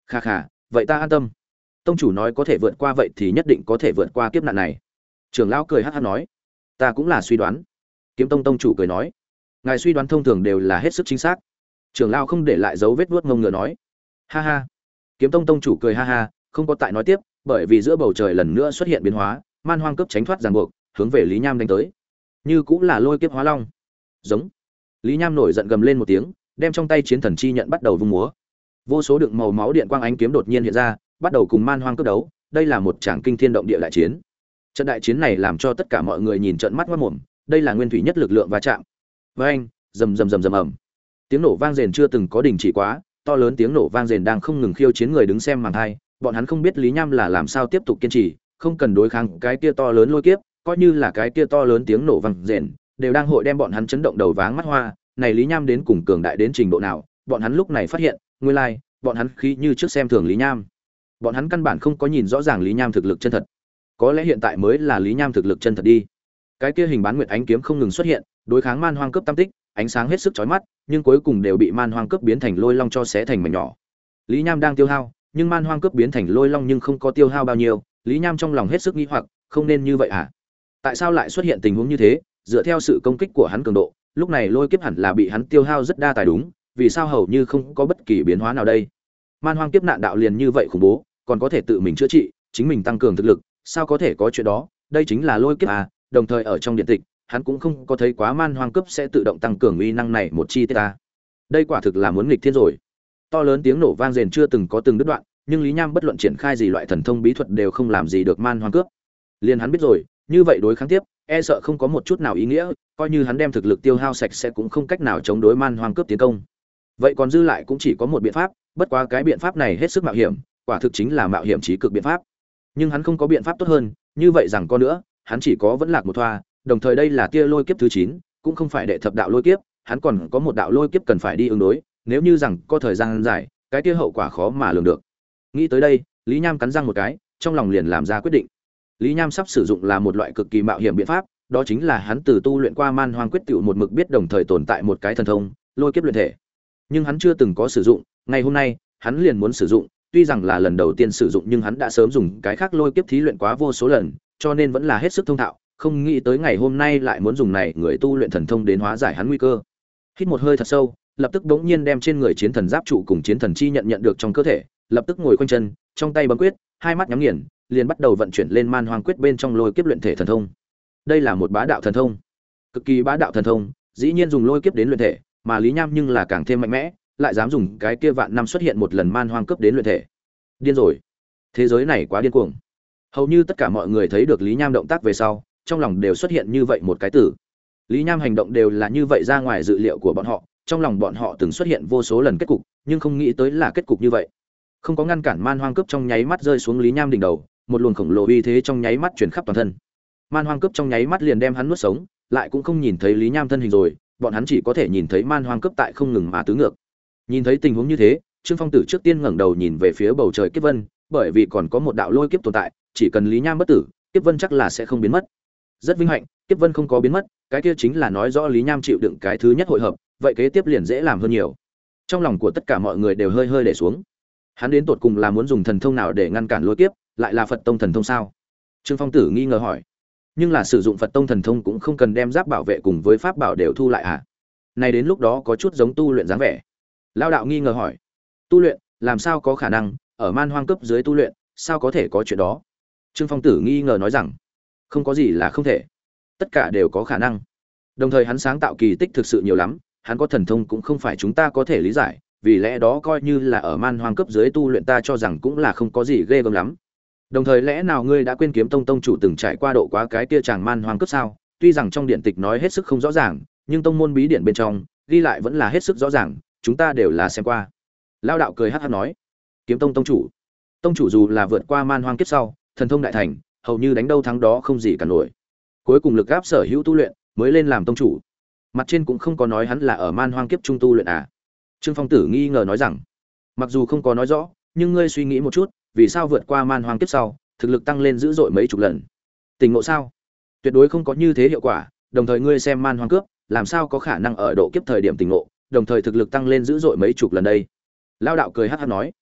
Kha kha, vậy ta an tâm. Tông chủ nói có thể vượt qua vậy thì nhất định có thể vượt qua kiếp nạn này. Trưởng lão cười hắc hắc nói, ta cũng là suy đoán. Kiếm Tông tông chủ cười nói, ngài suy đoán thông thường đều là hết sức chính xác. Trưởng lão không để lại dấu vết vuốt ngông ngựa nói, ha ha. Kiếm Tông tông chủ cười ha ha, không có tại nói tiếp, bởi vì giữa bầu trời lần nữa xuất hiện biến hóa, man hoang cướp tránh thoát ràng buộc, hướng về Lý Nham đánh tới. Như cũng là lôi kiếp hóa long. Giống. Lý Nham nổi giận gầm lên một tiếng, đem trong tay chiến thần chi nhận bắt đầu vung múa. Vô số đựng màu máu điện quang ánh kiếm đột nhiên hiện ra, bắt đầu cùng man hoang cướp đấu. Đây là một tràng kinh thiên động địa đại chiến. Trận đại chiến này làm cho tất cả mọi người nhìn trợn mắt ngoác mồm, đây là nguyên thủy nhất lực lượng va chạm. Với anh, rầm rầm rầm rầm ầm. Tiếng nổ vang rền chưa từng có đình chỉ quá, to lớn tiếng nổ vang rền đang không ngừng khiêu chiến người đứng xem màn hai. Bọn hắn không biết Lý Nham là làm sao tiếp tục kiên trì, không cần đối kháng cái kia to lớn lôi kiếp, coi như là cái kia to lớn tiếng nổ vang rền, đều đang hội đem bọn hắn chấn động đầu váng mắt hoa. Này Lý Nham đến cùng cường đại đến trình độ nào? Bọn hắn lúc này phát hiện, nguyên lai, bọn hắn khí như trước xem thường Lý Nham. Bọn hắn căn bản không có nhìn rõ ràng Lý Nham thực lực chân thật. Có lẽ hiện tại mới là Lý Nham thực lực chân thật đi. Cái kia hình bán nguyệt ánh kiếm không ngừng xuất hiện, đối kháng man hoang cướp tam tích, ánh sáng hết sức chói mắt, nhưng cuối cùng đều bị man hoang cướp biến thành lôi long cho xé thành mảnh nhỏ. Lý Nham đang tiêu hao, nhưng man hoang cướp biến thành lôi long nhưng không có tiêu hao bao nhiêu. Lý Nham trong lòng hết sức nghi hoặc, không nên như vậy à? Tại sao lại xuất hiện tình huống như thế? Dựa theo sự công kích của hắn cường độ, lúc này lôi kiếp hẳn là bị hắn tiêu hao rất đa tài đúng, vì sao hầu như không có bất kỳ biến hóa nào đây? Man hoang kiếp nạn đạo liền như vậy khủng bố, còn có thể tự mình chữa trị, chính mình tăng cường thực lực, sao có thể có chuyện đó? Đây chính là lôi kiếp à? Đồng thời ở trong điện tịch, hắn cũng không có thấy quá man hoang cướp sẽ tự động tăng cường uy năng này một chi tiết à? Đây quả thực là muốn nghịch thiên rồi. To lớn tiếng nổ vang rền chưa từng có từng đứt đoạn, nhưng Lý Nham bất luận triển khai gì loại thần thông bí thuật đều không làm gì được man hoang cướp. Liền hắn biết rồi, như vậy đối kháng tiếp, e sợ không có một chút nào ý nghĩa, coi như hắn đem thực lực tiêu hao sạch sẽ cũng không cách nào chống đối man hoang cướp tiến công. Vậy còn dư lại cũng chỉ có một biện pháp, bất quá cái biện pháp này hết sức mạo hiểm, quả thực chính là mạo hiểm chí cực biện pháp. Nhưng hắn không có biện pháp tốt hơn, như vậy rằng có nữa, hắn chỉ có vẫn lạc một thoa, đồng thời đây là tia lôi kiếp thứ 9, cũng không phải đệ thập đạo lôi kiếp, hắn còn có một đạo lôi kiếp cần phải đi ứng đối, nếu như rằng có thời gian dài, cái tia hậu quả khó mà lường được. Nghĩ tới đây, Lý Nham cắn răng một cái, trong lòng liền làm ra quyết định. Lý Nham sắp sử dụng là một loại cực kỳ mạo hiểm biện pháp, đó chính là hắn từ tu luyện qua man hoang quyết tiểu một mực biết đồng thời tồn tại một cái thần thông, lôi kiếp luyện thể. Nhưng hắn chưa từng có sử dụng, ngày hôm nay, hắn liền muốn sử dụng, tuy rằng là lần đầu tiên sử dụng nhưng hắn đã sớm dùng cái khác lôi kiếp thí luyện quá vô số lần, cho nên vẫn là hết sức thông thạo, không nghĩ tới ngày hôm nay lại muốn dùng này người tu luyện thần thông đến hóa giải hắn nguy cơ. Hít một hơi thật sâu, lập tức bỗng nhiên đem trên người chiến thần giáp trụ cùng chiến thần chi nhận được trong cơ thể, lập tức ngồi quanh chân, trong tay bấm quyết, hai mắt nhắm nghiền, liền bắt đầu vận chuyển lên man hoang quyết bên trong lôi kiếp luyện thể thần thông. Đây là một bá đạo thần thông, cực kỳ bá đạo thần thông, dĩ nhiên dùng lôi kiếp đến luyện thể, mà Lý Nham nhưng là càng thêm mạnh mẽ, lại dám dùng cái kia vạn năm xuất hiện một lần man hoang cấp đến luyện thể. Điên rồi, thế giới này quá điên cuồng. Hầu như tất cả mọi người thấy được Lý Nham động tác về sau, trong lòng đều xuất hiện như vậy một cái từ. Lý Nham hành động đều là như vậy ra ngoài dự liệu của bọn họ, trong lòng bọn họ từng xuất hiện vô số lần kết cục, nhưng không nghĩ tới là kết cục như vậy. Không có ngăn cản man hoang cướp trong nháy mắt rơi xuống Lý Nham đỉnh đầu, một luồng khổng lồ uy thế trong nháy mắt truyền khắp toàn thân. Man hoang cướp trong nháy mắt liền đem hắn nuốt sống, lại cũng không nhìn thấy Lý Nham thân hình rồi, bọn hắn chỉ có thể nhìn thấy man hoang cướp tại không ngừng mà tứ ngược. Nhìn thấy tình huống như thế, Trương Phong Tử trước tiên ngẩng đầu nhìn về phía bầu trời kiếp vân, bởi vì còn có một đạo lôi kiếp tồn tại, chỉ cần Lý Nham bất tử, kiếp vân chắc là sẽ không biến mất. Rất vinh hạnh, kiếp vân không có biến mất, cái kia chính là nói rõ Lý Nham chịu đựng cái thứ nhất hội hợp, vậy kế tiếp liền dễ làm hơn nhiều. Trong lòng của tất cả mọi người đều hơi hơi để xuống. Hắn đến tột cùng là muốn dùng thần thông nào để ngăn cản lôi kiếp, lại là Phật tông thần thông sao? Trương Phong Tử nghi ngờ hỏi. Nhưng là sử dụng Phật tông thần thông cũng không cần đem giáp bảo vệ cùng với pháp bảo đều thu lại à? Này đến lúc đó có chút giống tu luyện dáng vẻ. Lão đạo nghi ngờ hỏi. Tu luyện, làm sao có khả năng, ở man hoang cấp dưới tu luyện, sao có thể có chuyện đó? Trương Phong Tử nghi ngờ nói rằng, không có gì là không thể, tất cả đều có khả năng. Đồng thời hắn sáng tạo kỳ tích thực sự nhiều lắm, hắn có thần thông cũng không phải chúng ta có thể lý giải, vì lẽ đó coi như là ở man hoang cấp dưới tu luyện ta cho rằng cũng là không có gì ghê gớm lắm. Đồng thời lẽ nào ngươi đã quên Kiếm Tông tông chủ từng trải qua độ quá cái kia chàng man hoang cấp sao? Tuy rằng trong điện tịch nói hết sức không rõ ràng, nhưng tông môn bí điển bên trong ghi lại vẫn là hết sức rõ ràng, chúng ta đều là xem qua. Lão đạo cười hắc hắc nói, Kiếm Tông tông chủ dù là vượt qua man hoang kiếp sau, thần thông đại thành, hầu như đánh đâu thắng đó không gì cả nổi. Cuối cùng lực gáp sở hữu tu luyện, mới lên làm tông chủ. Mặt trên cũng không có nói hắn là ở man hoang kiếp trung tu luyện à? Trương Phong Tử nghi ngờ nói rằng, mặc dù không có nói rõ, nhưng ngươi suy nghĩ một chút, vì sao vượt qua man hoang kiếp sau, thực lực tăng lên dữ dội mấy chục lần? Tình ngộ sao? Tuyệt đối không có như thế hiệu quả, đồng thời ngươi xem man hoang cướp, làm sao có khả năng ở độ kiếp thời điểm tình ngộ, đồng thời thực lực tăng lên dữ dội mấy chục lần đây? Lão đạo cười hắc hắc nói,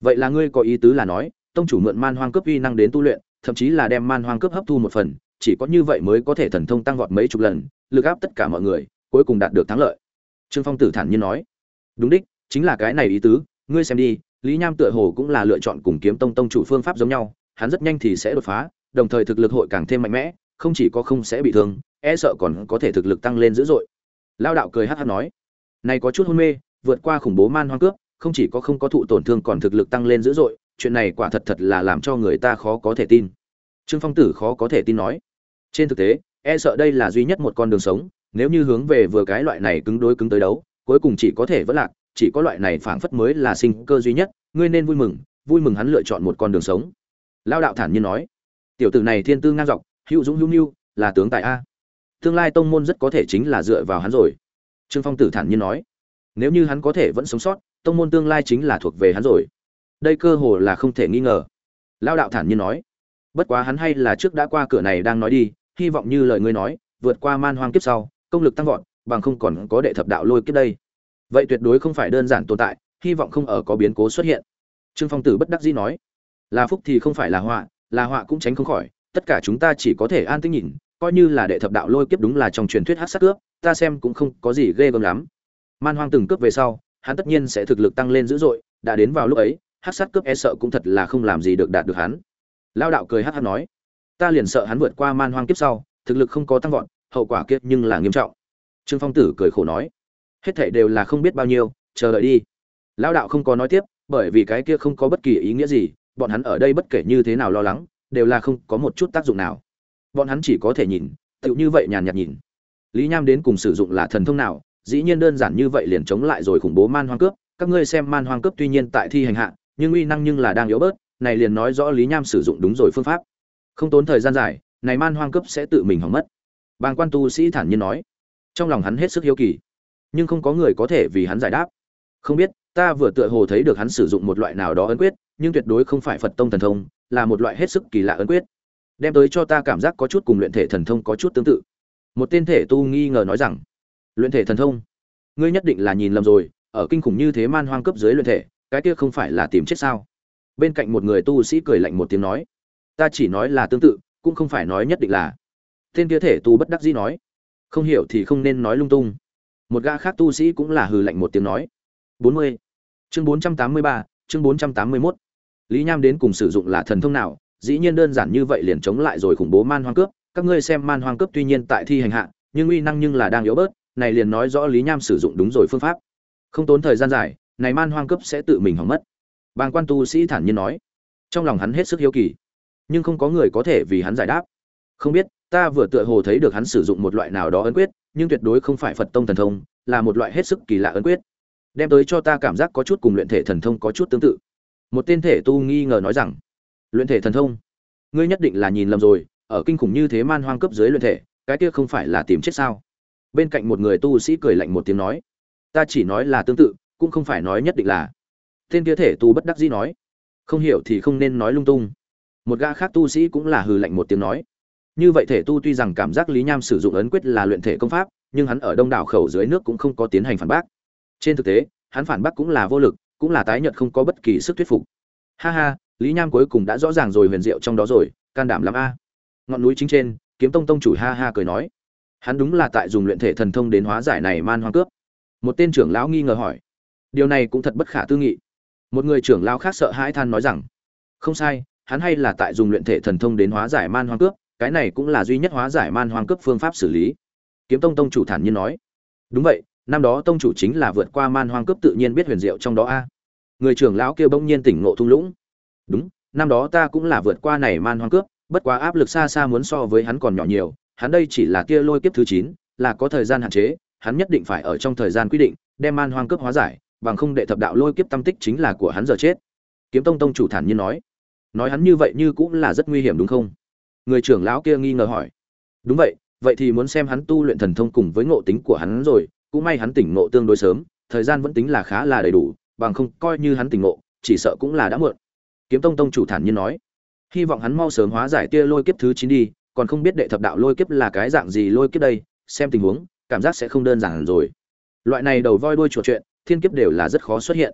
Vậy là ngươi có ý tứ là nói, tông chủ mượn man hoang cướp uy năng đến tu luyện, thậm chí là đem man hoang cướp hấp thu một phần, chỉ có như vậy mới có thể thần thông tăng vọt mấy chục lần, lực áp tất cả mọi người, cuối cùng đạt được thắng lợi. Trương Phong Tử thản nhiên nói, đúng đích, chính là cái này ý tứ, ngươi xem đi, Lý Nham tựa hồ cũng là lựa chọn cùng Kiếm Tông tông chủ phương pháp giống nhau, hắn rất nhanh thì sẽ đột phá, đồng thời thực lực hội càng thêm mạnh mẽ, không chỉ có không sẽ bị thương, e sợ còn có thể thực lực tăng lên dữ dội. Lao đạo cười hắc hắc nói, này có chút hôn mê, vượt qua khủng bố man hoang cướp, không chỉ có không có thụ tổn thương còn thực lực tăng lên dữ dội, chuyện này quả thật thật là làm cho người ta khó có thể tin. Trương Phong Tử khó có thể tin nói, trên thực tế, e sợ đây là duy nhất một con đường sống, nếu như hướng về vừa cái loại này cứng đối cứng tới đấu, cuối cùng chỉ có thể vẫn lạc, chỉ có loại này phảng phất mới là sinh cơ duy nhất, ngươi nên vui mừng hắn lựa chọn một con đường sống. Lao đạo thản nhiên nói, tiểu tử này thiên tư ngang dọc, hữu dũng hữu nhu, là tướng tài a. Tương lai tông môn rất có thể chính là dựa vào hắn rồi. Trương Phong Tử thản nhiên nói, nếu như hắn có thể vẫn sống sót, tông môn tương lai chính là thuộc về hắn rồi. Đây cơ hồ là không thể nghi ngờ. Lao đạo thản nhiên nói, bất quá hắn hay là trước đã qua cửa này đang nói đi, hy vọng như lời ngươi nói, vượt qua man hoang kiếp sau, công lực tăng vọt, bằng không còn có đệ thập đạo lôi kiếp đây. Vậy tuyệt đối không phải đơn giản tồn tại, hy vọng không ở có biến cố xuất hiện. Trương Phong Tử bất đắc dĩ nói, là phúc thì không phải là họa cũng tránh không khỏi, tất cả chúng ta chỉ có thể an tĩnh nhìn, coi như là đệ thập đạo lôi kiếp đúng là trong truyền thuyết hắc sát cướp, ta xem cũng không có gì ghê gớm lắm. Man hoang từng cướp về sau, hắn tất nhiên sẽ thực lực tăng lên dữ dội, đã đến vào lúc ấy, hắc sát cướp e sợ cũng thật là không làm gì được đạt được hắn. Lao đạo cười hắc hắc nói, ta liền sợ hắn vượt qua man hoang kiếp sau, thực lực không có tăng vọt, hậu quả kiếp nhưng là nghiêm trọng. Trương Phong Tử cười khổ nói, hết thảy đều là không biết bao nhiêu, chờ đợi đi. Lao đạo không có nói tiếp, bởi vì cái kia không có bất kỳ ý nghĩa gì, bọn hắn ở đây bất kể như thế nào lo lắng, đều là không có một chút tác dụng nào. Bọn hắn chỉ có thể nhìn, tựu như vậy nhàn nhạt nhìn. Lý Nham đến cùng sử dụng là thần thông nào, dĩ nhiên đơn giản như vậy liền chống lại rồi khủng bố man hoang cướp, các ngươi xem man hoang cướp tuy nhiên tại thi hành hạ, nhưng uy năng nhưng là đang yếu bớt, này liền nói rõ Lý Nham sử dụng đúng rồi phương pháp. Không tốn thời gian dài, này man hoang cướp sẽ tự mình hỏng mất. Bàng quan tu sĩ thản nhiên nói, trong lòng hắn hết sức hiếu kỳ, nhưng không có người có thể vì hắn giải đáp. Không biết, ta vừa tựa hồ thấy được hắn sử dụng một loại nào đó ấn quyết, nhưng tuyệt đối không phải Phật tông thần thông, là một loại hết sức kỳ lạ ấn quyết. Đem tới cho ta cảm giác có chút cùng luyện thể thần thông có chút tương tự. Một tên thể tu nghi ngờ nói rằng, luyện thể thần thông, ngươi nhất định là nhìn lầm rồi, ở kinh khủng như thế man hoang cấp dưới luyện thể, cái kia không phải là tìm chết sao? Bên cạnh một người tu sĩ cười lạnh một tiếng nói, ta chỉ nói là tương tự, cũng không phải nói nhất định là. Tên kia thể tu bất đắc dĩ nói, không hiểu thì không nên nói lung tung. Một gã khác tu sĩ cũng là hừ lạnh một tiếng nói. 40. Chương 483, chương 481. Lý Nham đến cùng sử dụng là thần thông nào, dĩ nhiên đơn giản như vậy liền chống lại rồi khủng bố man hoang cướp, các ngươi xem man hoang cướp tuy nhiên tại thi hành hạ, nhưng uy năng nhưng là đang yếu bớt, này liền nói rõ Lý Nham sử dụng đúng rồi phương pháp. Không tốn thời gian dài, này man hoang cướp sẽ tự mình hỏng mất. Bàng quan tu sĩ thản nhiên nói, trong lòng hắn hết sức hiếu kỳ, nhưng không có người có thể vì hắn giải đáp. Không biết, ta vừa tựa hồ thấy được hắn sử dụng một loại nào đó ấn quyết, nhưng tuyệt đối không phải Phật tông thần thông, là một loại hết sức kỳ lạ ấn quyết. Đem tới cho ta cảm giác có chút cùng luyện thể thần thông có chút tương tự. Một tên thể tu nghi ngờ nói rằng, luyện thể thần thông, ngươi nhất định là nhìn lầm rồi, ở kinh khủng như thế man hoang cấp dưới luyện thể, cái kia không phải là tìm chết sao? Bên cạnh một người tu sĩ cười lạnh một tiếng nói, ta chỉ nói là tương tự, cũng không phải nói nhất định là. Tên kia thể tu bất đắc dĩ nói, không hiểu thì không nên nói lung tung. Một gã khác tu sĩ cũng là hừ lạnh một tiếng nói, như vậy thể tu tuy rằng cảm giác Lý Nham sử dụng ấn quyết là luyện thể công pháp, nhưng hắn ở đông đảo khẩu dưới nước cũng không có tiến hành phản bác. Trên thực tế, hắn phản bác cũng là vô lực, cũng là tái nhợt không có bất kỳ sức thuyết phục. Ha ha, Lý Nham cuối cùng đã rõ ràng rồi huyền diệu trong đó rồi, can đảm lắm a. Ngọn núi chính trên, Kiếm Tông tông chủ ha ha cười nói, hắn đúng là tại dùng luyện thể thần thông đến hóa giải này man hoang cướp. Một tên trưởng lão nghi ngờ hỏi, điều này cũng thật bất khả tư nghị. Một người trưởng lão khác sợ hãi than nói rằng, không sai, hắn hay là tại dùng luyện thể thần thông đến hóa giải man hoang cướp, cái này cũng là duy nhất hóa giải man hoang cướp phương pháp xử lý. Kiếm Tông tông chủ thản nhiên nói, đúng vậy, năm đó tông chủ chính là vượt qua man hoang cướp tự nhiên biết huyền diệu trong đó a. Người trưởng lão kia bỗng nhiên tỉnh ngộ thung lũng, đúng, năm đó ta cũng là vượt qua này man hoang cướp, bất quá áp lực xa xa muốn so với hắn còn nhỏ nhiều, hắn đây chỉ là kia lôi kiếp thứ 9, là có thời gian hạn chế, hắn nhất định phải ở trong thời gian quy định đem man hoang cướp hóa giải, bằng không đệ thập đạo lôi kiếp tâm tích chính là của hắn giờ chết. Kiếm Tông tông chủ thản nhiên nói hắn như vậy như cũng là rất nguy hiểm đúng không? Người trưởng lão kia nghi ngờ hỏi, đúng vậy, vậy thì muốn xem hắn tu luyện thần thông cùng với ngộ tính của hắn rồi, cũng may hắn tỉnh ngộ tương đối sớm, thời gian vẫn tính là khá là đầy đủ, bằng không coi như hắn tỉnh ngộ, chỉ sợ cũng là đã muộn. Kiếm Tông tông chủ thản nhiên nói, hy vọng hắn mau sớm hóa giải tia lôi kiếp thứ 9 đi, còn không biết đệ thập đạo lôi kiếp là cái dạng gì lôi kiếp đây, xem tình huống, cảm giác sẽ không đơn giản rồi. Loại này đầu voi đuôi chuột chuyện, thiên kiếp đều là rất khó xuất hiện.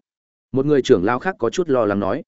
Một người trưởng lão khác có chút lo lắng nói,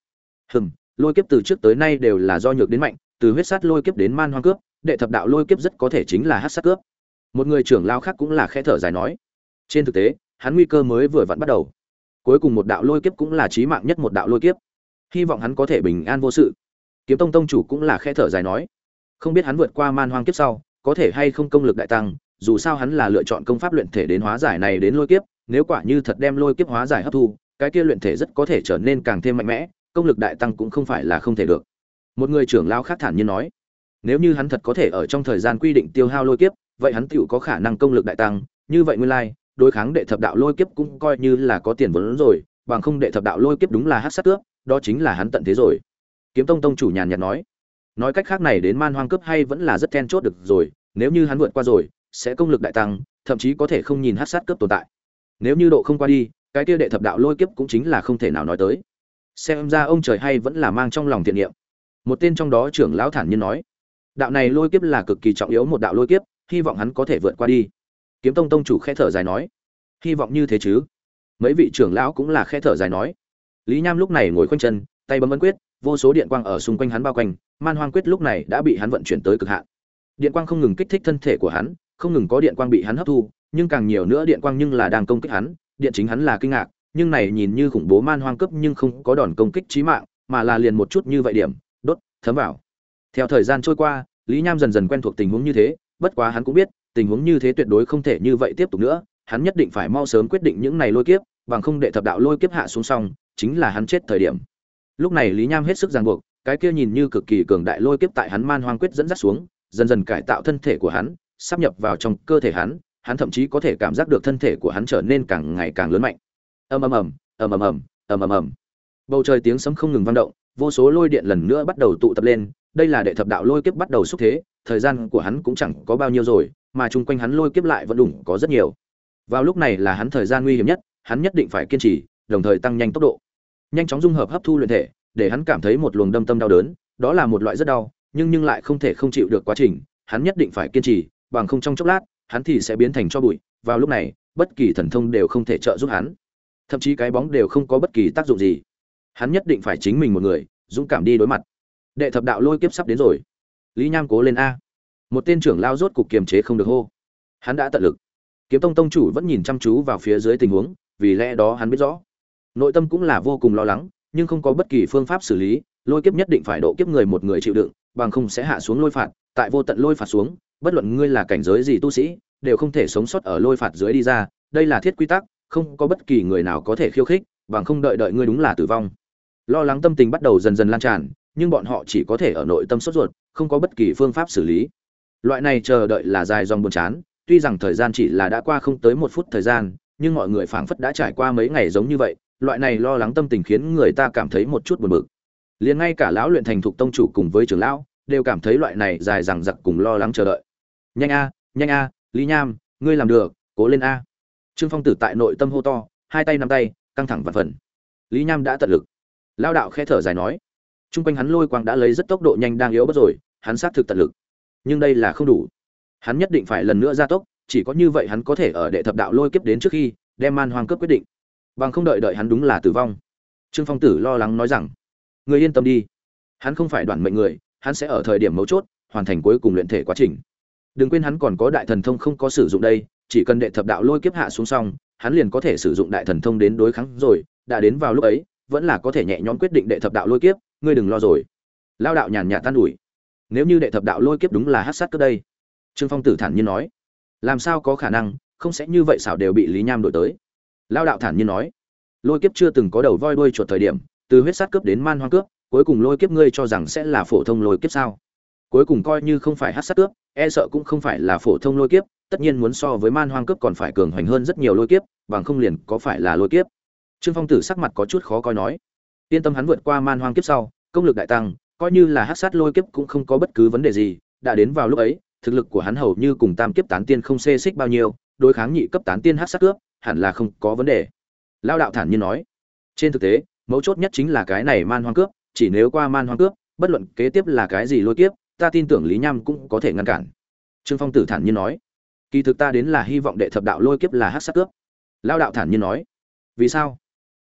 lôi kiếp từ trước tới nay đều là do nhược đến mạnh, từ huyết sát lôi kiếp đến man hoang cướp, đệ thập đạo lôi kiếp rất có thể chính là hắc sát cướp. Một người trưởng lão khác cũng là khẽ thở dài nói, trên thực tế hắn nguy cơ mới vừa vặn bắt đầu, cuối cùng một đạo lôi kiếp cũng là chí mạng nhất một đạo lôi kiếp, hy vọng hắn có thể bình an vô sự. Kiếm tông tông chủ cũng là khẽ thở dài nói, không biết hắn vượt qua man hoang kiếp sau có thể hay không công lực đại tăng, dù sao hắn là lựa chọn công pháp luyện thể đến hóa giải này đến lôi kiếp, nếu quả như thật đem lôi kiếp hóa giải hấp thu, cái kia luyện thể rất có thể trở nên càng thêm mạnh mẽ, công lực đại tăng cũng không phải là không thể được. Một người trưởng lão khác thản nhiên nói, nếu như hắn thật có thể ở trong thời gian quy định tiêu hao lôi kiếp, vậy hắn tựu có khả năng công lực đại tăng, như vậy nguyên lai, đối kháng đệ thập đạo lôi kiếp cũng coi như là có tiền vốn rồi, bằng không đệ thập đạo lôi kiếp đúng là hắc sát cướp, đó chính là hắn tận thế rồi. Kiếm tông tông chủ nhàn nhạt nói cách khác này đến man hoang cướp hay vẫn là rất then chốt được rồi, nếu như hắn vượt qua rồi, sẽ công lực đại tăng, thậm chí có thể không nhìn hắc sát cướp tồn tại. Nếu như độ không qua đi, cái kia đệ thập đạo lôi kiếp cũng chính là không thể nào nói tới. Xem ra ông trời hay vẫn là mang trong lòng thiện niệm. Một tên trong đó trưởng lão thản nhiên nói, đạo này lôi kiếp là cực kỳ trọng yếu một đạo lôi kiếp, hy vọng hắn có thể vượt qua đi. Kiếm tông tông chủ khẽ thở dài nói, hy vọng như thế chứ. Mấy vị trưởng lão cũng là khẽ thở dài nói. Lý Nham lúc này ngồi khoanh chân, tay bấm ấn quyết, vô số điện quang ở xung quanh hắn bao quanh, man hoang quyết lúc này đã bị hắn vận chuyển tới cực hạn. Điện quang không ngừng kích thích thân thể của hắn, không ngừng có điện quang bị hắn hấp thu, nhưng càng nhiều nữa điện quang nhưng là đang công kích hắn, điện chính hắn là kinh ngạc, nhưng này nhìn như khủng bố man hoang cấp nhưng không có đòn công kích chí mạng, mà là liền một chút như vậy điểm, đốt, thấm vào. Theo thời gian trôi qua, Lý Nham dần dần quen thuộc tình huống như thế, bất quá hắn cũng biết, tình huống như thế tuyệt đối không thể như vậy tiếp tục nữa, hắn nhất định phải mau sớm quyết định những này lôi kiếp, bằng không đệ thập đạo lôi kiếp hạ xuống xong, chính là hắn chết thời điểm. Lúc này Lý Nham hết sức ràng buộc, cái kia nhìn như cực kỳ cường đại lôi kiếp tại hắn man hoang quyết dẫn dắt xuống, dần dần cải tạo thân thể của hắn, sáp nhập vào trong cơ thể hắn, hắn thậm chí có thể cảm giác được thân thể của hắn trở nên càng ngày càng lớn mạnh. Ầm ầm ầm, ầm ầm ầm, ầm ầm ầm. Bầu trời tiếng sấm không ngừng vang động, vô số lôi điện lần nữa bắt đầu tụ tập lên, đây là đệ thập đạo lôi kiếp bắt đầu xúc thế, thời gian của hắn cũng chẳng có bao nhiêu rồi, mà chung quanh hắn lôi kiếp lại vẫn đủ có rất nhiều. Vào lúc này là hắn thời gian nguy hiểm nhất, hắn nhất định phải kiên trì, đồng thời tăng nhanh tốc độ. Nhanh chóng dung hợp hấp thu luyện thể, để hắn cảm thấy một luồng đâm tâm đau đớn, đó là một loại rất đau, nhưng lại không thể không chịu được quá trình, hắn nhất định phải kiên trì, bằng không trong chốc lát, hắn thì sẽ biến thành tro bụi, vào lúc này, bất kỳ thần thông đều không thể trợ giúp hắn. Thậm chí cái bóng đều không có bất kỳ tác dụng gì. Hắn nhất định phải chính mình một người, dũng cảm đi đối mặt. Đệ thập đạo lôi kiếp sắp đến rồi. Lý Nham cố lên a. Một tên trưởng lao rốt cục kiềm chế không được hô. Hắn đã tận lực. Kiếm tông tông chủ vẫn nhìn chăm chú vào phía dưới tình huống, vì lẽ đó hắn biết rõ. Nội tâm cũng là vô cùng lo lắng, nhưng không có bất kỳ phương pháp xử lý, lôi kiếp nhất định phải độ kiếp người một người chịu đựng, bằng không sẽ hạ xuống lôi phạt, tại vô tận lôi phạt xuống, bất luận ngươi là cảnh giới gì tu sĩ, đều không thể sống sót ở lôi phạt dưới đi ra, đây là thiết quy tắc, không có bất kỳ người nào có thể khiêu khích, bằng không đợi ngươi đúng là tử vong. Lo lắng tâm tình bắt đầu dần dần lan tràn, nhưng bọn họ chỉ có thể ở nội tâm sốt ruột, không có bất kỳ phương pháp xử lý. Loại này chờ đợi là dài dòng buồn chán, tuy rằng thời gian chỉ là đã qua không tới 1 phút thời gian, nhưng mọi người phảng phất đã trải qua mấy ngày giống như vậy, loại này lo lắng tâm tình khiến người ta cảm thấy một chút buồn bực. Liền ngay cả lão luyện thành thục tông chủ cùng với trưởng lão đều cảm thấy loại này dài dằng dặc cùng lo lắng chờ đợi. Nhanh a, Lý Nham, ngươi làm được, cố lên a. Trương Phong Tử tại nội tâm hô to, hai tay nắm tay, căng thẳng vạn phần. Lý Nham đã tận lực. Lão đạo khẽ thở dài nói, trung quanh hắn lôi quang đã lấy rất tốc độ nhanh đang yếu bớt rồi, hắn xác thực tận lực. Nhưng đây là không đủ. Hắn nhất định phải lần nữa gia tốc, chỉ có như vậy hắn có thể ở đệ thập đạo lôi kiếp đến trước khi đem man hoang cướp quyết định. Bằng không đợi hắn đúng là tử vong. Trương Phong Tử lo lắng nói rằng, người yên tâm đi, hắn không phải đoản mệnh người, hắn sẽ ở thời điểm mấu chốt hoàn thành cuối cùng luyện thể quá trình. Đừng quên hắn còn có đại thần thông không có sử dụng đây, chỉ cần đệ thập đạo lôi kiếp hạ xuống xong, hắn liền có thể sử dụng đại thần thông đến đối kháng rồi, đã đến vào lúc ấy, vẫn là có thể nhẹ nhõm quyết định đệ thập đạo lôi kiếp, ngươi đừng lo rồi. Lao đạo nhàn nhạt tan ủi. Nếu như đệ thập đạo lôi kiếp đúng là hắc sát cướp đây, Trương Phong Tử thản nhiên nói, làm sao có khả năng, không sẽ như vậy xảo đều bị Lý Nham đổi tới. Lao đạo thản nhiên nói, lôi kiếp chưa từng có đầu voi đuôi chuột thời điểm, từ huyết sát cướp đến man hoang cướp, cuối cùng lôi kiếp ngươi cho rằng sẽ là phổ thông lôi kiếp sao? Cuối cùng coi như không phải hắc sát cướp, e sợ cũng không phải là phổ thông lôi kiếp, tất nhiên muốn so với man hoang cướp còn phải cường hoành hơn rất nhiều lôi kiếp, bằng không liền có phải là lôi kiếp. Trương Phong Tử sắc mặt có chút khó coi nói, yên tâm, hắn vượt qua man hoang kiếp sau, công lực đại tăng, coi như là hắc sát lôi kiếp cũng không có bất cứ vấn đề gì, đã đến vào lúc ấy, thực lực của hắn hầu như cùng tam kiếp tán tiên không xê xích bao nhiêu, đối kháng nhị cấp tán tiên hắc sát cướp, hẳn là không có vấn đề. Lao đạo thản nhiên nói, trên thực tế, mấu chốt nhất chính là cái này man hoang cướp, chỉ nếu qua man hoang cướp, bất luận kế tiếp là cái gì lôi kiếp, ta tin tưởng Lý Nham cũng có thể ngăn cản. Trương Phong Tử thản nhiên nói, kỳ thực ta đến là hy vọng đệ thập đạo lôi kiếp là hắc sát cướp. Lao đạo thản nhiên nói, vì sao?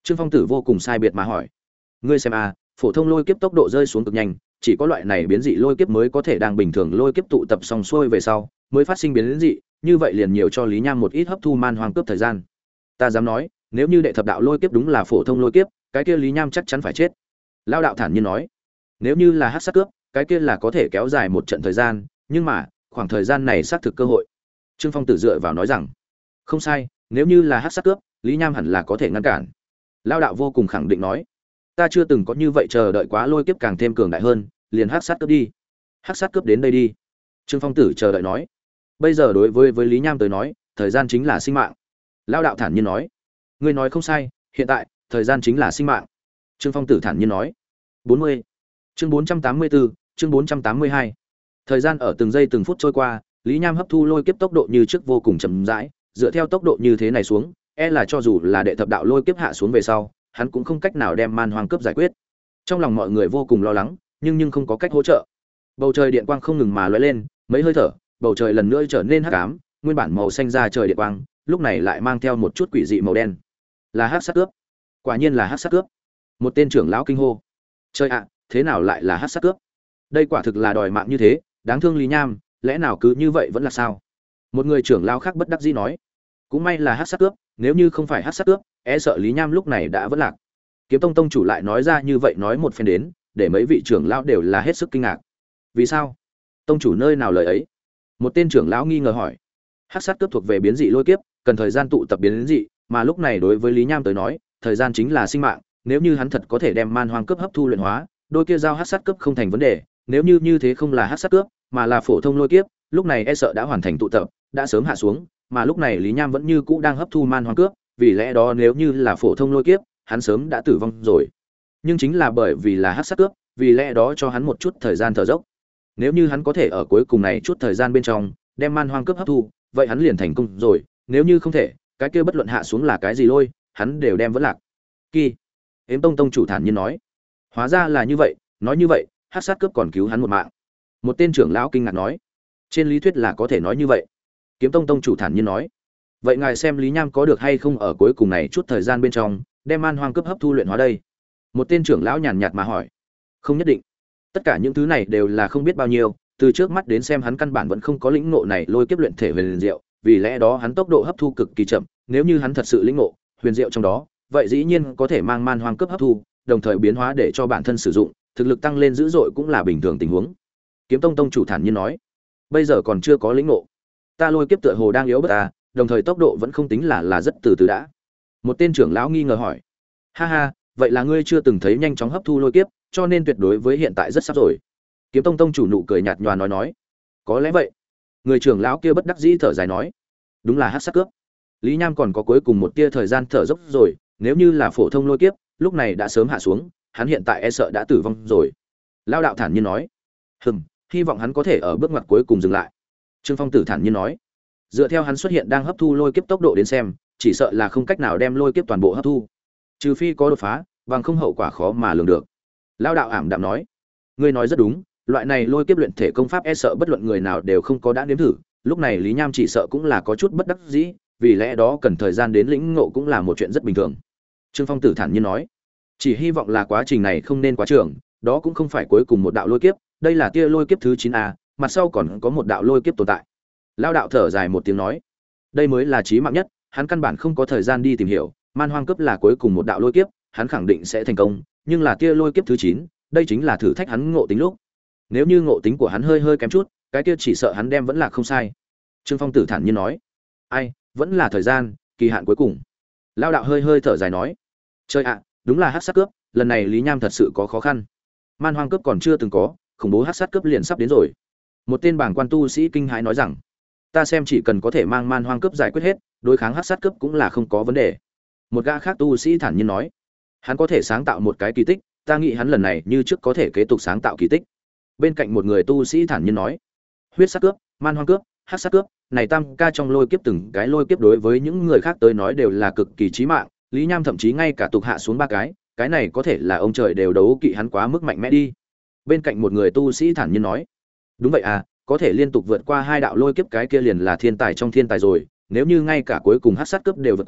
Trương Phong Tử vô cùng sai biệt mà hỏi: ngươi xem a, phổ thông lôi kiếp tốc độ rơi xuống cực nhanh, chỉ có loại này biến dị lôi kiếp mới có thể đang bình thường lôi kiếp tụ tập xong xuôi về sau mới phát sinh biến dị, như vậy liền nhiều cho Lý Nham một ít hấp thu man hoang cướp thời gian. Ta dám nói, nếu như đệ thập đạo lôi kiếp đúng là phổ thông lôi kiếp, cái kia Lý Nham chắc chắn phải chết. Lao đạo thản nhiên nói: nếu như là hắc sát cướp, cái kia là có thể kéo dài một trận thời gian, nhưng mà khoảng thời gian này xác thực cơ hội. Trương Phong Tử dựa vào nói rằng: không sai, nếu như là hắc sát cướp, Lý Nham hẳn là có thể ngăn cản. Lao đạo vô cùng khẳng định nói: ta chưa từng có như vậy chờ đợi quá lôi kiếp càng thêm cường đại hơn, liền hắc sát cướp đi. Hắc sát cướp đến đây đi. Trương Phong Tử chờ đợi nói: bây giờ đối với Lý Nham tới nói, thời gian chính là sinh mạng. Lao đạo thản nhiên nói: ngươi nói không sai, hiện tại thời gian chính là sinh mạng. Trương Phong Tử thản nhiên nói: 40. Chương 484, chương 482. Thời gian ở từng giây từng phút trôi qua, Lý Nham hấp thu lôi kiếp tốc độ như trước vô cùng chậm rãi, dựa theo tốc độ như thế này xuống, e là cho dù là đệ thập đạo lôi kiếp hạ xuống về sau, hắn cũng không cách nào đem man hoang cướp giải quyết. Trong lòng mọi người vô cùng lo lắng, nhưng không có cách hỗ trợ. Bầu trời điện quang không ngừng mà lóe lên, mấy hơi thở, bầu trời lần nữa trở nên hắc ám, nguyên bản màu xanh ra trời điện quang, lúc này lại mang theo một chút quỷ dị màu đen. Là hắc sát cướp. Quả nhiên là hắc sát cướp. Một tên trưởng lão kinh hô. Trời ạ, thế nào lại là hắc sát cướp? Đây quả thực là đòi mạng như thế, đáng thương Lý Nham, lẽ nào cứ như vậy vẫn là sao? Một người trưởng lão khác bất đắc dĩ nói. Cũng may là hắc sát cướp, nếu như không phải hắc sát cướp, e sợ Lý Nham lúc này đã vẫn lạc. Kiếm Tông tông chủ lại nói ra như vậy nói một phen đến, để mấy vị trưởng lão đều là hết sức kinh ngạc. Vì sao? Tông chủ nơi nào lời ấy? Một tên trưởng lão nghi ngờ hỏi. Hắc sát cướp thuộc về biến dị lôi kiếp, cần thời gian tụ tập biến dị, mà lúc này đối với Lý Nham tới nói, thời gian chính là sinh mạng, nếu như hắn thật có thể đem man hoang cướp hấp thu luyện hóa, đôi kia giao hắc sát cướp không thành vấn đề, nếu như như thế không là hắc sát cướp, mà là phổ thông lôi kiếp, lúc này e sợ đã hoàn thành tụ tập, đã sớm hạ xuống, mà lúc này Lý Nham vẫn như cũ đang hấp thu man hoang cướp, vì lẽ đó nếu như là phổ thông lôi kiếp, hắn sớm đã tử vong rồi. Nhưng chính là bởi vì là hắc sát cướp, vì lẽ đó cho hắn một chút thời gian thở dốc. Nếu như hắn có thể ở cuối cùng này chút thời gian bên trong, đem man hoang cướp hấp thu, vậy hắn liền thành công rồi, nếu như không thể, cái kia bất luận hạ xuống là cái gì lôi, hắn đều đem vẫn lạc. Kỳ. Êm Tông tông chủ thản nhiên nói. Hóa ra là như vậy, nói như vậy, hắc sát cướp còn cứu hắn một mạng. Một tên trưởng lão kinh ngạc nói. Trên lý thuyết là có thể nói như vậy. Kiếm Tông tông chủ thản nhiên nói. Vậy ngài xem Lý Nham có được hay không ở cuối cùng này chút thời gian bên trong, đem man hoang cướp hấp thu luyện hóa đây? Một tên trưởng lão nhàn nhạt mà hỏi. Không nhất định. Tất cả những thứ này đều là không biết bao nhiêu, từ trước mắt đến xem hắn căn bản vẫn không có lĩnh ngộ này lôi kiếp luyện thể huyền diệu, vì lẽ đó hắn tốc độ hấp thu cực kỳ chậm, nếu như hắn thật sự lĩnh ngộ huyền diệu trong đó, vậy dĩ nhiên có thể mang man hoang cướp hấp thu, đồng thời biến hóa để cho bản thân sử dụng, thực lực tăng lên dữ dội cũng là bình thường tình huống. Kiếm Tông tông chủ thản nhiên nói, bây giờ còn chưa có lĩnh ngộ. Ta lôi kiếp tựa hồ đang yếu bất ta, đồng thời tốc độ vẫn không tính là rất từ từ đã. Một tên trưởng lão nghi ngờ hỏi, ha ha, vậy là ngươi chưa từng thấy nhanh chóng hấp thu lôi kiếp, cho nên tuyệt đối với hiện tại rất sắp rồi. Kiếm Tông tông chủ nụ cười nhạt nhòa nói, có lẽ vậy. Người trưởng lão kia bất đắc dĩ thở dài nói, đúng là hắc sát cướp. Lý Nham còn có cuối cùng một tia thời gian thở dốc rồi, nếu như là phổ thông lôi kiếp, lúc này đã sớm hạ xuống, hắn hiện tại e sợ đã tử vong rồi. Lão đạo thản nhiên nói, hy vọng hắn có thể ở bước ngoặt cuối cùng dừng lại. Trương Phong Tử thản nhiên nói, dựa theo hắn xuất hiện đang hấp thu lôi kiếp tốc độ đến xem, chỉ sợ là không cách nào đem lôi kiếp toàn bộ hấp thu, trừ phi có đột phá, bằng không hậu quả khó mà lường được. Lão đạo ảm đạm nói, ngươi nói rất đúng, loại này lôi kiếp luyện thể công pháp e sợ bất luận người nào đều không có đã nếm thử, lúc này Lý Nham chỉ sợ cũng là có chút bất đắc dĩ, vì lẽ đó cần thời gian đến lĩnh ngộ cũng là một chuyện rất bình thường. Trương Phong Tử thản nhiên nói, chỉ hy vọng là quá trình này không nên quá trường, đó cũng không phải cuối cùng một đạo lôi kiếp, đây là tia lôi kiếp thứ 9A, mặt sau còn có một đạo lôi kiếp tồn tại. Lão đạo thở dài một tiếng nói, đây mới là chí mạng nhất, hắn căn bản không có thời gian đi tìm hiểu, man hoang cấp là cuối cùng một đạo lôi kiếp, hắn khẳng định sẽ thành công, nhưng là tia lôi kiếp thứ 9, đây chính là thử thách hắn ngộ tính lúc. Nếu như ngộ tính của hắn hơi kém chút, cái kia chỉ sợ hắn đem vẫn là không sai. Trương Phong Tử thản nhiên nói, ai, vẫn là thời gian, kỳ hạn cuối cùng. Lão đạo hơi thở dài nói, trời ạ, đúng là hắc sát cướp, lần này Lý Nham thật sự có khó khăn. Man hoang cướp còn chưa từng có, khủng bố hắc sát cướp liền sắp đến rồi. Một tên bảng quan tu sĩ kinh hãi nói rằng, ta xem chỉ cần có thể mang man hoang cướp giải quyết hết, đối kháng hắc sát cướp cũng là không có vấn đề. Một gã khác tu sĩ thản nhiên nói, hắn có thể sáng tạo một cái kỳ tích, ta nghĩ hắn lần này như trước có thể kế tục sáng tạo kỳ tích. Bên cạnh một người tu sĩ thản nhiên nói, huyết sát cướp, man hoang cướp, hắc sát cướp, này tam ca trong lôi kiếp từng cái lôi kiếp đối với những người khác tới nói đều là cực kỳ chí mạng, Lý Nham thậm chí ngay cả tục hạ xuống 3 cái này có thể là ông trời đều đấu kỵ hắn quá mức mạnh mẽ đi. Bên cạnh một người tu sĩ thản nhiên nói, đúng vậy à, có thể liên tục vượt qua 2 đạo lôi kiếp cái kia liền là thiên tài trong thiên tài rồi, nếu như ngay cả cuối cùng hắc sát cướp đều vượt qua,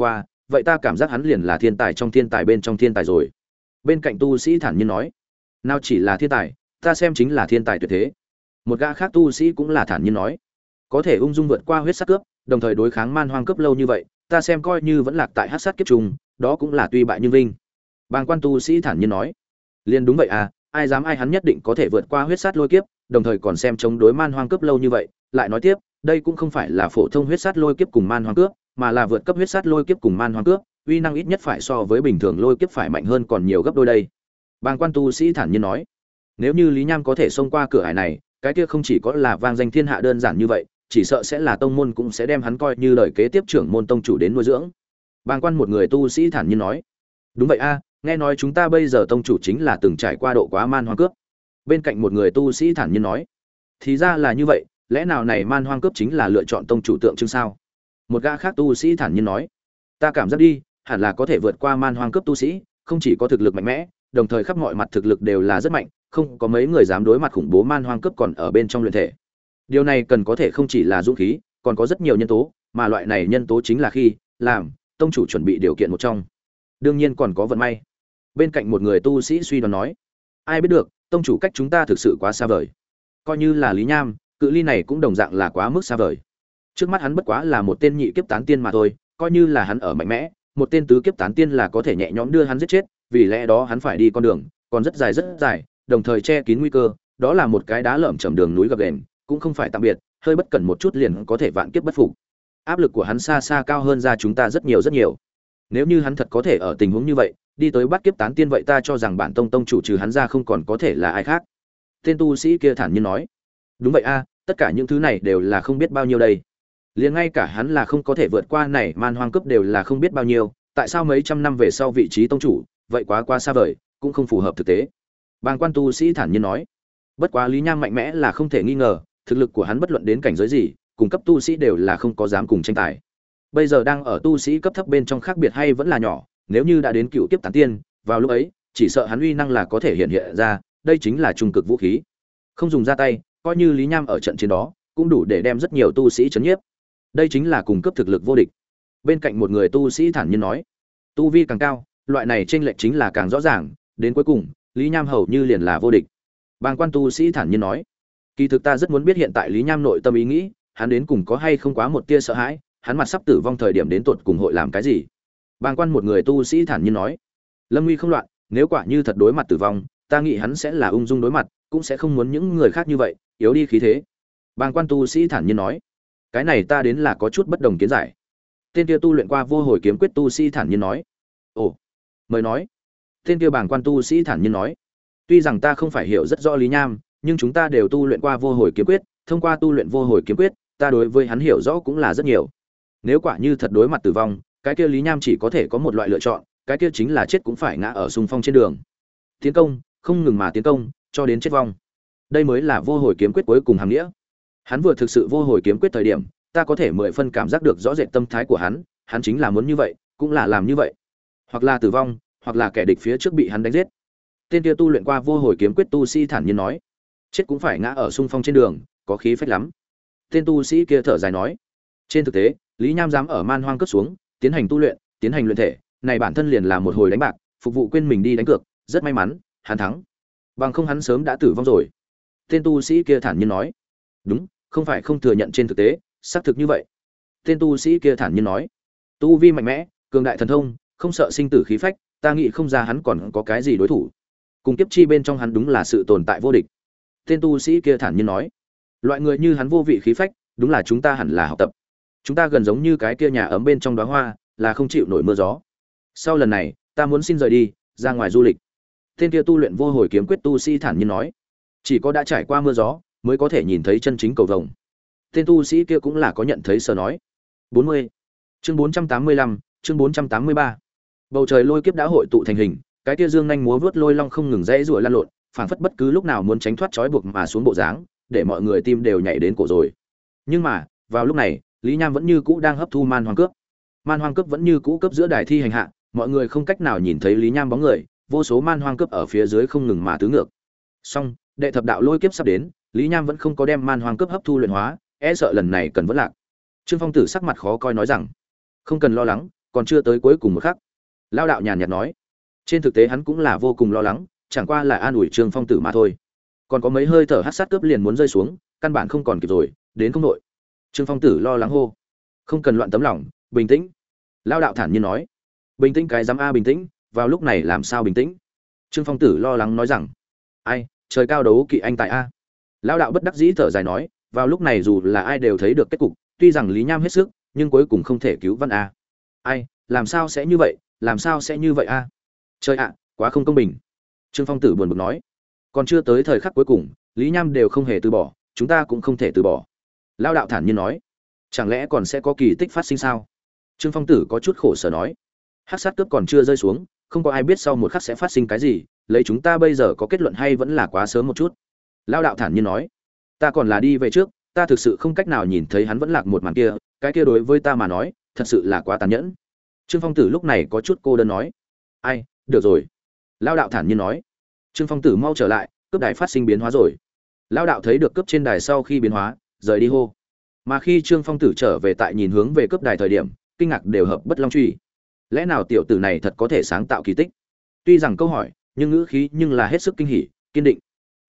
vậy ta cảm giác hắn liền là thiên tài trong thiên tài bên trong thiên tài rồi. Bên cạnh tu sĩ thản nhiên nói, nào chỉ là thiên tài, ta xem chính là thiên tài tuyệt thế. Một gã khác tu sĩ cũng là thản nhiên nói, có thể ung dung vượt qua huyết sát cướp, đồng thời đối kháng man hoang cướp lâu như vậy, ta xem coi như vẫn lạc tại hắc sát kiếp trùng, đó cũng là tuy bại nhưng vinh. Bàng quan tu sĩ thản nhiên nói, liền đúng vậy à, ai dám ai hắn nhất định có thể vượt qua huyết sát lôi kiếp, đồng thời còn xem chống đối man hoang cướp lâu như vậy. Lại nói tiếp, đây cũng không phải là phổ thông huyết sát lôi kiếp cùng man hoang cướp, mà là vượt cấp huyết sát lôi kiếp cùng man hoang cướp, uy năng ít nhất phải so với bình thường lôi kiếp phải mạnh hơn còn nhiều gấp đôi đây. Bàng quan tu sĩ thản nhiên nói, nếu như Lý Nham có thể xông qua cửa ải này, cái kia không chỉ có là vang danh thiên hạ đơn giản như vậy, chỉ sợ sẽ là tông môn cũng sẽ đem hắn coi như lời kế tiếp trưởng môn tông chủ đến nuôi dưỡng. Bàng quan một người tu sĩ thản nhiên nói, đúng vậy a, nghe nói chúng ta bây giờ tông chủ chính là từng trải qua độ quá man hoang cướp. Bên cạnh một người tu sĩ thản nhiên nói, thì ra là như vậy, lẽ nào này man hoang cướp chính là lựa chọn tông chủ tượng trưng sao? Một gã khác tu sĩ thản nhiên nói, ta cảm giác đi, hẳn là có thể vượt qua man hoang cướp tu sĩ, không chỉ có thực lực mạnh mẽ, đồng thời khắp mọi mặt thực lực đều là rất mạnh, không có mấy người dám đối mặt khủng bố man hoang cướp còn ở bên trong luyện thể. Điều này cần có thể không chỉ là dũng khí, còn có rất nhiều nhân tố, mà loại này nhân tố chính là khi làm tông chủ chuẩn bị điều kiện một trong. Đương nhiên còn có vận may. Bên cạnh một người tu sĩ suy đoán nói, ai biết được, tông chủ cách chúng ta thực sự quá xa vời. Coi như là Lý Nham, cự ly này cũng đồng dạng là quá mức xa vời. Trước mắt hắn bất quá là một tên nhị kiếp tán tiên mà thôi, coi như là hắn ở mạnh mẽ, một tên tứ kiếp tán tiên là có thể nhẹ nhõm đưa hắn giết chết, vì lẽ đó hắn phải đi con đường còn rất dài, đồng thời che kín nguy cơ, đó là một cái đá lởm chởm đường núi gập ghềnh, cũng không phải tạm biệt, hơi bất cẩn một chút liền có thể vạn kiếp bất phục. Áp lực của hắn xa xa cao hơn ra chúng ta rất nhiều. Nếu như hắn thật có thể ở tình huống như vậy, đi tới bắt kiếp tán tiên, vậy ta cho rằng bản tông chủ trừ hắn ra không còn có thể là ai khác. Tên tu sĩ kia thản nhiên nói, đúng vậy a, tất cả những thứ này đều là không biết bao nhiêu đây. Liền ngay cả hắn là không có thể vượt qua này man hoang cấp đều là không biết bao nhiêu, tại sao mấy trăm năm về sau vị trí tông chủ, vậy quá xa vời, cũng không phù hợp thực tế. Bàng quan tu sĩ thản nhiên nói, bất quá Lý Nham mạnh mẽ là không thể nghi ngờ, thực lực của hắn bất luận đến cảnh giới gì, cùng cấp tu sĩ đều là không có dám cùng tranh tài. Bây giờ đang ở tu sĩ cấp thấp bên trong khác biệt hay vẫn là nhỏ, nếu như đã đến cựu kiếp tán tiên, vào lúc ấy, chỉ sợ hắn uy năng là có thể hiện ra, đây chính là trung cực vũ khí. Không dùng ra tay, coi như Lý Nham ở trận chiến đó, cũng đủ để đem rất nhiều tu sĩ chấn nhiếp. Đây chính là cùng cấp thực lực vô địch. Bên cạnh một người tu sĩ thản nhiên nói, tu vi càng cao, loại này chênh lệch chính là càng rõ ràng, đến cuối cùng, Lý Nham hầu như liền là vô địch. Bàng quan tu sĩ thản nhiên nói, kỳ thực ta rất muốn biết hiện tại Lý Nham nội tâm ý nghĩ, hắn đến cùng có hay không quá một tia sợ hãi, hắn mặt sắp tử vong thời điểm đến tột cùng hội làm cái gì. Bàng quan một người tu sĩ thản nhiên nói, lâm nguy không loạn, nếu quả như thật đối mặt tử vong, ta nghĩ hắn sẽ là ung dung đối mặt, cũng sẽ không muốn những người khác như vậy yếu đi khí thế. Bàng quan tu sĩ thản nhiên nói, cái này ta đến là có chút bất đồng kiến giải. Tên kia tu luyện qua vô hồi kiếm quyết tu sĩ thản nhiên nói, ồ, mời nói. Tên kia bàng quan tu sĩ thản nhiên nói, tuy rằng ta không phải hiểu rất rõ Lý Nham, nhưng chúng ta đều tu luyện qua vô hồi kiếm quyết, thông qua tu luyện vô hồi kiếm quyết, ta đối với hắn hiểu rõ cũng là rất nhiều. Nếu quả như thật đối mặt tử vong, cái kia Lý Nham chỉ có thể có một loại lựa chọn, cái kia chính là chết cũng phải ngã ở xung phong trên đường. Tiến công, không ngừng mà tiến công, cho đến chết vong. Đây mới là vô hồi kiếm quyết cuối cùng hàm nghĩa. Hắn vừa thực sự vô hồi kiếm quyết thời điểm, ta có thể 10 phân cảm giác được rõ rệt tâm thái của hắn, hắn chính là muốn như vậy, cũng là làm như vậy. Hoặc là tử vong, hoặc là kẻ địch phía trước bị hắn đánh giết. Tên kia tu luyện qua vô hồi kiếm quyết tu sĩ thản nhiên nói, chết cũng phải ngã ở xung phong trên đường, có khí phách lắm. Tên tu sĩ kia thở dài nói, trên thực tế, Lý Nham dám ở man hoang cấp xuống, tiến hành tu luyện, tiến hành luyện thể, này bản thân liền là một hồi đánh bạc, phục vụ quên mình đi đánh cược, rất may mắn, hắn thắng. Bằng không hắn sớm đã tử vong rồi. Tên tu sĩ kia thản nhiên nói, đúng, không phải không thừa nhận trên thực tế, xác thực như vậy. Tên tu sĩ kia thản nhiên nói, tu vi mạnh mẽ, cường đại thần thông, không sợ sinh tử khí phách, ta nghĩ không ra hắn còn có cái gì đối thủ. Cùng kiếp chi bên trong hắn đúng là sự tồn tại vô địch. Tên tu sĩ kia thản nhiên nói, loại người như hắn vô vị khí phách, đúng là chúng ta hẳn là học tập. Chúng ta gần giống như cái kia nhà ấm bên trong đóa hoa, là không chịu nổi mưa gió. Sau lần này, ta muốn xin rời đi, ra ngoài du lịch. Tên kia tu luyện vô hồi kiếm quyết tu sĩ thản nhiên nói, chỉ có đã trải qua mưa gió, mới có thể nhìn thấy chân chính cầu vồng. Tên tu sĩ kia cũng là có nhận thấy sờ nói. 40. Chương 485, chương 483. Bầu trời lôi kiếp đã hội tụ thành hình, cái kia dương nhanh múa vớt lôi long không ngừng rẽ rủa lăn lộn, phảng phất bất cứ lúc nào muốn tránh thoát trói buộc mà xuống bộ dáng, để mọi người tim đều nhảy đến cổ rồi. Nhưng mà, vào lúc này, Lý Nham vẫn như cũ đang hấp thu man hoang cướp. Man hoang cướp vẫn như cũ cấp giữa đài thi hành hạ, mọi người không cách nào nhìn thấy Lý Nham bóng người, vô số man hoang cướp ở phía dưới không ngừng mà tứ ngược. Song, đệ thập đạo lôi kiếp sắp đến, Lý Nham vẫn không có đem man hoang cướp hấp thu luyện hóa, e sợ lần này cần vẫn lạc. Trương Phong Tử sắc mặt khó coi nói rằng, không cần lo lắng, còn chưa tới cuối cùng một khắc. Lao đạo nhàn nhạt nói, trên thực tế hắn cũng là vô cùng lo lắng, chẳng qua là an ủi Trương Phong Tử mà thôi. Còn có mấy hơi thở hắc sát cướp liền muốn rơi xuống, căn bản không còn kịp rồi, đến không đội. Trương Phong Tử lo lắng hô, không cần loạn tấm lòng, bình tĩnh. Lao đạo thản nhiên nói, bình tĩnh cái dám a bình tĩnh, vào lúc này làm sao bình tĩnh? Trương Phong Tử lo lắng nói rằng, ai, trời cao đấu kỵ anh tại a. Lao đạo bất đắc dĩ thở dài nói, vào lúc này dù là ai đều thấy được kết cục, tuy rằng Lý Nham hết sức, nhưng cuối cùng không thể cứu Văn a. Ai, làm sao sẽ như vậy, làm sao sẽ như vậy a? Trời ạ, quá không công bình. Trương Phong Tử buồn bực nói, còn chưa tới thời khắc cuối cùng, Lý Nham đều không hề từ bỏ, chúng ta cũng không thể từ bỏ. Lao đạo thản nhiên nói, chẳng lẽ còn sẽ có kỳ tích phát sinh sao? Trương Phong Tử có chút khổ sở nói, hắc sát cướp còn chưa rơi xuống, không có ai biết sau một khắc sẽ phát sinh cái gì, lấy chúng ta bây giờ có kết luận hay vẫn là quá sớm một chút. Lao đạo thản nhiên nói, ta còn là đi về trước, ta thực sự không cách nào nhìn thấy hắn vẫn lạc một màn kia, cái kia đối với ta mà nói, thật sự là quá tàn nhẫn. Trương Phong Tử lúc này có chút cô đơn nói, ai, được rồi. Lao đạo thản nhiên nói, Trương Phong Tử mau trở lại, cướp đài phát sinh biến hóa rồi. Lao đạo thấy được cướp trên đài sau khi biến hóa, rời đi hô. Mà khi Trương Phong Tử trở về tại nhìn hướng về cướp đài thời điểm, kinh ngạc đều hợp bất long truy. Lẽ nào tiểu tử này thật có thể sáng tạo kỳ tích? Tuy rằng câu hỏi, nhưng ngữ khí nhưng là hết sức kinh hỉ, kiên định.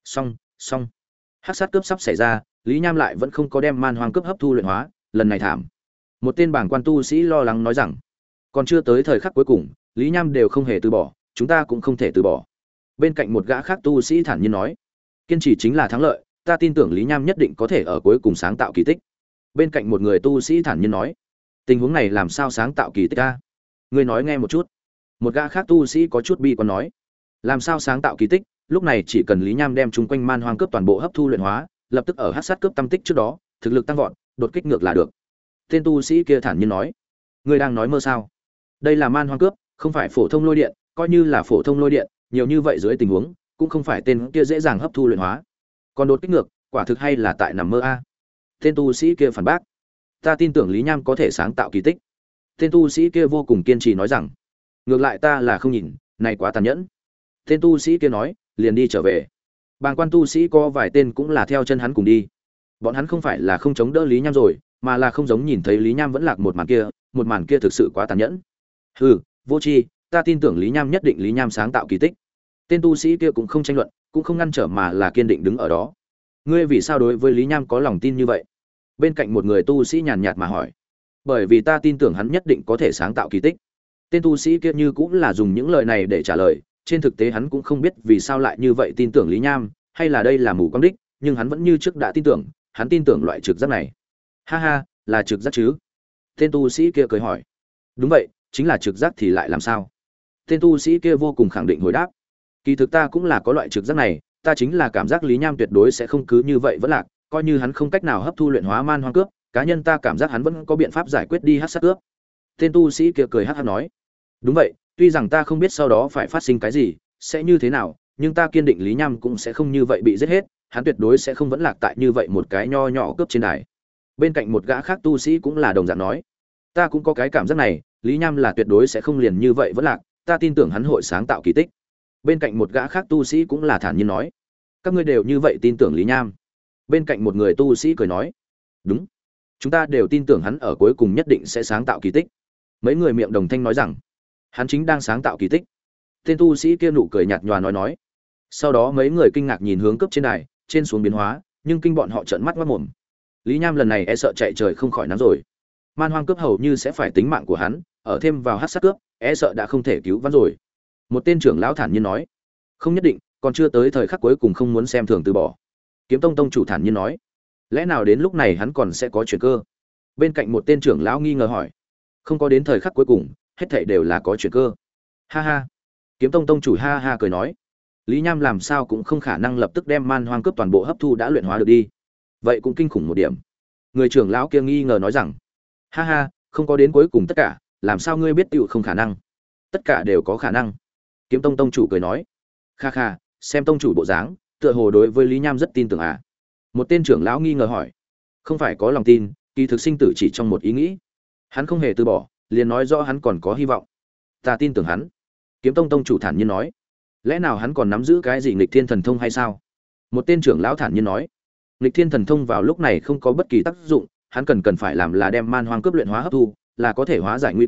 Song, hắc sát cướp sắp xảy ra, Lý Nham lại vẫn không có đem man hoang cướp hấp thu luyện hóa, lần này thảm. Một tên bảng quan tu sĩ lo lắng nói rằng, còn chưa tới thời khắc cuối cùng, Lý Nham đều không hề từ bỏ, chúng ta cũng không thể từ bỏ. Bên cạnh một gã khác tu sĩ thản nhiên nói, kiên trì chính là thắng lợi, ta tin tưởng Lý Nham nhất định có thể ở cuối cùng sáng tạo kỳ tích. Bên cạnh một người tu sĩ thản nhiên nói, tình huống này làm sao sáng tạo kỳ tích a? Ngươi nói nghe một chút. Một gã khác tu sĩ có chút bi quan nói, làm sao sáng tạo kỳ tích? Lúc này chỉ cần Lý Nham đem chúng quanh man hoang cướp toàn bộ hấp thu luyện hóa, lập tức ở hắc sát cướp tâm tích trước đó, thực lực tăng vọt, đột kích ngược là được. Tên tu sĩ kia thản nhiên nói, ngươi đang nói mơ sao? Đây là man hoang cướp, không phải phổ thông lôi điện, coi như là phổ thông lôi điện, nhiều như vậy dưới tình huống, cũng không phải tên kia dễ dàng hấp thu luyện hóa. Còn đột kích ngược, quả thực hay là tại nằm mơ a? Tên tu sĩ kia phản bác, ta tin tưởng Lý Nham có thể sáng tạo kỳ tích. Tên tu sĩ kia vô cùng kiên trì nói rằng, ngược lại ta là không nhìn, này quá tàn nhẫn. Tên tu sĩ kia nói, liền đi trở về. Bàng quan tu sĩ có vài tên cũng là theo chân hắn cùng đi. Bọn hắn không phải là không chống đỡ Lý Nham rồi, mà là không giống nhìn thấy Lý Nham vẫn lạc một màn kia thực sự quá tàn nhẫn. Hừ, vô tri, ta tin tưởng Lý Nham nhất định Lý Nham sáng tạo kỳ tích. Tên tu sĩ kia cũng không tranh luận, cũng không ngăn trở mà là kiên định đứng ở đó. Ngươi vì sao đối với Lý Nham có lòng tin như vậy? Bên cạnh một người tu sĩ nhàn nhạt mà hỏi. Bởi vì ta tin tưởng hắn nhất định có thể sáng tạo kỳ tích. Tên tu sĩ kia như cũng là dùng những lời này để trả lời, trên thực tế hắn cũng không biết vì sao lại như vậy tin tưởng Lý Nham, hay là đây là mù quáng đích, nhưng hắn vẫn như trước đã tin tưởng, hắn tin tưởng loại trực giác này. Ha ha, là trực giác chứ? Tên tu sĩ kia cười hỏi. Đúng vậy, chính là trực giác thì lại làm sao? Tên tu sĩ kia vô cùng khẳng định hồi đáp. Kỳ thực ta cũng là có loại trực giác này, ta chính là cảm giác Lý Nham tuyệt đối sẽ không cứ như vậy vẫn lạc, coi như hắn không cách nào hấp thu luyện hóa man hoang cướp, cá nhân ta cảm giác hắn vẫn có biện pháp giải quyết đi hắc sát cướp. Tên tu sĩ kia cười hắc hắc nói. Đúng vậy, tuy rằng ta không biết sau đó phải phát sinh cái gì, sẽ như thế nào, nhưng ta kiên định Lý Nham cũng sẽ không như vậy bị giết hết, hắn tuyệt đối sẽ không vẫn lạc tại như vậy một cái nho nhỏ cướp trên đài. Bên cạnh một gã khác tu sĩ cũng là đồng dạng nói, ta cũng có cái cảm giác này, Lý Nham là tuyệt đối sẽ không liền như vậy vẫn lạc, ta tin tưởng hắn hội sáng tạo kỳ tích. Bên cạnh một gã khác tu sĩ cũng là thản nhiên nói, các ngươi đều như vậy tin tưởng Lý Nham. Bên cạnh một người tu sĩ cười nói, đúng, chúng ta đều tin tưởng hắn ở cuối cùng nhất định sẽ sáng tạo kỳ tích. Mấy người miệng đồng thanh nói rằng, hắn chính đang sáng tạo kỳ tích. Tên tu sĩ kia nụ cười nhạt nhòa nói. Sau đó mấy người kinh ngạc nhìn hướng cấp trên đài, trên xuống biến hóa, nhưng kinh bọn họ trợn mắt ngoác mồm. Lý Nham lần này e sợ chạy trời không khỏi nắng rồi. Man hoang cướp hầu như sẽ phải tính mạng của hắn, ở thêm vào hắc sát cướp, e sợ đã không thể cứu vãn rồi. Một tên trưởng lão thản nhiên nói, không nhất định, còn chưa tới thời khắc cuối cùng không muốn xem thường từ bỏ. Kiếm Tông tông chủ thản nhiên nói, lẽ nào đến lúc này hắn còn sẽ có chuyển cơ? Bên cạnh một tên trưởng lão nghi ngờ hỏi, không có đến thời khắc cuối cùng, hết thảy đều là có chuyển cơ. Ha ha. Kiếm Tông tông chủ ha ha cười nói, Lý Nham làm sao cũng không khả năng lập tức đem man hoang cướp toàn bộ hấp thu đã luyện hóa được đi. Vậy cũng kinh khủng một điểm. Người trưởng lão kia nghi ngờ nói rằng, ha ha, không có đến cuối cùng tất cả, làm sao ngươi biết tựu không khả năng? Tất cả đều có khả năng. Kiếm Tông tông chủ cười nói, kha kha, xem tông chủ bộ dáng, tựa hồ đối với Lý Nham rất tin tưởng à? Một tên trưởng lão nghi ngờ hỏi, không phải có lòng tin, kỳ thực sinh tử chỉ trong một ý nghĩ. Hắn không hề từ bỏ, liền nói rõ hắn còn có hy vọng. Ta tin tưởng hắn. Kiếm Tông tông chủ thản nhiên nói, lẽ nào hắn còn nắm giữ cái gì nghịch thiên thần thông hay sao? Một tên trưởng lão thản nhiên nói, nghịch thiên thần thông vào lúc này không có bất kỳ tác dụng, hắn cần phải làm là đem man hoang cướp luyện hóa hấp thu, là có thể hóa giải nguy cơ,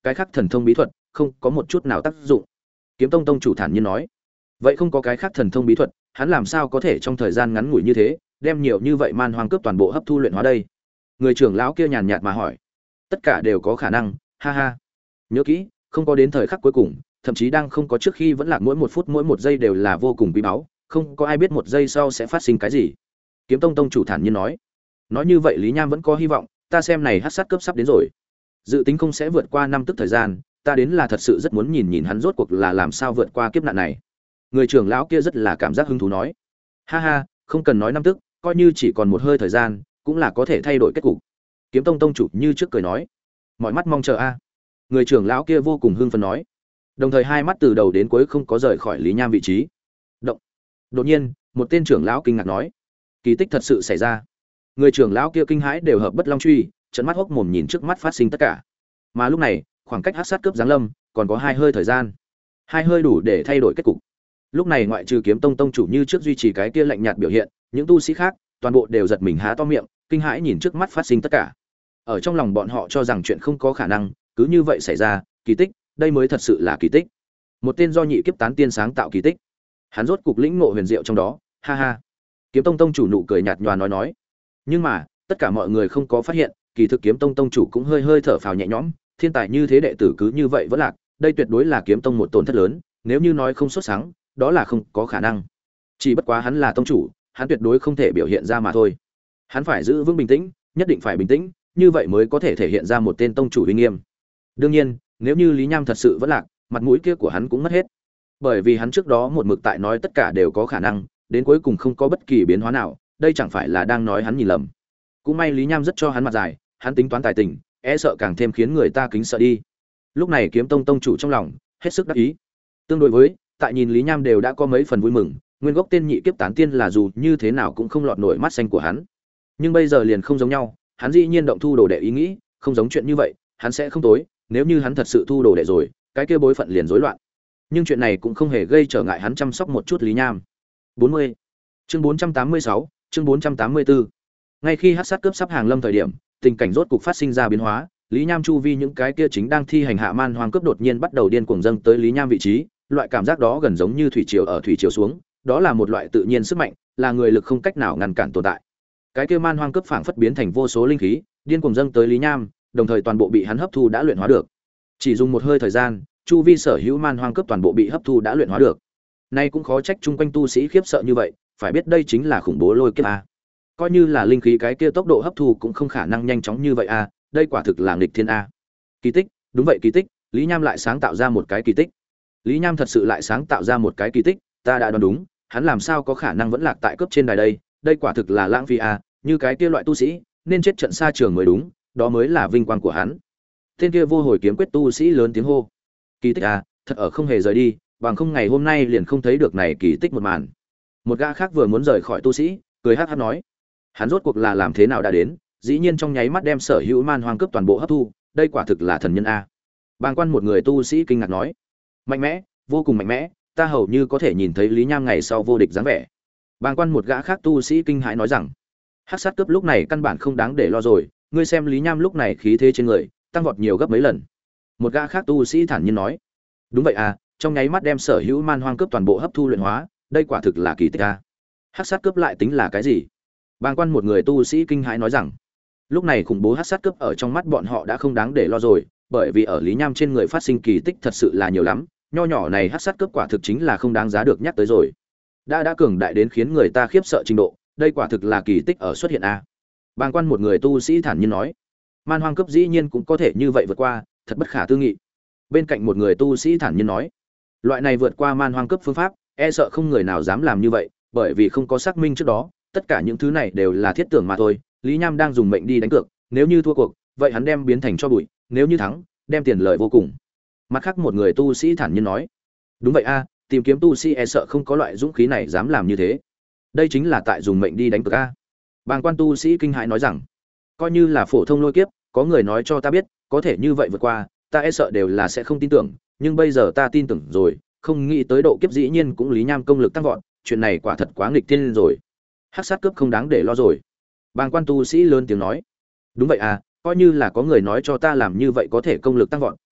cái khác thần thông bí thuật không có một chút nào tác dụng. Kiếm tông tông chủ thản nhiên nói. Vậy không có cái khác thần thông bí thuật, hắn làm sao có thể trong thời gian ngắn ngủi như thế đem nhiều như vậy man hoang cướp toàn bộ hấp thu luyện hóa đây? Người trưởng lão kia nhàn nhạt mà hỏi. Tất cả đều có khả năng, ha ha. Nhớ kỹ, không có đến thời khắc cuối cùng, thậm chí đang không có trước khi vẫn lạc mỗi một phút mỗi một giây đều là vô cùng quý báu, không có ai biết một giây sau sẽ phát sinh cái gì. Kiếm tông tông chủ thản nhiên nói. Nói như vậy Lý Nham vẫn có hy vọng, ta xem này hắc sát cướp sắp đến rồi. Dự tính không sẽ vượt qua 5 tức thời gian, ta đến là thật sự rất muốn nhìn nhìn hắn rốt cuộc là làm sao vượt qua kiếp nạn này. Người trưởng lão kia rất là cảm giác hứng thú nói. Ha ha, không cần nói 5 tức, coi như chỉ còn một hơi thời gian, cũng là có thể thay đổi kết cục. Kiếm tông tông chủ như trước cười nói. Mọi mắt mong chờ a. Người trưởng lão kia vô cùng hưng phấn nói. Đồng thời hai mắt từ đầu đến cuối không có rời khỏi Lý Nham vị trí. Động. Đột nhiên, một tên trưởng lão kinh ngạc nói. Kỳ tích thật sự xảy ra. Người trưởng lão kia kinh hãi đều hợp bất long truy, trợn mắt hốc mồm nhìn trước mắt phát sinh tất cả. Mà lúc này, khoảng cách hắc sát cướp giáng lâm, còn có 2 hơi thời gian. 2 hơi đủ để thay đổi kết cục. Lúc này ngoại trừ Kiếm tông tông chủ như trước duy trì cái kia lạnh nhạt biểu hiện, những tu sĩ khác, toàn bộ đều giật mình há to miệng, kinh hãi nhìn trước mắt phát sinh tất cả. Ở trong lòng bọn họ cho rằng chuyện không có khả năng, cứ như vậy xảy ra, kỳ tích, đây mới thật sự là kỳ tích. Một tên do nhị kiếp tán tiên sáng tạo kỳ tích. Hắn rốt cục lĩnh ngộ huyền diệu trong đó, ha ha. Kiếm tông tông chủ nụ cười nhạt nhòa nói. Nhưng mà, tất cả mọi người không có phát hiện, kỳ thực Kiếm tông tông chủ cũng hơi hơi thở phào nhẹ nhõm, thiên tài như thế đệ tử cứ như vậy vẫn lạc, đây tuyệt đối là Kiếm tông một tổn thất lớn, nếu như nói không xuất sáng, đó là không có khả năng. Chỉ bất quá hắn là tông chủ, hắn tuyệt đối không thể biểu hiện ra mà thôi. Hắn phải giữ vững bình tĩnh, nhất định phải bình tĩnh, như vậy mới có thể thể hiện ra một tên tông chủ uy nghiêm. Đương nhiên, nếu như Lý Nham thật sự vẫn lạc, mặt mũi kia của hắn cũng mất hết. Bởi vì hắn trước đó một mực tại nói tất cả đều có khả năng, đến cuối cùng không có bất kỳ biến hóa nào, đây chẳng phải là đang nói hắn nhìn lầm. Cũng may Lý Nham rất cho hắn mặt dài, hắn tính toán tài tình, e sợ càng thêm khiến người ta kính sợ đi. Lúc này Kiếm tông tông chủ trong lòng hết sức đắc ý. Tương đối với, tại nhìn Lý Nham đều đã có mấy phần vui mừng, nguyên gốc tên nhị kiếp tán tiên là dù như thế nào cũng không lọt nổi mắt xanh của hắn. Nhưng bây giờ liền không giống nhau, hắn dĩ nhiên động thu đồ đệ ý nghĩ, không giống chuyện như vậy, hắn sẽ không tối, nếu như hắn thật sự thu đồ đệ rồi, cái kia bối phận liền rối loạn. Nhưng chuyện này cũng không hề gây trở ngại hắn chăm sóc một chút Lý Nham. 40. Chương 486, chương 484. Ngay khi hắc sát cướp sắp hàng lâm thời điểm, tình cảnh rốt cục phát sinh ra biến hóa, Lý Nham chu vi những cái kia chính đang thi hành hạ man hoang cướp đột nhiên bắt đầu điên cuồng dâng tới Lý Nham vị trí, loại cảm giác đó gần giống như thủy triều ở thủy triều xuống, đó là một loại tự nhiên sức mạnh, là người lực không cách nào ngăn cản tồn tại. Cái kia man hoang cướp phảng phất biến thành vô số linh khí, điên cuồng dâng tới Lý Nham, đồng thời toàn bộ bị hắn hấp thu đã luyện hóa được. Chỉ dùng một hơi thời gian, chu vi sở hữu man hoang cướp toàn bộ bị hấp thu đã luyện hóa được. Nay cũng khó trách chung quanh tu sĩ khiếp sợ như vậy, phải biết đây chính là khủng bố lôi kiếp a. Coi như là linh khí cái kia tốc độ hấp thu cũng không khả năng nhanh chóng như vậy a, đây quả thực là nghịch thiên a. Kỳ tích, đúng vậy kỳ tích, Lý Nham lại sáng tạo ra một cái kỳ tích. Lý Nham thật sự lại sáng tạo ra một cái kỳ tích, ta đã đoán đúng, hắn làm sao có khả năng vẫn lạc tại cướp trên đài đây, đây quả thực là lãng phí a, như cái kia loại tu sĩ, nên chết trận xa trường mới đúng, đó mới là vinh quang của hắn. Tên kia vô hồi kiếm quyết tu sĩ lớn tiếng hô. Kỳ tích a, thật ở không hề rời đi, bằng không ngày hôm nay liền không thấy được này kỳ tích một màn. Một gã khác vừa muốn rời khỏi tu sĩ, cười hắc hắc nói, hắn rốt cuộc là làm thế nào đã đến, dĩ nhiên trong nháy mắt đem sở hữu man hoang cướp toàn bộ hấp thu, đây quả thực là thần nhân a. Bàng quan một người tu sĩ kinh ngạc nói, mạnh mẽ, vô cùng mạnh mẽ, ta hầu như có thể nhìn thấy Lý Nham ngày sau vô địch dáng vẻ. Bàng quan một gã khác tu sĩ kinh hãi nói rằng, hắc sát cướp lúc này căn bản không đáng để lo rồi, ngươi xem Lý Nham lúc này khí thế trên người tăng vọt nhiều gấp mấy lần. Một gã khác tu sĩ thản nhiên nói, đúng vậy à, trong nháy mắt đem sở hữu man hoang cướp toàn bộ hấp thu luyện hóa, đây quả thực là kỳ tích a. Hắc sát cướp lại tính là cái gì? Bàng quan một người tu sĩ kinh hãi nói rằng, lúc này khủng bố hắc sát cướp ở trong mắt bọn họ đã không đáng để lo rồi, bởi vì ở Lý Nham trên người phát sinh kỳ tích thật sự là nhiều lắm, nho nhỏ này hắc sát cướp quả thực chính là không đáng giá được nhắc tới rồi. Đã cường đại đến khiến người ta khiếp sợ trình độ, đây quả thực là kỳ tích ở xuất hiện a. Bàng quan một người tu sĩ thản nhiên nói, man hoang cướp dĩ nhiên cũng có thể như vậy vượt qua, thật bất khả tư nghị. Bên cạnh một người tu sĩ thản nhiên nói, loại này vượt qua man hoang cướp phương pháp, e sợ không người nào dám làm như vậy, bởi vì không có xác minh trước đó, tất cả những thứ này đều là thiết tưởng mà thôi. Lý Nham đang dùng mệnh đi đánh cược, nếu như thua cuộc, vậy hắn đem biến thành cho bụi, nếu như thắng, đem tiền lợi vô cùng. Mặt khác một người tu sĩ thản nhiên nói, đúng vậy a, tìm kiếm tu sĩ e sợ không có loại dũng khí này dám làm như thế. Đây chính là tại dùng mệnh đi đánh cược a. Bàng quan tu sĩ kinh hãi nói rằng, coi như là phổ thông lôi kiếp, có người nói cho ta biết, có thể như vậy vượt qua, ta e sợ đều là sẽ không tin tưởng, nhưng bây giờ ta tin tưởng rồi, không nghĩ tới độ kiếp dĩ nhiên cũng Lý Nham công lực tăng vọt, chuyện này quả thật quá nghịch thiên rồi. Hắc sát cướp không đáng để lo rồi. Bàng quan tu sĩ lớn tiếng nói, đúng vậy à, coi như là có người nói cho ta làm như vậy có thể công lực tăng vọt,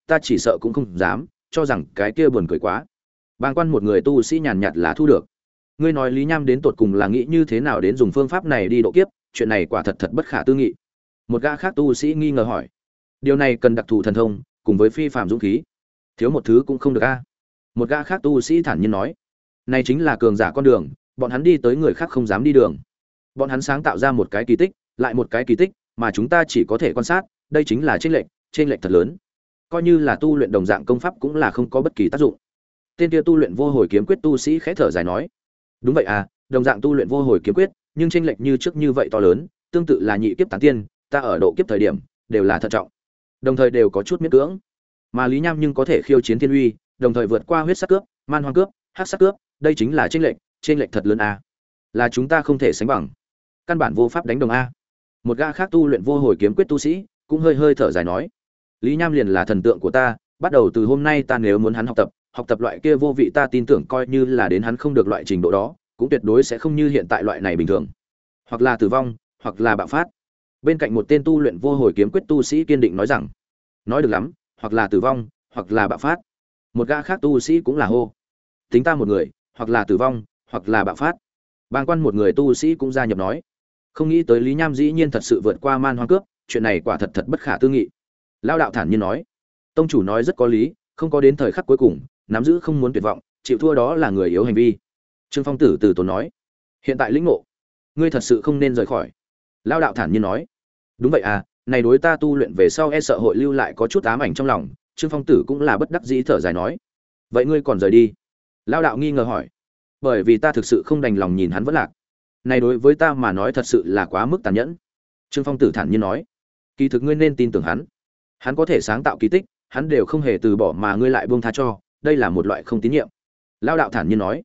ta chỉ sợ cũng không dám, cho rằng cái kia buồn cười quá. Bàng quan một người tu sĩ nhàn nhạt là thu được. Ngươi nói Lý Nham đến tột cùng là nghĩ như thế nào đến dùng phương pháp này đi độ kiếp, chuyện này quả thật thật bất khả tư nghị. Một gã khác tu sĩ nghi ngờ hỏi. Điều này cần đặc thù thần thông, cùng với phi phàm dũng khí. Thiếu một thứ cũng không được a. Một gã khác tu sĩ thản nhiên nói. Này chính là cường giả con đường, bọn hắn đi tới người khác không dám đi đường. Bọn hắn sáng tạo ra một cái kỳ tích, lại một cái kỳ tích, mà chúng ta chỉ có thể quan sát, đây chính là chênh lệch thật lớn. Coi như là tu luyện đồng dạng công pháp cũng là không có bất kỳ tác dụng. Tên kia tu luyện vô hồi kiếm quyết tu sĩ khẽ thở dài nói. Đúng vậy à, đồng dạng tu luyện vô hồi kiếm quyết, nhưng chênh lệch như trước như vậy to lớn, tương tự là nhị kiếp tán tiên, ta ở độ kiếp thời điểm đều là thận trọng, đồng thời đều có chút miễn cưỡng. Mà Lý Nham nhưng có thể khiêu chiến thiên uy, đồng thời vượt qua huyết sắc cướp, man hoang cướp, hắc sắc cướp, đây chính là chênh lệch thật lớn a. Là chúng ta không thể sánh bằng. Căn bản vô pháp đánh đồng a. Một gã khác tu luyện vô hồi kiếm quyết tu sĩ cũng hơi thở dài nói. Lý Nham liền là thần tượng của ta, bắt đầu từ hôm nay ta nếu muốn hắn học tập loại kia vô vị, ta tin tưởng coi như là đến hắn không được loại trình độ đó, cũng tuyệt đối sẽ không như hiện tại loại này bình thường. Hoặc là tử vong, hoặc là bạo phát. Bên cạnh một tên tu luyện vô hồi kiếm quyết tu sĩ kiên định nói rằng, nói được lắm, hoặc là tử vong, hoặc là bạo phát. Một gã khác tu sĩ cũng là hô, tính ta một người, hoặc là tử vong, hoặc là bạo phát. Bàng quan một người tu sĩ cũng gia nhập nói, không nghĩ tới Lý Nham dĩ nhiên thật sự vượt qua man hoang cướp, chuyện này quả thật thật bất khả tư nghị. Lao đạo thản nhiên nói, tông chủ nói rất có lý, không có đến thời khắc cuối cùng, nắm giữ không muốn tuyệt vọng, chịu thua đó là người yếu hành vi. Trương Phong Tử từ tốn nói, hiện tại lĩnh ngộ, ngươi thật sự không nên rời khỏi. Lao đạo thản nhiên nói, đúng vậy à, này đối ta tu luyện về sau e sợ hội lưu lại có chút ám ảnh trong lòng. Trương Phong Tử cũng là bất đắc dĩ thở dài nói, vậy ngươi còn rời đi? Lao đạo nghi ngờ hỏi, bởi vì ta thực sự không đành lòng nhìn hắn vẫn lạc, này đối với ta mà nói thật sự là quá mức tàn nhẫn. Trương Phong Tử thản nhiên nói, kỳ thực ngươi nên tin tưởng hắn có thể sáng tạo kỳ tích, hắn đều không hề từ bỏ mà ngươi lại buông tha cho, đây là một loại không tín nhiệm. Lao đạo thản nhiên nói,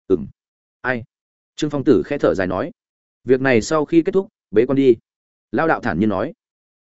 ai? Trương Phong Tử khẽ thở dài nói, việc này sau khi kết thúc bế quan đi. Lao đạo thản nhiên nói,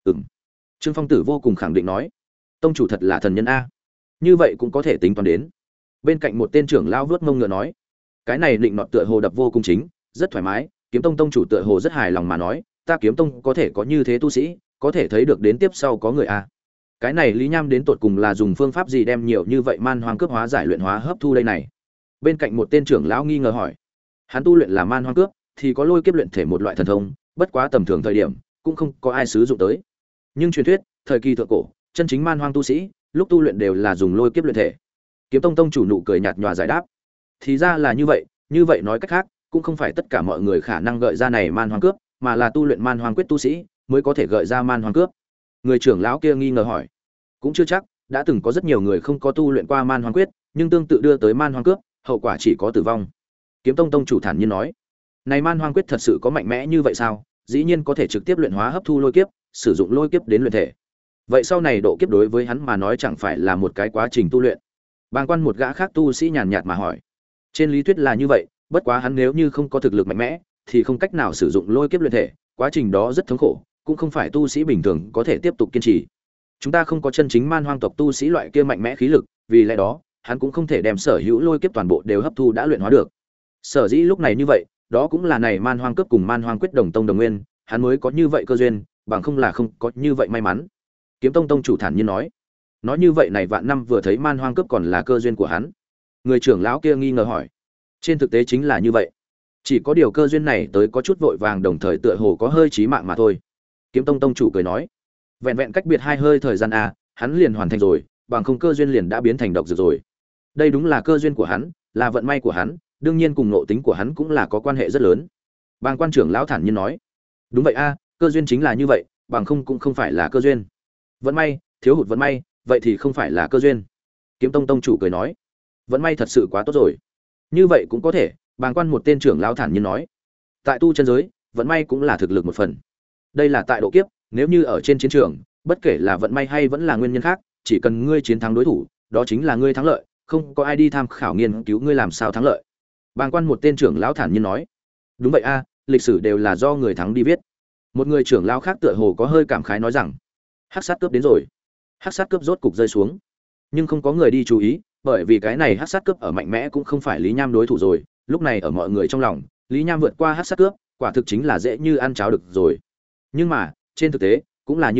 Trương Phong Tử vô cùng khẳng định nói, tông chủ thật là thần nhân a, như vậy cũng có thể tính toán đến. Bên cạnh một tên trưởng lao vớt mông ngựa nói, cái này định nọt tựa hồ đập vô cùng chính, rất thoải mái. Kiếm tông tông chủ tựa hồ rất hài lòng mà nói, ta kiếm tông có thể có như thế tu sĩ, có thể thấy được đến tiếp sau có người a. Cái này Lý Nham đến tột cùng là dùng phương pháp gì đem nhiều như vậy man hoang cướp hóa giải luyện hóa hấp thu đây này? Bên cạnh một tên trưởng lão nghi ngờ hỏi, hắn tu luyện là man hoang cướp thì có lôi kiếp luyện thể một loại thần thông, bất quá tầm thường thời điểm cũng không có ai sử dụng tới. Nhưng truyền thuyết thời kỳ thượng cổ, chân chính man hoang tu sĩ lúc tu luyện đều là dùng lôi kiếp luyện thể. Kiếm tông tông chủ nụ cười nhạt nhòa giải đáp, thì ra là như vậy nói cách khác, cũng không phải tất cả mọi người khả năng gợi ra này man hoang cướp, mà là tu luyện man hoang quyết tu sĩ mới có thể gợi ra man hoang cướp. Người trưởng lão kia nghi ngờ hỏi, cũng chưa chắc, đã từng có rất nhiều người không có tu luyện qua man hoang quyết, nhưng tương tự đưa tới man hoang cướp, hậu quả chỉ có tử vong. Kiếm tông tông chủ thản nhiên nói, này man hoang quyết thật sự có mạnh mẽ như vậy sao? Dĩ nhiên có thể trực tiếp luyện hóa hấp thu lôi kiếp, sử dụng lôi kiếp đến luyện thể. Vậy sau này độ kiếp đối với hắn mà nói chẳng phải là một cái quá trình tu luyện? Bàng quan một gã khác tu sĩ nhàn nhạt mà hỏi, trên lý thuyết là như vậy, bất quá hắn nếu như không có thực lực mạnh mẽ thì không cách nào sử dụng lôi kiếp luyện thể, quá trình đó rất thống khổ, cũng không phải tu sĩ bình thường có thể tiếp tục kiên trì. Chúng ta không có chân chính man hoang tộc tu sĩ loại kia mạnh mẽ khí lực, vì lẽ đó hắn cũng không thể đem sở hữu lôi kiếp toàn bộ đều hấp thu đã luyện hóa được. Sở dĩ lúc này như vậy, đó cũng là này man hoang cướp cùng man hoang quyết đồng tông đồng nguyên, hắn mới có như vậy cơ duyên, bằng không là không có như vậy may mắn. Kiếm tông tông chủ thản nhiên nói như vậy này vạn năm vừa thấy man hoang cướp còn là cơ duyên của hắn. Người trưởng lão kia nghi ngờ hỏi, trên thực tế chính là như vậy, chỉ có điều cơ duyên này tới có chút vội vàng, đồng thời tựa hồ có hơi chí mạng mà thôi. Kiếm tông tông chủ cười nói, vẹn vẹn cách biệt 2 hơi thời gian a, hắn liền hoàn thành rồi, bằng không cơ duyên liền đã biến thành độc dược rồi. Đây đúng là cơ duyên của hắn, là vận may của hắn, đương nhiên cùng ngộ tính của hắn cũng là có quan hệ rất lớn. Bàng quan trưởng lão thản nhiên nói, đúng vậy a, cơ duyên chính là như vậy, bằng không cũng không phải là cơ duyên. Vận may, thiếu hụt vận may, vậy thì không phải là cơ duyên. Kiếm tông tông chủ cười nói, vận may thật sự quá tốt rồi. Như vậy cũng có thể. Bàng quan một tên trưởng lão thản nhiên nói, tại tu chân giới, vận may cũng là thực lực một phần. Đây là tại độ kiếp, nếu như ở trên chiến trường, bất kể là vận may hay vẫn là nguyên nhân khác, chỉ cần ngươi chiến thắng đối thủ, đó chính là ngươi thắng lợi, không có ai đi tham khảo nghiên cứu ngươi làm sao thắng lợi. Bàng quan một tên trưởng lão thản nhiên nói, đúng vậy a, lịch sử đều là do người thắng đi viết. Một người trưởng lão khác tựa hồ có hơi cảm khái nói rằng, hắc sát cướp đến rồi. Hắc sát cướp rốt cục rơi xuống, nhưng không có người đi chú ý, bởi vì cái này hắc sát cướp ở mạnh mẽ cũng không phải Lý Nham đối thủ rồi. Lúc này ở mọi người trong lòng, Lý Nham vượt qua hắc sát cướp, quả thực chính là dễ như ăn cháo được rồi. Nhưng mà trên thực tế cũng là như thế,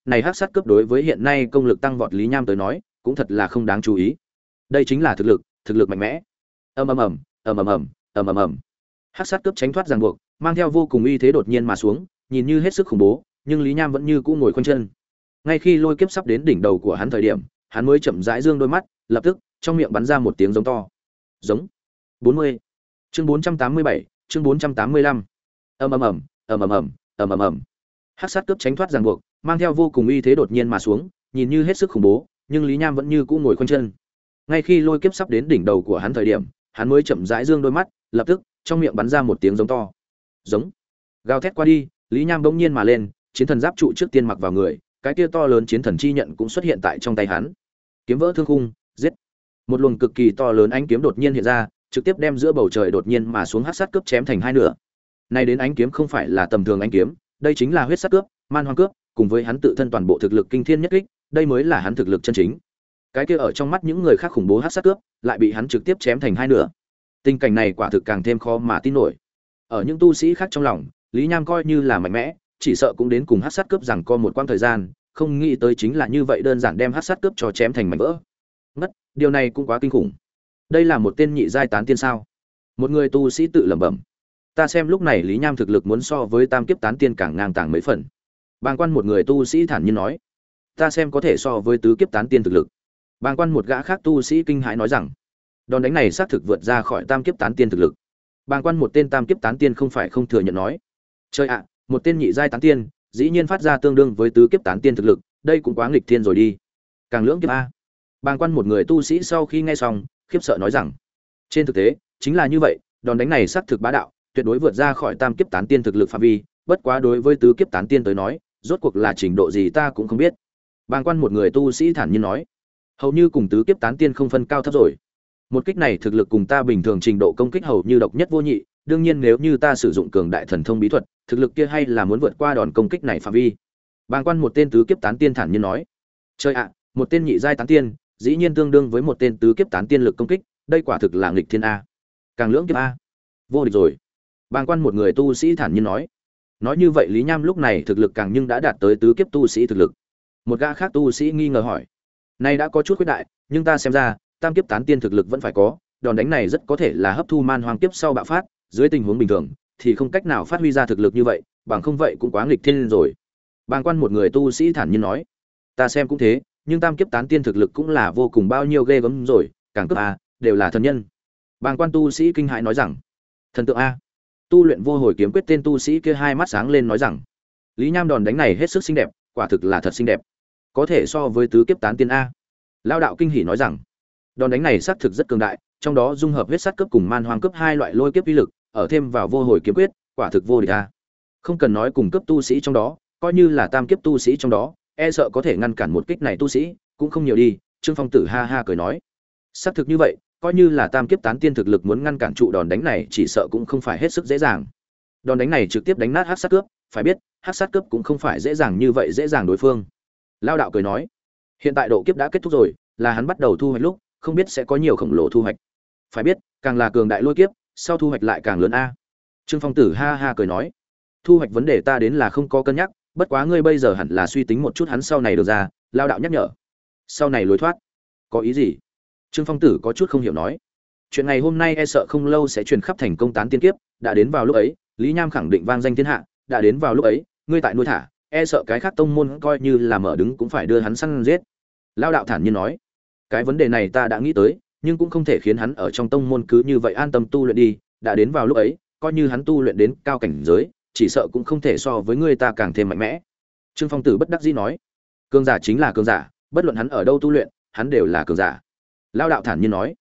này hắc sát cướp đối với hiện nay công lực tăng vọt Lý Nham tới nói cũng thật là không đáng chú ý. Đây chính là thực lực mạnh mẽ. Ầm ầm ầm, ầm ầm ầm, ầm ầm ầm. Hắc sát cướp tránh thoát ràng buộc, mang theo vô cùng uy thế đột nhiên mà xuống, nhìn như hết sức khủng bố, nhưng Lý Nham vẫn như cũ ngồi khoanh chân. Ngay khi lôi kiếp sắp đến đỉnh đầu của hắn thời điểm, hắn mới chậm rãi dương đôi mắt, lập tức trong miệng bắn ra một tiếng giống to. Giống. 40. Chương 487, chương 485. Ầm ầm ầm, ầm ầm ầm, ầm ầm ầm. Hắc sát cướp tránh thoát ràng buộc, mang theo vô cùng uy thế đột nhiên mà xuống, nhìn như hết sức khủng bố, nhưng Lý Nham vẫn như cũ ngồi khoanh chân. Ngay khi lôi kiếp sắp đến đỉnh đầu của hắn thời điểm, hắn mới chậm rãi dương đôi mắt, lập tức trong miệng bắn ra một tiếng giống to. Giống. Gào thét qua đi, Lý Nham bỗng nhiên mà lên, chiến thần giáp trụ trước tiên mặc vào người, cái kia to lớn chiến thần chi nhận cũng xuất hiện tại trong tay hắn. Kiếm vỡ thương khung, giết. Một luồng cực kỳ to lớn ánh kiếm đột nhiên hiện ra, trực tiếp đem giữa bầu trời đột nhiên mà xuống hắc sát cướp chém thành hai nửa. Này đến ánh kiếm không phải là tầm thường ánh kiếm, đây chính là huyết sát cướp, man hoang cướp, cùng với hắn tự thân toàn bộ thực lực kinh thiên nhất kích, đây mới là hắn thực lực chân chính. Cái kia ở trong mắt những người khác khủng bố hắc sát cướp, lại bị hắn trực tiếp chém thành hai nửa. Tình cảnh này quả thực càng thêm khó mà tin nổi. Ở những tu sĩ khác trong lòng, Lý Nham coi như là mạnh mẽ, chỉ sợ cũng đến cùng hắc sát cướp rằng co một quãng thời gian, không nghĩ tới chính là như vậy đơn giản đem hắc sát cướp cho chém thành mảnh vỡ. Ngất, điều này cũng quá kinh khủng. Đây là một tên nhị giai tán tiên sao? Một người tu sĩ tự lẩm bẩm. Ta xem lúc này Lý Nham thực lực muốn so với tam kiếp tán tiên càng ngang tàng mấy phần. Bàng quan một người tu sĩ thản nhiên nói. Ta xem có thể so với tứ kiếp tán tiên thực lực. Bàng quan một gã khác tu sĩ kinh hãi nói rằng, đòn đánh này xác thực vượt ra khỏi tam kiếp tán tiên thực lực. Bàng quan một tên tam kiếp tán tiên không phải không thừa nhận nói. Chơi ạ, một tên nhị giai tán tiên, dĩ nhiên phát ra tương đương với tứ kiếp tán tiên thực lực, đây cũng quá nghịch thiên rồi đi. Càng lưỡng kiếp a. Bàng quan một người tu sĩ sau khi nghe xong, khiếp sợ nói rằng, trên thực tế, chính là như vậy, đòn đánh này xác thực bá đạo, tuyệt đối vượt ra khỏi tam kiếp tán tiên thực lực phạm vi, bất quá đối với tứ kiếp tán tiên tới nói, rốt cuộc là trình độ gì ta cũng không biết. Bàng quan một người tu sĩ thản nhiên nói, hầu như cùng tứ kiếp tán tiên không phân cao thấp rồi. Một kích này thực lực cùng ta bình thường trình độ công kích hầu như độc nhất vô nhị, đương nhiên nếu như ta sử dụng cường đại thần thông bí thuật, thực lực kia hay là muốn vượt qua đòn công kích này phạm vi. Bàng quan một tên tứ kiếp tán tiên thản nhiên nói, chơi ạ, một tên nhị giai tán tiên, dĩ nhiên tương đương với một tên tứ kiếp tán tiên lực công kích, đây quả thực là nghịch thiên a. Càng lưỡng kiếp a. Vô địch rồi. Bàng quan một người tu sĩ thản nhiên nói. Nói như vậy Lý Nham lúc này thực lực càng nhưng đã đạt tới tứ kiếp tu sĩ thực lực. Một gã khác tu sĩ nghi ngờ hỏi, nay đã có chút khuyết đại, nhưng ta xem ra, tam kiếp tán tiên thực lực vẫn phải có, đòn đánh này rất có thể là hấp thu man hoang kiếp sau bạo phát, dưới tình huống bình thường thì không cách nào phát huy ra thực lực như vậy, bằng không vậy cũng quá nghịch thiên rồi. Bàng quan một người tu sĩ thản nhiên nói, ta xem cũng thế, nhưng tam kiếp tán tiên thực lực cũng là vô cùng bao nhiêu ghê gớm rồi, càng cấp a, đều là thần nhân. Bàng quan tu sĩ kinh hãi nói rằng, thần tượng a. Tu luyện vô hồi kiếm quyết tên tu sĩ kia hai mắt sáng lên nói rằng, Lý Nham đòn đánh này hết sức xinh đẹp, quả thực là thật xinh đẹp, có thể so với tứ kiếp tán tiên a. Lao đạo kinh hỉ nói rằng, đòn đánh này xác thực rất cường đại, trong đó dung hợp huyết sát cướp cùng man hoang cướp hai loại lôi kiếp uy lực, ở thêm vào vô hồi kiếm quyết, quả thực vô địch a. Không cần nói cùng cấp tu sĩ trong đó, coi như là tam kiếp tu sĩ trong đó, e sợ có thể ngăn cản một kích này tu sĩ, cũng không nhiều đi. Trương Phong Tử ha ha cười nói, xác thực như vậy, coi như là tam kiếp tán tiên thực lực muốn ngăn cản trụ đòn đánh này, chỉ sợ cũng không phải hết sức dễ dàng. Đòn đánh này trực tiếp đánh nát hắc sát cướp, phải biết, hắc sát cướp cũng không phải dễ dàng như vậy dễ dàng đối phương. Lao đạo cười nói, hiện tại độ kiếp đã kết thúc rồi, là hắn bắt đầu thu hoạch lúc, không biết sẽ có nhiều khổng lồ thu hoạch. Phải biết, càng là cường đại lôi kiếp, sau thu hoạch lại càng lớn a. Trương Phong Tử ha ha cười nói, thu hoạch vấn đề ta đến là không có cân nhắc, bất quá ngươi bây giờ hẳn là suy tính một chút hắn sau này được ra. Lao đạo nhắc nhở, sau này lối thoát, có ý gì? Trương Phong Tử có chút không hiểu nói, chuyện ngày hôm nay e sợ không lâu sẽ truyền khắp thành công tán tiên kiếp, đã đến vào lúc ấy, Lý Nham khẳng định vang danh thiên hạ, đã đến vào lúc ấy, ngươi tại nuôi thả, e sợ cái khác tông môn coi như là mở đứng cũng phải đưa hắn săn giết. Lao đạo thản nhiên nói, cái vấn đề này ta đã nghĩ tới, nhưng cũng không thể khiến hắn ở trong tông môn cứ như vậy an tâm tu luyện đi, đã đến vào lúc ấy, coi như hắn tu luyện đến cao cảnh giới, chỉ sợ cũng không thể so với ngươi ta càng thêm mạnh mẽ. Trương Phong Tử bất đắc dĩ nói, cường giả chính là cường giả, bất luận hắn ở đâu tu luyện, hắn đều là cường giả. Lao đạo thản nhiên nói,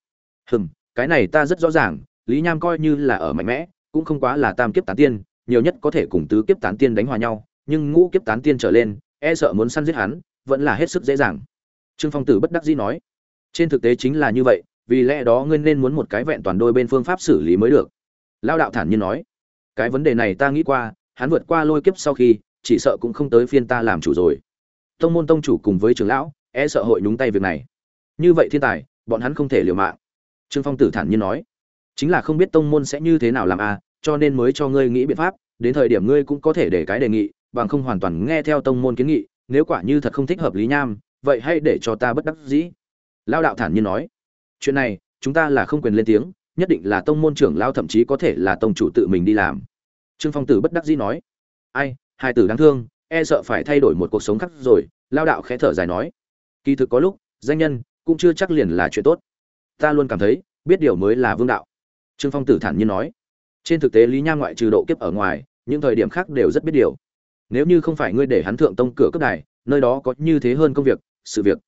cái này ta rất rõ ràng, Lý Nham coi như là ở mạnh mẽ, cũng không quá là tam kiếp tán tiên, nhiều nhất có thể cùng tứ kiếp tán tiên đánh hòa nhau, nhưng ngũ kiếp tán tiên trở lên, e sợ muốn săn giết hắn, vẫn là hết sức dễ dàng. Trương Phong Tử bất đắc dĩ nói, trên thực tế chính là như vậy, vì lẽ đó ngươi nên muốn một cái vẹn toàn đôi bên phương pháp xử lý mới được. Lao đạo thản nhiên nói, cái vấn đề này ta nghĩ qua, hắn vượt qua lôi kiếp sau khi, chỉ sợ cũng không tới phiên ta làm chủ rồi. Tông môn tông chủ cùng với trưởng lão, e sợ hội nhúng tay việc này. Như vậy thiên tài, bọn hắn không thể liều mạng. Trương Phong Tử thản nhiên nói, chính là không biết tông môn sẽ như thế nào làm a, cho nên mới cho ngươi nghĩ biện pháp, đến thời điểm ngươi cũng có thể để cái đề nghị, bằng không hoàn toàn nghe theo tông môn kiến nghị, nếu quả như thật không thích hợp Lý Nham, vậy hãy để cho ta bất đắc dĩ. Lao đạo thản nhiên nói, chuyện này chúng ta là không quyền lên tiếng, nhất định là tông môn trưởng lao, thậm chí có thể là tông chủ tự mình đi làm. Trương Phong Tử bất đắc dĩ nói, ai, hai tử đáng thương, e sợ phải thay đổi một cuộc sống khác rồi. Lao đạo khẽ thở dài nói, kỳ thực có lúc danh nhân cũng chưa chắc liền là chuyện tốt, ta luôn cảm thấy biết điều mới là vương đạo. Trương Phong Tử thản nhiên nói, trên thực tế Lý Nham ngoại trừ độ kiếp ở ngoài, những thời điểm khác đều rất biết điều. Nếu như không phải ngươi để hắn thượng tông cửa cấp đài, nơi đó có như thế hơn công việc, sự việc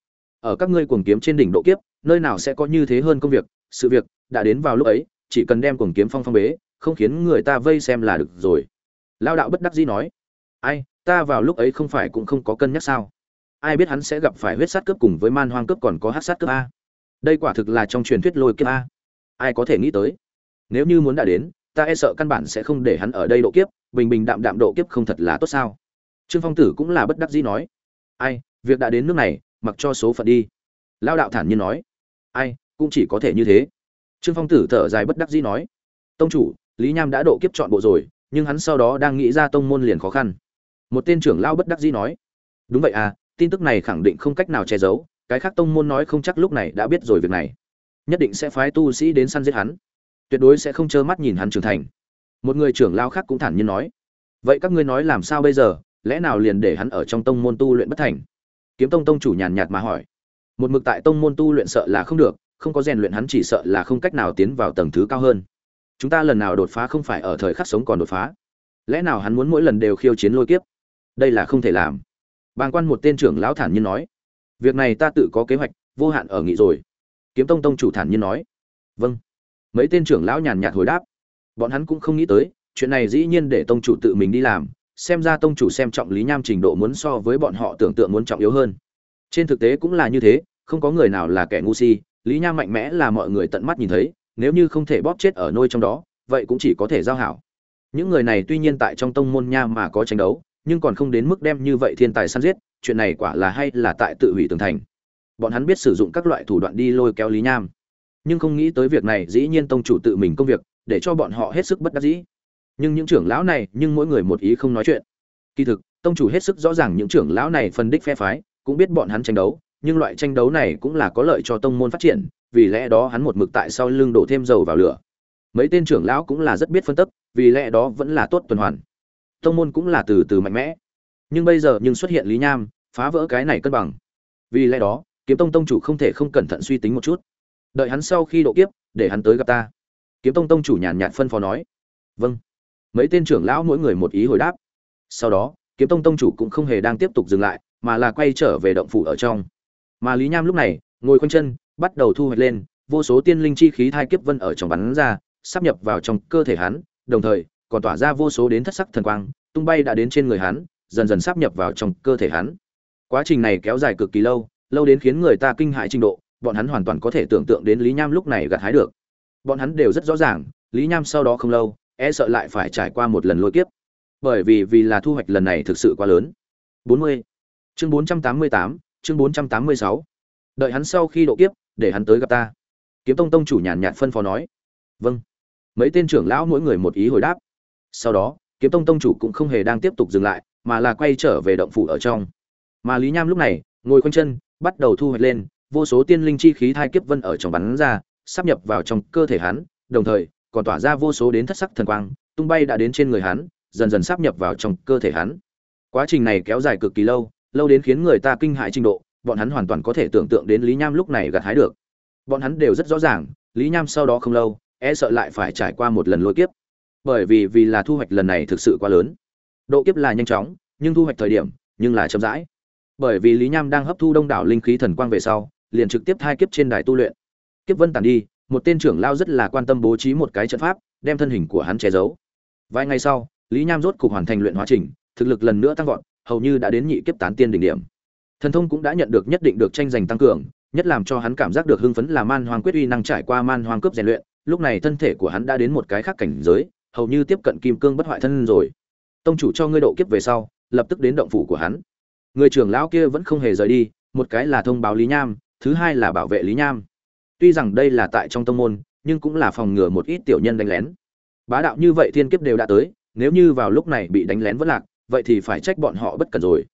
ở các ngươi cuồng kiếm trên đỉnh độ kiếp, nơi nào sẽ có như thế hơn công việc, sự việc, đã đến vào lúc ấy, chỉ cần đem cuồng kiếm phong bế, không khiến người ta vây xem là được rồi. Lao đạo bất đắc dĩ nói, ai, ta vào lúc ấy không phải cũng không có cân nhắc sao? Ai biết hắn sẽ gặp phải huyết sát cướp cùng với man hoang cướp còn có hắc sát cướp a. Đây quả thực là trong truyền thuyết lôi kiếp a. Ai có thể nghĩ tới? Nếu như muốn đã đến, ta e sợ căn bản sẽ không để hắn ở đây độ kiếp, bình bình đạm đạm độ kiếp không thật là tốt sao? Trương Phong Tử cũng là bất đắc dĩ nói, ai, việc đã đến nước này, mặc cho số phận đi. Lao đạo thản nhiên nói, ai, cũng chỉ có thể như thế. Trương Phong Tử thở dài bất đắc dĩ nói, tông chủ, Lý Nham đã độ kiếp chọn bộ rồi, nhưng hắn sau đó đang nghĩ ra tông môn liền khó khăn. Một tên trưởng lao bất đắc dĩ nói, đúng vậy à, tin tức này khẳng định không cách nào che giấu, cái khác tông môn nói không chắc lúc này đã biết rồi việc này, nhất định sẽ phái tu sĩ đến săn giết hắn, tuyệt đối sẽ không trơ mắt nhìn hắn trưởng thành. Một người trưởng lao khác cũng thản nhiên nói, vậy các ngươi nói làm sao bây giờ, lẽ nào liền để hắn ở trong tông môn tu luyện bất thành? Kiếm Tông tông chủ nhàn nhạt mà hỏi, một mực tại tông môn tu luyện sợ là không được, không có rèn luyện hắn chỉ sợ là không cách nào tiến vào tầng thứ cao hơn. Chúng ta lần nào đột phá không phải ở thời khắc sống còn đột phá, lẽ nào hắn muốn mỗi lần đều khiêu chiến lôi kiếp? Đây là không thể làm. Bàng quan một tên trưởng lão thản nhiên nói, việc này ta tự có kế hoạch, vô hạn ở nghị rồi. Kiếm Tông tông chủ thản nhiên nói, vâng. Mấy tên trưởng lão nhàn nhạt hồi đáp, bọn hắn cũng không nghĩ tới chuyện này dĩ nhiên để tông chủ tự mình đi làm, xem ra tông chủ xem trọng Lý Nham trình độ muốn so với bọn họ tưởng tượng muốn trọng yếu hơn. Trên thực tế cũng là như thế, không có người nào là kẻ ngu si, Lý Nham mạnh mẽ là mọi người tận mắt nhìn thấy, nếu như không thể bóp chết ở nôi trong đó, vậy cũng chỉ có thể giao hảo. Những người này tuy nhiên tại trong tông môn nha mà có tranh đấu, nhưng còn không đến mức đem như vậy thiên tài săn giết, chuyện này quả là hay là tại tự hủy tường thành. Bọn hắn biết sử dụng các loại thủ đoạn đi lôi kéo Lý Nham, nhưng không nghĩ tới việc này dĩ nhiên tông chủ tự mình công việc, để cho bọn họ hết sức bất đắc dĩ. Nhưng những trưởng lão này, nhưng mỗi người một ý không nói chuyện. Kỳ thực, tông chủ hết sức rõ ràng những trưởng lão này phân đích phe phái, cũng biết bọn hắn tranh đấu, nhưng loại tranh đấu này cũng là có lợi cho tông môn phát triển, vì lẽ đó hắn một mực tại sau lưng đổ thêm dầu vào lửa. Mấy tên trưởng lão cũng là rất biết phân tích, vì lẽ đó vẫn là tốt tuần hoàn. Tông môn cũng là từ từ mạnh mẽ. Nhưng bây giờ nhưng xuất hiện Lý Nham, phá vỡ cái này cân bằng. Vì lẽ đó, Kiếm Tông tông chủ không thể không cẩn thận suy tính một chút. Đợi hắn sau khi độ kiếp, để hắn tới gặp ta. Kiếm Tông tông chủ nhàn nhạt phân phó nói. Vâng. Mấy tên trưởng lão mỗi người một ý hồi đáp. Sau đó, Kiếm Tông tông chủ cũng không hề đang tiếp tục dừng lại, mà là quay trở về động phủ ở trong. Mà Lý Nham lúc này, ngồi khoanh chân, bắt đầu thu hoạch lên, vô số tiên linh chi khí thai kiếp vân ở trong bắn ra, sắp nhập vào trong cơ thể hắn, đồng thời còn tỏa ra vô số đến thất sắc thần quang, tung bay đã đến trên người hắn, dần dần sắp nhập vào trong cơ thể hắn. Quá trình này kéo dài cực kỳ lâu, lâu đến khiến người ta kinh hãi trình độ, bọn hắn hoàn toàn có thể tưởng tượng đến Lý Nham lúc này gặt hái được. Bọn hắn đều rất rõ ràng, Lý Nham sau đó không lâu, e sợ lại phải trải qua một lần lôi kiếp. Bởi vì là thu hoạch lần này thực sự quá lớn. 40. Chương 488, chương 486. Đợi hắn sau khi độ kiếp, để hắn tới gặp ta. Kiếm Tông tông chủ nhàn nhạt phân phó nói. Vâng. Mấy tên trưởng lão mỗi người một ý hồi đáp. Sau đó, Kiếm Tông tông chủ cũng không hề đang tiếp tục dừng lại, mà là quay trở về động phủ ở trong. Mà Lý Nham lúc này, ngồi khoanh chân, bắt đầu thu hoạch lên, vô số tiên linh chi khí thai kiếp vân ở trong bắn ra, sắp nhập vào trong cơ thể hắn, đồng thời còn tỏa ra vô số đến thất sắc thần quang, tung bay đã đến trên người hắn, dần dần sắp nhập vào trong cơ thể hắn. Quá trình này kéo dài cực kỳ lâu, lâu đến khiến người ta kinh hãi trình độ, bọn hắn hoàn toàn có thể tưởng tượng đến Lý Nham lúc này gặt hái được. Bọn hắn đều rất rõ ràng, Lý Nham sau đó không lâu, e sợ lại phải trải qua một lần lôi kiếp. Bởi vì là thu hoạch lần này thực sự quá lớn. Độ kiếp là nhanh chóng, nhưng thu hoạch thời điểm nhưng là chậm rãi. Bởi vì Lý Nham đang hấp thu đông đảo linh khí thần quang về sau, liền trực tiếp thai kiếp trên đài tu luyện. Kiếp vân tàn đi, một tên trưởng lao rất là quan tâm bố trí một cái trận pháp, đem thân hình của hắn che giấu. Vài ngày sau, Lý Nham rốt cục hoàn thành luyện hóa trình, thực lực lần nữa tăng vọt, hầu như đã đến nhị kiếp tán tiên đỉnh điểm. Thần thông cũng đã nhận được nhất định được tranh giành tăng cường, nhất làm cho hắn cảm giác được hưng phấn là man hoang quyết uy năng trải qua man hoang cướp rèn luyện, lúc này thân thể của hắn đã đến một cái khác cảnh giới, hầu như tiếp cận kim cương bất hoại thân rồi. Tông chủ cho ngươi độ kiếp về sau, lập tức đến động phủ của hắn. Người trưởng lão kia vẫn không hề rời đi, một cái là thông báo Lý Nham, thứ hai là bảo vệ Lý Nham. Tuy rằng đây là tại trong tông môn, nhưng cũng là phòng ngừa một ít tiểu nhân đánh lén. Bá đạo như vậy thiên kiếp đều đã tới, nếu như vào lúc này bị đánh lén vỡ lạc, vậy thì phải trách bọn họ bất cẩn rồi.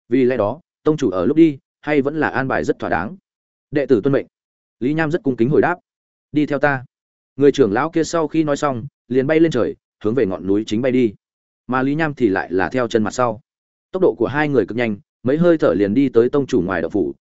Vì lẽ đó tông chủ ở lúc đi hay vẫn là an bài rất thỏa đáng. Đệ tử tuân mệnh. Lý Nham rất cung kính hồi đáp. Đi theo ta. Người trưởng lão kia sau khi nói xong liền bay lên trời, hướng về ngọn núi chính bay đi, mà Lý Nham thì lại là theo chân mặt sau. Tốc độ của hai người cực nhanh, mấy hơi thở liền đi tới tông chủ ngoài động phủ.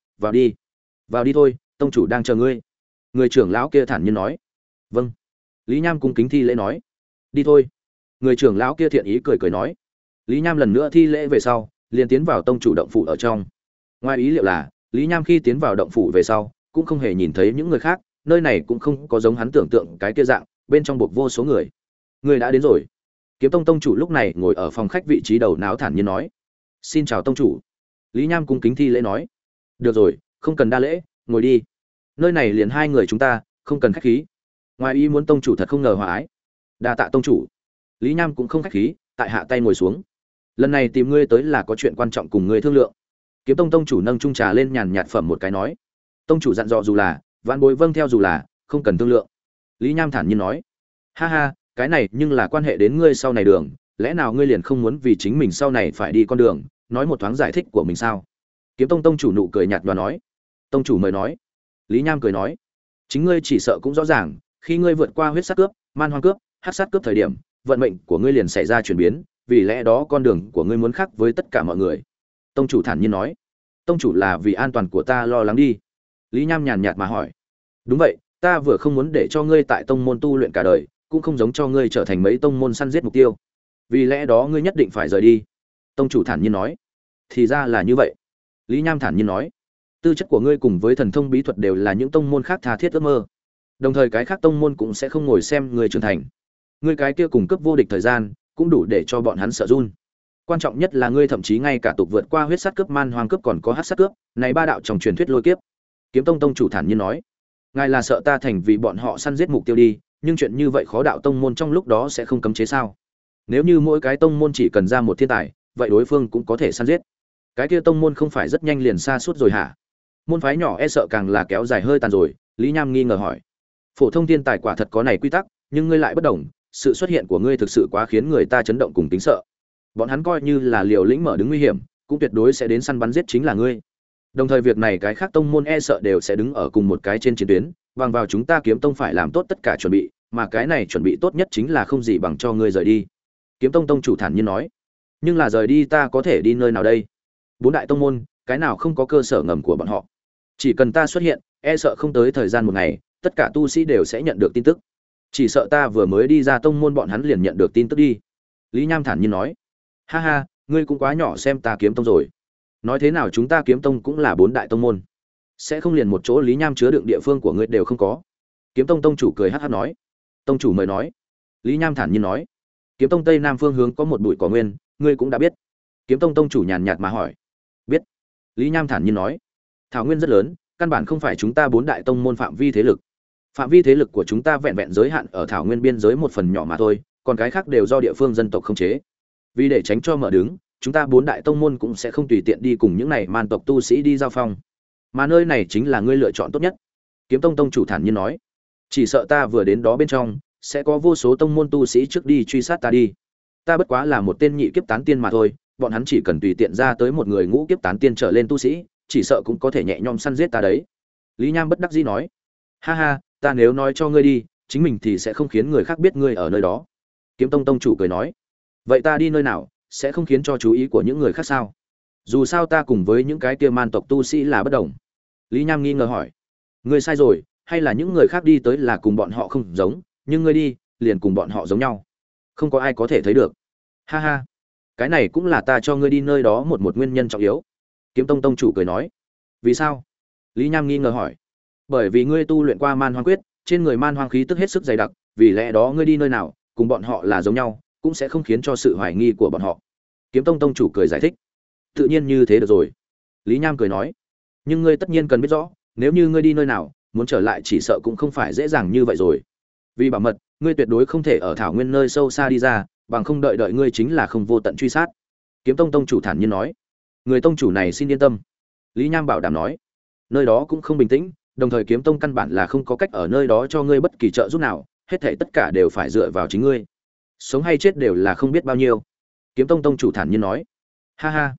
Vào đi thôi, tông chủ đang chờ ngươi. Người trưởng lão kia thản nhiên nói. Vâng. Lý Nham cung kính thi lễ nói. Đi thôi. Người trưởng lão kia thiện ý cười cười nói. Lý Nham lần nữa thi lễ về sau liền tiến vào tông chủ động phủ ở trong. Ngoài ý liệu là Lý Nham khi tiến vào động phủ về sau cũng không hề nhìn thấy những người khác, nơi này cũng không có giống hắn tưởng tượng cái kia dạng, bên trong buộc vô số người. Người đã đến rồi. Kiếm Tông tông chủ lúc này ngồi ở phòng khách vị trí đầu não thản nhiên nói. Xin chào tông chủ. Lý Nham cung kính thi lễ nói. Được rồi, không cần đa lễ, ngồi đi. Nơi này liền hai người chúng ta, không cần khách khí. Ngoài ý muốn tông chủ thật không ngờ hòa ái. Đa tạ tông chủ. Lý Nham cũng không khách khí, tại hạ tay ngồi xuống. Lần này tìm ngươi tới là có chuyện quan trọng cùng ngươi thương lượng. Kiếm Tông tông chủ nâng chung trà lên nhàn nhạt phẩm một cái nói. Tông chủ dặn dò dù là, vạn bối vâng theo dù là, không cần thương lượng. Lý Nham thản nhiên nói. Ha ha, cái này nhưng là quan hệ đến ngươi sau này đường, lẽ nào ngươi liền không muốn vì chính mình sau này phải đi con đường, nói một thoáng giải thích của mình sao? Kiếm Tông tông chủ nụ cười nhạt và nói. Tông chủ mời nói. Lý Nham cười nói. Chính ngươi chỉ sợ cũng rõ ràng, khi ngươi vượt qua huyết sát cướp, man hoang cướp, hắc sát cướp thời điểm, vận mệnh của ngươi liền xảy ra chuyển biến, vì lẽ đó con đường của ngươi muốn khác với tất cả mọi người. Tông chủ thản nhiên nói. Tông chủ là vì an toàn của ta lo lắng đi. Lý Nham nhàn nhạt mà hỏi. Đúng vậy, ta vừa không muốn để cho ngươi tại tông môn tu luyện cả đời, cũng không giống cho ngươi trở thành mấy tông môn săn giết mục tiêu. Vì lẽ đó ngươi nhất định phải rời đi. Tông chủ thản nhiên nói. Thì ra là như vậy. Lý Nham thản nhiên nói. Tư chất của ngươi cùng với thần thông bí thuật đều là những tông môn khác tha thiết ước mơ. Đồng thời cái khác tông môn cũng sẽ không ngồi xem ngươi trưởng thành. Ngươi cái kia cùng cấp vô địch thời gian, cũng đủ để cho bọn hắn sợ run. Quan trọng nhất là ngươi thậm chí ngay cả tục vượt qua huyết sát cướp, man hoang cướp còn có hắc sát cướp, này ba đạo trong truyền thuyết lôi kiếp. Kiếm Tông tông chủ thản nhiên nói, ngài là sợ ta thành vì bọn họ săn giết mục tiêu đi, nhưng chuyện như vậy khó đạo tông môn trong lúc đó sẽ không cấm chế sao? Nếu như mỗi cái tông môn chỉ cần ra một thiên tài, vậy đối phương cũng có thể săn giết. Cái kia tông môn không phải rất nhanh liền xa suốt rồi hả? Môn phái nhỏ e sợ càng là kéo dài hơi tàn rồi. Lý Nham nghi ngờ hỏi. Phổ thông thiên tài quả thật có này quy tắc, nhưng ngươi lại bất đồng, sự xuất hiện của ngươi thực sự quá khiến người ta chấn động cùng kính sợ. Bọn hắn coi như là liều lĩnh mở đứng nguy hiểm, cũng tuyệt đối sẽ đến săn bắn giết chính là ngươi. Đồng thời việc này cái khác tông môn e sợ đều sẽ đứng ở cùng một cái trên chiến tuyến, bằng vào chúng ta Kiếm Tông phải làm tốt tất cả chuẩn bị, mà cái này chuẩn bị tốt nhất chính là không gì bằng cho ngươi rời đi. Kiếm Tông tông chủ thản nhiên nói. Nhưng là rời đi ta có thể đi nơi nào đây? Bốn đại tông môn, cái nào không có cơ sở ngầm của bọn họ? Chỉ cần ta xuất hiện, e sợ không tới thời gian một ngày, tất cả tu sĩ đều sẽ nhận được tin tức. Chỉ sợ ta vừa mới đi ra tông môn bọn hắn liền nhận được tin tức đi. Lý Nham thản nhiên nói. Ha ha, ngươi cũng quá nhỏ xem ta Kiếm Tông rồi. Nói thế nào chúng ta Kiếm Tông cũng là bốn đại tông môn, sẽ không liền một chỗ Lý Nham chứa đựng địa phương của ngươi đều không có. Kiếm Tông tông chủ cười hắc hắc nói. Tông chủ mời nói. Lý Nham thản nhiên nói. Kiếm Tông tây nam phương hướng có một bụi cỏ nguyên, ngươi cũng đã biết. Kiếm Tông tông chủ nhàn nhạt mà hỏi. Biết. Lý Nham thản nhiên nói. Thảo nguyên rất lớn, căn bản không phải chúng ta bốn đại tông môn phạm vi thế lực. Phạm vi thế lực của chúng ta vẹn vẹn giới hạn ở thảo nguyên biên giới một phần nhỏ mà thôi, còn cái khác đều do địa phương dân tộc khống chế. Vì để tránh cho mở đứng, chúng ta bốn đại tông môn cũng sẽ không tùy tiện đi cùng những này man tộc tu sĩ đi giao phong. Mà nơi này chính là ngươi lựa chọn tốt nhất. Kiếm Tông tông chủ thản nhiên nói. Chỉ sợ ta vừa đến đó bên trong, sẽ có vô số tông môn tu sĩ trước đi truy sát ta đi. Ta bất quá là một tên nhị kiếp tán tiên mà thôi, bọn hắn chỉ cần tùy tiện ra tới một người ngũ kiếp tán tiên trở lên tu sĩ, chỉ sợ cũng có thể nhẹ nhõm săn giết ta đấy. Lý Nham bất đắc dĩ nói. Ha ha, ta nếu nói cho ngươi đi, chính mình thì sẽ không khiến người khác biết ngươi ở nơi đó. Kiếm Tông tông chủ cười nói. Vậy ta đi nơi nào, sẽ không khiến cho chú ý của những người khác sao? Dù sao ta cùng với những cái kia man tộc tu sĩ là bất đồng. Lý Nham nghi ngờ hỏi. Ngươi sai rồi, hay là những người khác đi tới là cùng bọn họ không giống, nhưng ngươi đi, liền cùng bọn họ giống nhau. Không có ai có thể thấy được. Ha ha, cái này cũng là ta cho ngươi đi nơi đó một nguyên nhân trọng yếu. Kiếm Tông tông chủ cười nói. Vì sao? Lý Nham nghi ngờ hỏi. Bởi vì ngươi tu luyện qua man hoang quyết, trên người man hoang khí tức hết sức dày đặc, vì lẽ đó ngươi đi nơi nào, cùng bọn họ là giống nhau, cũng sẽ không khiến cho sự hoài nghi của bọn họ. Kiếm Tông tông chủ cười giải thích. Tự nhiên như thế được rồi. Lý Nham cười nói. Nhưng ngươi tất nhiên cần biết rõ, nếu như ngươi đi nơi nào, muốn trở lại chỉ sợ cũng không phải dễ dàng như vậy rồi. Vì bảo mật, ngươi tuyệt đối không thể ở thảo nguyên nơi sâu xa đi ra, bằng không đợi ngươi chính là không vô tận truy sát. Kiếm Tông tông chủ thản nhiên nói. Người tông chủ này xin yên tâm. Lý Nham bảo đảm nói. Nơi đó cũng không bình tĩnh, đồng thời Kiếm Tông căn bản là không có cách ở nơi đó cho ngươi bất kỳ trợ giúp nào, hết thảy tất cả đều phải dựa vào chính ngươi. Sống hay chết đều là không biết bao nhiêu. Kiếm Tông tông chủ thản nhiên nói. Ha ha,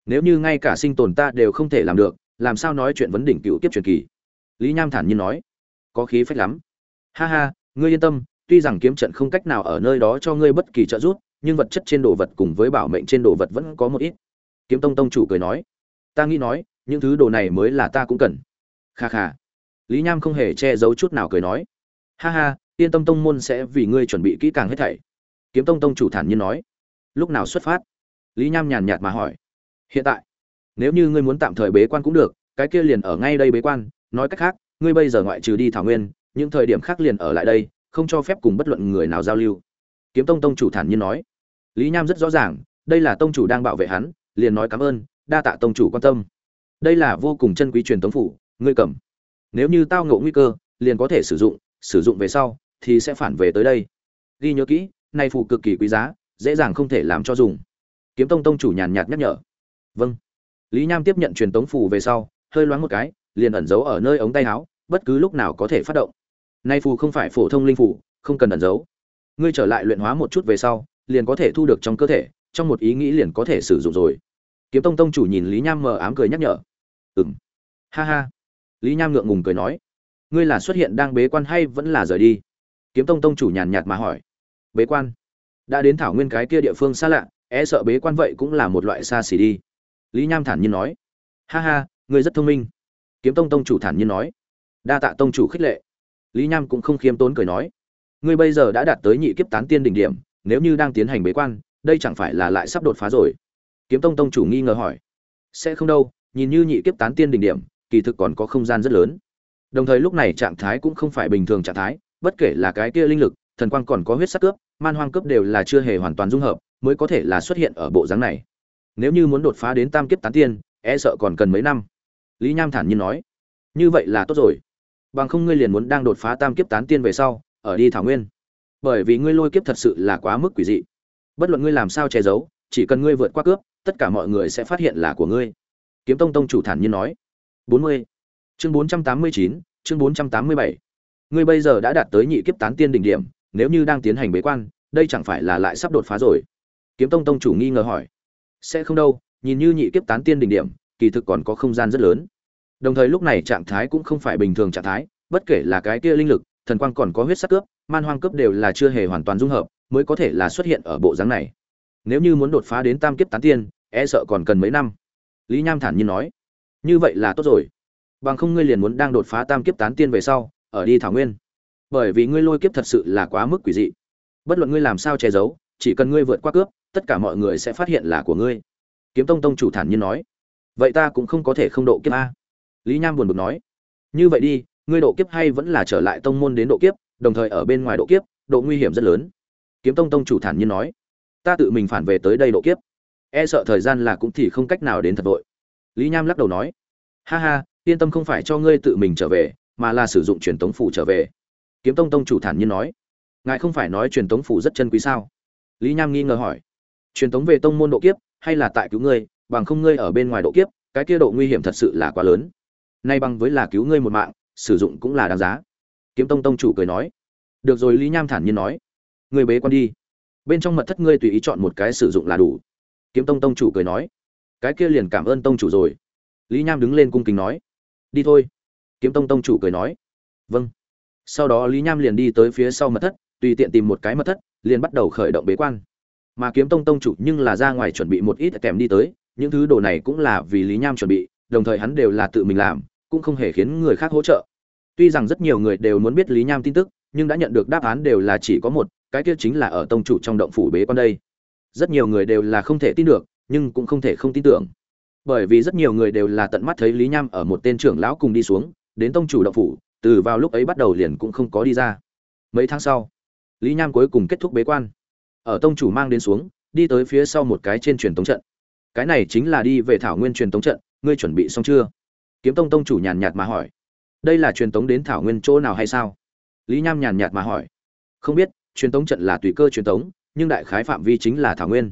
Nếu như ngay cả sinh tồn ta đều không thể làm được, làm sao nói chuyện vấn đỉnh cựu kiếp truyền kỳ? Lý Nham thản nhiên nói. Có khí phách lắm. Ha ha, ngươi yên tâm, tuy rằng kiếm trận không cách nào ở nơi đó cho ngươi bất kỳ trợ giúp, nhưng vật chất trên đồ vật cùng với bảo mệnh trên đồ vật vẫn có một ít. Kiếm Tông tông chủ cười nói. Ta nghĩ nói, những thứ đồ này mới là ta cũng cần. Kha kha. Lý Nham không hề che giấu chút nào cười nói. Ha ha, Yên Tâm tông môn sẽ vì ngươi chuẩn bị kỹ càng hết thảy. Kiếm Tông tông chủ thản nhiên nói. Lúc nào xuất phát? Lý Nham nhàn nhạt mà hỏi. Hiện tại. Nếu như ngươi muốn tạm thời bế quan cũng được, cái kia liền ở ngay đây bế quan, nói cách khác, ngươi bây giờ ngoại trừ đi thảo nguyên, những thời điểm khác liền ở lại đây, không cho phép cùng bất luận người nào giao lưu. Kiếm Tông tông chủ thản nhiên nói. Lý Nham rất rõ ràng, đây là tông chủ đang bảo vệ hắn, liền nói cảm ơn, đa tạ tông chủ quan tâm. Đây là vô cùng chân quý truyền tống phủ, ngươi cầm. Nếu như tao ngộ nguy cơ, liền có thể sử dụng về sau thì sẽ phản về tới đây. Ghi nhớ kỹ, này phù cực kỳ quý giá, dễ dàng không thể làm cho dùng. Kiếm Tông tông chủ nhàn nhạt nhắc nhở. Vâng. Lý Nham tiếp nhận truyền tống phù về sau, hơi loáng một cái, liền ẩn giấu ở nơi ống tay áo, bất cứ lúc nào có thể phát động. Nay phù không phải phổ thông linh phù, không cần ẩn giấu. Ngươi trở lại luyện hóa một chút về sau, liền có thể thu được trong cơ thể, trong một ý nghĩ liền có thể sử dụng rồi. Kiếm Tông tông chủ nhìn Lý Nham mờ ám cười nhắc nhở. Ừm. Ha ha. Lý Nham ngượng ngùng cười nói, ngươi là xuất hiện đang bế quan hay vẫn là rời đi? Kiếm Tông tông chủ nhàn nhạt mà hỏi. Bế quan? Đã đến thảo nguyên cái kia địa phương xa lạ, e sợ bế quan vậy cũng là một loại xa xỉ đi. Lý Nham thản nhiên nói. Ha ha, ngươi rất thông minh. Kiếm Tông tông chủ thản nhiên nói. Đa tạ tông chủ khích lệ. Lý Nham cũng không khiêm tốn cười nói. Ngươi bây giờ đã đạt tới nhị kiếp tán tiên đỉnh điểm, nếu như đang tiến hành bế quan, đây chẳng phải là lại sắp đột phá rồi? Kiếm Tông tông chủ nghi ngờ hỏi. Sẽ không đâu, nhìn như nhị kiếp tán tiên đỉnh điểm, kỳ thực còn có không gian rất lớn. Đồng thời lúc này trạng thái cũng không phải bình thường trạng thái, bất kể là cái kia linh lực, thần quang còn có huyết sắc cướp, man hoang cướp đều là chưa hề hoàn toàn dung hợp, mới có thể là xuất hiện ở bộ dáng này. Nếu như muốn đột phá đến tam kiếp tán tiên, e sợ còn cần mấy năm. Lý Nham thản nhiên nói. Như vậy là tốt rồi. Bằng không ngươi liền muốn đang đột phá tam kiếp tán tiên về sau, ở đi thảo nguyên. Bởi vì ngươi lôi kiếp thật sự là quá mức quỷ dị. Bất luận ngươi làm sao che giấu, chỉ cần ngươi vượt qua cướp, tất cả mọi người sẽ phát hiện là của ngươi. Kiếm Tông tông chủ thản nhiên nói. 40. Chương 489, chương 487. Ngươi bây giờ đã đạt tới nhị kiếp tán tiên đỉnh điểm, nếu như đang tiến hành bế quan, đây chẳng phải là lại sắp đột phá rồi? Kiếm Tông tông chủ nghi ngờ hỏi. Sẽ không đâu, nhìn như nhị kiếp tán tiên đỉnh điểm, kỳ thực còn có không gian rất lớn. Đồng thời lúc này trạng thái cũng không phải bình thường trạng thái, bất kể là cái kia linh lực, thần quang còn có huyết sắc cướp, man hoang cướp đều là chưa hề hoàn toàn dung hợp, mới có thể là xuất hiện ở bộ dáng này. Nếu như muốn đột phá đến tam kiếp tán tiên, e sợ còn cần mấy năm. Lý Nham thản nhiên nói. Như vậy là tốt rồi. Bằng không ngươi liền muốn đang đột phá tam kiếp tán tiên về sau, ở đi thảo nguyên. Bởi vì ngươi lôi kiếp thật sự là quá mức quỷ dị. Bất luận ngươi làm sao che giấu, chỉ cần ngươi vượt qua cướp, tất cả mọi người sẽ phát hiện là của ngươi. Kiếm Tông tông chủ thản nhiên nói. Vậy ta cũng không có thể không độ kiếp a. Lý Nham buồn bực nói. Như vậy đi, ngươi độ kiếp hay vẫn là trở lại tông môn đến độ kiếp, đồng thời ở bên ngoài độ kiếp, độ nguy hiểm rất lớn. Kiếm Tông tông chủ thản nhiên nói. Ta tự mình phản về tới đây độ kiếp, e sợ thời gian là cũng thì không cách nào đến thật vội. Lý Nham lắc đầu nói. Ha ha, yên tâm, không phải cho ngươi tự mình trở về, mà là sử dụng truyền tống phủ trở về. Kiếm Tông tông chủ thản nhiên nói. Ngài không phải nói truyền tống phủ rất chân quý sao? Lý Nham nghi ngờ hỏi. Truyền tống về tông môn độ kiếp, hay là tại cứu ngươi, bằng không ngươi ở bên ngoài độ kiếp, cái kia độ nguy hiểm thật sự là quá lớn. Nay bằng với là cứu ngươi một mạng, sử dụng cũng là đáng giá. Kiếm Tông tông chủ cười nói. Được rồi, Lý Nham thản nhiên nói. Ngươi bế quan đi. Bên trong mật thất ngươi tùy ý chọn một cái sử dụng là đủ. Kiếm Tông tông chủ cười nói. Cái kia liền cảm ơn tông chủ rồi. Lý Nham đứng lên cung kính nói. Đi thôi. Kiếm Tông tông chủ cười nói. Vâng. Sau đó Lý Nham liền đi tới phía sau mật thất, tùy tiện tìm một cái mật thất, liền bắt đầu khởi động bế quan. Mà Kiếm Tông tông chủ nhưng là ra ngoài chuẩn bị một ít kèm đi tới, những thứ đồ này cũng là vì Lý Nham chuẩn bị, đồng thời hắn đều là tự mình làm, cũng không hề khiến người khác hỗ trợ. Tuy rằng rất nhiều người đều muốn biết Lý Nham tin tức, nhưng đã nhận được đáp án đều là chỉ có một, cái kia chính là ở tông chủ trong động phủ bế quan đây. Rất nhiều người đều là không thể tin được, nhưng cũng không thể không tin tưởng. Bởi vì rất nhiều người đều là tận mắt thấy Lý Nham ở một tên trưởng lão cùng đi xuống, đến tông chủ động phủ, từ vào lúc ấy bắt đầu liền cũng không có đi ra. Mấy tháng sau, Lý Nham cuối cùng kết thúc bế quan. Ở tông chủ mang đến xuống, đi tới phía sau một cái trên truyền tống trận. Cái này chính là đi về Thảo Nguyên truyền tống trận, ngươi chuẩn bị xong chưa? Kiếm Tông tông chủ nhàn nhạt mà hỏi. Đây là truyền tống đến Thảo Nguyên chỗ nào hay sao? Lý Nham nhàn nhạt mà hỏi. Không biết, truyền tống trận là tùy cơ truyền tống, nhưng đại khái phạm vi chính là Thảo Nguyên.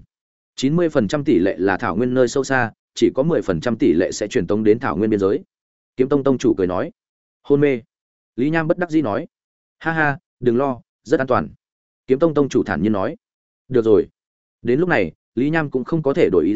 90% tỷ lệ là Thảo Nguyên nơi sâu xa, chỉ có 10% tỷ lệ sẽ truyền tống đến Thảo Nguyên biên giới. Kiếm Tông tông chủ cười nói. Hôn mê. Lý Nham bất đắc dĩ nói. Ha ha, đừng lo, rất an toàn. Kiếm Tông tông chủ thản nhiên nói. Được rồi. Đến lúc này, Lý Nham cũng không có thể đổi ý rồi,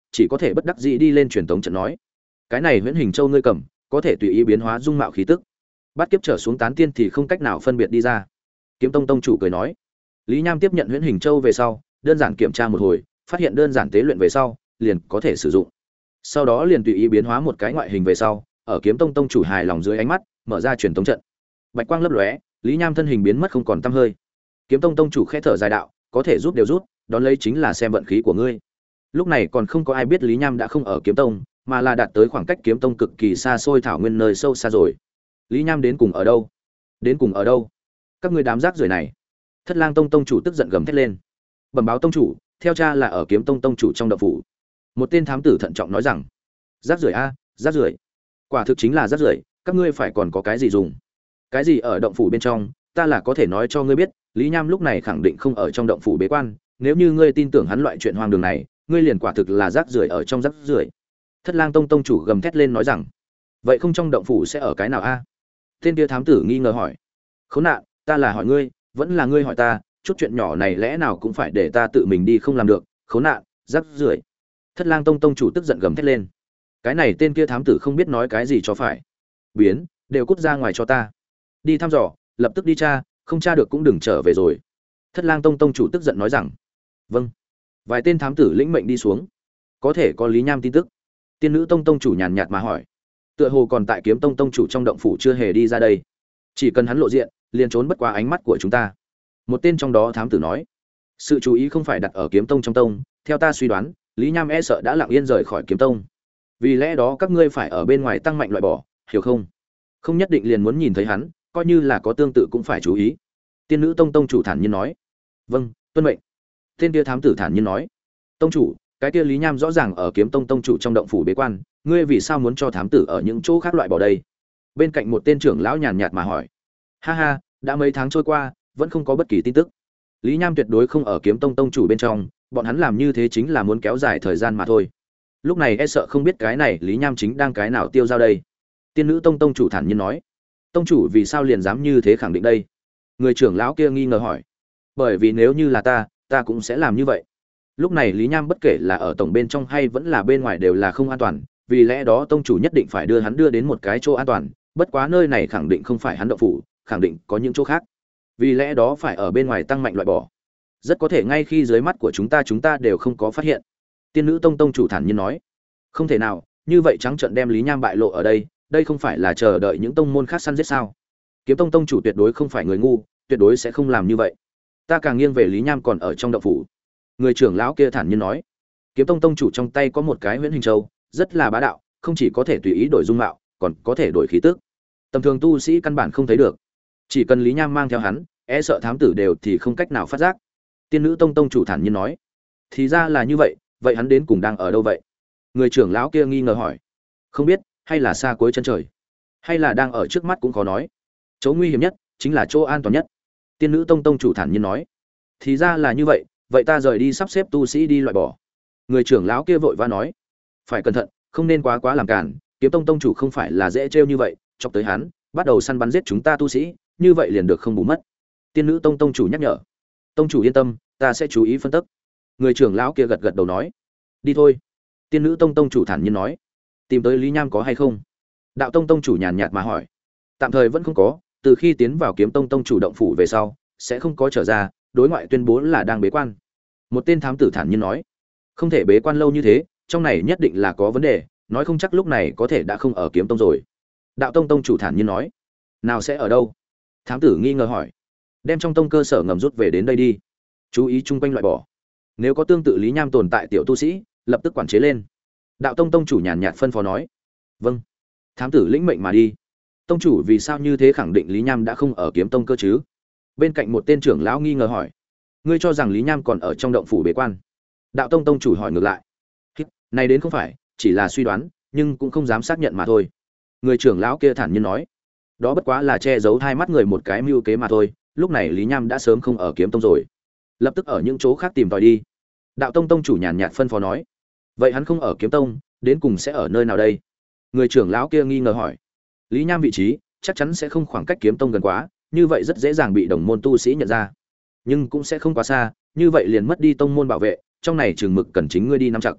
chỉ có thể bất đắc dĩ đi lên truyền tống trận nói: "Cái này Huyễn Hình Châu ngươi cầm, có thể tùy ý biến hóa dung mạo khí tức. Bát kiếp trở xuống tán tiên thì không cách nào phân biệt đi ra." Kiếm Tông tông chủ cười nói. Lý Nham tiếp nhận Huyễn Hình Châu về sau, đơn giản kiểm tra một hồi, phát hiện đơn giản tế luyện về sau, liền có thể sử dụng. Sau đó liền tùy ý biến hóa một cái ngoại hình về sau, ở Kiếm Tông tông chủ hài lòng dưới ánh mắt, mở ra truyền tống trận. Bạch quang lấp lóe, Lý Nham thân hình biến mất không còn tăm hơi. Kiếm Tông tông chủ khẽ thở dài đạo: "Có thể rút đều rút, đón lấy chính là xem vận khí của ngươi." Lúc này còn không có ai biết Lý Nham đã không ở Kiếm Tông, mà là đạt tới khoảng cách Kiếm Tông cực kỳ xa xôi thảo nguyên nơi sâu xa rồi. Lý Nham đến cùng ở đâu? Đến cùng ở đâu? Các ngươi đám rác rưởi này! Thất Lang Tông tông chủ tức giận gầm thét lên. Bẩm báo tông chủ, theo cha là ở Kiếm Tông tông chủ trong động phủ. Một tên thám tử thận trọng nói rằng: "Rác rưởi a, rác rưởi. Quả thực chính là rác rưởi, các ngươi phải còn có cái gì dùng? Cái gì ở động phủ bên trong, ta là có thể nói cho ngươi biết." Lý Nham lúc này khẳng định không ở trong động phủ bế quan, nếu như ngươi tin tưởng hắn loại chuyện hoang đường này, ngươi liền quả thực là rác rưởi ở trong rác rưởi. Thất Lang Tông tông chủ gầm thét lên nói rằng: "Vậy không trong động phủ sẽ ở cái nào a?" Tên kia thám tử nghi ngờ hỏi. "Khốn nạn, ta là hỏi ngươi, vẫn là ngươi hỏi ta, chút chuyện nhỏ này lẽ nào cũng phải để ta tự mình đi không làm được, khốn nạn, rác rưởi." Thất Lang Tông tông chủ tức giận gầm thét lên. Cái này tên kia thám tử không biết nói cái gì cho phải. Biến, đều cút ra ngoài cho ta. Đi thăm dò, lập tức đi tra, không tra được cũng đừng trở về rồi. Thất Lang Tông tông chủ tức giận nói rằng. Vâng. Vài tên thám tử lĩnh mệnh đi xuống. Có thể có Lý Nham tin tức. Tiên nữ tông tông chủ nhàn nhạt mà hỏi. Tựa hồ còn tại Kiếm Tông tông chủ trong động phủ chưa hề đi ra đây. Chỉ cần hắn lộ diện, liền trốn bất qua ánh mắt của chúng ta. Một tên trong đó thám tử nói. Sự chú ý không phải đặt ở Kiếm Tông trong tông, theo ta suy đoán, Lý Nham e sợ đã lặng yên rời khỏi Kiếm Tông. Vì lẽ đó các ngươi phải ở bên ngoài tăng mạnh loại bỏ, hiểu không? Không nhất định liền muốn nhìn thấy hắn, coi như là có tương tự cũng phải chú ý. Tiên nữ tông tông chủ thản nhiên nói. Vâng, tuân mệnh. Tên kia thám tử thản nhiên nói. Tông chủ, cái kia Lý Nham rõ ràng ở Kiếm Tông tông chủ trong động phủ bế quan, ngươi vì sao muốn cho thám tử ở những chỗ khác loại bỏ đây? Bên cạnh một tên trưởng lão nhàn nhạt mà hỏi. Ha ha, đã mấy tháng trôi qua, vẫn không có bất kỳ tin tức. Lý Nham tuyệt đối không ở Kiếm Tông tông chủ bên trong, bọn hắn làm như thế chính là muốn kéo dài thời gian mà thôi. Lúc này e sợ không biết cái này Lý Nham chính đang cái nào tiêu dao đây. Tiên nữ tông tông chủ thản nhiên nói. Tông chủ vì sao liền dám như thế khẳng định đây? Người trưởng lão kia nghi ngờ hỏi. Bởi vì nếu như là ta cũng sẽ làm như vậy. Lúc này Lý Nham bất kể là ở tổng bên trong hay vẫn là bên ngoài đều là không an toàn, vì lẽ đó tông chủ nhất định phải đưa hắn đưa đến một cái chỗ an toàn, bất quá nơi này khẳng định không phải hắn động phủ, khẳng định có những chỗ khác. Vì lẽ đó phải ở bên ngoài tăng mạnh loại bỏ. Rất có thể ngay khi dưới mắt của chúng ta đều không có phát hiện. Tiên nữ tông tông chủ thản nhiên nói. Không thể nào, như vậy trắng trợn đem Lý Nham bại lộ ở đây, đây không phải là chờ đợi những tông môn khác săn giết sao? Kiếm Tông tông chủ tuyệt đối không phải người ngu, tuyệt đối sẽ không làm như vậy. Ta càng nghiêng về Lý Nham còn ở trong động phủ. Người trưởng lão kia thản nhiên nói. Kiếm Tông tông chủ trong tay có một cái Huyễn Hình Châu, rất là bá đạo, không chỉ có thể tùy ý đổi dung mạo, còn có thể đổi khí tức. Tầm thường tu sĩ căn bản không thấy được. Chỉ cần Lý Nham mang theo hắn, e sợ thám tử đều thì không cách nào phát giác. Tiên nữ tông tông chủ thản nhiên nói. Thì ra là như vậy, vậy hắn đến cùng đang ở đâu vậy? Người trưởng lão kia nghi ngờ hỏi. Không biết, hay là xa cuối chân trời, hay là đang ở trước mắt cũng khó nói. Chỗ nguy hiểm nhất chính là chỗ an toàn nhất. Tiên nữ tông tông chủ thản nhiên nói. Thì ra là như vậy, vậy ta rời đi sắp xếp tu sĩ đi loại bỏ. Người trưởng lão kia vội vã nói. Phải cẩn thận, không nên quá làm cản, Kiếm Tông tông chủ không phải là dễ trêu như vậy, chọc tới hắn, bắt đầu săn bắn giết chúng ta tu sĩ, như vậy liền được không bù mất. Tiên nữ tông tông chủ nhắc nhở. Tông chủ yên tâm, ta sẽ chú ý phân tích. Người trưởng lão kia gật gật đầu nói. Đi thôi. Tiên nữ tông tông chủ thản nhiên nói. Tìm tới Lý Nham có hay không? Đạo tông tông chủ nhàn nhạt mà hỏi. Tạm thời vẫn không có, từ khi tiến vào Kiếm Tông tông chủ động phủ về sau, sẽ không có trở ra, đối ngoại tuyên bố là đang bế quan. Một tên thám tử thản nhiên nói. Không thể bế quan lâu như thế, trong này nhất định là có vấn đề, nói không chắc lúc này có thể đã không ở Kiếm Tông rồi. Đạo tông tông chủ thản nhiên nói. Nào sẽ ở đâu? Thám tử nghi ngờ hỏi. Đem trong tông cơ sở ngầm rút về đến đây đi. Chú ý chung quanh loại bỏ. Nếu có tương tự Lý Nham tồn tại tiểu tu sĩ, lập tức quản chế lên. Đạo tông tông chủ nhàn nhạt phân phó nói. Vâng. Thám tử lĩnh mệnh mà đi. Tông chủ vì sao như thế khẳng định Lý Nham đã không ở Kiếm Tông cơ chứ? Bên cạnh một tên trưởng lão nghi ngờ hỏi. Ngươi cho rằng Lý Nham còn ở trong động phủ bế quan? Đạo tông tông chủ hỏi ngược lại. Này đến không phải, chỉ là suy đoán, nhưng cũng không dám xác nhận mà thôi. Người trưởng lão kia thản nhiên nói. Đó bất quá là che giấu hai mắt người một cái mưu kế mà thôi, lúc này Lý Nham đã sớm không ở Kiếm Tông rồi. Lập tức ở những chỗ khác tìm tòi đi. Đạo tông tông chủ nhàn nhạt phân phó nói. Vậy hắn không ở Kiếm Tông, đến cùng sẽ ở nơi nào đây? Người trưởng lão kia nghi ngờ hỏi. Lý Nham vị trí chắc chắn sẽ không khoảng cách Kiếm Tông gần quá, như vậy rất dễ dàng bị đồng môn tu sĩ nhận ra. Nhưng cũng sẽ không quá xa, như vậy liền mất đi tông môn bảo vệ, trong này trường mực cần chính ngươi đi nắm chặt.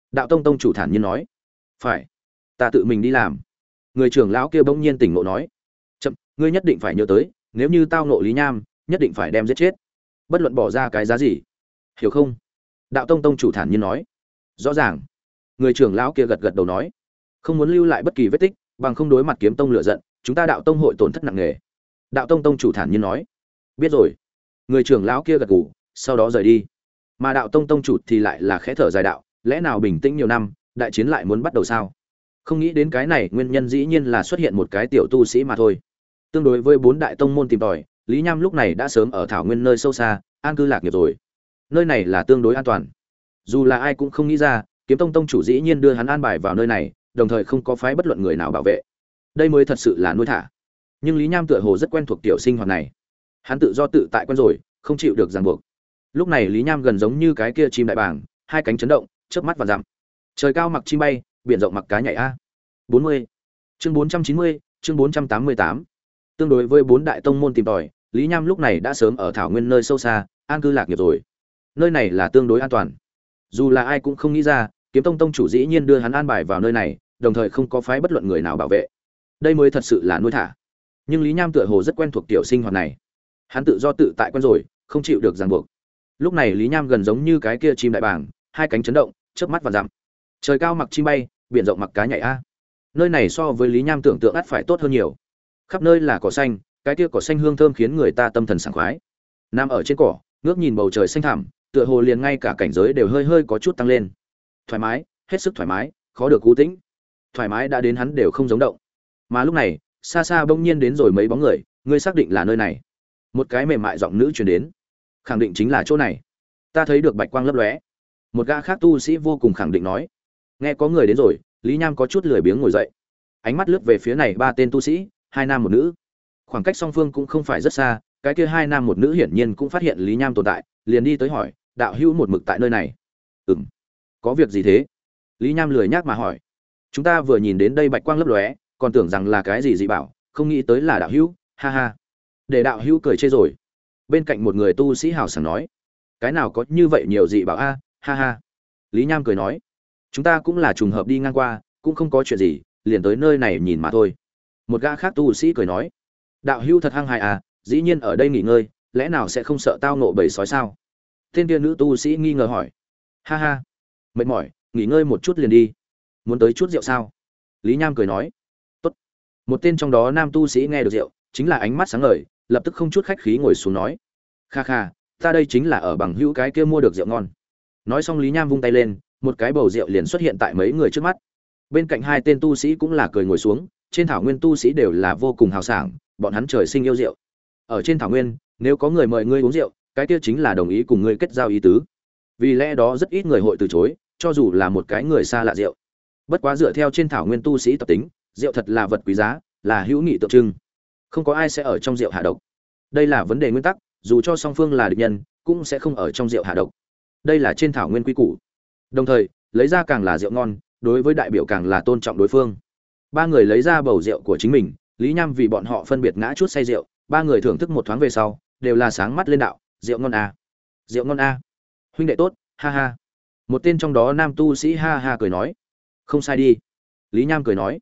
Đạo tông tông chủ thản nhiên nói. Phải, ta tự mình đi làm. Người trưởng lão kia bỗng nhiên tỉnh ngộ nói. Chậm, ngươi nhất định phải nhớ tới, nếu như tao ngộ Lý Nham, nhất định phải đem giết chết, bất luận bỏ ra cái giá gì, hiểu không? Đạo tông tông chủ thản nhiên nói. Rõ ràng. Người trưởng lão kia gật gật đầu nói. Không muốn lưu lại bất kỳ vết tích, bằng không đối mặt kiếm tông lửa giận, chúng ta đạo tông hội tổn thất nặng nề. Đạo tông tông chủ thản nhiên nói. Biết rồi. Người trưởng lão kia gật gù, sau đó rời đi. Mà đạo tông tông chủ thì lại là khẽ thở dài đạo, lẽ nào bình tĩnh nhiều năm, đại chiến lại muốn bắt đầu sao? Không nghĩ đến cái này nguyên nhân dĩ nhiên là xuất hiện một cái tiểu tu sĩ mà thôi. Tương đối với bốn đại tông môn tìm tòi, Lý Nham lúc này đã sớm ở thảo nguyên nơi sâu xa, an cư lạc nghiệp rồi. Nơi này là tương đối an toàn. Dù là ai cũng không nghĩ ra, Kiếm Tông tông chủ dĩ nhiên đưa hắn an bài vào nơi này, đồng thời không có phái bất luận người nào bảo vệ. Đây mới thật sự là nuôi thả. Nhưng Lý Nham tựa hồ rất quen thuộc tiểu sinh hoạt này. Hắn tự do tự tại quen rồi, không chịu được ràng buộc. Lúc này Lý Nham gần giống như cái kia chim đại bàng, hai cánh chấn động, chớp mắt và dặm. Trời cao mặc chim bay, biển rộng mặc cá nhảy a. 40. Chương 490, chương 488. Tương đối với bốn đại tông môn tìm tòi, Lý Nham lúc này đã sớm ở thảo nguyên nơi sâu xa, an cư lạc nghiệp rồi. Nơi này là tương đối an toàn. Dù là ai cũng không nghĩ ra, Kiếm Tông tông chủ dĩ nhiên đưa hắn an bài vào nơi này, đồng thời không có phái bất luận người nào bảo vệ. Đây mới thật sự là nuôi thả. Nhưng Lý Nham tựa hồ rất quen thuộc tiểu sinh hoạt này. Hắn tự do tự tại quen rồi, không chịu được ràng buộc. Lúc này Lý Nham gần giống như cái kia chim đại bàng, hai cánh chấn động, chớp mắt và dặm. Trời cao mặc chim bay, biển rộng mặc cá nhảy a. Nơi này so với Lý Nham tưởng tượng ắt phải tốt hơn nhiều. Khắp nơi là cỏ xanh, cái kia cỏ xanh hương thơm khiến người ta tâm thần sảng khoái. Nằm ở trên cỏ, ngước nhìn bầu trời xanh thẳm, tựa hồ liền ngay cả cảnh giới đều hơi hơi có chút tăng lên. Thoải mái, hết sức thoải mái, khó được cú tĩnh. Thoải mái đã đến hắn đều không giống động. Mà lúc này, xa xa bỗng nhiên đến rồi mấy bóng người, ngươi xác định là nơi này? Một cái mềm mại giọng nữ truyền đến. Khẳng định chính là chỗ này. Ta thấy được bạch quang lấp lóe. Một gã khác tu sĩ vô cùng khẳng định nói. Nghe có người đến rồi, Lý Nham có chút lười biếng ngồi dậy. Ánh mắt lướt về phía này ba tên tu sĩ, hai nam một nữ. Khoảng cách song phương cũng không phải rất xa, cái kia hai nam một nữ hiển nhiên cũng phát hiện Lý Nham tồn tại, liền đi tới hỏi, đạo hữu một mực tại nơi này. Ừm, có việc gì thế? Lý Nham lười nhác mà hỏi. Chúng ta vừa nhìn đến đây bạch quang lấp lóe, còn tưởng rằng là cái gì dị bảo, không nghĩ tới là đạo hữu, ha ha. Để đạo hữu cười chê rồi. Bên cạnh một người tu sĩ hào sảng nói, cái nào có như vậy nhiều dị bảo a, ha ha. Lý Nham cười nói, chúng ta cũng là trùng hợp đi ngang qua, cũng không có chuyện gì, liền tới nơi này nhìn mà thôi. Một gã khác tu sĩ cười nói, đạo hữu thật hăng hài à, dĩ nhiên ở đây nghỉ ngơi, lẽ nào sẽ không sợ tao nộ bầy sói sao? Tên kia nữ tu sĩ nghi ngờ hỏi, ha ha, mệt mỏi, nghỉ ngơi một chút liền đi. Muốn tới chút rượu sao? Lý Nham cười nói, tốt. Một tên trong đó nam tu sĩ nghe được rượu, chính là ánh mắt sáng ngời, lập tức không chút khách khí ngồi xuống nói, kha kha, ta đây chính là ở bằng hữu cái kia mua được rượu ngon. Nói xong Lý Nham vung tay lên, một cái bầu rượu liền xuất hiện tại mấy người trước mắt. Bên cạnh hai tên tu sĩ cũng là cười ngồi xuống, trên thảo nguyên tu sĩ đều là vô cùng hào sảng, bọn hắn trời sinh yêu rượu. Ở trên thảo nguyên, nếu có người mời ngươi uống rượu, cái kia chính là đồng ý cùng ngươi kết giao ý tứ. Vì lẽ đó rất ít người hội từ chối, cho dù là một cái người xa lạ rượu. Bất quá dựa theo trên thảo nguyên tu sĩ tập tính, rượu thật là vật quý giá, là hữu nghị tượng trưng. Không có ai sẽ ở trong rượu hạ độc. Đây là vấn đề nguyên tắc, dù cho song phương là địch nhân, cũng sẽ không ở trong rượu hạ độc. Đây là trên thảo nguyên quy củ. Đồng thời, lấy ra càng là rượu ngon, đối với đại biểu càng là tôn trọng đối phương. Ba người lấy ra bầu rượu của chính mình, Lý Nham vì bọn họ phân biệt ngã chút say rượu, ba người thưởng thức một thoáng về sau, đều là sáng mắt lên đạo, rượu ngon à, rượu ngon à, huynh đệ tốt, ha ha. Một tên trong đó nam tu sĩ ha ha cười nói, không sai đi. Lý Nham cười nói,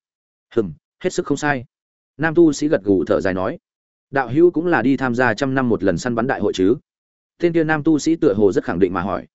hết sức không sai. Nam tu sĩ gật gù thở dài nói, đạo hữu cũng là đi tham gia 100 năm một lần săn bắn đại hội chứ? Tên kia nam tu sĩ tựa hồ rất khẳng định mà hỏi,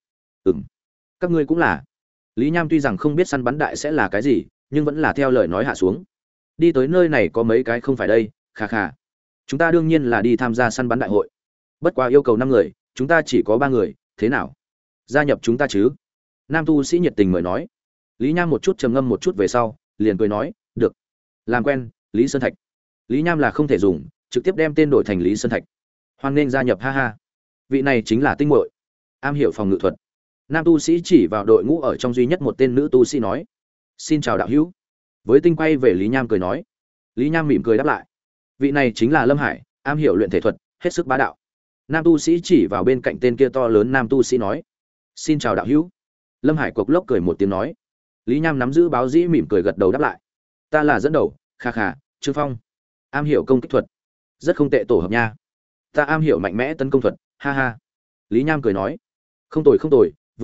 các ngươi cũng là. Lý Nham tuy rằng không biết săn bắn đại sẽ là cái gì, nhưng vẫn là theo lời nói hạ xuống. Đi tới nơi này có mấy cái không phải đây, khà khà. Chúng ta đương nhiên là đi tham gia săn bắn đại hội. Bất quá yêu cầu 5 người, chúng ta chỉ có 3 người, thế nào? Gia nhập chúng ta chứ? Nam tu sĩ nhiệt tình mời nói. Lý Nham một chút trầm ngâm một chút về sau, liền cười nói, được. Làm quen, Lý Sơn Thạch. Lý Nham là không thể dùng, trực tiếp đem tên đổi thành Lý Sơn Thạch. Hoan nên gia nhập, ha ha. Vị này chính là tinh muội, am hiểu phòng ngự thuật. Nam tu sĩ chỉ vào đội ngũ ở trong duy nhất một tên nữ tu sĩ nói, xin chào đạo hữu. Với tinh quay về Lý Nham cười nói. Lý Nham mỉm cười đáp lại, vị này chính là Lâm Hải, am hiểu luyện thể thuật, hết sức bá đạo. Nam tu sĩ chỉ vào bên cạnh tên kia to lớn nam tu sĩ nói, xin chào đạo hữu. Lâm Hải cộc lốc cười một tiếng nói. Lý Nham nắm giữ báo dĩ mỉm cười gật đầu đáp lại, ta là dẫn đầu, kha kha, Trương Phong, am hiểu công kích thuật, rất không tệ tổ hợp nha. Ta am hiểu mạnh mẽ tấn công thuật, ha ha. Lý Nham cười nói, không tồi không tồi, vừa vặn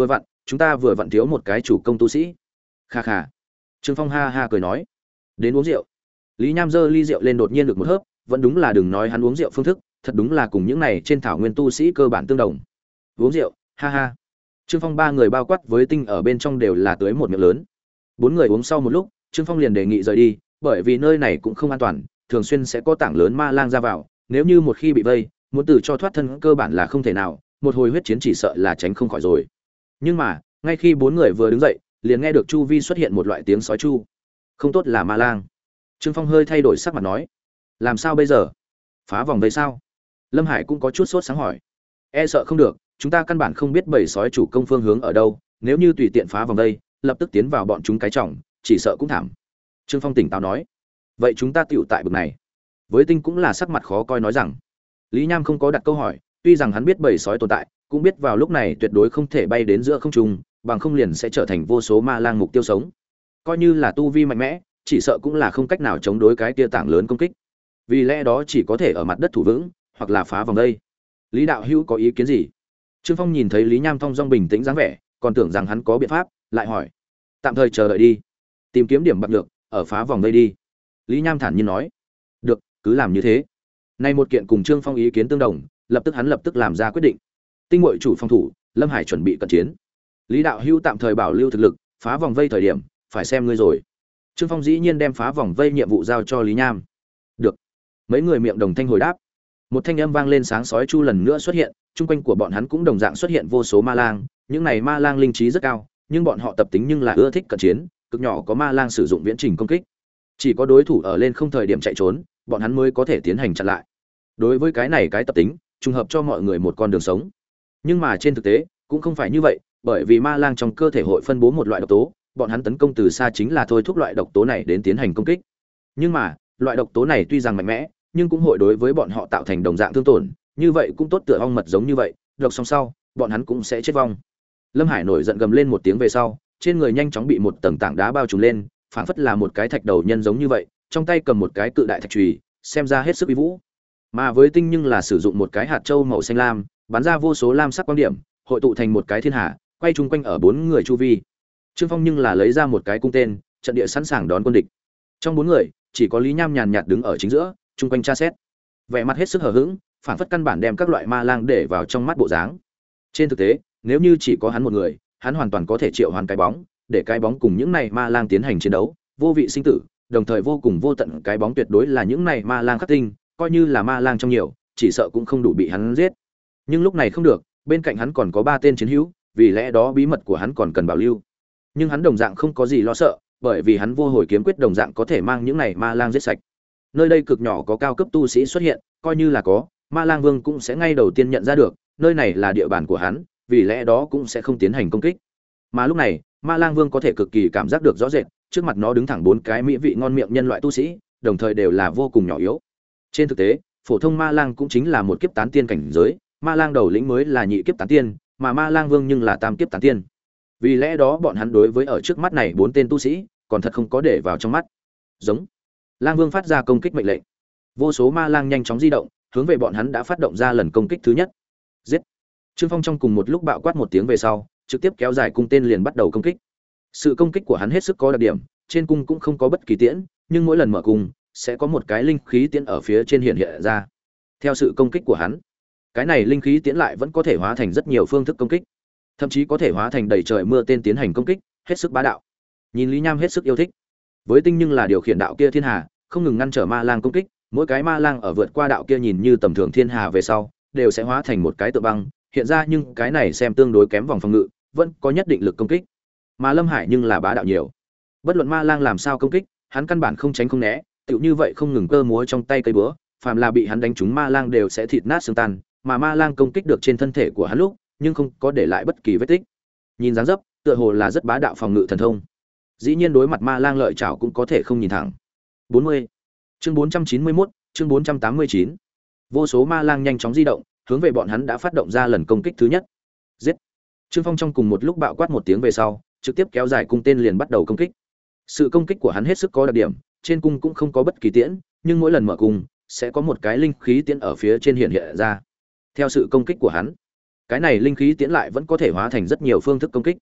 chúng ta vừa vặn thiếu một cái chủ công tu sĩ. Kha kha. Trương Phong ha ha cười nói, đến uống rượu. Lý Nham giơ ly rượu lên đột nhiên được một hớp, vẫn đúng là đừng nói hắn uống rượu phương thức, thật đúng là cùng những này trên thảo nguyên tu sĩ cơ bản tương đồng. Uống rượu, ha ha. Trương Phong ba người bao quát với Tinh ở bên trong đều là tới một miệng lớn. Bốn người uống sau một lúc, Trương Phong liền đề nghị rời đi, bởi vì nơi này cũng không an toàn, thường xuyên sẽ có tảng lớn ma lang ra vào, nếu như một khi bị vây, muốn từ cho thoát thân cơ bản là không thể nào, một hồi huyết chiến chỉ sợ là tránh không khỏi rồi. Nhưng mà, ngay khi bốn người vừa đứng dậy, liền nghe được chu vi xuất hiện một loại tiếng sói chu. Không tốt là ma lang. Trương Phong hơi thay đổi sắc mặt nói, làm sao bây giờ? Phá vòng vây sao? Lâm Hải cũng có chút sốt sáng hỏi. E sợ không được, chúng ta căn bản không biết bầy sói chủ công phương hướng ở đâu, nếu như tùy tiện phá vòng vây, lập tức tiến vào bọn chúng cái trọng, chỉ sợ cũng thảm. Trương Phong tỉnh táo nói, vậy chúng ta tựu tại bực này. Với Tinh cũng là sắc mặt khó coi nói rằng, Lý Nham không có đặt câu hỏi, tuy rằng hắn biết bầy sói tồn tại, cũng biết vào lúc này tuyệt đối không thể bay đến giữa không trung, bằng không liền sẽ trở thành vô số ma lang mục tiêu sống. Coi như là tu vi mạnh mẽ, chỉ sợ cũng là không cách nào chống đối cái tia tảng lớn công kích. Vì lẽ đó chỉ có thể ở mặt đất thủ vững, hoặc là phá vòng đây. Lý đạo hữu có ý kiến gì? Trương Phong nhìn thấy Lý Nham thong dong bình tĩnh dáng vẻ, còn tưởng rằng hắn có biện pháp, lại hỏi, tạm thời chờ đợi đi, tìm kiếm điểm bạc được, ở phá vòng đây đi. Lý Nham thản nhiên nói, được, cứ làm như thế. Nay một kiện cùng Trương Phong ý kiến tương đồng, lập tức hắn lập tức làm ra quyết định. Tinh Ngụy chủ phòng thủ, Lâm Hải chuẩn bị cận chiến. Lý đạo hữu tạm thời bảo lưu thực lực, phá vòng vây thời điểm, phải xem ngươi rồi. Trương Phong dĩ nhiên đem phá vòng vây nhiệm vụ giao cho Lý Nham. Được. Mấy người miệng đồng thanh hồi đáp. Một thanh âm vang lên, sáng sói chu lần nữa xuất hiện, chung quanh của bọn hắn cũng đồng dạng xuất hiện vô số ma lang, những này ma lang linh trí rất cao, nhưng bọn họ tập tính nhưng là ưa thích cận chiến, cực nhỏ có ma lang sử dụng viễn trình công kích. Chỉ có đối thủ ở lên không thời điểm chạy trốn, bọn hắn mới có thể tiến hành chặn lại. Đối với cái này cái tập tính, trùng hợp cho mọi người một con đường sống. Nhưng mà trên thực tế, cũng không phải như vậy, bởi vì ma lang trong cơ thể hội phân bố một loại độc tố, bọn hắn tấn công từ xa chính là thôi thúc loại độc tố này đến tiến hành công kích. Nhưng mà, loại độc tố này tuy rằng mạnh mẽ, nhưng cũng hội đối với bọn họ tạo thành đồng dạng thương tổn, như vậy cũng tốt tựa ong mật giống như vậy, độc xong sau, bọn hắn cũng sẽ chết vong. Lâm Hải nổi giận gầm lên một tiếng về sau, trên người nhanh chóng bị một tầng tảng đá bao trùm lên, phảng phất là một cái thạch đầu nhân giống như vậy, trong tay cầm một cái cự đại thạch chùy, xem ra hết sức uy vũ. Mà với Tinh nhưng là sử dụng một cái hạt châu màu xanh lam, bắn ra vô số lam sắc quang điểm, hội tụ thành một cái thiên hà, quay chung quanh ở bốn người chu vi. Trương Phong nhưng là lấy ra một cái cung tên, trận địa sẵn sàng đón quân địch. Trong bốn người, chỉ có Lý Nham nhàn nhạt đứng ở chính giữa, chung quanh tra xét, vẻ mặt hết sức hờ hững, phảng phất căn bản đem các loại ma lang để vào trong mắt bộ dáng. Trên thực tế, nếu như chỉ có hắn một người, hắn hoàn toàn có thể triệu hoán cái bóng, để cái bóng cùng những này ma lang tiến hành chiến đấu, vô vị sinh tử, đồng thời vô cùng vô tận cái bóng tuyệt đối là những này ma lang khắc tinh, coi như là ma lang trong nhiều, chỉ sợ cũng không đủ bị hắn giết. Nhưng lúc này không được, bên cạnh hắn còn có ba tên chiến hữu, vì lẽ đó bí mật của hắn còn cần bảo lưu. Nhưng hắn đồng dạng không có gì lo sợ, bởi vì hắn vô hồi kiếm quyết đồng dạng có thể mang những này ma lang giết sạch. Nơi đây cực nhỏ có cao cấp tu sĩ xuất hiện, coi như là có, Ma Lang Vương cũng sẽ ngay đầu tiên nhận ra được, nơi này là địa bàn của hắn, vì lẽ đó cũng sẽ không tiến hành công kích. Mà lúc này, Ma Lang Vương có thể cực kỳ cảm giác được rõ rệt, trước mặt nó đứng thẳng bốn cái mỹ vị ngon miệng nhân loại tu sĩ, đồng thời đều là vô cùng nhỏ yếu. Trên thực tế, phổ thông Ma Lang cũng chính là một kiếp tán tiên cảnh giới, Ma Lang đầu lĩnh mới là nhị kiếp tán tiên, mà Ma Lang Vương nhưng là tam kiếp tán tiên. Vì lẽ đó bọn hắn đối với ở trước mắt này bốn tên tu sĩ, còn thật không có để vào trong mắt. Giống. Lang Vương phát ra công kích mệnh lệnh. Vô số ma lang nhanh chóng di động, hướng về bọn hắn đã phát động ra lần công kích thứ nhất. Giết! Trương Phong trong cùng một lúc bạo quát một tiếng về sau, trực tiếp kéo dài cung tên liền bắt đầu công kích. Sự công kích của hắn hết sức có đặc điểm, trên cung cũng không có bất kỳ tiễn, nhưng mỗi lần mở cung sẽ có một cái linh khí tiễn ở phía trên hiện hiện ra. Theo sự công kích của hắn, cái này linh khí tiễn lại vẫn có thể hóa thành rất nhiều phương thức công kích, thậm chí có thể hóa thành đầy trời mưa tên tiến hành công kích, hết sức bá đạo. Nhìn Lý Nham hết sức yêu thích. Với Tinh nhưng là điều khiển đạo kia thiên hà, không ngừng ngăn trở ma lang công kích, mỗi cái ma lang ở vượt qua đạo kia nhìn như tầm thường thiên hà về sau, đều sẽ hóa thành một cái tượng băng, hiện ra nhưng cái này xem tương đối kém vòng phòng ngự, vẫn có nhất định lực công kích. Mà Lâm Hải nhưng là bá đạo nhiều. Bất luận ma lang làm sao công kích, hắn căn bản không tránh không né, tựu như vậy không ngừng cơ múa trong tay cây búa, phàm là bị hắn đánh trúng ma lang đều sẽ thịt nát xương tan, mà ma lang công kích được trên thân thể của hắn lúc, nhưng không có để lại bất kỳ vết tích. Nhìn dáng dấp, tựa hồ là rất bá đạo phòng ngự thần thông. Dĩ nhiên đối mặt ma lang lợi chảo cũng có thể không nhìn thẳng. 40. Chương 491, chương 489. Vô số ma lang nhanh chóng di động, hướng về bọn hắn đã phát động ra lần công kích thứ nhất. Giết! Trương Phong trong cùng một lúc bạo quát một tiếng về sau, trực tiếp kéo dài cung tên liền bắt đầu công kích. Sự công kích của hắn hết sức có đặc điểm, trên cung cũng không có bất kỳ tiễn, nhưng mỗi lần mở cung sẽ có một cái linh khí tiễn ở phía trên hiện hiện ra. Theo sự công kích của hắn, cái này linh khí tiễn lại vẫn có thể hóa thành rất nhiều phương thức công kích.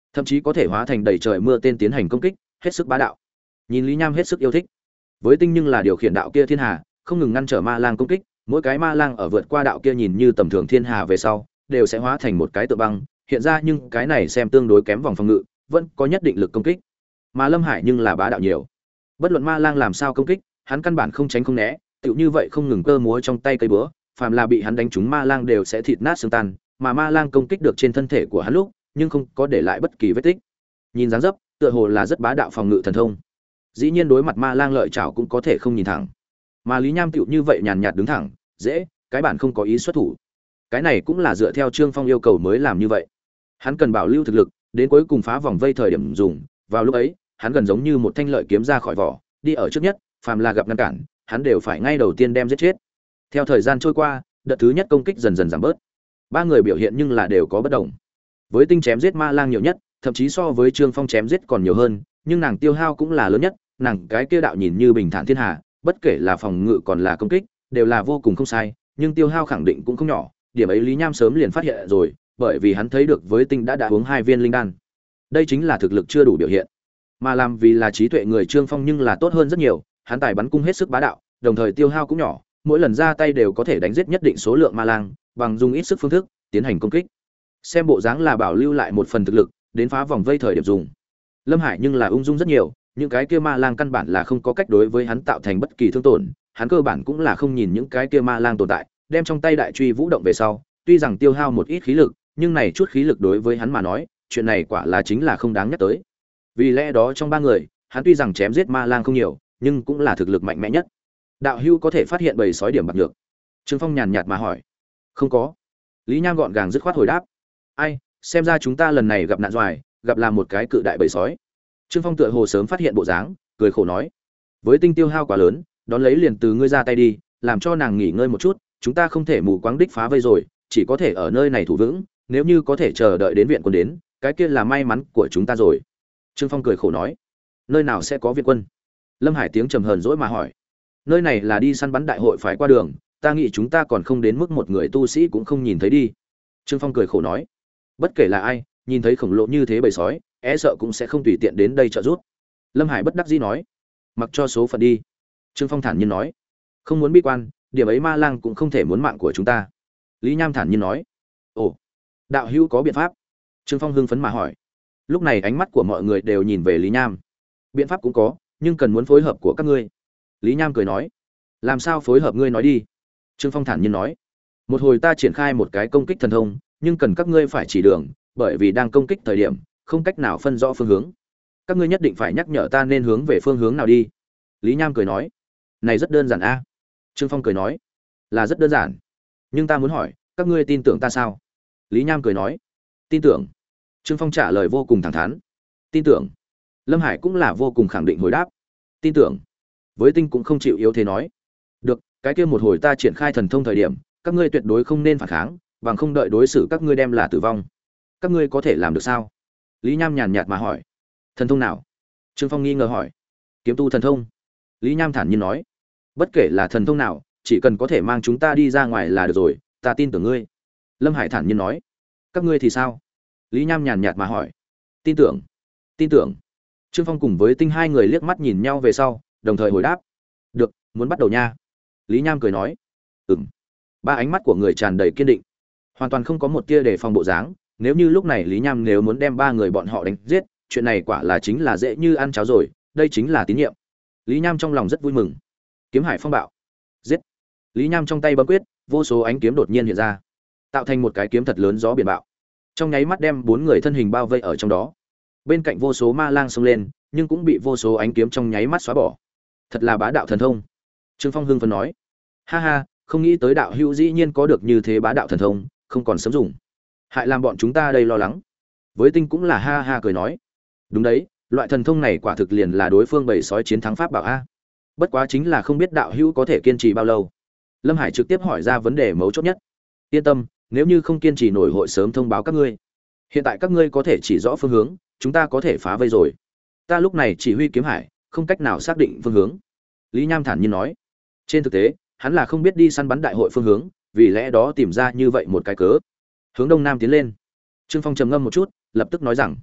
thậm chí có thể hóa thành đầy trời mưa tên tiến hành công kích, hết sức bá đạo. Nhìn Lý Nham hết sức yêu thích. Với tinh nhưng là điều khiển đạo kia thiên hà, không ngừng ngăn trở ma lang công kích, mỗi cái ma lang ở vượt qua đạo kia nhìn như tầm thường thiên hà về sau, đều sẽ hóa thành một cái tượng băng, hiện ra nhưng cái này xem tương đối kém vòng phòng ngự, vẫn có nhất định lực công kích. Mà Lâm Hải nhưng là bá đạo nhiều. Bất luận ma lang làm sao công kích, hắn căn bản không tránh không né, tựu như vậy không ngừng cơ múa trong tay cây búa, phàm là bị hắn đánh trúng ma lang đều sẽ thịt nát xương tan, mà ma lang công kích được trên thân thể của hắn lúc, nhưng không có để lại bất kỳ vết tích. Nhìn dáng dấp, tựa hồ là rất bá đạo phòng ngự thần thông. Dĩ nhiên đối mặt ma lang lợi chảo cũng có thể không nhìn thẳng. Mà Lý Nham tựu như vậy nhàn nhạt đứng thẳng, dễ, cái bản không có ý xuất thủ. Cái này cũng là dựa theo Trương Phong yêu cầu mới làm như vậy. Hắn cần bảo lưu thực lực, đến cuối cùng phá vòng vây thời điểm dùng, vào lúc ấy, hắn gần giống như một thanh lợi kiếm ra khỏi vỏ, đi ở trước nhất, phàm là gặp ngăn cản, hắn đều phải ngay đầu tiên đem giết chết. Theo thời gian trôi qua, đợt thứ nhất công kích dần dần giảm bớt. Ba người biểu hiện nhưng là đều có bất đồng. Với tinh chém giết ma lang nhiều nhất, thậm chí so với Trương Phong chém giết còn nhiều hơn, nhưng nàng tiêu hao cũng là lớn nhất, nàng cái kia đạo nhìn như bình thản thiên hà, bất kể là phòng ngự còn là công kích, đều là vô cùng không sai, nhưng tiêu hao khẳng định cũng không nhỏ, điểm ấy Lý Nham sớm liền phát hiện rồi, bởi vì hắn thấy được với tinh đã uống 2 viên linh đan. Đây chính là thực lực chưa đủ biểu hiện. Mà làm vì là trí tuệ người Trương Phong nhưng là tốt hơn rất nhiều, hắn tài bắn cung hết sức bá đạo, đồng thời tiêu hao cũng nhỏ, mỗi lần ra tay đều có thể đánh giết nhất định số lượng ma lang, bằng dùng ít sức phương thức tiến hành công kích. Xem bộ dáng là bảo lưu lại một phần thực lực, đến phá vòng vây thời điểm dùng. Lâm Hải nhưng là ung dung rất nhiều, những cái kia ma lang căn bản là không có cách đối với hắn tạo thành bất kỳ thương tổn, hắn cơ bản cũng là không nhìn những cái kia ma lang tồn tại, đem trong tay đại truy vũ động về sau, tuy rằng tiêu hao một ít khí lực, nhưng này chút khí lực đối với hắn mà nói, chuyện này quả là chính là không đáng nhắc tới. Vì lẽ đó trong ba người, hắn tuy rằng chém giết ma lang không nhiều, nhưng cũng là thực lực mạnh mẽ nhất. Đạo hữu có thể phát hiện bầy sói điểm bạc nhược? Trương Phong nhàn nhạt mà hỏi. Không có. Lý Nham gọn gàng dứt khoát hồi đáp. Ai, xem ra chúng ta lần này gặp nạn doài, gặp là một cái cự đại bầy sói. Trương Phong tựa hồ sớm phát hiện bộ dáng, cười khổ nói. Với tinh tiêu hao quá lớn, đón lấy liền từ ngươi ra tay đi, làm cho nàng nghỉ ngơi một chút, chúng ta không thể mù quáng đích phá vây rồi, chỉ có thể ở nơi này thủ vững, nếu như có thể chờ đợi đến viện quân đến, cái kia là may mắn của chúng ta rồi. Trương Phong cười khổ nói. Nơi nào sẽ có viện quân? Lâm Hải tiếng trầm hờn dỗi mà hỏi. Nơi này là đi săn bắn đại hội phải qua đường, ta nghĩ chúng ta còn không đến mức một người tu sĩ cũng không nhìn thấy đi. Trương Phong cười khổ nói. Bất kể là ai, nhìn thấy khổng lồ như thế bầy sói, e sợ cũng sẽ không tùy tiện đến đây trợ giúp. Lâm Hải bất đắc dĩ nói. Mặc cho số phận đi. Trương Phong thản nhiên nói. Không muốn bi quan, điểm ấy ma lang cũng không thể muốn mạng của chúng ta. Lý Nham thản nhiên nói. Ồ, đạo hữu có biện pháp? Trương Phong hưng phấn mà hỏi. Lúc này ánh mắt của mọi người đều nhìn về Lý Nham. Biện pháp cũng có, nhưng cần muốn phối hợp của các ngươi. Lý Nham cười nói. Làm sao phối hợp ngươi nói đi. Trương Phong thản nhiên nói. Một hồi ta triển khai một cái công kích thần thông, nhưng cần các ngươi phải chỉ đường, bởi vì đang công kích thời điểm, không cách nào phân rõ phương hướng. Các ngươi nhất định phải nhắc nhở ta nên hướng về phương hướng nào đi. Lý Nham cười nói. Này rất đơn giản a. Trương Phong cười nói. Là rất đơn giản. Nhưng ta muốn hỏi, các ngươi tin tưởng ta sao? Lý Nham cười nói. Tin tưởng. Trương Phong trả lời vô cùng thẳng thắn. Tin tưởng. Lâm Hải cũng là vô cùng khẳng định hồi đáp. Tin tưởng. Với tinh cũng không chịu yếu thế nói. Được, cái kia một hồi ta triển khai thần thông thời điểm, các ngươi tuyệt đối không nên phản kháng, bằng không đợi đối xử các ngươi đem là tử vong. Các ngươi có thể làm được sao? Lý Nham nhàn nhạt mà hỏi. Thần thông nào? Trương Phong nghi ngờ hỏi. Kiếm tu thần thông. Lý Nham thản nhiên nói. Bất kể là thần thông nào, chỉ cần có thể mang chúng ta đi ra ngoài là được rồi, ta tin tưởng ngươi. Lâm Hải thản nhiên nói. Các ngươi thì sao? Lý Nham nhàn nhạt mà hỏi. Tin tưởng. Tin tưởng. Trương Phong cùng với tinh hai người liếc mắt nhìn nhau về sau, đồng thời hồi đáp. Được, muốn bắt đầu nha. Lý Nham cười nói. Ừm. Ba ánh mắt của người tràn đầy kiên định, hoàn toàn không có một tia đề phòng bộ dáng. Nếu như lúc này Lý Nham nếu muốn đem ba người bọn họ đánh giết, chuyện này quả là chính là dễ như ăn cháo rồi, đây chính là tín nhiệm. Lý Nham trong lòng rất vui mừng. Kiếm hải phong bạo. Giết. Lý Nham trong tay bấm quyết, vô số ánh kiếm đột nhiên hiện ra, tạo thành một cái kiếm thật lớn gió biển bạo. Trong nháy mắt đem 4 người thân hình bao vây ở trong đó. Bên cạnh vô số ma lang xông lên, nhưng cũng bị vô số ánh kiếm trong nháy mắt xóa bỏ. Thật là bá đạo thần thông. Trương Phong hưng phấn nói. Ha ha, không nghĩ tới đạo hữu dĩ nhiên có được như thế bá đạo thần thông, không còn sớm dùng. Hại làm bọn chúng ta đây lo lắng. Với tinh cũng là ha ha cười nói. Đúng đấy, loại thần thông này quả thực liền là đối phương bầy sói chiến thắng pháp bảo a. Bất quá chính là không biết đạo hữu có thể kiên trì bao lâu. Lâm Hải trực tiếp hỏi ra vấn đề mấu chốt nhất. Yên tâm, nếu như không kiên trì nổi hội sớm thông báo các ngươi. Hiện tại các ngươi có thể chỉ rõ phương hướng, chúng ta có thể phá vây rồi. Ta lúc này chỉ huy kiếm hải, không cách nào xác định phương hướng. Lý Nham thản nhiên nói. Trên thực tế, hắn là không biết đi săn bắn đại hội phương hướng, vì lẽ đó tìm ra như vậy một cái cớ. Hướng đông nam tiến lên. Trương Phong trầm ngâm một chút, lập tức nói rằng,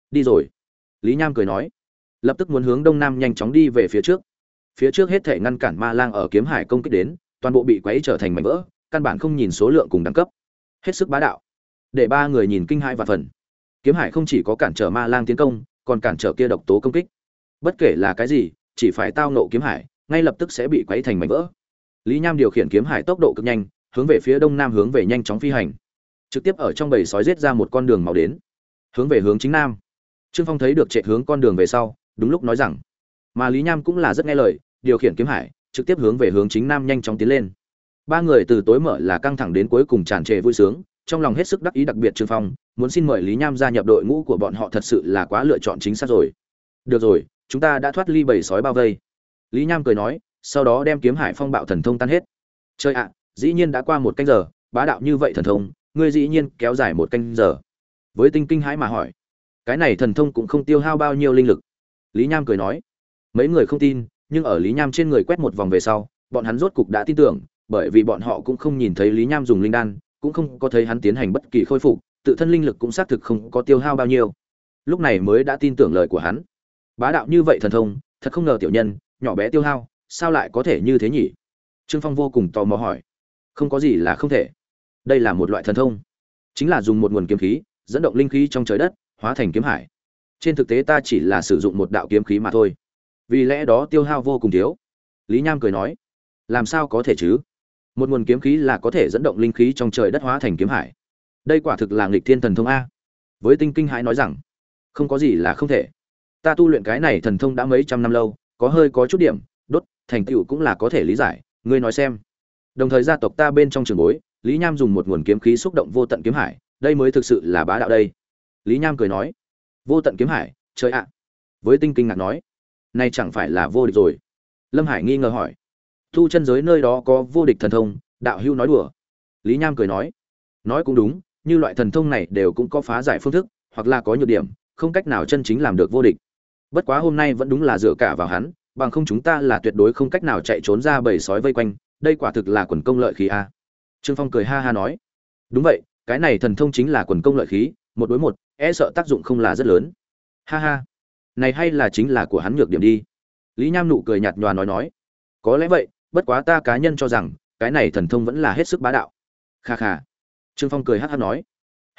Đi rồi. Lý Nham cười nói, lập tức muốn hướng đông nam nhanh chóng đi về phía trước. Phía trước hết thể ngăn cản ma lang ở kiếm hải công kích đến, toàn bộ bị quấy trở thành mảnh vỡ, căn bản không nhìn số lượng cùng đẳng cấp. Hết sức bá đạo. Để ba người nhìn kinh hãi và phần. Kiếm hải không chỉ có cản trở ma lang tiến công, còn cản trở kia độc tố công kích. Bất kể là cái gì, chỉ phải tao nộ kiếm hải, ngay lập tức sẽ bị quấy thành mảnh vỡ. Lý Nham điều khiển kiếm hải tốc độ cực nhanh, hướng về phía đông nam hướng về nhanh chóng phi hành. Trực tiếp ở trong bầy sói giết ra một con đường màu đến, hướng về hướng chính nam. Trương Phong thấy được chạy hướng con đường về sau, đúng lúc nói rằng, mà Lý Nham cũng là rất nghe lời, điều khiển kiếm hải, trực tiếp hướng về hướng chính nam nhanh chóng tiến lên. Ba người từ tối mở là căng thẳng đến cuối cùng tràn trề vui sướng, trong lòng hết sức đắc ý, đặc biệt Trương Phong muốn xin mời Lý Nham gia nhập đội ngũ của bọn họ thật sự là quá lựa chọn chính xác rồi. Được rồi, chúng ta đã thoát ly bầy sói bao vây. Lý Nham cười nói, sau đó đem kiếm hải phong bạo thần thông tan hết. Chơi ạ, dĩ nhiên đã qua một canh giờ, bá đạo như vậy thần thông, ngươi dĩ nhiên kéo dài một canh giờ. Với Tinh kinh hãi mà hỏi, cái này thần thông cũng không tiêu hao bao nhiêu linh lực. Lý Nham cười nói, mấy người không tin, nhưng ở Lý Nham trên người quét một vòng về sau, bọn hắn rốt cục đã tin tưởng, bởi vì bọn họ cũng không nhìn thấy Lý Nham dùng linh đan, cũng không có thấy hắn tiến hành bất kỳ khôi phục, tự thân linh lực cũng xác thực không có tiêu hao bao nhiêu. Lúc này mới đã tin tưởng lời của hắn. Bá đạo như vậy thần thông, thật không ngờ tiểu nhân, nhỏ bé tiêu hao, sao lại có thể như thế nhỉ? Trương Phong vô cùng tò mò hỏi. Không có gì là không thể. Đây là một loại thần thông, chính là dùng một nguồn kiếm khí, dẫn động linh khí trong trời đất, hóa thành kiếm hải. Trên thực tế ta chỉ là sử dụng một đạo kiếm khí mà thôi, vì lẽ đó tiêu hao vô cùng thiếu. Lý Nham cười nói, làm sao có thể chứ? Một nguồn kiếm khí là có thể dẫn động linh khí trong trời đất hóa thành kiếm hải. Đây quả thực là nghịch thiên thần thông a. Với Tinh kinh hãi nói rằng, không có gì là không thể. Ta tu luyện cái này thần thông đã mấy trăm năm lâu, có chút điểm đốt thành tựu cũng là có thể lý giải, ngươi nói xem. Đồng thời gia tộc ta bên trong trường bối, Lý Nham dùng một nguồn kiếm khí xúc động vô tận kiếm hải, đây mới thực sự là bá đạo đây. Lý Nham cười nói, vô tận kiếm hải, trời ạ. Với Tinh kinh ngạc nói, này chẳng phải là vô địch rồi? Lâm Hải nghi ngờ hỏi, tu chân giới nơi đó có vô địch thần thông, đạo hữu nói đùa. Lý Nham cười nói cũng đúng, như loại thần thông này đều cũng có phá giải phương thức, hoặc là có nhược điểm, không cách nào chân chính làm được vô địch. Bất quá hôm nay vẫn đúng là dựa cả vào hắn, bằng không chúng ta là tuyệt đối không cách nào chạy trốn ra bầy sói vây quanh, đây quả thực là quần công lợi khí a. Trương Phong cười ha ha nói, đúng vậy, cái này thần thông chính là quần công lợi khí, một đối một, e sợ tác dụng không là rất lớn. Ha ha, này hay là chính là của hắn nhược điểm đi. Lý Nham nụ cười nhạt nhòa nói, có lẽ vậy, bất quá ta cá nhân cho rằng cái này thần thông vẫn là hết sức bá đạo. Kha kha. Trương Phong cười hắc hắc nói,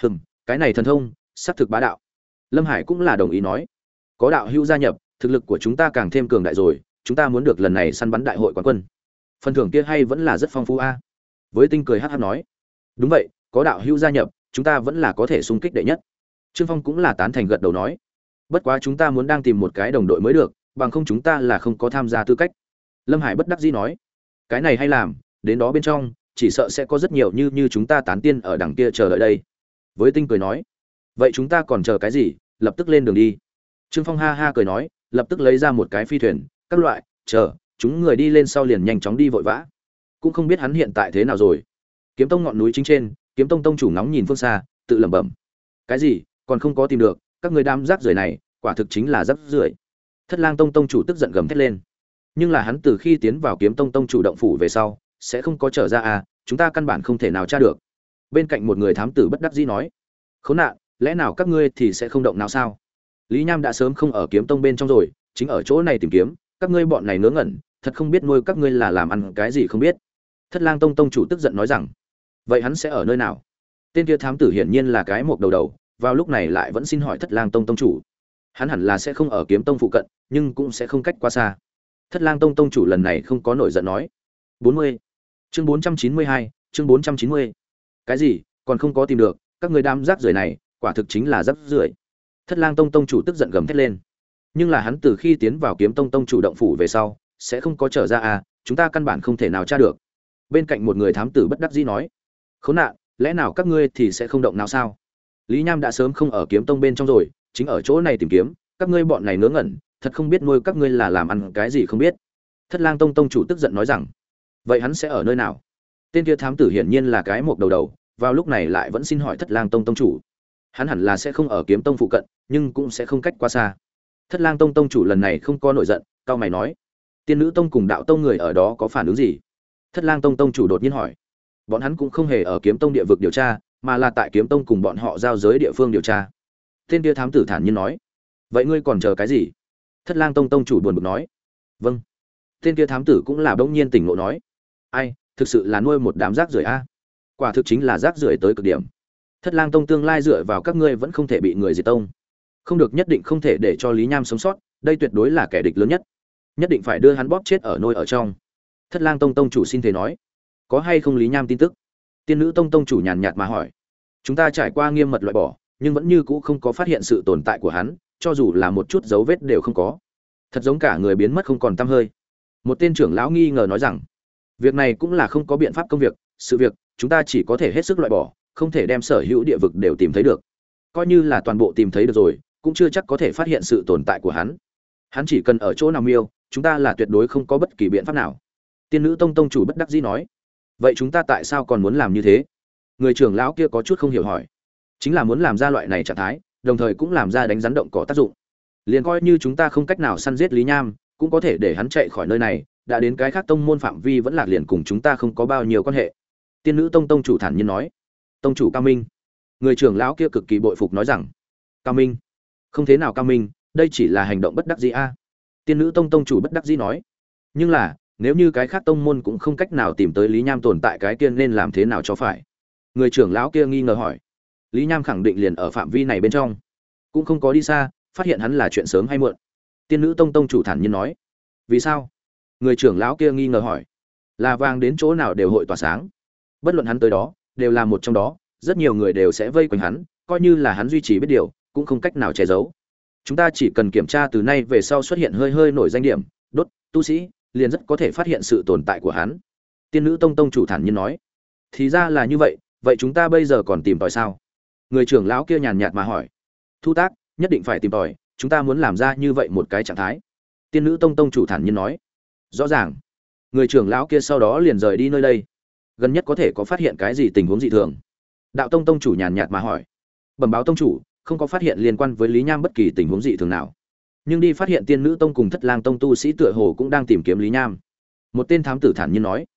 cái này thần thông xác thực bá đạo. Lâm Hải cũng là đồng ý nói, có đạo hữu gia nhập, thực lực của chúng ta càng thêm cường đại rồi, chúng ta muốn được lần này săn bắn đại hội quán quân, phần thưởng kia hay vẫn là rất phong phú a. Với Tinh cười hắc hắc nói, đúng vậy, có đạo hữu gia nhập, chúng ta vẫn là có thể xung kích đệ nhất. Trương Phong cũng là tán thành gật đầu nói, bất quá chúng ta muốn đang tìm một cái đồng đội mới được, bằng không chúng ta là không có tham gia tư cách. Lâm Hải bất đắc dĩ nói, cái này hay làm, đến đó bên trong chỉ sợ sẽ có rất nhiều như chúng ta tán tiên ở đằng kia chờ đợi đây. Với Tinh cười nói, vậy chúng ta còn chờ cái gì, lập tức lên đường đi. Trương Phong ha ha cười nói, lập tức lấy ra một cái phi thuyền, các loại, chờ chúng người đi lên sau liền nhanh chóng đi vội vã. Cũng không biết hắn hiện tại thế nào rồi. Kiếm Tông ngọn núi chính trên, Kiếm Tông tông chủ ngóng nhìn phương xa, tự lẩm bẩm, cái gì, còn không có tìm được, các người đám rác rưởi này, quả thực chính là rác rưởi. Thất Lang Tông tông chủ tức giận gầm thét lên. Nhưng là hắn từ khi tiến vào Kiếm Tông tông chủ động phủ về sau, sẽ không có trở ra à, chúng ta căn bản không thể nào tra được. Bên cạnh một người thám tử bất đắc dĩ nói, khốn nạn, lẽ nào các ngươi thì sẽ không động nào sao? Lý Nham đã sớm không ở Kiếm Tông bên trong rồi, chính ở chỗ này tìm kiếm, các ngươi bọn này ngớ ngẩn, thật không biết nuôi các ngươi là làm ăn cái gì không biết. Thất Lang Tông tông chủ tức giận nói rằng, vậy hắn sẽ ở nơi nào? Tên kia thám tử hiển nhiên là cái mộc đầu, vào lúc này lại vẫn xin hỏi Thất Lang Tông tông chủ. Hắn hẳn là sẽ không ở Kiếm Tông phụ cận, nhưng cũng sẽ không cách quá xa. Thất Lang Tông tông chủ lần này không có nổi giận nói, 40. Chương 492, chương 490. Cái gì, còn không có tìm được, các ngươi đám rác rưởi này, quả thực chính là rác rưởi. Thất Lang Tông tông chủ tức giận gầm thét lên. Nhưng là hắn từ khi tiến vào Kiếm Tông tông chủ động phủ về sau, sẽ không có trở ra à, chúng ta căn bản không thể nào tra được. Bên cạnh một người thám tử bất đắc dĩ nói, khốn nạn, lẽ nào các ngươi thì sẽ không động nào sao? Lý Nham đã sớm không ở Kiếm Tông bên trong rồi, chính ở chỗ này tìm kiếm, các ngươi bọn này ngớ ngẩn, thật không biết nuôi các ngươi là làm ăn cái gì không biết. Thất Lang Tông tông chủ tức giận nói rằng, vậy hắn sẽ ở nơi nào? Tên kia thám tử hiển nhiên là cái mộc đầu, vào lúc này lại vẫn xin hỏi Thất Lang Tông tông chủ. Hắn hẳn là sẽ không ở Kiếm Tông phụ cận, nhưng cũng sẽ không cách quá xa. Thất Lang Tông tông chủ lần này không có nổi giận, cao mày nói, Tiên Nữ Tông cùng Đạo Tông người ở đó có phản ứng gì? Thất Lang Tông tông chủ đột nhiên hỏi. Bọn hắn cũng không hề ở Kiếm Tông địa vực điều tra, mà là tại Kiếm Tông cùng bọn họ giao giới địa phương điều tra. Tên kia thám tử thản nhiên nói. Vậy ngươi còn chờ cái gì? Thất Lang Tông tông chủ buồn bực nói. Vâng. Tên kia thám tử cũng là bỗng nhiên tỉnh ngộ nói. Ai, thực sự là nuôi một đám rác rưởi a. Quả thực chính là rác rưởi tới cực điểm. Thất Lang Tông tương lai dựa vào các ngươi vẫn không thể bị người diệt tông. Không được, nhất định không thể để cho Lý Nham sống sót, đây tuyệt đối là kẻ địch lớn nhất. Nhất định phải đưa hắn bóp chết ở nôi ở trong. Thất Lang Tông tông chủ xin thề nói. Có hay không Lý Nham tin tức? Tiên nữ tông tông chủ nhàn nhạt mà hỏi. Chúng ta trải qua nghiêm mật loại bỏ, nhưng vẫn như cũ không có phát hiện sự tồn tại của hắn, cho dù là một chút dấu vết đều không có. Thật giống cả người biến mất không còn tăm hơi. Một tên trưởng lão nghi ngờ nói rằng, việc này cũng là không có biện pháp công việc, sự việc chúng ta chỉ có thể hết sức loại bỏ, không thể đem sở hữu địa vực đều tìm thấy được. Coi như là toàn bộ tìm thấy được rồi, cũng chưa chắc có thể phát hiện sự tồn tại của hắn. Hắn chỉ cần ở chỗ nào miêu, chúng ta là tuyệt đối không có bất kỳ biện pháp nào. Tiên nữ tông tông chủ bất đắc dĩ nói. Vậy chúng ta tại sao còn muốn làm như thế? Người trưởng lão kia có chút không hiểu hỏi. Chính là muốn làm ra loại này trạng thái, đồng thời cũng làm ra đánh rắn động cỏ tác dụng. Liền coi như chúng ta không cách nào săn giết Lý Nham, cũng có thể để hắn chạy khỏi nơi này, đã đến cái khác tông môn phạm vi vẫn lạc liền cùng chúng ta không có bao nhiêu quan hệ. Tiên nữ tông tông chủ thản nhiên nói. Tông chủ cao minh. Người trưởng lão kia cực kỳ bội phục nói rằng. Cao minh? Không thế nào cao minh, đây chỉ là hành động bất đắc dĩ a. Tiên nữ tông tông chủ bất đắc dĩ nói. Nhưng là, nếu như cái khác tông môn cũng không cách nào tìm tới Lý Nham tồn tại cái kia nên làm thế nào cho phải? Người trưởng lão kia nghi ngờ hỏi. Lý Nham khẳng định liền ở phạm vi này bên trong, cũng không có đi xa, phát hiện hắn là chuyện sớm hay muộn. Tiên nữ tông tông chủ thản nhiên nói. Vì sao? Người trưởng lão kia nghi ngờ hỏi. Là vàng đến chỗ nào đều hội tỏa sáng, bất luận hắn tới đó, đều là một trong đó, rất nhiều người đều sẽ vây quanh hắn, coi như là hắn duy trì biết điều, cũng không cách nào che giấu. Chúng ta chỉ cần kiểm tra từ nay về sau xuất hiện hơi hơi nổi danh điểm, đốt, tu sĩ, liền rất có thể phát hiện sự tồn tại của hắn. Tiên nữ tông tông chủ thản nhiên nói. Thì ra là như vậy, vậy chúng ta bây giờ còn tìm tòi sao? Người trưởng lão kia nhàn nhạt mà hỏi. Thu tác, nhất định phải tìm tòi, chúng ta muốn làm ra như vậy một cái trạng thái. Tiên nữ tông tông chủ thản nhiên nói. Rõ ràng. Người trưởng lão kia sau đó liền rời đi nơi đây. Gần nhất có thể có phát hiện cái gì tình huống dị thường? Đạo tông tông chủ nhàn nhạt mà hỏi. Bẩm báo tông chủ, không có phát hiện liên quan với Lý Nham bất kỳ tình huống dị thường nào, nhưng đi phát hiện tiên nữ tông cùng Thất Lang tông tu sĩ tựa hồ cũng đang tìm kiếm Lý Nham. Một tên thám tử thản nhiên nói.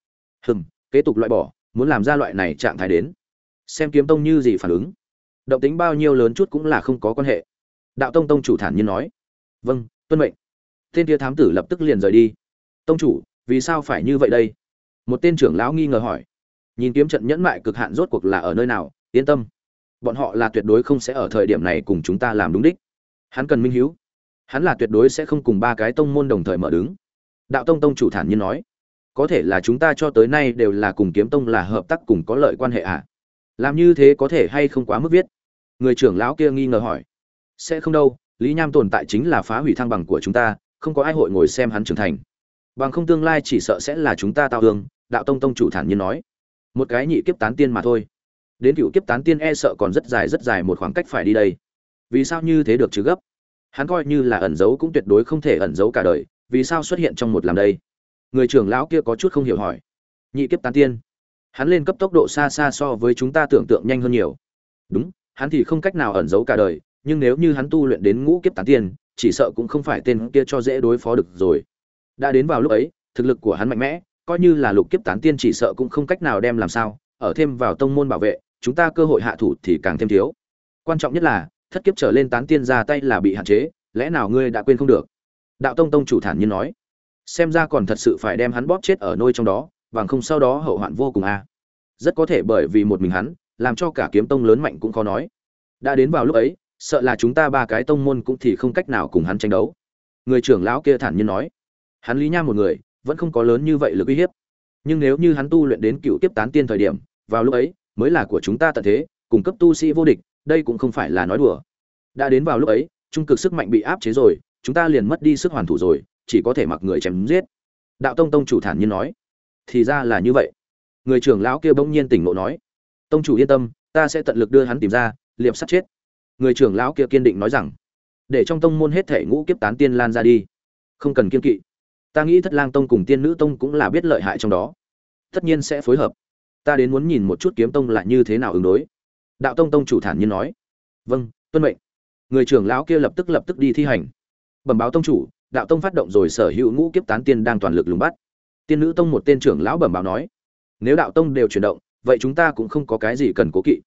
Kế tục loại bỏ, muốn làm ra loại này trạng thái đến, xem kiếm tông như gì phản ứng. Động tính bao nhiêu lớn chút cũng là không có quan hệ. Đạo tông tông chủ thản nhiên nói. Vâng, tuân mệnh. Tên kia thám tử lập tức liền rời đi. Tông chủ, vì sao phải như vậy đây? Một tên trưởng lão nghi ngờ hỏi. Nhìn kiếm trận nhẫn mại cực hạn rốt cuộc là ở nơi nào, yên tâm, bọn họ là tuyệt đối không sẽ ở thời điểm này cùng chúng ta làm đúng đích. Hắn cần minh hiếu, hắn là tuyệt đối sẽ không cùng ba cái tông môn đồng thời mở đứng. Đạo tông tông chủ thản nhiên nói. Có thể là chúng ta cho tới nay đều là cùng kiếm tông là hợp tác cùng có lợi quan hệ à? Làm như thế có thể hay không quá mức viết? Người trưởng lão kia nghi ngờ hỏi. Sẽ không đâu, Lý Nham tồn tại chính là phá hủy thăng bằng của chúng ta, không có ai hội ngồi xem hắn trưởng thành. Bằng không tương lai chỉ sợ sẽ là chúng ta tao hương. Đạo tông tông chủ thản nhiên nói. Một cái nhị kiếp tán tiên mà thôi, đến cựu kiếp tán tiên e sợ còn rất dài một khoảng cách phải đi đây. Vì sao như thế được chứ gấp? Hắn coi như là ẩn giấu cũng tuyệt đối không thể ẩn giấu cả đời, vì sao xuất hiện trong một làm đây? Người trưởng lão kia có chút không hiểu hỏi. Nhị kiếp tán tiên, hắn lên cấp tốc độ xa xa so với chúng ta tưởng tượng nhanh hơn nhiều. Đúng, hắn thì không cách nào ẩn giấu cả đời, nhưng nếu như hắn tu luyện đến ngũ kiếp tán tiên, chỉ sợ cũng không phải tên kia cho dễ đối phó được rồi. Đã đến vào lúc ấy, thực lực của hắn mạnh mẽ, coi như là lục kiếp tán tiên chỉ sợ cũng không cách nào đem làm sao, ở thêm vào tông môn bảo vệ, chúng ta cơ hội hạ thủ thì càng thêm thiếu. Quan trọng nhất là, thất kiếp trở lên tán tiên ra tay là bị hạn chế, lẽ nào ngươi đã quên không được? Đạo tông tông chủ thản nhiên nói. Xem ra còn thật sự phải đem hắn bóp chết ở nôi trong đó, bằng không sau đó hậu hoạn vô cùng a. Rất có thể bởi vì một mình hắn, làm cho cả kiếm tông lớn mạnh cũng khó nói. Đã đến vào lúc ấy, sợ là chúng ta ba cái tông môn cũng thì không cách nào cùng hắn tranh đấu. Người trưởng lão kia thản nhiên nói. Hắn Lý Nham một người, vẫn không có lớn như vậy lực uy hiếp. Nhưng nếu như hắn tu luyện đến cựu kiếp tán tiên thời điểm, vào lúc ấy mới là của chúng ta tận thế, cung cấp tu sĩ vô địch, đây cũng không phải là nói đùa. Đã đến vào lúc ấy, trung cực sức mạnh bị áp chế rồi, chúng ta liền mất đi sức hoàn thủ rồi, chỉ có thể mặc người chém giết. Đạo tông tông chủ thản nhiên nói. Thì ra là như vậy. Người trưởng lão kia bỗng nhiên tỉnh ngộ nói. Tông chủ yên tâm, ta sẽ tận lực đưa hắn tìm ra, liệp sát chết. Người trưởng lão kia kiên định nói rằng. Để trong tông môn hết thể ngũ kiếp tán tiên lan ra đi, không cần kiên kỵ. Ta nghĩ Thất Lang tông cùng Tiên Nữ tông cũng là biết lợi hại trong đó, tất nhiên sẽ phối hợp. Ta đến muốn nhìn một chút kiếm tông là như thế nào ứng đối. Đạo tông tông chủ thản nhiên nói. Vâng, tuân mệnh. Người trưởng lão kia lập tức đi thi hành. Bẩm báo tông chủ, đạo tông phát động rồi, sở hữu ngũ kiếp tán tiên đang toàn lực lùng bắt. Tiên Nữ tông một tên trưởng lão bẩm báo nói. Nếu đạo tông đều chuyển động, vậy chúng ta cũng không có cái gì cần cố kỵ.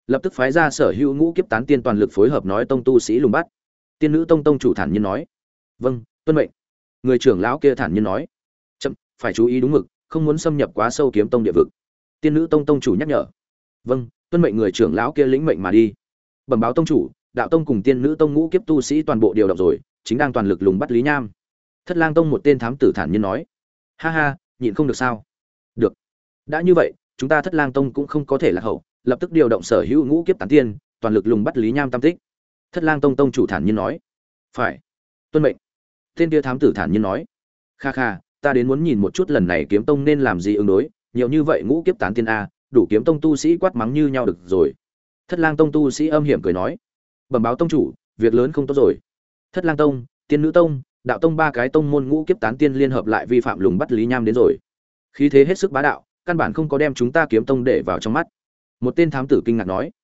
lập tức phái ra sở hữu ngũ kiếp tán tiên toàn lực phối hợp nói tông tu sĩ lùng bắt. Tiên nữ tông tông chủ thản nhiên nói: "Vâng, tuân mệnh." Người trưởng lão kia thản nhiên nói: "Chậm, phải chú ý đúng mực, không muốn xâm nhập quá sâu kiếm tông địa vực." Tiên nữ tông tông chủ nhắc nhở: "Vâng, tuân mệnh." Người trưởng lão kia lĩnh mệnh mà đi. Bẩm báo tông chủ, đạo tông cùng tiên nữ tông ngũ kiếp tu sĩ toàn bộ điều động rồi, chính đang toàn lực lùng bắt Lý Nham. Thất Lang tông một tên thám tử thản nhiên nói: "Ha ha, nhịn không được sao?" "Được. Đã như vậy, chúng ta Thất Lang tông cũng không có thể lạc hậu, lập tức điều động sở hữu ngũ kiếp tán tiên, toàn lực lùng bắt Lý Nham tam tích." Thất Lang tông tông chủ thản nhiên nói: "Phải, tuân mệnh." Tên kia thám tử thản nhiên nói: "Kha kha, ta đến muốn nhìn một chút lần này kiếm tông nên làm gì ứng đối, nhiều như vậy ngũ kiếp tán tiên a, đủ kiếm tông tu sĩ quát mắng như nhau được rồi." Thất Lang tông tu sĩ âm hiểm cười nói: "Bẩm báo tông chủ, việc lớn không tốt rồi. Thất Lang tông, tiên nữ tông, đạo tông ba cái tông môn ngũ kiếp tán tiên liên hợp lại vi phạm lùng bắt Lý Nham đến rồi. Khí thế hết sức bá đạo, căn bản không có đem chúng ta kiếm tông để vào trong mắt." Một tên thám tử kinh ngạc nói: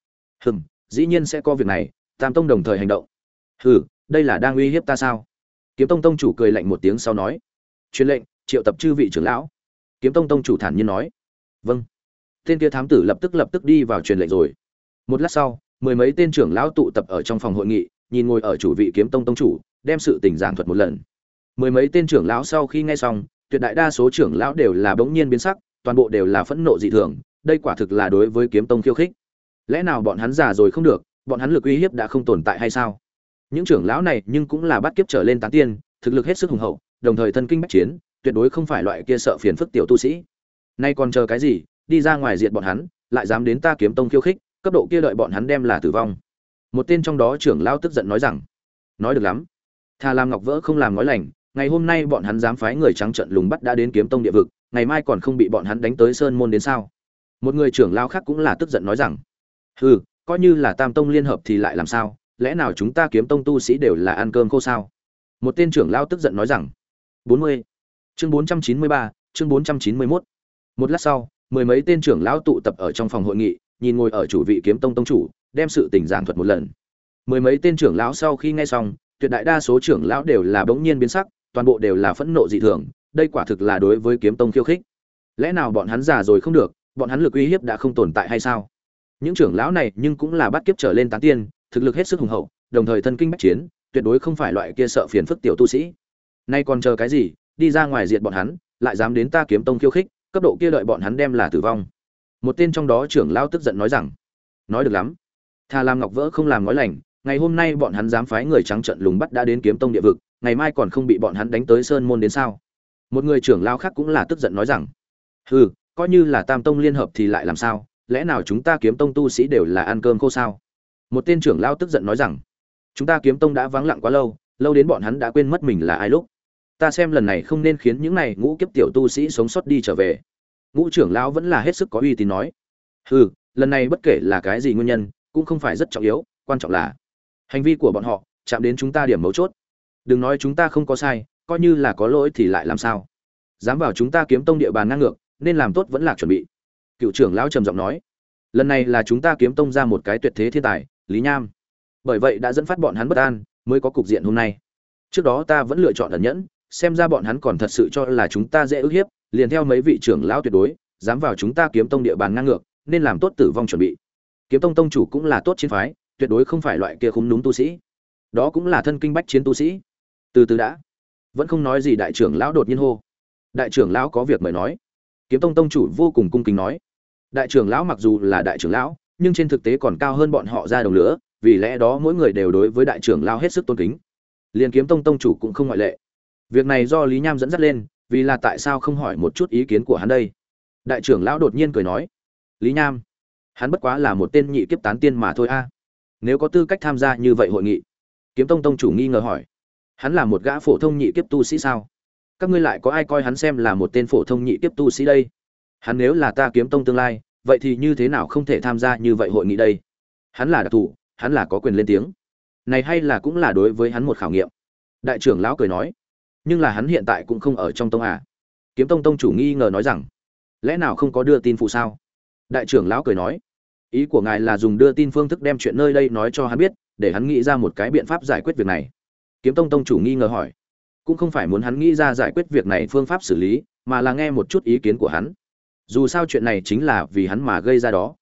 Dĩ nhiên sẽ có việc này, tam tông đồng thời hành động." "Hừ, đây là đang uy hiếp ta sao?" Kiếm tông tông chủ cười lạnh một tiếng sau nói: "Truyền lệnh, triệu tập chư vị trưởng lão." Kiếm tông tông chủ thản nhiên nói: "Vâng." Tên kia thám tử lập tức đi vào truyền lệnh rồi. Một lát sau, mười mấy tên trưởng lão tụ tập ở trong phòng hội nghị, nhìn ngồi ở chủ vị kiếm tông tông chủ, đem sự tình giảng thuật một lần. Mười mấy tên trưởng lão sau khi nghe xong, tuyệt đại đa số trưởng lão đều là bỗng nhiên biến sắc, toàn bộ đều là phẫn nộ dị thường, đây quả thực là đối với kiếm tông khiêu khích. Lẽ nào bọn hắn già rồi không được, bọn hắn lực uy hiếp đã không tồn tại hay sao? Những trưởng lão này nhưng cũng là bắt kiếp trở lên tán tiên, thực lực hết sức hùng hậu, đồng thời thân kinh bách chiến, tuyệt đối không phải loại kia sợ phiền phức tiểu tu sĩ. Nay còn chờ cái gì, đi ra ngoài diệt bọn hắn, lại dám đến ta kiếm tông khiêu khích, cấp độ kia đợi bọn hắn đem là tử vong. Một tên trong đó trưởng lão tức giận nói rằng: "Nói được lắm, thà làm ngọc vỡ không làm nói lành, ngày hôm nay bọn hắn dám phái người trắng trợn lùng bắt đã đến kiếm tông địa vực, ngày mai còn không bị bọn hắn đánh tới sơn môn đến sao?" Một người trưởng lão khác cũng là tức giận nói rằng: "Hừ, coi như là tam tông liên hợp thì lại làm sao, lẽ nào chúng ta kiếm tông tu sĩ đều là ăn cơm khô sao?" Một tên trưởng lão tức giận nói rằng: 40. Chương 493, chương 491. Một lát sau, mười mấy tên trưởng lão tụ tập ở trong phòng hội nghị, nhìn ngồi ở chủ vị kiếm tông tông chủ, đem sự tình giảng thuật một lần. Mười mấy tên trưởng lão sau khi nghe xong, tuyệt đại đa số trưởng lão đều là bỗng nhiên biến sắc, toàn bộ đều là phẫn nộ dị thường, đây quả thực là đối với kiếm tông khiêu khích. Lẽ nào bọn hắn già rồi không được, bọn hắn lực uy hiếp đã không tồn tại hay sao? Những trưởng lão này nhưng cũng là bắt kiếp trở lên tán tiên, thực lực hết sức hùng hậu, đồng thời thân kinh bách chiến, tuyệt đối không phải loại kia sợ phiền phức tiểu tu sĩ. Nay còn chờ cái gì, đi ra ngoài diệt bọn hắn, lại dám đến ta kiếm tông khiêu khích, cấp độ kia đợi bọn hắn đem là tử vong. Một tên trong đó trưởng lão tức giận nói rằng: "Nói được lắm, thà làm ngọc vỡ không làm nói lành, ngày hôm nay bọn hắn dám phái người trắng trợn lùng bắt đã đến kiếm tông địa vực, ngày mai còn không bị bọn hắn đánh tới sơn môn đến sao?" Một người trưởng lão khác cũng là tức giận nói rằng: "Hừ, coi như là tam tông liên hợp thì lại làm sao, lẽ nào chúng ta kiếm tông tu sĩ đều là ăn cơm khô sao?" Một tên trưởng lão tức giận nói rằng: "Chúng ta kiếm tông đã vắng lặng quá lâu, lâu đến bọn hắn đã quên mất mình là ai lúc. Ta xem lần này không nên khiến những này ngũ kiếp tiểu tu sĩ sống sót đi trở về." Ngũ trưởng lão vẫn là hết sức có uy tín nói: "Hừ, lần này bất kể là cái gì nguyên nhân, cũng không phải rất trọng yếu, quan trọng là hành vi của bọn họ chạm đến chúng ta điểm mấu chốt. Đừng nói chúng ta không có sai, coi như là có lỗi thì lại làm sao? Dám vào chúng ta kiếm tông địa bàn ngang ngược, nên làm tốt vẫn là chuẩn bị." Cựu trưởng lão trầm giọng nói: "Lần này là chúng ta kiếm tông ra một cái tuyệt thế thiên tài, Lý Nham. Bởi vậy đã dẫn phát bọn hắn bất an, mới có cục diện hôm nay. Trước đó ta vẫn lựa chọn ẩn nhẫn, xem ra bọn hắn còn thật sự cho là chúng ta dễ ức hiếp, liền theo mấy vị trưởng lão tuyệt đối, dám vào chúng ta kiếm tông địa bàn ngang ngược, nên làm tốt tử vong chuẩn bị. Kiếm tông tông chủ cũng là tốt chiến phái, tuyệt đối không phải loại kia khúm núm tu sĩ. Đó cũng là thân kinh bách chiến tu sĩ." Từ từ đã, vẫn không nói gì đại trưởng lão đột nhiên hô: "Đại trưởng lão có việc mời nói." Kiếm tông tông chủ vô cùng cung kính nói: "Đại trưởng lão mặc dù là đại trưởng lão, nhưng trên thực tế còn cao hơn bọn họ ra đồng lửa, vì lẽ đó mỗi người đều đối với đại trưởng lão hết sức tôn kính. Liên kiếm tông tông chủ cũng không ngoại lệ. Việc này do Lý Nham dẫn dắt lên, vì là tại sao không hỏi một chút ý kiến của hắn đây?" Đại trưởng lão đột nhiên cười nói: "Lý Nham, hắn bất quá là một tên nhị kiếp tán tiên mà thôi a. Nếu có tư cách tham gia như vậy hội nghị?" Kiếm tông tông chủ nghi ngờ hỏi: "Hắn là một gã phổ thông nhị kiếp tu sĩ sao? Các ngươi lại có ai coi hắn xem là một tên phổ thông nhị kiếp tu sĩ đây? Hắn nếu là ta kiếm tông tương lai, vậy thì như thế nào không thể tham gia như vậy hội nghị đây? Hắn là đặc thù, hắn là có quyền lên tiếng. Này hay là cũng là đối với hắn một khảo nghiệm." Đại trưởng lão cười nói: "Nhưng là hắn hiện tại cũng không ở trong tông à?" Kiếm tông tông chủ nghi ngờ nói rằng: "Lẽ nào không có đưa tin phụ sao?" Đại trưởng lão cười nói: "Ý của ngài là dùng đưa tin phương thức đem chuyện nơi đây nói cho hắn biết, để hắn nghĩ ra một cái biện pháp giải quyết việc này?" Kiếm tông tông chủ nghi ngờ hỏi: "Cũng không phải muốn hắn nghĩ ra giải quyết việc này phương pháp xử lý, mà là nghe một chút ý kiến của hắn. Dù sao chuyện này chính là vì hắn mà gây ra đó."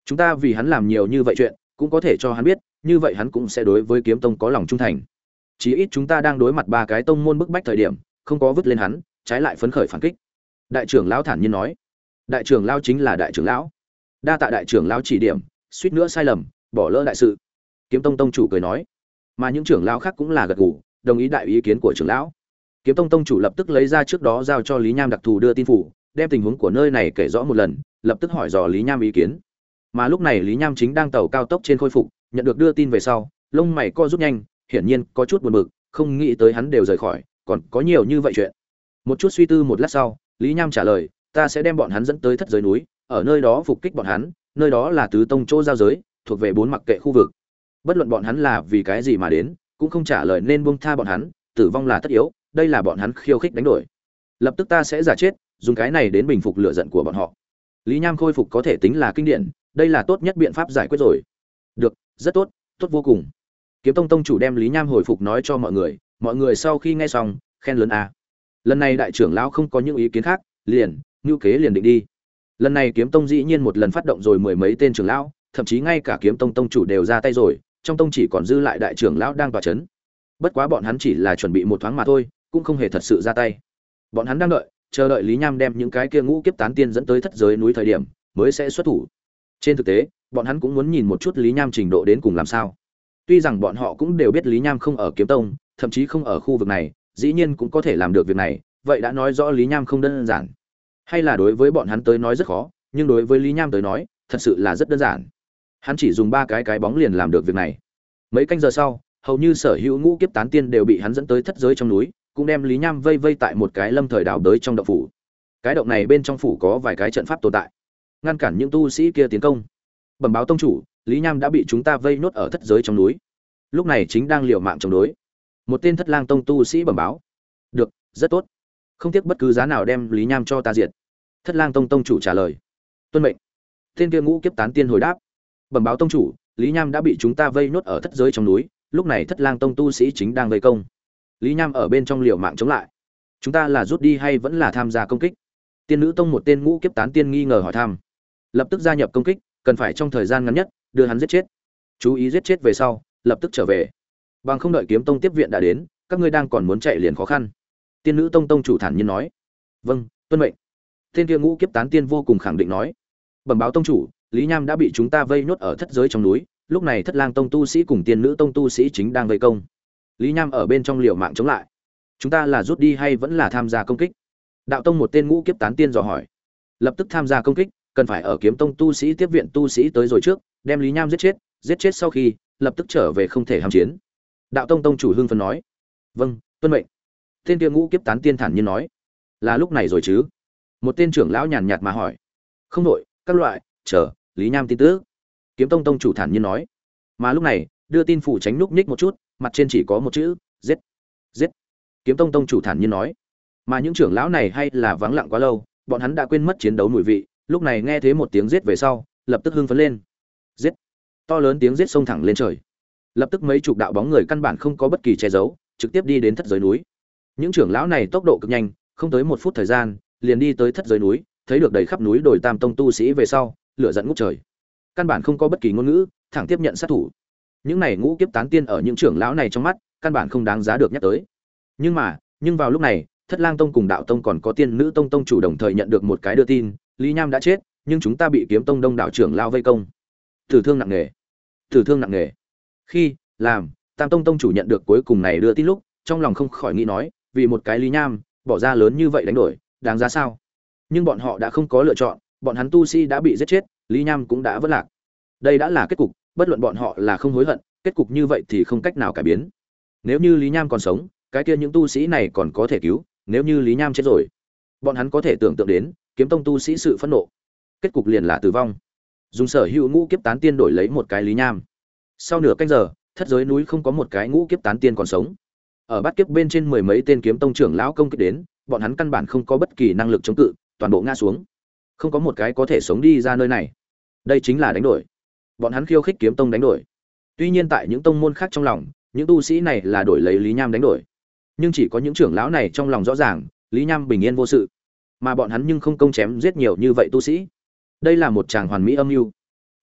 Chúng ta vì hắn làm nhiều như vậy chuyện, cũng có thể cho hắn biết, như vậy hắn cũng sẽ đối với kiếm tông có lòng trung thành. Chí ít chúng ta đang đối mặt ba cái tông môn bức bách thời điểm, không có vứt lên hắn, trái lại phấn khởi phản kích. Đại trưởng lão thản nhiên nói. Đại trưởng lão chính là đại trưởng lão. Đa tạ đại trưởng lão chỉ điểm, suýt nữa sai lầm, bỏ lỡ đại sự. Kiếm tông tông chủ cười nói. Mà những trưởng lão khác cũng là gật gù, đồng ý đại ý kiến của trưởng lão. Kiếm tông tông chủ lập tức lấy ra trước đó giao cho Lý Nham đặc thù đưa tin phủ, đem tình huống của nơi này kể rõ một lần, lập tức hỏi dò Lý Nham ý kiến. Mà lúc này Lý Nham chính đang tàu cao tốc trên khôi phục, nhận được đưa tin về sau, lông mày co rút nhanh, hiển nhiên có chút buồn bực, không nghĩ tới hắn đều rời khỏi, còn có nhiều như vậy chuyện. Một chút suy tư một lát sau, Lý Nham trả lời, ta sẽ đem bọn hắn dẫn tới thất giới núi, ở nơi đó phục kích bọn hắn, nơi đó là tứ tông chỗ giao giới, thuộc về bốn mặc kệ khu vực. Bất luận bọn hắn là vì cái gì mà đến, cũng không trả lời nên buông tha bọn hắn, tử vong là tất yếu, đây là bọn hắn khiêu khích đánh đổi. Lập tức ta sẽ giả chết, dùng cái này đến bình phục lửa giận của bọn họ. Lý Nham khôi phục có thể tính là kinh điển, đây là tốt nhất biện pháp giải quyết rồi. Được, rất tốt, tốt vô cùng. Kiếm tông tông chủ đem Lý Nham hồi phục nói cho mọi người sau khi nghe xong, khen lớn a. Lần này đại trưởng lão không có những ý kiến khác, liền, ngưu kế liền định đi. Lần này kiếm tông dĩ nhiên một lần phát động rồi mười mấy tên trưởng lão, thậm chí ngay cả kiếm tông tông chủ đều ra tay rồi, trong tông chỉ còn dư lại đại trưởng lão đang tọa chấn. Bất quá bọn hắn chỉ là chuẩn bị một thoáng mà thôi, cũng không hề thật sự ra tay. Bọn hắn đang đợi, chờ đợi Lý Nham đem những cái kia ngũ kiếp tán tiên dẫn tới thất giới núi thời điểm, mới sẽ xuất thủ. Trên thực tế, bọn hắn cũng muốn nhìn một chút Lý Nham trình độ đến cùng làm sao. Tuy rằng bọn họ cũng đều biết Lý Nham không ở kiếm tông, thậm chí không ở khu vực này, dĩ nhiên cũng có thể làm được việc này, vậy đã nói rõ Lý Nham không đơn giản. Hay là đối với bọn hắn tới nói rất khó, nhưng đối với Lý Nham tới nói, thật sự là rất đơn giản. Hắn chỉ dùng ba cái bóng liền làm được việc này. Mấy canh giờ sau, hầu như sở hữu ngũ kiếp tán tiên đều bị hắn dẫn tới thất giới trong núi, cũng đem Lý Nham vây tại một cái lâm thời đảo đới trong động phủ. Cái động này bên trong phủ có vài cái trận pháp tồn tại, ngăn cản những tu sĩ kia tiến công. Bẩm báo tông chủ, Lý Nham đã bị chúng ta vây nốt ở thất giới trong núi, lúc này chính đang liều mạng chống đối. Một tên Thất Lang tông tu sĩ bẩm báo. Được, rất tốt, không tiếc bất cứ giá nào đem Lý Nham cho ta diệt. Thất Lang tông tông chủ trả lời. Tuân mệnh. Tên kia ngũ kiếp tán tiên hồi đáp. Bẩm báo tông chủ, Lý Nham đã bị chúng ta vây nốt ở thất giới trong núi, lúc này Thất Lang tông tu sĩ chính đang vây công. Lý Nham ở bên trong liều mạng chống lại. Chúng ta là rút đi hay vẫn là tham gia công kích? Tiên nữ tông một tên ngũ kiếp tán tiên nghi ngờ hỏi thăm. Lập tức gia nhập công kích, cần phải trong thời gian ngắn nhất đưa hắn giết chết. Chú ý giết chết về sau, lập tức trở về. Bằng không đợi kiếm tông tiếp viện đã đến, các ngươi đang còn muốn chạy liền khó khăn. Tiên nữ tông tông chủ thản nhiên nói. Vâng, tuân mệnh. Tên kia ngũ kiếp tán tiên vô cùng khẳng định nói. Bẩm báo tông chủ, Lý Nham đã bị chúng ta vây nhốt ở thất giới trong núi, lúc này Thất Lang tông tu sĩ cùng tiên nữ tông tu sĩ chính đang vây công. Lý Nham ở bên trong liều mạng chống lại. Chúng ta là rút đi hay vẫn là tham gia công kích? Đạo tông một tên ngũ kiếp tán tiên dò hỏi. Lập tức tham gia công kích, cần phải ở kiếm tông tu sĩ tiếp viện tu sĩ tới rồi trước, đem Lý Nham giết chết sau khi, lập tức trở về không thể hàm chiến. Đạo tông tông chủ hưng phấn nói. Vâng, tuân mệnh. Tên kia ngũ kiếp tán tiên thản nhiên nói. Là lúc này rồi chứ? Một tên trưởng lão nhàn nhạt mà hỏi. Không đội, các loại, chờ Lý Nham tin tức. Kiếm tông tông chủ thản nhiên nói. Mà lúc này, đưa tin phủ tránh núp nhích một chút, mặt trên chỉ có một chữ, giết. Giết. Kiếm tông tông chủ thản nhiên nói. Mà những trưởng lão này hay là vắng lặng quá lâu, bọn hắn đã quên mất chiến đấu mùi vị, lúc này nghe thấy một tiếng giết về sau, lập tức hưng phấn lên. Giết. To lớn tiếng giết xông thẳng lên trời. Lập tức mấy chục đạo bóng người căn bản không có bất kỳ che giấu, trực tiếp đi đến thất giới núi. Những trưởng lão này tốc độ cực nhanh, không tới một phút thời gian, liền đi tới thất giới núi, thấy được đầy khắp núi đồi tam tông tu sĩ về sau, lửa giận ngút trời. Căn bản không có bất kỳ ngôn ngữ, thẳng tiếp nhận sát thủ. Những này ngũ kiếp tán tiên ở những trưởng lão này trong mắt, căn bản không đáng giá được nhắc tới. Nhưng vào lúc này, Thất Lang tông cùng Đạo tông còn có Tiên nữ tông tông chủ đồng thời nhận được một cái đưa tin, Lý Nham đã chết, nhưng chúng ta bị Kiếm tông đông đạo trưởng lao vây công. Tử thương nặng nề. Tử thương nặng nề. Khi làm Tam tông tông chủ nhận được cuối cùng này đưa tin lúc, trong lòng không khỏi nghĩ nói, vì một cái Lý Nham, bỏ ra lớn như vậy đánh đổi, đáng giá sao? Nhưng bọn họ đã không có lựa chọn, bọn hắn tu sĩ đã bị giết chết, Lý Nham cũng đã vất lạc. Đây đã là kết cục, bất luận bọn họ là không hối hận, kết cục như vậy thì không cách nào cải biến. Nếu như Lý Nham còn sống, cái kia những tu sĩ này còn có thể cứu, nếu như Lý Nham chết rồi, bọn hắn có thể tưởng tượng đến Kiếm tông tu sĩ sự phẫn nộ. Kết cục liền là tử vong. Dùng sở hữu ngũ kiếp tán tiên đổi lấy một cái Lý Nham. Sau nửa canh giờ, thất giới núi không có một cái ngũ kiếp tán tiên còn sống. Ở bát kiếp bên trên mười mấy tên kiếm tông trưởng lão công kích đến, bọn hắn căn bản không có bất kỳ năng lực chống cự, toàn bộ ngã xuống. Không có một cái có thể sống đi ra nơi này. Đây chính là đánh đổi. Bọn hắn khiêu khích kiếm tông đánh đổi. Tuy nhiên tại những tông môn khác trong lòng, những tu sĩ này là đổi lấy Lý Nham đánh đổi. Nhưng chỉ có những trưởng lão này trong lòng rõ ràng, Lý Nham bình yên vô sự, mà bọn hắn nhưng không công chém giết nhiều như vậy tu sĩ. Đây là một tràng hoàn mỹ âm mưu.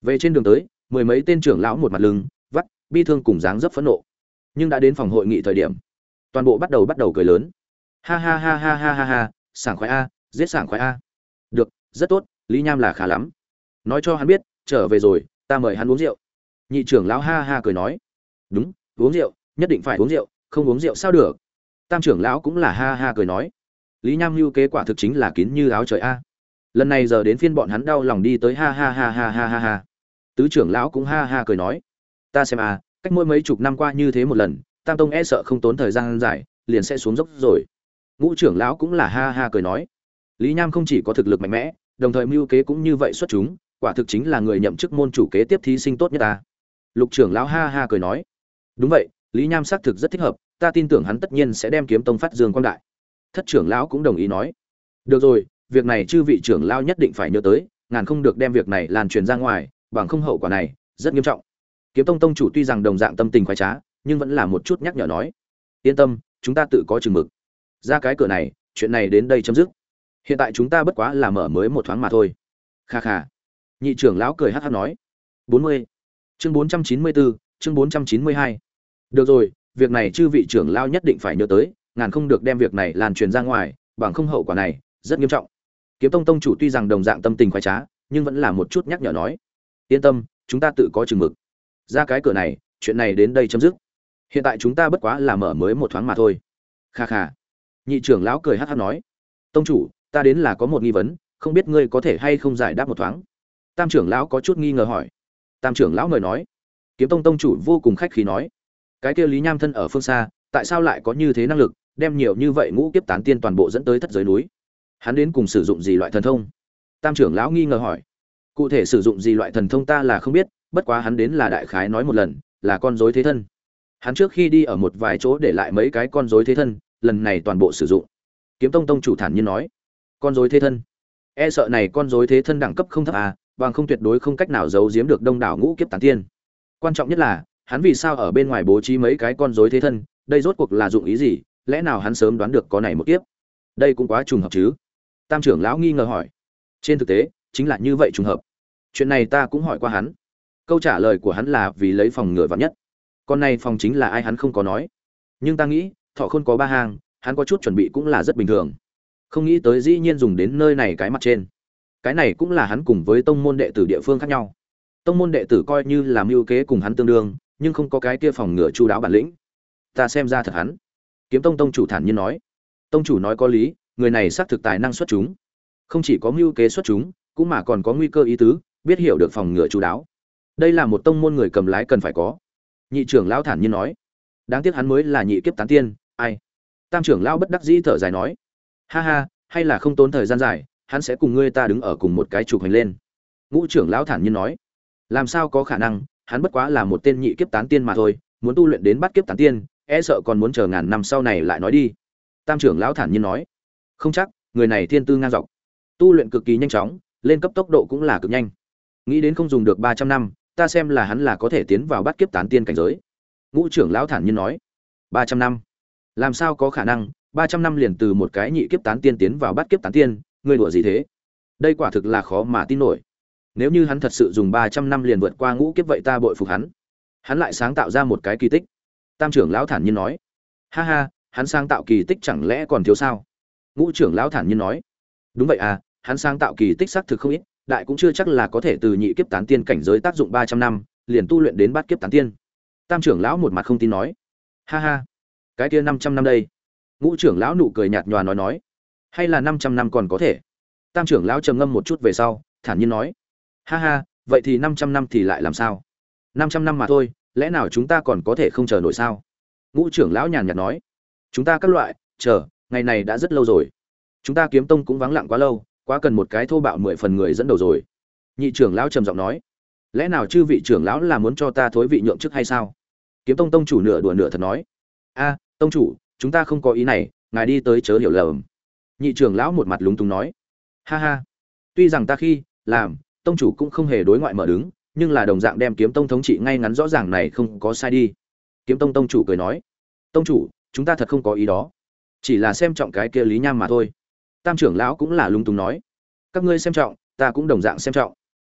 Về trên đường tới, mười mấy tên trưởng lão một mặt lưng vắt bi thương cùng dáng dấp phẫn nộ. Nhưng đã đến phòng hội nghị thời điểm, toàn bộ bắt đầu cười lớn. Ha ha ha ha ha ha ha, sảng khoái a, giết sảng khoái a. Được, rất tốt, Lý Nham là khá lắm. Nói cho hắn biết, trở về rồi, ta mời hắn uống rượu. Nhị trưởng lão ha ha cười nói, đúng, uống rượu, nhất định phải uống rượu, không uống rượu sao được. Tam trưởng lão cũng là ha ha cười nói, Lý Nham lưu kế quả thực chính là kín như áo trời a. Lần này giờ đến phiên bọn hắn đau lòng đi tới ha ha ha ha ha ha ha. Tứ trưởng lão cũng ha ha cười nói, ta xem a, cách mỗi mấy chục năm qua như thế một lần, Tam tông e sợ không tốn thời gian dài, liền sẽ xuống dốc rồi. Ngũ trưởng lão cũng là ha ha cười nói, Lý Nham không chỉ có thực lực mạnh mẽ, đồng thời mưu kế cũng như vậy xuất chúng, quả thực chính là người nhậm chức môn chủ kế tiếp thí sinh tốt nhất ta. Lục trưởng lão ha ha cười nói, đúng vậy, Lý Nham xác thực rất thích hợp, ta tin tưởng hắn tất nhiên sẽ đem kiếm tông phát dương quang đại. Thất trưởng lão cũng đồng ý nói, được rồi, việc này chư vị trưởng lão nhất định phải nhớ tới, ngàn không được đem việc này lan truyền ra ngoài, bằng không hậu quả này rất nghiêm trọng. Kiếm tông tông chủ tuy rằng đồng dạng tâm tình khoái trá, nhưng vẫn là một chút nhắc nhở nói, yên tâm, chúng ta tự có chừng mực. Ra cái cửa này, chuyện này đến đây chấm dứt. Hiện tại chúng ta bất quá là mở mới một thoáng mà thôi. Kha kha. Nhị trưởng lão cười hắc hắc nói, 40. Chương 494, chương 492. Được rồi, việc này chư vị trưởng lão nhất định phải nhớ tới, ngàn không được đem việc này lan truyền ra ngoài, bằng không hậu quả này rất nghiêm trọng. Kiếm tông tông chủ tuy rằng đồng dạng tâm tình khoái trá, nhưng vẫn là một chút nhắc nhở nói, yên tâm, chúng ta tự có chừng mực. Ra cái cửa này, chuyện này đến đây chấm dứt. Hiện tại chúng ta bất quá là mở mới một thoáng mà thôi. Kha kha. Nhị trưởng lão cười hắc hắc nói, tông chủ, ta đến là có một nghi vấn, không biết ngươi có thể hay không giải đáp một thoáng. Tam trưởng lão có chút nghi ngờ hỏi. Tam trưởng lão người nói, kiếm tông tông chủ vô cùng khách khí nói, cái kia Lý Nham thân ở phương xa, tại sao lại có như thế năng lực, đem nhiều như vậy ngũ kiếp tán tiên toàn bộ dẫn tới thất giới núi? Hắn đến cùng sử dụng gì loại thần thông? Tam trưởng lão nghi ngờ hỏi. Cụ thể sử dụng gì loại thần thông ta là không biết, bất quá hắn đến là đại khái nói một lần, là con rối thế thân. Hắn trước khi đi ở một vài chỗ để lại mấy cái con rối thế thân, lần này toàn bộ sử dụng. Kiếm tông tông chủ thản nhiên nói, con rối thế thân, e sợ này con rối thế thân đẳng cấp không thấp à, bằng không tuyệt đối không cách nào giấu giếm được đông đảo ngũ kiếp tán tiên. Quan trọng nhất là, hắn vì sao ở bên ngoài bố trí mấy cái con rối thế thân, đây rốt cuộc là dụng ý gì, lẽ nào hắn sớm đoán được có này một kiếp? Đây cũng quá trùng hợp chứ? Tam trưởng lão nghi ngờ hỏi. Trên thực tế, chính là như vậy trùng hợp. Chuyện này ta cũng hỏi qua hắn. Câu trả lời của hắn là vì lấy phòng ngừa vạn nhất. Con này phòng chính là ai hắn không có nói. Nhưng ta nghĩ, Thọ Khôn có ba hàng, hắn có chút chuẩn bị cũng là rất bình thường. Không nghĩ tới dĩ nhiên dùng đến nơi này cái mặt trên. Cái này cũng là hắn cùng với tông môn đệ tử địa phương khác nhau. Tông môn đệ tử coi như làm mưu kế cùng hắn tương đương, nhưng không có cái kia phòng ngừa chu đáo bản lĩnh. Ta xem ra thật hắn. Kiếm tông tông chủ thản nhiên nói. Tông chủ nói có lý, người này xác thực tài năng xuất chúng. Không chỉ có mưu kế xuất chúng, cũng mà còn có nguy cơ ý tứ, biết hiểu được phòng ngừa chu đáo. Đây là một tông môn người cầm lái cần phải có. Nhị trưởng lão thản nhiên nói. Đáng tiếc hắn mới là nhị kiếp tán tiên, ai? Tam trưởng lão bất đắc dĩ thở dài nói. Ha ha, hay là không tốn thời gian dài, hắn sẽ cùng ngươi ta đứng ở cùng một cái trục hành lên. Ngũ trưởng lão thản nhiên nói. Làm sao có khả năng, hắn bất quá là một tên nhị kiếp tán tiên mà thôi, muốn tu luyện đến bát kiếp tán tiên, e sợ còn muốn chờ ngàn năm sau này lại nói đi. Tam trưởng lão thản nhiên nói. Không chắc, người này thiên tư ngang dọc, tu luyện cực kỳ nhanh chóng, lên cấp tốc độ cũng là cực nhanh. Nghĩ đến không dùng được 300 năm, ta xem là hắn là có thể tiến vào bát kiếp tán tiên cảnh giới. Ngũ trưởng lão thản nhiên nói. 300 năm? Làm sao có khả năng, 300 năm liền từ một cái nhị kiếp tán tiên tiến vào bát kiếp tán tiên, ngươi đùa gì thế? Đây quả thực là khó mà tin nổi. Nếu như hắn thật sự dùng 300 năm liền vượt qua ngũ kiếp vậy ta bội phục hắn. Hắn lại sáng tạo ra một cái kỳ tích. Tam trưởng lão thản nhiên nói. Ha ha, hắn sáng tạo kỳ tích chẳng lẽ còn thiếu sao? Ngũ trưởng lão thản nhiên nói. Đúng vậy à, hắn sáng tạo kỳ tích xác thực không ít, đại cũng chưa chắc là có thể từ nhị kiếp tán tiên cảnh giới tác dụng 300 năm, liền tu luyện đến bát kiếp tán tiên. Tam trưởng lão một mặt không tin nói. Ha ha, cái kia 500 năm đây? Ngũ trưởng lão nụ cười nhạt nhòa nói. Hay là 500 năm còn có thể? Tam trưởng lão trầm ngâm một chút về sau, thản nhiên nói. Ha ha, vậy thì 500 năm thì lại làm sao? 500 năm mà thôi, lẽ nào chúng ta còn có thể không chờ nổi sao? Ngũ trưởng lão nhàn nhạt nói. Chúng ta các loại, chờ, ngày này đã rất lâu rồi. Chúng ta kiếm tông cũng vắng lặng quá lâu, quá cần một cái thô bạo 10 phần người dẫn đầu rồi. Nhị trưởng lão trầm giọng nói. Lẽ nào chư vị trưởng lão là muốn cho ta thối vị nhượng chức hay sao? Kiếm tông tông chủ nửa đùa nửa thật nói. A, tông chủ, chúng ta không có ý này, ngài đi tới chớ hiểu lầm. Nhị trưởng lão một mặt lúng túng nói. Ha ha, tuy rằng ta khi làm tông chủ cũng không hề đối ngoại mở đứng, nhưng là đồng dạng đem kiếm tông thống trị ngay ngắn rõ ràng này không có sai đi. Kiếm tông tông chủ cười nói. Tông chủ, chúng ta thật không có ý đó, chỉ là xem trọng cái kia Lý Nham mà thôi. Tam trưởng lão cũng là lúng túng nói. Các ngươi xem trọng, ta cũng đồng dạng xem trọng.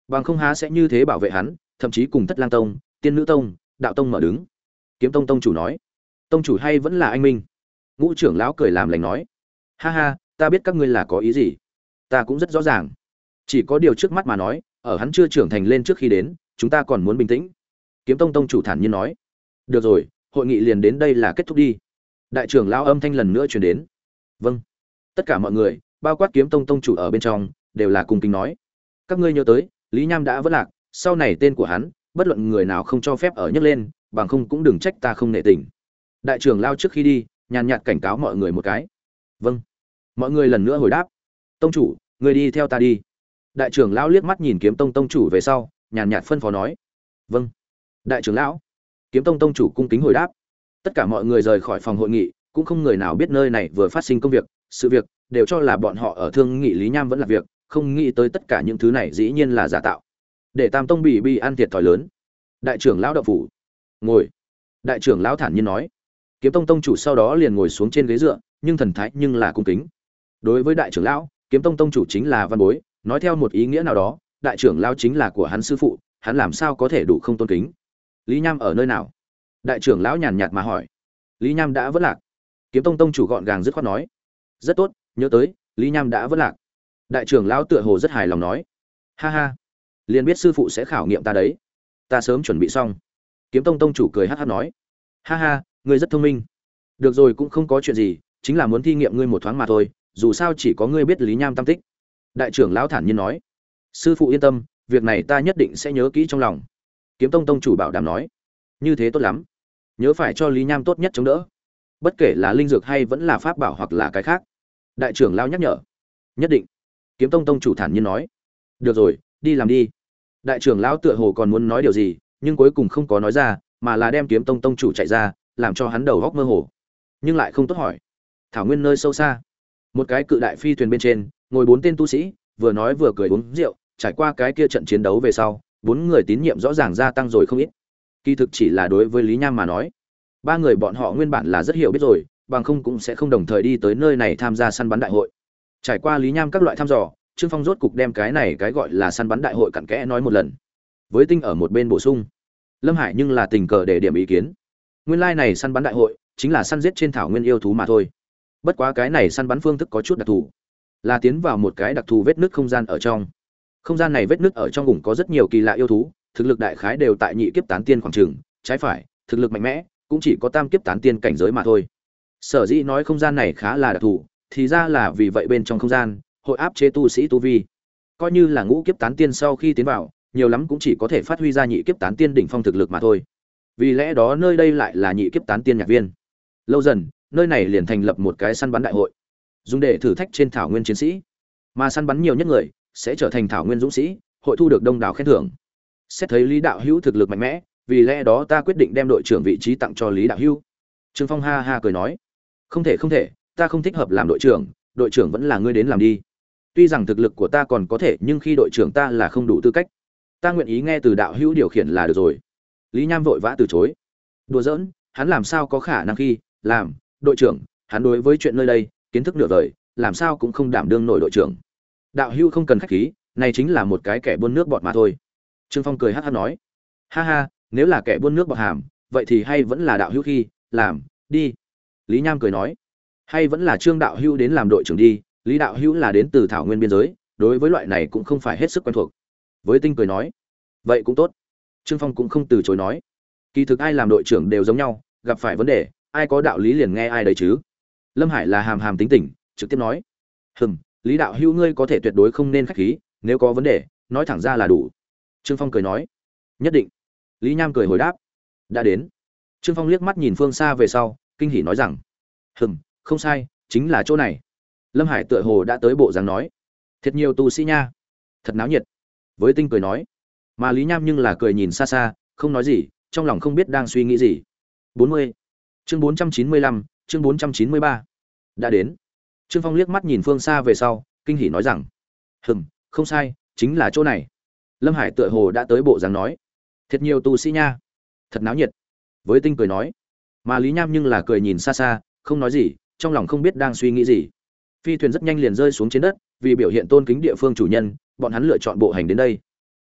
bằng không há sẽ như thế bảo vệ hắn, thậm chí cùng Thất Lang Tông, Tiên Nữ Tông, Đạo Tông mở đứng. Kiếm Tông tông chủ nói, tông chủ hay vẫn là anh minh. Ngũ trưởng lão cười làm lành nói, ha ha, ta biết các ngươi là có ý gì, ta cũng rất rõ ràng. Chỉ có điều trước mắt mà nói, ở hắn chưa trưởng thành lên trước khi đến, chúng ta còn muốn bình tĩnh. Kiếm Tông tông chủ thản nhiên nói, được rồi, hội nghị liền đến đây là kết thúc đi. Đại trưởng lão âm thanh lần nữa truyền đến. Vâng. Tất cả mọi người, bao quát Kiếm Tông tông chủ ở bên trong, đều là cùng kính nói, các ngươi nhớ tới, Lý Nham đã vỡ lạc, sau này tên của hắn, bất luận người nào không cho phép ở nhắc lên, bằng không cũng đừng trách ta không nể tình. Đại trưởng lão trước khi đi, nhàn nhạt cảnh cáo mọi người một cái. Vâng. Mọi người lần nữa hồi đáp. Tông chủ, người đi theo ta đi. Đại trưởng lão liếc mắt nhìn Kiếm Tông tông chủ về sau, nhàn nhạt phân phó nói. Vâng. Đại trưởng lão. Kiếm Tông tông chủ cung kính hồi đáp. Tất cả mọi người rời khỏi phòng hội nghị, cũng không người nào biết nơi này vừa phát sinh công việc, sự việc, đều cho là bọn họ ở thương nghị Lý Nham vẫn là việc, không nghĩ tới tất cả những thứ này dĩ nhiên là giả tạo. Để Tam Tông bị ăn thiệt thòi lớn. Đại trưởng lão động phủ. Ngồi. Đại trưởng lão thản nhiên nói. Kiếm Tông tông chủ sau đó liền ngồi xuống trên ghế dựa, nhưng thần thái nhưng là cung kính. Đối với đại trưởng lão, Kiếm Tông tông chủ chính là văn bối, nói theo một ý nghĩa nào đó, đại trưởng lão chính là của hắn sư phụ, hắn làm sao có thể đủ không tôn kính. Lý Nham ở nơi nào? Đại trưởng lão nhàn nhạt mà hỏi. Lý Nham đã vỡ lạc. Kiếm Tông tông chủ gọn gàng dứt khoát nói. Rất tốt, nhớ tới, Lý Nham đã vỡ lạc. Đại trưởng lão tựa hồ rất hài lòng nói. Ha ha, liền biết sư phụ sẽ khảo nghiệm ta đấy. Ta sớm chuẩn bị xong. Kiếm Tông tông chủ cười hắc hắc nói. Ha ha, ngươi rất thông minh. Được rồi, cũng không có chuyện gì, chính là muốn thi nghiệm ngươi một thoáng mà thôi, dù sao chỉ có ngươi biết Lý Nham tâm tích. Đại trưởng lão thản nhiên nói. Sư phụ yên tâm, việc này ta nhất định sẽ nhớ kỹ trong lòng. Kiếm Tông tông chủ bảo đảm nói. Như thế tốt lắm, nhớ phải cho Lý Nham tốt nhất chống đỡ, bất kể là linh dược hay vẫn là pháp bảo hoặc là cái khác. Đại trưởng lão nhắc nhở. Nhất định. Kiếm Tông tông chủ thản nhiên nói. Được rồi, đi làm đi. Đại trưởng lão tựa hồ còn muốn nói điều gì, nhưng cuối cùng không có nói ra, mà là đem Kiếm Tông tông chủ chạy ra, làm cho hắn đầu góc mơ hồ, nhưng lại không tốt hỏi. Thảo nguyên nơi sâu xa, một cái cự đại phi thuyền bên trên ngồi 4 tên tu sĩ, vừa nói vừa cười uống rượu. Trải qua cái kia trận chiến đấu về sau, 4 người tín nhiệm rõ ràng gia tăng rồi không ít. Kỳ thực chỉ là đối với Lý Nham mà nói, 3 người bọn họ nguyên bản là rất hiểu biết rồi, bằng không cũng sẽ không đồng thời đi tới nơi này tham gia săn bắn đại hội. Trải qua Lý Nham các loại thăm dò, Trương Phong rốt cục đem cái này cái gọi là săn bắn đại hội cặn kẽ nói một lần. Với Tinh ở một bên bổ sung, Lâm Hải nhưng là tình cờ để điểm ý kiến. Nguyên lai này săn bắn đại hội chính là săn giết trên thảo nguyên yêu thú mà thôi. Bất quá cái này săn bắn phương thức có chút đặc thù, là tiến vào một cái đặc thù vết nứt không gian ở trong. Không gian này vết nứt ở trong cũng có rất nhiều kỳ lạ yêu thú, thực lực đại khái đều tại nhị kiếp tán tiên khoảng chừng, trái phải, thực lực mạnh mẽ, cũng chỉ có tam kiếp tán tiên cảnh giới mà thôi. Sở dĩ nói không gian này khá là đặc thù, thì ra là vì vậy bên trong không gian hội áp chế tu sĩ tu vi. Coi như là ngũ kiếp tán tiên sau khi tiến vào, nhiều lắm cũng chỉ có thể phát huy ra nhị kiếp tán tiên đỉnh phong thực lực mà thôi. Vì lẽ đó nơi đây lại là nhị kiếp tán tiên nhạc viên. Lâu dần, nơi này liền thành lập một cái săn bắn đại hội, dùng để thử thách trên thảo nguyên chiến sĩ, mà săn bắn nhiều nhất người sẽ trở thành thảo nguyên dũng sĩ, hội thu được đông đảo khen thưởng. Xét thấy Lý đạo hữu thực lực mạnh mẽ, vì lẽ đó ta quyết định đem đội trưởng vị trí tặng cho Lý đạo hữu. Trương Phong ha ha cười nói, không thể, ta không thích hợp làm đội trưởng vẫn là ngươi đến làm đi. Tuy rằng thực lực của ta còn có thể, nhưng khi đội trưởng ta là không đủ tư cách. Ta nguyện ý nghe từ đạo hữu điều khiển là được rồi. Lý Nham vội vã từ chối. Đùa giỡn, hắn làm sao có khả năng khi làm đội trưởng, hắn đối với chuyện nơi đây kiến thức nửa vời, làm sao cũng không đảm đương nổi đội trưởng. Đạo hữu không cần khách khí, này chính là một cái kẻ buôn nước bọt mà thôi. Trương Phong cười hắc hắc nói, ha ha, nếu là kẻ buôn nước bọt hàm, vậy thì hay vẫn là đạo hữu khi làm đi. Lý Nham cười nói, hay vẫn là Trương đạo hữu đến làm đội trưởng đi. Lý đạo hữu là đến từ thảo nguyên biên giới, đối với loại này cũng không phải hết sức quen thuộc. Với Tinh cười nói, vậy cũng tốt. Trương Phong cũng không từ chối nói, kỳ thực ai làm đội trưởng đều giống nhau, gặp phải vấn đề, ai có đạo lý liền nghe ai đấy chứ. Lâm Hải là hàm hàm tính tình, trực tiếp nói, Lý đạo hữu ngươi có thể tuyệt đối không nên khách khí, nếu có vấn đề nói thẳng ra là đủ. Trương Phong cười nói, nhất định. Lý Nham cười hồi đáp, đã đến. Trương Phong liếc mắt nhìn phương xa về sau, kinh hỉ nói rằng, không sai, chính là chỗ này. Lâm Hải tựa hồ đã tới bộ dáng nói, thiệt nhiều tu sĩ nha, thật náo nhiệt. Với Tinh cười nói, mà Lý Nham nhưng là cười nhìn xa xa, không nói gì, trong lòng không biết đang suy nghĩ gì. 40. Chương 495, chương 493. Đã đến. Trương Phong liếc mắt nhìn phương xa về sau, kinh hỉ nói rằng, không sai, chính là chỗ này. Lâm Hải tựa hồ đã tới bộ dáng nói, thiệt nhiều tu sĩ nha, thật náo nhiệt. Với Tinh cười nói, mà Lý Nham nhưng là cười nhìn xa xa, không nói gì, trong lòng không biết đang suy nghĩ gì. Phi thuyền rất nhanh liền rơi xuống trên đất, vì biểu hiện tôn kính địa phương chủ nhân, bọn hắn lựa chọn bộ hành đến đây.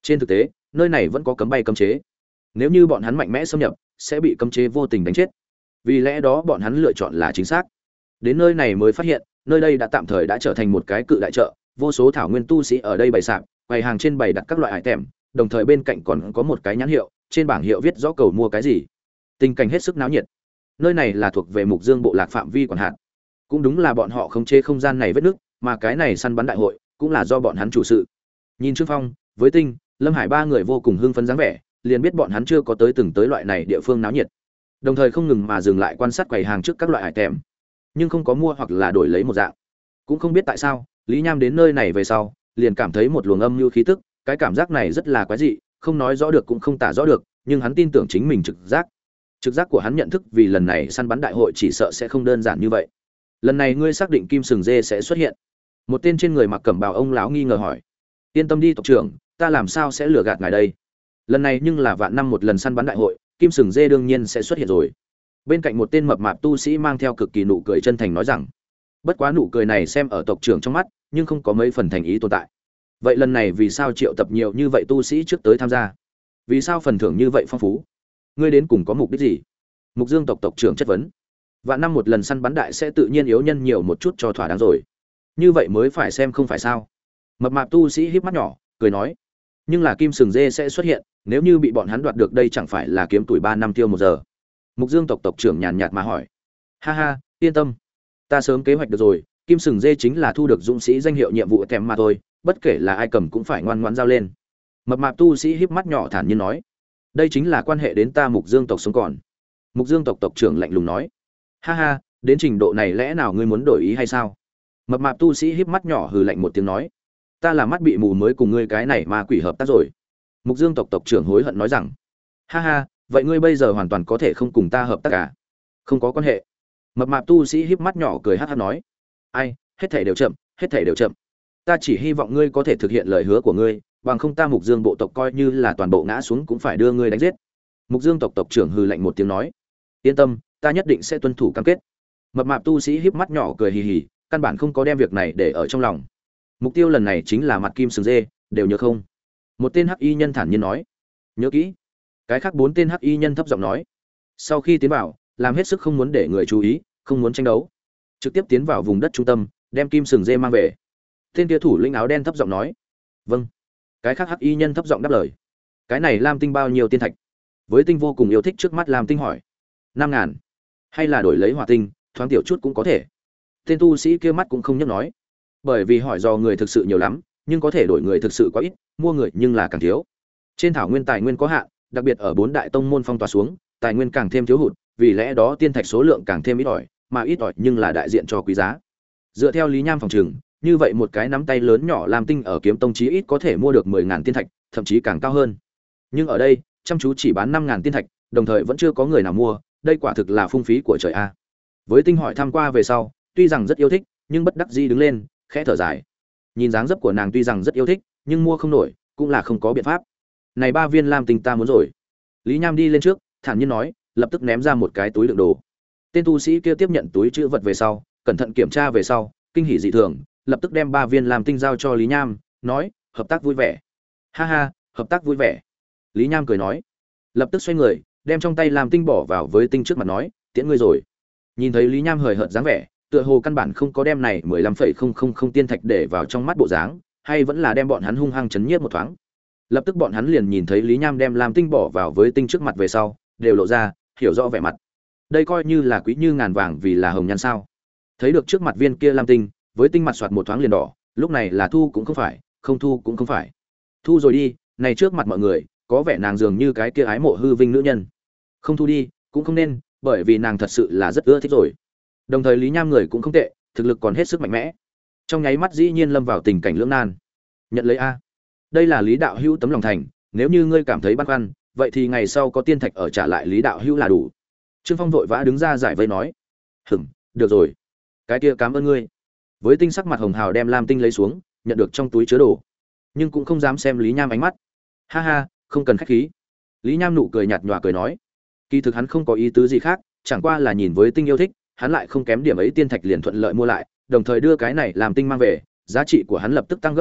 Trên thực tế, nơi này vẫn có cấm bay cấm chế. Nếu như bọn hắn mạnh mẽ xâm nhập, sẽ bị cấm chế vô tình đánh chết. Vì lẽ đó bọn hắn lựa chọn là chính xác. Đến nơi này mới phát hiện, nơi đây đã tạm thời đã trở thành một cái cự đại chợ, vô số thảo nguyên tu sĩ ở đây bày sạp, bày hàng trên bày đặt các loại hải tèm, đồng thời bên cạnh còn có một cái nhãn hiệu, trên bảng hiệu viết rõ cầu mua cái gì. Tình cảnh hết sức náo nhiệt. Nơi này là thuộc về Mục Dương bộ lạc phạm vi quản hạt. Cũng đúng là bọn họ khống chế không gian này vết nước, mà cái này săn bắn đại hội cũng là do bọn hắn chủ sự. Nhìn Trương Phong, với Tinh, Lâm Hải ba người vô cùng hưng phấn dáng vẻ, liền biết bọn hắn chưa có từng tới loại này địa phương náo nhiệt. Đồng thời không ngừng mà dừng lại quan sát quầy hàng trước các loại hải tèm, nhưng không có mua hoặc là đổi lấy một dạng. Cũng không biết tại sao, Lý Nham đến nơi này về sau, liền cảm thấy một luồng âm nhu khí tức, cái cảm giác này rất là quái dị, không nói rõ được cũng không tả rõ được, nhưng hắn tin tưởng chính mình trực giác. Trực giác của hắn nhận thức vì lần này săn bắn đại hội chỉ sợ sẽ không đơn giản như vậy. Lần này ngươi xác định Kim Sừng Dê sẽ xuất hiện? Một tên trên người mặc cẩm bào ông lão nghi ngờ hỏi. Yên tâm đi tộc trưởng, ta làm sao sẽ lừa gạt ngài đây? Lần này nhưng là vạn năm một lần săn bắn đại hội, Kim Sừng Dê đương nhiên sẽ xuất hiện rồi. Bên cạnh một tên mập mạp tu sĩ mang theo cực kỳ nụ cười chân thành nói rằng. Bất quá nụ cười này xem ở tộc trưởng trong mắt, nhưng không có mấy phần thành ý tồn tại. Vậy lần này vì sao triệu tập nhiều như vậy tu sĩ trước tới tham gia? Vì sao phần thưởng như vậy phong phú? Ngươi đến cùng có mục đích gì? Mục Dương tộc tộc trưởng chất vấn. Vạn năm một lần săn bắn đại sẽ tự nhiên yếu nhân nhiều một chút cho thỏa đáng rồi. Như vậy mới phải xem không phải sao? Mập mạp tu sĩ híp mắt nhỏ, cười nói. Nhưng là Kim Sừng Dê sẽ xuất hiện, nếu như bị bọn hắn đoạt được đây chẳng phải là kiếm tuổi 3 năm tiêu 1 giờ. Mục Dương tộc tộc trưởng nhàn nhạt mà hỏi. Ha ha, yên tâm, ta sớm kế hoạch được rồi, Kim Sừng Dê chính là thu được dũng sĩ danh hiệu nhiệm vụ kèm mà thôi, bất kể là ai cầm cũng phải ngoan ngoãn giao lên. Mập mạp tu sĩ híp mắt nhỏ thản nhiên nói. Đây chính là quan hệ đến ta Mục Dương tộc sống còn. Mục Dương tộc tộc trưởng lạnh lùng nói. Ha ha, đến trình độ này lẽ nào ngươi muốn đổi ý hay sao? Mập mạp tu sĩ híp mắt nhỏ hừ lạnh một tiếng nói. Ta là mắt bị mù mới cùng ngươi cái này ma quỷ hợp tác rồi. Mục Dương tộc tộc trưởng hối hận nói rằng. Ha ha, vậy ngươi bây giờ hoàn toàn có thể không cùng ta hợp tác cả. Không có quan hệ. Mập mạp tu sĩ híp mắt nhỏ cười hắc hắc nói. Ai, hết thảy đều chậm, hết thảy đều chậm. Ta chỉ hy vọng ngươi có thể thực hiện lời hứa của ngươi, bằng không ta Mục Dương bộ tộc coi như là toàn bộ ngã xuống cũng phải đưa ngươi đánh giết. Mục Dương tộc tộc trưởng hừ lạnh một tiếng nói. Yên tâm, ta nhất định sẽ tuân thủ cam kết. Mập mạp tu sĩ híp mắt nhỏ cười hì hì, căn bản không có đem việc này để ở trong lòng. Mục tiêu lần này chính là mặt Kim Sừng Dê, đều nhớ không? Một tên hắc y nhân thản nhiên nói. Nhớ kỹ. Cái khác 4 tên hắc y nhân thấp giọng nói. Sau khi tiến vào, làm hết sức không muốn để người chú ý, không muốn tranh đấu, trực tiếp tiến vào vùng đất trung tâm, đem Kim Sừng Dê mang về. Tên kia thủ lĩnh áo đen thấp giọng nói. Vâng. Cái khác hắc y nhân thấp giọng đáp lời. Cái này Lam Tinh bao nhiêu tiên thạch? Với Tinh vô cùng yêu thích trước mắt Lam Tinh hỏi. 5.000. Hay là đổi lấy Hỏa Tinh, thoáng tiểu chút cũng có thể. Tên tu sĩ kia mắt cũng không nhấc nói. Bởi vì hỏi do người thực sự nhiều lắm, nhưng có thể đổi người thực sự quá ít, mua người nhưng là càng thiếu. Trên thảo nguyên tài nguyên có hạn, đặc biệt ở 4 đại tông môn phong tỏa xuống, tài nguyên càng thêm thiếu hụt, vì lẽ đó tiên thạch số lượng càng thêm ít ỏi, mà ít ỏi nhưng là đại diện cho quý giá. Dựa theo Lý Nham phòng trừng, như vậy một cái nắm tay lớn nhỏ Lam Tinh ở Kiếm Tông chí ít có thể mua được 10.000 tiên thạch, thậm chí càng cao hơn. Nhưng ở đây, chăm chú chỉ bán 5.000 tiên thạch, đồng thời vẫn chưa có người nào mua, đây quả thực là phung phí của trời a. Với Tinh hỏi tham qua về sau, tuy rằng rất yêu thích, nhưng bất đắc dĩ đứng lên, khẽ thở dài. Nhìn dáng dấp của nàng tuy rằng rất yêu thích, nhưng mua không nổi, cũng là không có biện pháp. Này 3 viên Lam Tinh ta muốn rồi. Lý Nham đi lên trước, thản nhiên nói, lập tức ném ra một cái túi đựng đồ. Tên tu sĩ kia tiếp nhận túi trữ vật về sau, cẩn thận kiểm tra về sau, kinh hỉ dị thường, lập tức đem 3 viên Lam Tinh giao cho Lý Nham, nói, hợp tác vui vẻ. Ha ha, hợp tác vui vẻ. Lý Nham cười nói, lập tức xoay người, đem trong tay Lam Tinh bỏ vào với Tinh trước mặt nói, tiễn ngươi rồi. Nhìn thấy Lý Nham hời hợt dáng vẻ, tựa hồ căn bản không có đem này 15,000 tiên thạch để vào trong mắt bộ dáng, hay vẫn là đem bọn hắn hung hăng chấn nhiếp một thoáng. Lập tức bọn hắn liền nhìn thấy Lý Nham đem Lam Tinh bỏ vào với Tinh trước mặt về sau, đều lộ ra hiểu rõ vẻ mặt. Đây coi như là quý như ngàn vàng vì là hồng nhan sao? Thấy được trước mặt viên kia Lam Tinh, với Tinh mặt soạt một thoáng liền đỏ, lúc này là thu cũng không phải, không thu cũng không phải. Thu rồi đi, này trước mặt mọi người, có vẻ nàng dường như cái kia ái mộ hư vinh nữ nhân. Không thu đi, cũng không nên, bởi vì nàng thật sự là rất ưa thích rồi. Đồng thời Lý Nham người cũng không tệ, thực lực còn hết sức mạnh mẽ. Trong nháy mắt dĩ nhiên lâm vào tình cảnh lưỡng nan. Nhận lấy a. Đây là Lý đạo hữu tấm lòng thành, nếu như ngươi cảm thấy băn khoăn, vậy thì ngày sau có tiên thạch ở trả lại Lý đạo hữu là đủ. Trương Phong vội vã đứng ra giải vây nói. Được rồi. Cái kia cảm ơn ngươi. Với Tinh sắc mặt hồng hào đem Lam Tinh lấy xuống, nhận được trong túi chứa đồ, nhưng cũng không dám xem Lý Nham ánh mắt. Ha ha, không cần khách khí. Lý Nham nụ cười nhạt nhòa cười nói. Kỳ thực hắn không có ý tứ gì khác, chẳng qua là nhìn với Tinh yêu thích, hắn lại không kém điểm ấy tiên thạch liền thuận lợi mua lại, đồng thời đưa cái này làm Tinh mang về, giá trị của hắn lập tức tăng gấp đôi,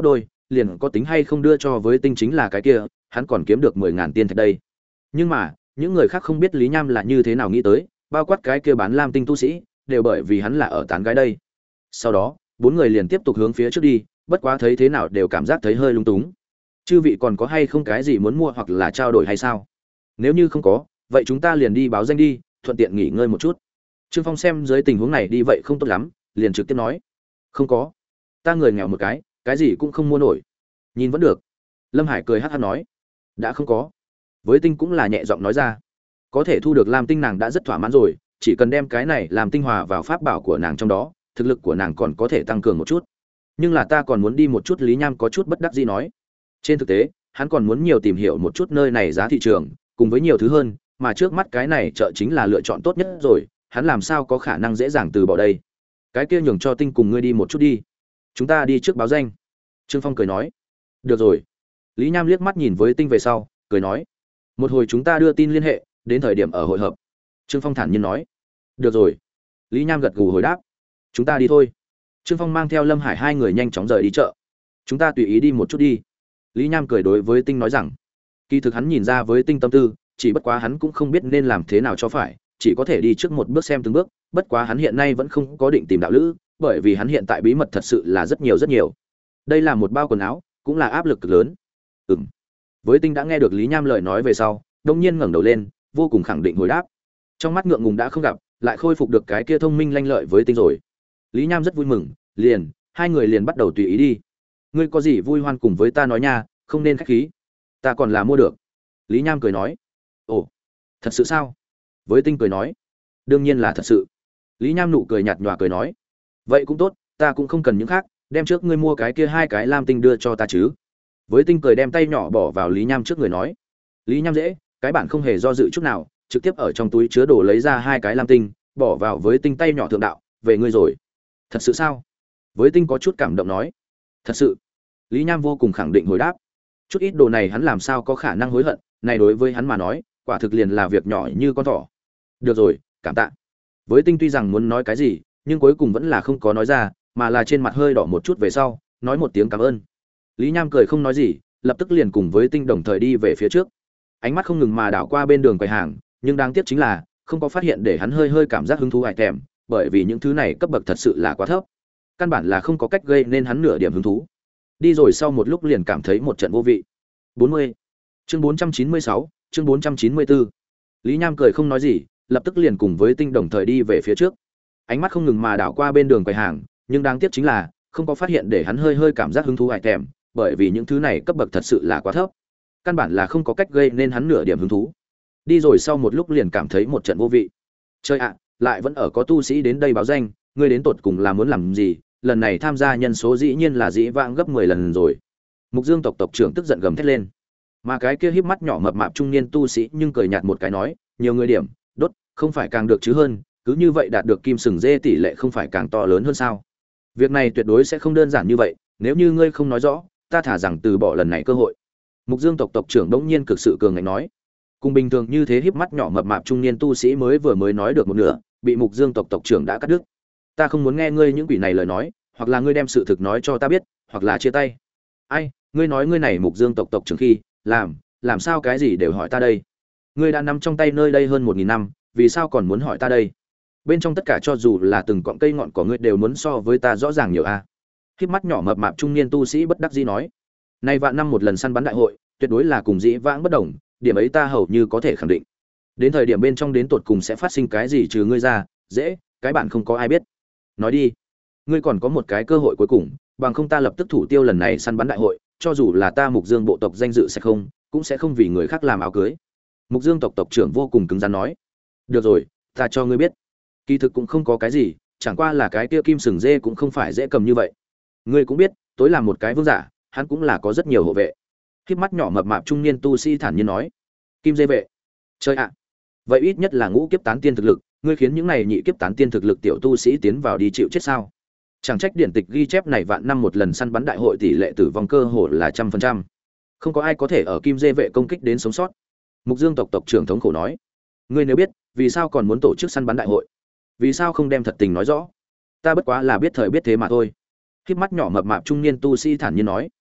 liền có tính hay không đưa cho với tinh chính là cái kia, hắn còn kiếm được 10.000 tiên thạch đây. Nhưng mà, những người khác không biết Lý Nham là như thế nào nghĩ tới, bao quát cái kia bán lam tinh tu sĩ, đều bởi vì hắn là ở tán gái đây. Sau đó, bốn người liền tiếp tục hướng phía trước đi, bất quá thấy thế nào đều cảm giác thấy hơi lung túng. Chư vị còn có hay không cái gì muốn mua hoặc là trao đổi hay sao? Nếu như không có, vậy chúng ta liền đi báo danh đi, thuận tiện nghỉ ngơi một chút. Trương Phong xem dưới tình huống này đi vậy không tốt lắm, liền trực tiếp nói: "Không có, ta người nghèo một cái gì cũng không mua nổi." Nhìn vẫn được. Lâm Hải cười hắc hắc nói: "Đã không có." Với Tinh cũng là nhẹ giọng nói ra: "Có thể thu được Lam Tinh nàng đã rất thỏa mãn rồi, chỉ cần đem cái này làm tinh hòa vào pháp bảo của nàng trong đó, thực lực của nàng còn có thể tăng cường một chút. Nhưng là ta còn muốn đi một chút." Lý Nham có chút bất đắc dĩ nói. Trên thực tế, hắn còn muốn nhiều tìm hiểu một chút nơi này giá thị trường, cùng với nhiều thứ hơn, mà trước mắt cái này chợ chính là lựa chọn tốt nhất rồi, hắn làm sao có khả năng dễ dàng từ bỏ đây. Cái kia nhường cho Tinh cùng ngươi đi một chút đi. Chúng ta đi trước báo danh. Trương Phong cười nói. Được rồi. Lý Nham liếc mắt nhìn với Tinh về sau, cười nói. Một hồi chúng ta đưa tin liên hệ, đến thời điểm ở hội hợp. Trương Phong thản nhiên nói. Được rồi. Lý Nham gật gù hồi đáp. Chúng ta đi thôi. Trương Phong mang theo Lâm Hải hai người nhanh chóng rời đi chợ. Chúng ta tùy ý đi một chút đi. Lý Nham cười đối với Tinh nói rằng, kỳ thực hắn nhìn ra với Tinh tâm tư, chỉ bất quá hắn cũng không biết nên làm thế nào cho phải, chỉ có thể đi trước một bước xem từng bước, bất quá hắn hiện nay vẫn không có định tìm đạo lữ, bởi vì hắn hiện tại bí mật thật sự là rất nhiều rất nhiều. Đây là một bao quần áo, cũng là áp lực cực lớn. Với Tinh đã nghe được Lý Nham lời nói về sau, đột nhiên ngẩng đầu lên, vô cùng khẳng định hồi đáp. Trong mắt ngượng ngùng đã không gặp, lại khôi phục được cái kia thông minh lanh lợi với Tinh rồi. Lý Nham rất vui mừng, hai người liền bắt đầu tùy ý đi. Ngươi có gì vui hoan cùng với ta nói nha, không nên khách khí. Ta còn là mua được. Lý Nham cười nói. Ồ, thật sự sao? Với Tinh cười nói. Đương nhiên là thật sự. Lý Nham nụ cười nhạt nhòa cười nói. Vậy cũng tốt, ta cũng không cần những khác, đem trước ngươi mua cái kia hai cái lam tinh đưa cho ta chứ. Với Tinh cười đem tay nhỏ bỏ vào Lý Nham trước người nói. Lý Nham dễ, cái bản không hề do dự chút nào, trực tiếp ở trong túi chứa đồ lấy ra hai cái lam tinh, bỏ vào với Tinh tay nhỏ thượng đạo, về ngươi rồi. Thật sự sao? Với Tinh có chút cảm động nói. Thật sự. Lý Nham vô cùng khẳng định hồi đáp. Chút ít đồ này hắn làm sao có khả năng hối hận, này đối với hắn mà nói, quả thực liền là việc nhỏ như con thỏ. Được rồi, cảm tạ. Với Tinh tuy rằng muốn nói cái gì, nhưng cuối cùng vẫn là không có nói ra, mà là trên mặt hơi đỏ một chút về sau, nói một tiếng cảm ơn. Lý Nham cười không nói gì, lập tức liền cùng với Tinh đồng thời đi về phía trước. Ánh mắt không ngừng mà đảo qua bên đường quầy hàng, nhưng đáng tiếc chính là không có phát hiện để hắn hơi cảm giác hứng thú hại thèm, bởi vì những thứ này cấp bậc thật sự là quá thấp, căn bản là không có cách gây nên hắn nửa điểm hứng thú. Đi rồi sau một lúc liền cảm thấy một trận vô vị. 40. Chương 496, chương 494. Lý Nham cười không nói gì, lập tức liền cùng với Tinh đồng thời đi về phía trước. Ánh mắt không ngừng mà đảo qua bên đường quầy hàng, nhưng đáng tiếc chính là không có phát hiện để hắn hơi cảm giác hứng thú hại thèm, bởi vì những thứ này cấp bậc thật sự là quá thấp, căn bản là không có cách gây nên hắn nửa điểm hứng thú. Đi rồi sau một lúc liền cảm thấy một trận vô vị. Chơi ạ, lại vẫn ở có tu sĩ đến đây báo danh, ngươi đến tột cùng là muốn làm gì? Lần này tham gia nhân số dĩ nhiên là dĩ vãng gấp 10 lần rồi. Mục Dương tộc tộc trưởng tức giận gầm thét lên. Mà cái kia híp mắt nhỏ mập mạp trung niên tu sĩ nhưng cười nhạt một cái nói, nhiều người điểm, đốt, không phải càng được chứ hơn, cứ như vậy đạt được kim sừng dê tỷ lệ không phải càng to lớn hơn sao? Việc này tuyệt đối sẽ không đơn giản như vậy, nếu như ngươi không nói rõ, ta thả rằng từ bỏ lần này cơ hội. Mục Dương tộc tộc trưởng đống nhiên cực sự cường ngạnh nói. Cùng bình thường như thế híp mắt nhỏ mập mạp trung niên tu sĩ mới nói được một nửa, bị Mục Dương tộc tộc trưởng đã cắt đứt. Ta không muốn nghe ngươi những quỷ này lời nói, hoặc là ngươi đem sự thực nói cho ta biết, hoặc là chia tay. Ai, ngươi nói ngươi này Mục Dương tộc tộc trưởng khi, làm sao cái gì đều hỏi ta đây? Ngươi đã nắm trong tay nơi đây hơn 1000 năm, vì sao còn muốn hỏi ta đây? Bên trong tất cả cho dù là từng cọng cây ngọn của ngươi đều muốn so với ta rõ ràng nhiều a. Híp mắt nhỏ mập mạp trung niên tu sĩ bất đắc dĩ nói. Nay vạn năm một lần săn bắn đại hội, tuyệt đối là cùng dĩ vãng bất đồng, điểm ấy ta hầu như có thể khẳng định. Đến thời điểm bên trong đến tột cùng sẽ phát sinh cái gì trừ ngươi ra, dễ, cái bạn không có ai biết. Nói đi, ngươi còn có một cái cơ hội cuối cùng, bằng không ta lập tức thủ tiêu lần này săn bắn đại hội, cho dù là ta Mục Dương bộ tộc danh dự sẽ không, cũng sẽ không vì người khác làm áo cưới. Mục Dương tộc tộc trưởng vô cùng cứng rắn nói. Được rồi, ta cho ngươi biết. Kỳ thực cũng không có cái gì, chẳng qua là cái kia kim sừng dê cũng không phải dễ cầm như vậy. Ngươi cũng biết, tối làm một cái vương giả, hắn cũng là có rất nhiều hộ vệ. Khiếp mắt nhỏ mập mạp trung niên tu sĩ thản nhiên nói. Kim dê vệ? Chơi ạ. Vậy ít nhất là ngũ kiếp tán tiên thực lực, ngươi khiến những này nhị kiếp tán tiên thực lực tiểu tu sĩ tiến vào đi chịu chết sao? Chẳng trách điển tịch ghi chép này vạn năm một lần săn bắn đại hội tỷ lệ tử vong cơ hồ là 100%. Không có ai có thể ở kim dê vệ công kích đến sống sót. Mục Dương tộc tộc trưởng thống khổ nói. Ngươi nếu biết, vì sao còn muốn tổ chức săn bắn đại hội? Vì sao không đem thật tình nói rõ? Ta bất quá là biết thời biết thế mà thôi. Khiếp mắt nhỏ mập mạp trung niên tu sĩ thản nhiên nói.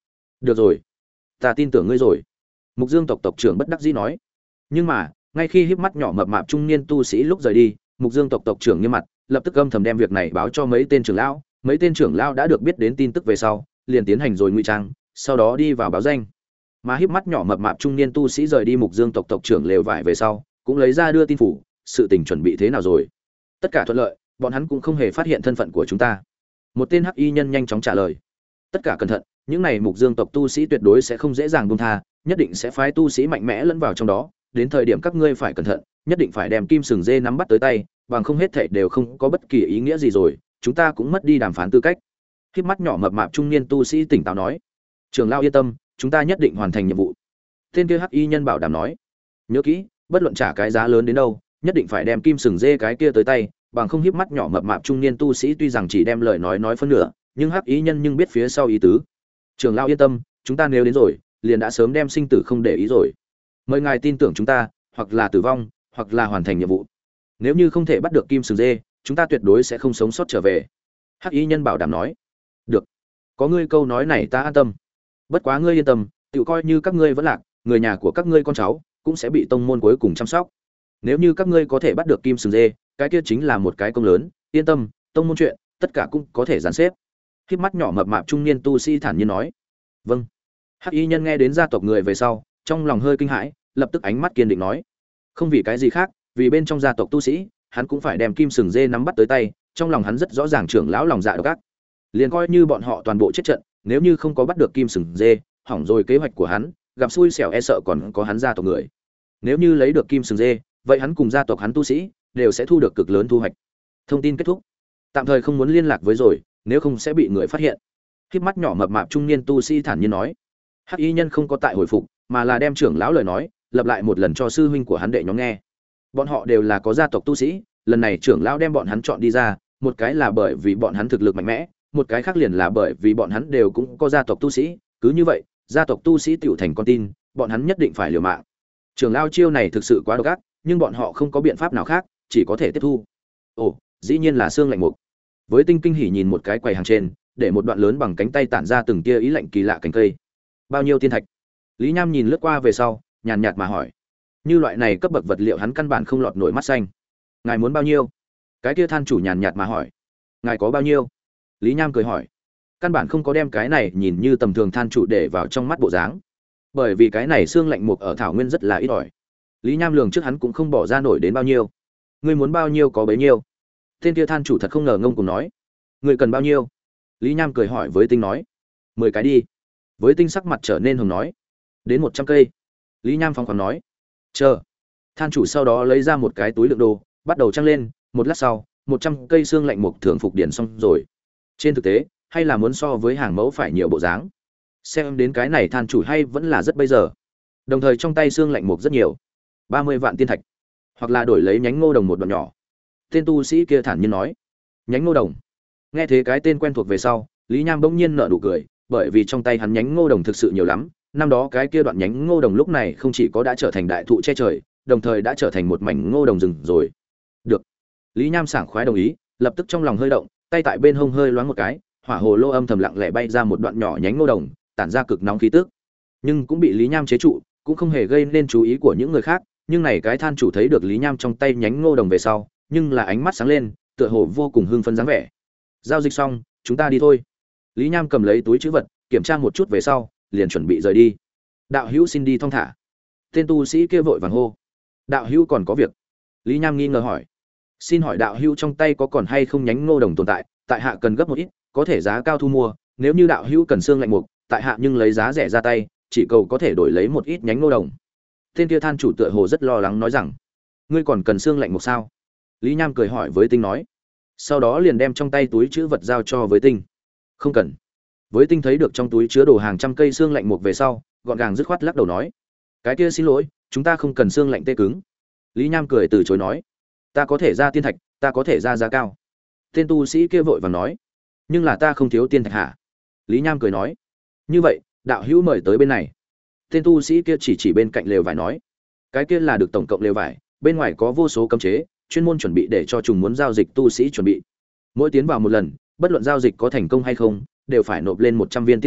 Được rồi, ta tin tưởng ngươi rồi. Mục Dương tộc tộc trưởng bất đắc dĩ nói. Nhưng mà, ngay khi híp mắt nhỏ mập mạp trung niên tu sĩ lúc rời đi, Mục Dương tộc tộc trưởng nghiêm mặt, lập tức âm thầm đem việc này báo cho mấy tên trưởng lão. Mấy tên trưởng lão đã được biết đến tin tức về sau, liền tiến hành rồi ngụy trang, sau đó đi vào báo danh. Mà híp mắt nhỏ mập mạp trung niên tu sĩ rời đi Mục Dương tộc tộc trưởng lều vải về sau, cũng lấy ra đưa tin phủ, sự tình chuẩn bị thế nào rồi? Tất cả thuận lợi, bọn hắn cũng không hề phát hiện thân phận của chúng ta. Một tên hắc y nhân nhanh chóng trả lời. Tất cả cẩn thận, những này Mục Dương tộc tu sĩ tuyệt đối sẽ không dễ dàng buông tha, nhất định sẽ phái tu sĩ mạnh mẽ lẫn vào trong đó, đến thời điểm các ngươi phải cẩn thận, nhất định phải đem kim sừng dê nắm bắt tới tay, bằng không hết thảy đều không có bất kỳ ý nghĩa gì rồi, chúng ta cũng mất đi đàm phán tư cách. Híp mắt nhỏ mập mạp trung niên tu sĩ tỉnh táo nói. Trưởng lão yên tâm, chúng ta nhất định hoàn thành nhiệm vụ. Tên kia hắc y nhân bảo đảm nói. Nhớ kỹ, bất luận trả cái giá lớn đến đâu, nhất định phải đem kim sừng dê cái kia tới tay, bằng không híp mắt nhỏ mập mạp trung niên tu sĩ tuy rằng chỉ đem lời nói phân nửa, nhưng hắc y nhân nhưng biết phía sau ý tứ. Trưởng lão yên tâm, chúng ta nếu đến rồi, liền đã sớm đem sinh tử không để ý rồi. Mời ngài tin tưởng chúng ta, hoặc là tử vong, hoặc là hoàn thành nhiệm vụ. Nếu như không thể bắt được kim sừng dê, chúng ta tuyệt đối sẽ không sống sót trở về. Hắc y nhân bảo đảm nói. Được, có ngươi câu nói này ta an tâm. Bất quá ngươi yên tâm, tự coi như các ngươi vẫn lạc, người nhà của các ngươi con cháu cũng sẽ bị tông môn cuối cùng chăm sóc. Nếu như các ngươi có thể bắt được kim sừng dê, cái kia chính là một cái công lớn, yên tâm, tông môn chuyện, tất cả cũng có thể dàn xếp. Khép mắt nhỏ mập mạp trung niên tu sĩ thản nhiên nói. Vâng. Hắc y nhân nghe đến gia tộc người về sau, trong lòng hơi kinh hãi, lập tức ánh mắt kiên định nói. Không vì cái gì khác, vì bên trong gia tộc tu sĩ, hắn cũng phải đem kim sừng dê nắm bắt tới tay, trong lòng hắn rất rõ ràng trưởng lão lòng dạ độc ác. Liền coi như bọn họ toàn bộ chết trận, nếu như không có bắt được kim sừng dê, hỏng rồi kế hoạch của hắn, gặp xui xẻo e sợ còn có hắn gia tộc người. Nếu như lấy được kim sừng dê, vậy hắn cùng gia tộc hắn tu sĩ đều sẽ thu được cực lớn thu hoạch. Thông tin kết thúc. Tạm thời không muốn liên lạc với rồi, nếu không sẽ bị người phát hiện. Khép mắt nhỏ mập mạp trung niên tu sĩ thản nhiên nói. Hắc y nhân không có tại hồi phục, mà là đem trưởng lão lời nói lặp lại một lần cho sư huynh của hắn đệ nhóm nghe. Bọn họ đều là có gia tộc tu sĩ, lần này trưởng lão đem bọn hắn chọn đi ra, một cái là bởi vì bọn hắn thực lực mạnh mẽ, một cái khác liền là bởi vì bọn hắn đều cũng có gia tộc tu sĩ, cứ như vậy, gia tộc tu sĩ tiểu thành con tin, bọn hắn nhất định phải liều mạng. Trưởng lão chiêu này thực sự quá độc ác, nhưng bọn họ không có biện pháp nào khác, chỉ có thể tiếp thu. Ồ, dĩ nhiên là xương lạnh mục. Với tinh kinh hỉ nhìn một cái quầy hàng trên, để một đoạn lớn bằng cánh tay tản ra từng tia ý lạnh kỳ lạ cánh cây. Bao nhiêu tiên thạch? Lý Nham nhìn lướt qua về sau, nhàn nhạt mà hỏi. Như loại này cấp bậc vật liệu hắn căn bản không lọt nổi mắt xanh. Ngài muốn bao nhiêu? Cái kia than chủ nhàn nhạt mà hỏi. Ngài có bao nhiêu? Lý Nham cười hỏi. Căn bản không có đem cái này nhìn như tầm thường than chủ để vào trong mắt bộ dáng. Bởi vì cái này xương lạnh mục ở thảo nguyên rất là ít ỏi. Lý Nham lường trước hắn cũng không bỏ ra nổi đến bao nhiêu. Ngươi muốn bao nhiêu có bấy nhiêu. Tên kia than chủ thật không ngờ ngông cùng nói. Ngươi cần bao nhiêu? Lý Nham cười hỏi với Tinh nói. 10 cái đi. Với Tinh sắc mặt trở nên hồng nói. Đến 100 cây. Lý Nham phóng khoáng nói. Chờ. Than chủ sau đó lấy ra một cái túi đựng đồ, bắt đầu trăng lên, một lát sau, 100 cây xương lạnh mục thường phục điển xong rồi. Trên thực tế, hay là muốn so với hàng mẫu phải nhiều bộ dáng. Xem đến cái này than chủ hay vẫn là rất bây giờ. Đồng thời trong tay xương lạnh mục rất nhiều. 30 vạn tiên thạch. Hoặc là đổi lấy nhánh ngô đồng một đoạn nhỏ. Tên tu sĩ kia thản nhiên nói. Nhánh ngô đồng. Nghe thế cái tên quen thuộc về sau, Lý Nham bỗng nhiên nở nụ cười, bởi vì trong tay hắn nhánh ngô đồng thực sự nhiều lắm. Năm đó cái kia đoạn nhánh ngô đồng lúc này không chỉ có đã trở thành đại thụ che trời, đồng thời đã trở thành một mảnh ngô đồng rừng rồi. Được. Lý Nham sảng khoái đồng ý, lập tức trong lòng hơi động, tay tại bên hông hơi loáng một cái, hỏa hồ lô âm thầm lặng lẽ bay ra một đoạn nhỏ nhánh ngô đồng, tản ra cực nóng khí tức. Nhưng cũng bị Lý Nham chế trụ, cũng không hề gây nên chú ý của những người khác, nhưng này cái than chủ thấy được Lý Nham trong tay nhánh ngô đồng về sau, nhưng là ánh mắt sáng lên, tựa hồ vô cùng hưng phấn dáng vẻ. Giao dịch xong, chúng ta đi thôi. Lý Nham cầm lấy túi trữ vật, kiểm tra một chút về sau, liền chuẩn bị rời đi. Đạo hữu xin đi thong thả. Tên tu sĩ kia vội vàng hô. Đạo hữu còn có việc. Lý Nham nghi ngờ hỏi. Xin hỏi đạo hữu trong tay có còn hay không nhánh ngô đồng tồn tại, tại hạ cần gấp một ít, có thể giá cao thu mua, nếu như đạo hữu cần xương lạnh mục, tại hạ nhưng lấy giá rẻ ra tay, chỉ cầu có thể đổi lấy một ít nhánh ngô đồng. Tên kia than chủ tựa hồ rất lo lắng nói rằng, ngươi còn cần xương lạnh mục sao? Lý Nham cười hỏi với Tinh nói. Sau đó liền đem trong tay túi chứa vật giao cho với Tinh. Không cần. Với Tinh thấy được trong túi chứa đồ hàng trăm cây xương lạnh mục về sau, gọn gàng dứt khoát lắc đầu nói, cái kia xin lỗi, chúng ta không cần xương lạnh tê cứng. Lý Nham cười từ chối nói, ta có thể ra tiên thạch, ta có thể ra giá cao. Tên tu sĩ kia vội vàng nói, nhưng là ta không thiếu tiên thạch hả? Lý Nham cười nói, như vậy, đạo hữu mời tới bên này. Tên tu sĩ kia chỉ bên cạnh lều vải nói, cái kia là được tổng cộng lều vải, bên ngoài có vô số cấm chế, chuyên môn chuẩn bị để cho trùng muốn giao dịch tu sĩ chuẩn bị. Mỗi tiến vào một lần, bất luận giao dịch có thành công hay không, đều phải nộp lên 100 viên tiên thạch,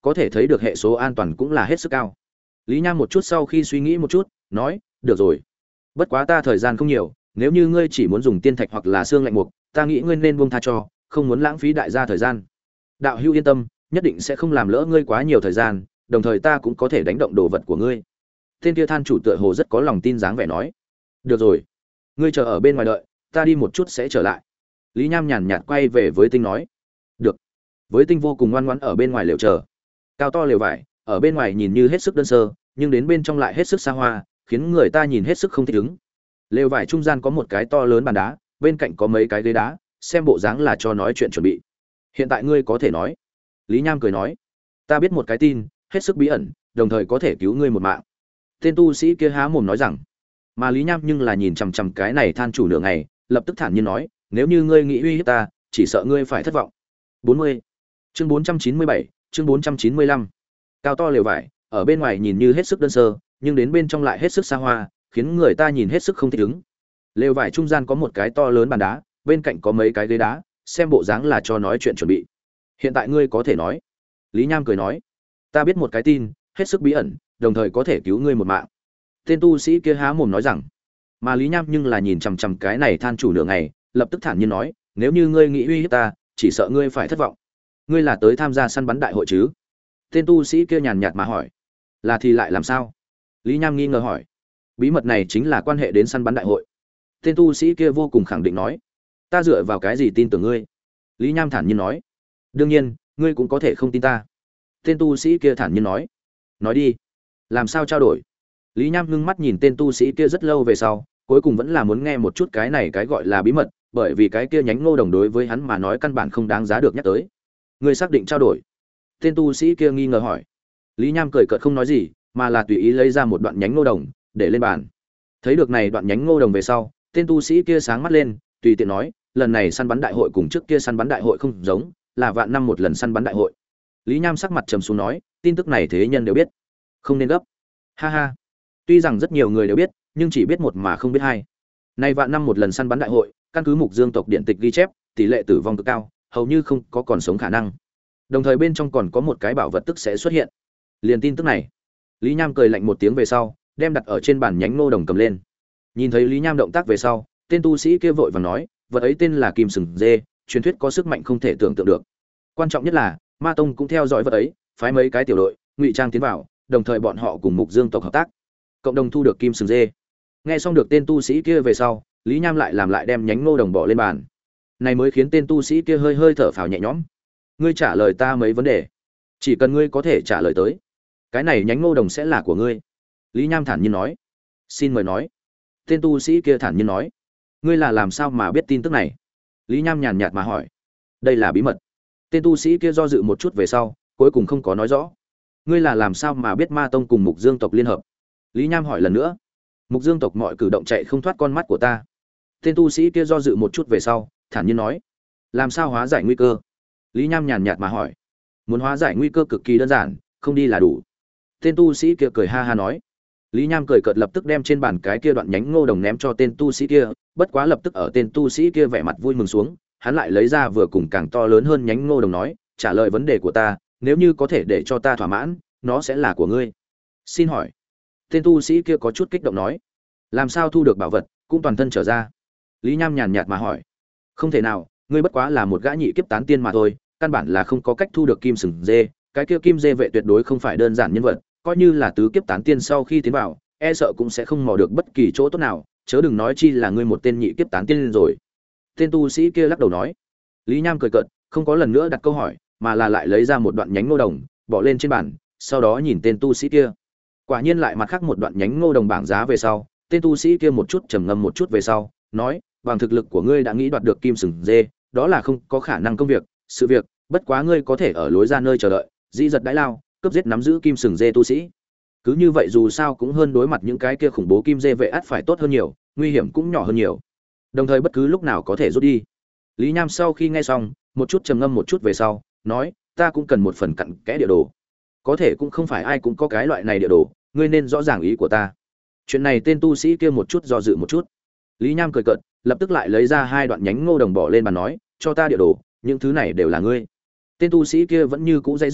có thể thấy được hệ số an toàn cũng là hết sức cao. Lý Nham một chút sau khi suy nghĩ một chút, nói, được rồi. Bất quá ta thời gian không nhiều, nếu như ngươi chỉ muốn dùng tiên thạch hoặc là xương lạnh mục, ta nghĩ ngươi nên buông tha cho, không muốn lãng phí đại gia thời gian. Đạo hữu yên tâm, nhất định sẽ không làm lỡ ngươi quá nhiều thời gian, đồng thời ta cũng có thể đánh động đồ vật của ngươi. Tên kia than chủ tựa hồ rất có lòng tin dáng vẻ nói, được rồi, ngươi chờ ở bên ngoài đợi, ta đi một chút sẽ trở lại. Lý Nham nhàn nhạt quay về với Tinh nói, được. Với Tinh vô cùng ngoan ngoãn ở bên ngoài lều chờ. Cao to lều vải, ở bên ngoài nhìn như hết sức đơn sơ, nhưng đến bên trong lại hết sức xa hoa, khiến người ta nhìn hết sức không thích ứng. Lều vải trung gian có một cái to lớn bàn đá, bên cạnh có mấy cái ghế đá, xem bộ dáng là cho nói chuyện chuẩn bị. Hiện tại ngươi có thể nói. Lý Nham cười nói, ta biết một cái tin, hết sức bí ẩn, đồng thời có thể cứu ngươi một mạng. Tên tu sĩ kia há mồm nói rằng, mà Lý Nham nhưng là nhìn chằm chằm cái này than chủ nửa ngày, lập tức thản nhiên nói, nếu như ngươi nghĩ uy hiếp ta, chỉ sợ ngươi phải thất vọng. 40. Chương 497, chương 495. Cao to lều vải, ở bên ngoài nhìn như hết sức đơn sơ, nhưng đến bên trong lại hết sức xa hoa, khiến người ta nhìn hết sức không thích ứng. Lều vải trung gian có một cái to lớn bàn đá, bên cạnh có mấy cái ghế đá, xem bộ dáng là cho nói chuyện chuẩn bị. Hiện tại ngươi có thể nói. Lý Nham cười nói, ta biết một cái tin, hết sức bí ẩn, đồng thời có thể cứu ngươi một mạng. Tên tu sĩ kia há mồm nói rằng, mà Lý Nham nhưng là nhìn chằm chằm cái này than chủ nửa ngày, lập tức thản nhiên nói, nếu như ngươi nghĩ uy hiếp ta, chỉ sợ ngươi phải thất vọng. Ngươi là tới tham gia săn bắn đại hội chứ? Tên tu sĩ kia nhàn nhạt mà hỏi. Là thì lại làm sao? Lý Nham nghi ngờ hỏi. Bí mật này chính là quan hệ đến săn bắn đại hội. Tên tu sĩ kia vô cùng khẳng định nói. Ta dựa vào cái gì tin tưởng ngươi? Lý Nham thản nhiên nói. Đương nhiên, ngươi cũng có thể không tin ta. Tên tu sĩ kia thản nhiên nói. Nói đi. Làm sao trao đổi? Lý Nham ngưng mắt nhìn tên tu sĩ kia rất lâu về sau, cuối cùng vẫn là muốn nghe một chút cái này cái gọi là bí mật, bởi vì cái kia nhánh ngô đồng đối với hắn mà nói căn bản không đáng giá được nhắc tới. Ngươi xác định trao đổi? Tên tu sĩ kia nghi ngờ hỏi. Lý Nham cười cợt không nói gì, mà là tùy ý lấy ra một đoạn nhánh ngô đồng để lên bàn. Thấy được này đoạn nhánh ngô đồng về sau, tên tu sĩ kia sáng mắt lên, tùy tiện nói, lần này săn bắn đại hội cùng trước kia săn bắn đại hội không giống, là vạn năm một lần săn bắn đại hội. Lý Nham sắc mặt trầm xuống nói, tin tức này thế nhân đều biết, không nên gấp. Ha ha. Tuy rằng rất nhiều người đều biết, nhưng chỉ biết một mà không biết hai. Nay vạn năm một lần săn bắn đại hội, căn cứ Mục Dương tộc điện tịch ghi chép, tỷ lệ tử vong cực cao, hầu như không có còn sống khả năng. Đồng thời bên trong còn có một cái bảo vật tức sẽ xuất hiện. Liền tin tức này, Lý Nham cười lạnh một tiếng về sau, đem đặt ở trên bàn nhánh ngô đồng cầm lên. Nhìn thấy Lý Nham động tác về sau, tên tu sĩ kia vội vàng nói, vật ấy tên là kim sừng dê, truyền thuyết có sức mạnh không thể tưởng tượng được. Quan trọng nhất là, Ma Tông cũng theo dõi vật ấy, phái mấy cái tiểu đội, ngụy trang tiến vào, đồng thời bọn họ cùng Mục Dương tộc hợp tác, cộng đồng thu được kim sừng dê. Nghe xong được tên tu sĩ kia về sau, Lý Nham lại làm lại đem nhánh ngô đồng bỏ lên bàn. Này mới khiến tên tu sĩ kia hơi hơi thở phào nhẹ nhõm. Ngươi trả lời ta mấy vấn đề, chỉ cần ngươi có thể trả lời tới, cái này nhánh ngô đồng sẽ là của ngươi. Lý Nham thản nhiên nói. Xin mời nói. Tên tu sĩ kia thản nhiên nói. Ngươi là làm sao mà biết tin tức này? Lý Nham nhàn nhạt mà hỏi. Đây là bí mật. Tên tu sĩ kia do dự một chút về sau, cuối cùng không có nói rõ. Ngươi là làm sao mà biết Ma Tông cùng Mục Dương tộc liên hợp? Lý Nham hỏi lần nữa. Mục Dương tộc mọi cử động chạy không thoát con mắt của ta. Tên tu sĩ kia do dự một chút về sau, thản nhiên nói. Làm sao hóa giải nguy cơ? Lý Nham nhàn nhạt mà hỏi. Muốn hóa giải nguy cơ cực kỳ đơn giản, không đi là đủ. Tên tu sĩ kia cười ha ha nói. Lý Nham cười cợt lập tức đem trên bàn cái kia đoạn nhánh ngô đồng ném cho tên tu sĩ kia, bất quá lập tức ở tên tu sĩ kia vẻ mặt vui mừng xuống, hắn lại lấy ra vừa cùng càng to lớn hơn nhánh ngô đồng nói, trả lời vấn đề của ta, nếu như có thể để cho ta thỏa mãn, nó sẽ là của ngươi. Xin hỏi. Tên tu sĩ kia có chút kích động nói, làm sao thu được bảo vật, cũng toàn thân trở ra. Lý Nham nhàn nhạt mà hỏi, không thể nào, ngươi bất quá là một gã nhị kiếp tán tiên mà thôi, căn bản là không có cách thu được kim sừng dê, cái kia kim dê vệ tuyệt đối không phải đơn giản nhân vật, coi như là tứ kiếp tán tiên sau khi tiến vào, e sợ cũng sẽ không mò được bất kỳ chỗ tốt nào, chớ đừng nói chi là ngươi một tên nhị kiếp tán tiên rồi. Tên tu sĩ kia lắc đầu nói. Lý Nham cười cợt, không có lần nữa đặt câu hỏi, mà là lại lấy ra một đoạn nhánh ngô đồng, bỏ lên trên bàn, sau đó nhìn tên tu sĩ kia. Quả nhiên lại mặt khác một đoạn nhánh ngô đồng bảng giá về sau, tên tu sĩ kia một chút trầm ngâm một chút về sau, nói, bằng thực lực của ngươi đã nghĩ đoạt được kim sừng dê, đó là không có khả năng công việc, sự việc, bất quá ngươi có thể ở lối ra nơi chờ đợi, dĩ giật đãi lao, cướp giết nắm giữ kim sừng dê tu sĩ. Cứ như vậy dù sao cũng hơn đối mặt những cái kia khủng bố kim dê vệ ắt phải tốt hơn nhiều, nguy hiểm cũng nhỏ hơn nhiều. Đồng thời bất cứ lúc nào có thể rút đi. Lý Nham sau khi nghe xong, một chút trầm ngâm một chút về sau, nói, ta cũng cần một phần cặn kẽ địa đồ. Có thể cũng không phải ai cũng có cái loại này địa đồ, ngươi nên rõ ràng ý của ta. Chuyện này tên tu sĩ kia một chút do dự một chút. Lý Nham cười cợt, lập tức lại lấy ra hai đoạn nhánh ngô đồng bỏ lên bàn nói, cho ta địa đồ, những thứ này đều là ngươi. Tên tu sĩ kia vẫn như cũ dãy rủa,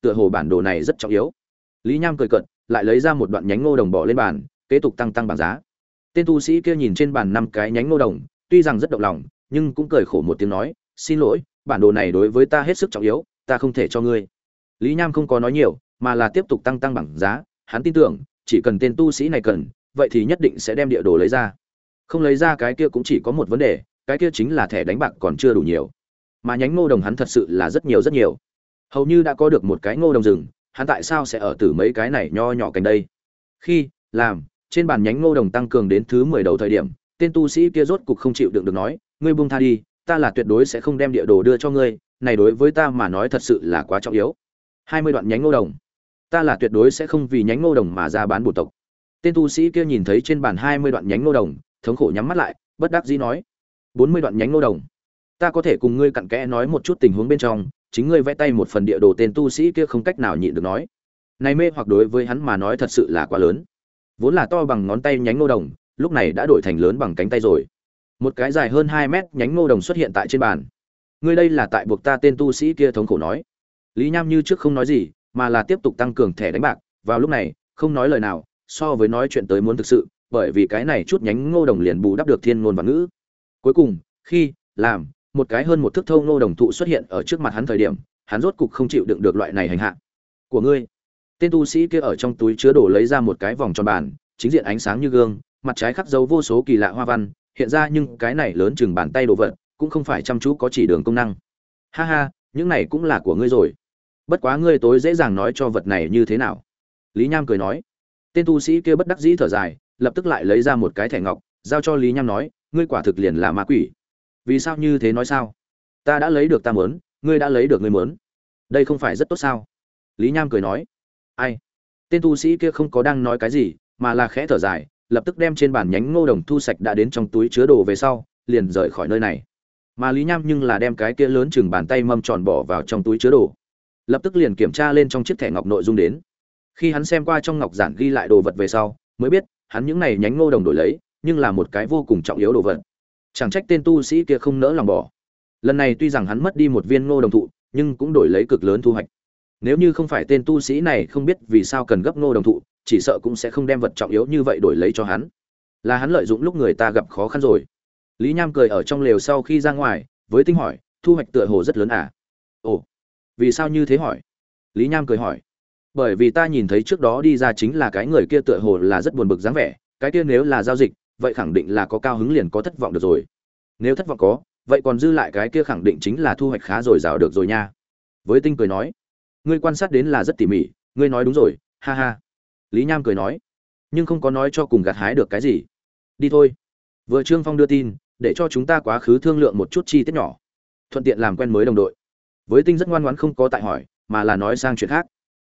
tựa hồ bản đồ này rất trọng yếu. Lý Nham cười cợt, lại lấy ra một đoạn nhánh ngô đồng bỏ lên bàn, kế tục tăng bảng giá. Tên tu sĩ kia nhìn trên bàn 5 cái nhánh ngô đồng, tuy rằng rất động lòng, nhưng cũng cười khổ một tiếng nói, "Xin lỗi, bản đồ này đối với ta hết sức trọng yếu, ta không thể cho ngươi." Lý Nham không có nói nhiều, mà là tiếp tục tăng bảng giá, hắn tin tưởng, chỉ cần tên tu sĩ này cần, vậy thì nhất định sẽ đem địa đồ lấy ra. Không lấy ra cái kia cũng chỉ có một vấn đề, cái kia chính là thẻ đánh bạc còn chưa đủ nhiều. Mà nhánh ngô đồng hắn thật sự là rất nhiều. Hầu như đã có được một cái ngô đồng rừng, hắn tại sao sẽ ở từ mấy cái này nho nhỏ cạnh đây? Khi làm trên bàn nhánh ngô đồng tăng cường đến thứ 10 đầu thời điểm, tên tu sĩ kia rốt cục không chịu đựng được nói, "Ngươi buông tha đi, ta là tuyệt đối sẽ không đem địa đồ đưa cho ngươi, này đối với ta mà nói thật sự là quá trọng yếu." 20 đoạn nhánh ngô đồng, ta là tuyệt đối sẽ không vì nhánh ngô đồng mà ra bán bổn tộc. Tên tu sĩ kia nhìn thấy trên bàn 20 đoạn nhánh ngô đồng, thống khổ nhắm mắt lại, bất đắc dĩ nói, 40 đoạn nhánh ngô đồng, ta có thể cùng ngươi cặn kẽ nói một chút tình huống bên trong, chính ngươi vẽ tay một phần địa đồ. Tên tu sĩ kia không cách nào nhịn được nói, này mê hoặc đối với hắn mà nói thật sự là quá lớn. Vốn là to bằng ngón tay nhánh ngô đồng, lúc này đã đổi thành lớn bằng cánh tay rồi. Một cái dài hơn 2 mét nhánh ngô đồng xuất hiện tại trên bàn. Ngươi đây là tại buộc ta. Tên tu sĩ kia thống khổ nói. Lý Nham như trước không nói gì, mà là tiếp tục tăng cường thẻ đánh bạc. Vào lúc này, không nói lời nào, so với nói chuyện tới muốn thực sự, bởi vì cái này chút nhánh ngô đồng liền bù đắp được thiên ngôn và ngữ. Cuối cùng, khi làm một cái hơn một thước thâu ngô đồng thụ xuất hiện ở trước mặt hắn thời điểm, hắn rốt cục không chịu đựng được loại này hành hạ của ngươi. Tên tu sĩ kia ở trong túi chứa đồ lấy ra một cái vòng tròn bàn, chính diện ánh sáng như gương, mặt trái khắc dấu vô số kỳ lạ hoa văn, hiện ra nhưng cái này lớn chừng bàn tay đồ vật, cũng không phải chăm chú có chỉ đường công năng. Ha ha, những này cũng là của ngươi rồi. Bất quá ngươi tối dễ dàng nói cho vật này như thế nào? Lý Nham cười nói. Tên tu sĩ kia bất đắc dĩ thở dài, lập tức lại lấy ra một cái thẻ ngọc, giao cho Lý Nham nói, ngươi quả thực liền là ma quỷ. Vì sao như thế nói sao? Ta đã lấy được ta muốn, ngươi đã lấy được ngươi muốn. Đây không phải rất tốt sao? Lý Nham cười nói. Ai? Tên tu sĩ kia không có đang nói cái gì, mà là khẽ thở dài, lập tức đem trên bàn nhánh ngô đồng thu sạch đã đến trong túi chứa đồ về sau, liền rời khỏi nơi này. Mà Lý Nham nhưng là đem cái kia lớn chừng bàn tay mâm tròn bỏ vào trong túi chứa đồ, lập tức liền kiểm tra lên trong chiếc thẻ ngọc nội dung đến. Khi hắn xem qua trong ngọc giản ghi lại đồ vật về sau, mới biết hắn những này nhánh ngô đồng đổi lấy, nhưng là một cái vô cùng trọng yếu đồ vật. Chẳng trách tên tu sĩ kia không nỡ lòng bỏ. Lần này tuy rằng hắn mất đi một viên ngô đồng thụ, nhưng cũng đổi lấy cực lớn thu hoạch. Nếu như không phải tên tu sĩ này không biết vì sao cần gấp ngô đồng thụ, chỉ sợ cũng sẽ không đem vật trọng yếu như vậy đổi lấy cho hắn. Là hắn lợi dụng lúc người ta gặp khó khăn rồi. Lý Nham cười ở trong lều sau khi ra ngoài, với Tinh hỏi, thu hoạch tựa hồ rất lớn à? Ồ, vì sao như thế hỏi? Lý Nham cười hỏi, bởi vì ta nhìn thấy trước đó đi ra chính là cái người kia tựa hồ là rất buồn bực dáng vẻ, cái kia nếu là giao dịch, vậy khẳng định là có cao hứng liền có thất vọng được rồi. Nếu thất vọng có, vậy còn dư lại cái kia khẳng định chính là thu hoạch khá rồi rào được rồi nha. Với Tinh cười nói, ngươi quan sát đến là rất tỉ mỉ, ngươi nói đúng rồi, ha ha. Lý Nham cười nói, nhưng không có nói cho cùng gặt hái được cái gì. Đi thôi. Vừa Trương Phong đưa tin, để cho chúng ta quá khứ thương lượng một chút chi tiết nhỏ, thuận tiện làm quen mới đồng đội. Với Tinh rất ngoan ngoãn không có tại hỏi, mà là nói sang chuyện khác.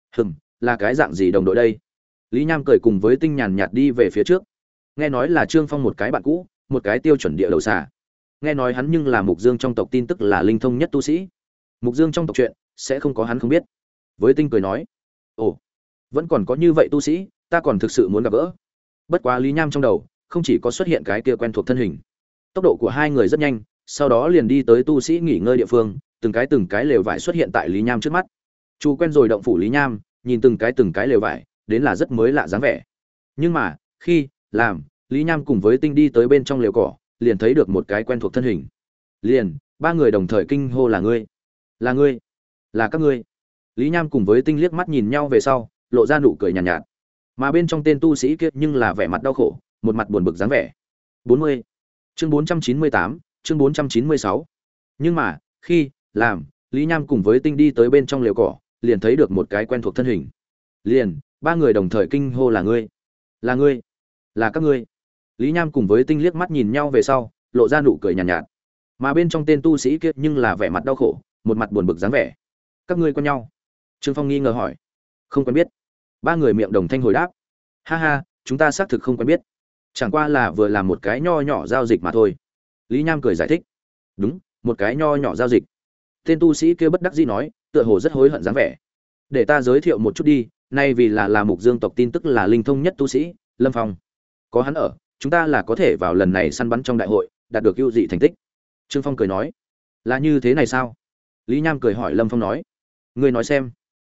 Là cái dạng gì đồng đội đây? Lý Nham cười cùng với Tinh nhàn nhạt đi về phía trước. Nghe nói là Trương Phong một cái bạn cũ, một cái tiêu chuẩn địa đầu xà. Nghe nói hắn nhưng là Mục Dương trong tộc tin tức là linh thông nhất tu sĩ. Mục Dương trong tộc chuyện sẽ không có hắn không biết. Với Tinh cười nói, ồ, vẫn còn có như vậy tu sĩ, ta còn thực sự muốn gặp gỡ. Bất quá Lý Nham trong đầu không chỉ có xuất hiện cái kia quen thuộc thân hình, tốc độ của hai người rất nhanh, sau đó liền đi tới tu sĩ nghỉ ngơi địa phương, từng cái lều vải xuất hiện tại Lý Nham trước mắt. Chu quen rồi động phủ Lý Nham, nhìn từng cái lều vải, đến là rất mới lạ dáng vẻ. Nhưng mà, khi làm Lý Nham cùng với Tinh đi tới bên trong lều cỏ, liền thấy được một cái quen thuộc thân hình. Liền, ba người đồng thời kinh hô, là ngươi, là ngươi, là các ngươi. Lý Nham cùng với Tinh liếc mắt nhìn nhau về sau, lộ ra nụ cười nhàn nhạt. Mà bên trong tên tu sĩ kia nhưng là vẻ mặt đau khổ, một mặt buồn bực dáng vẻ. 40. Chương 498, chương 496. Nhưng mà, khi làm Lý Nham cùng với Tinh đi tới bên trong lều cỏ, liền thấy được một cái quen thuộc thân hình. Liền, ba người đồng thời kinh hô, là ngươi, là ngươi, là các ngươi. Lý Nham cùng với Tinh liếc mắt nhìn nhau về sau, lộ ra nụ cười nhàn nhạt. Mà bên trong tên tu sĩ kia nhưng là vẻ mặt đau khổ, một mặt buồn bực dáng vẻ. Các ngươi quen nhau? Trương Phong nghi ngờ hỏi. Không quen biết. Ba người miệng đồng thanh hồi đáp. Ha ha, chúng ta xác thực không quen biết. Chẳng qua là vừa làm một cái nho nhỏ giao dịch mà thôi. Lý Nham cười giải thích. Đúng, một cái nho nhỏ giao dịch. Tên tu sĩ kia bất đắc dĩ nói, tựa hồ rất hối hận dáng vẻ. Để ta giới thiệu một chút đi, nay vì là Mục Dương tộc tin tức là linh thông nhất tu sĩ, Lâm Phong. Có hắn ở, chúng ta là có thể vào lần này săn bắn trong đại hội, đạt được ưu dị thành tích. Trương Phong cười nói. Là như thế này sao? Lý Nham cười hỏi Lâm Phong nói. Ngươi nói xem.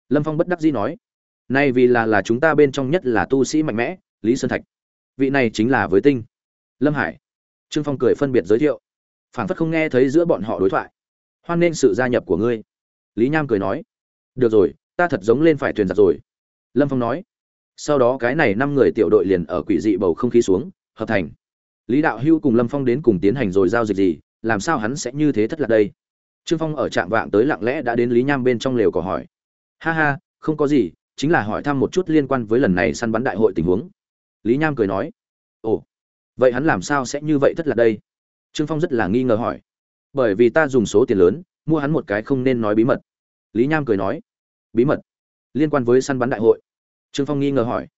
Lâm Phong bất đắc dĩ nói, nay vì là chúng ta bên trong nhất là tu sĩ mạnh mẽ, Lý Sơn Thạch. Vị này chính là với tinh. Lâm Hải. Trương Phong cười phân biệt giới thiệu, phảng phất không nghe thấy giữa bọn họ đối thoại. Hoan nghênh sự gia nhập của ngươi. Lý Nham cười nói, được rồi, ta thật giống lên phải thuyền giặc rồi. Lâm Phong nói. Sau đó cái này 5 người tiểu đội liền ở quỷ dị bầu không khí xuống, hợp thành. Lý Đạo Hưu cùng Lâm Phong đến cùng tiến hành rồi giao dịch gì, làm sao hắn sẽ như thế thất lạc đây? Trương Phong ở trạm vạng tới lặng lẽ đã đến Lý Nham bên trong lều cỏ hỏi. Ha ha, không có gì, chính là hỏi thăm một chút liên quan với lần này săn bắn đại hội tình huống. Lý Nham cười nói. Ồ, vậy hắn làm sao sẽ như vậy thất lạc đây? Trương Phong rất là nghi ngờ hỏi. Bởi vì ta dùng số tiền lớn mua hắn một cái không nên nói bí mật. Lý Nham cười nói. Bí mật liên quan với săn bắn đại hội? Trương Phong nghi ngờ hỏi.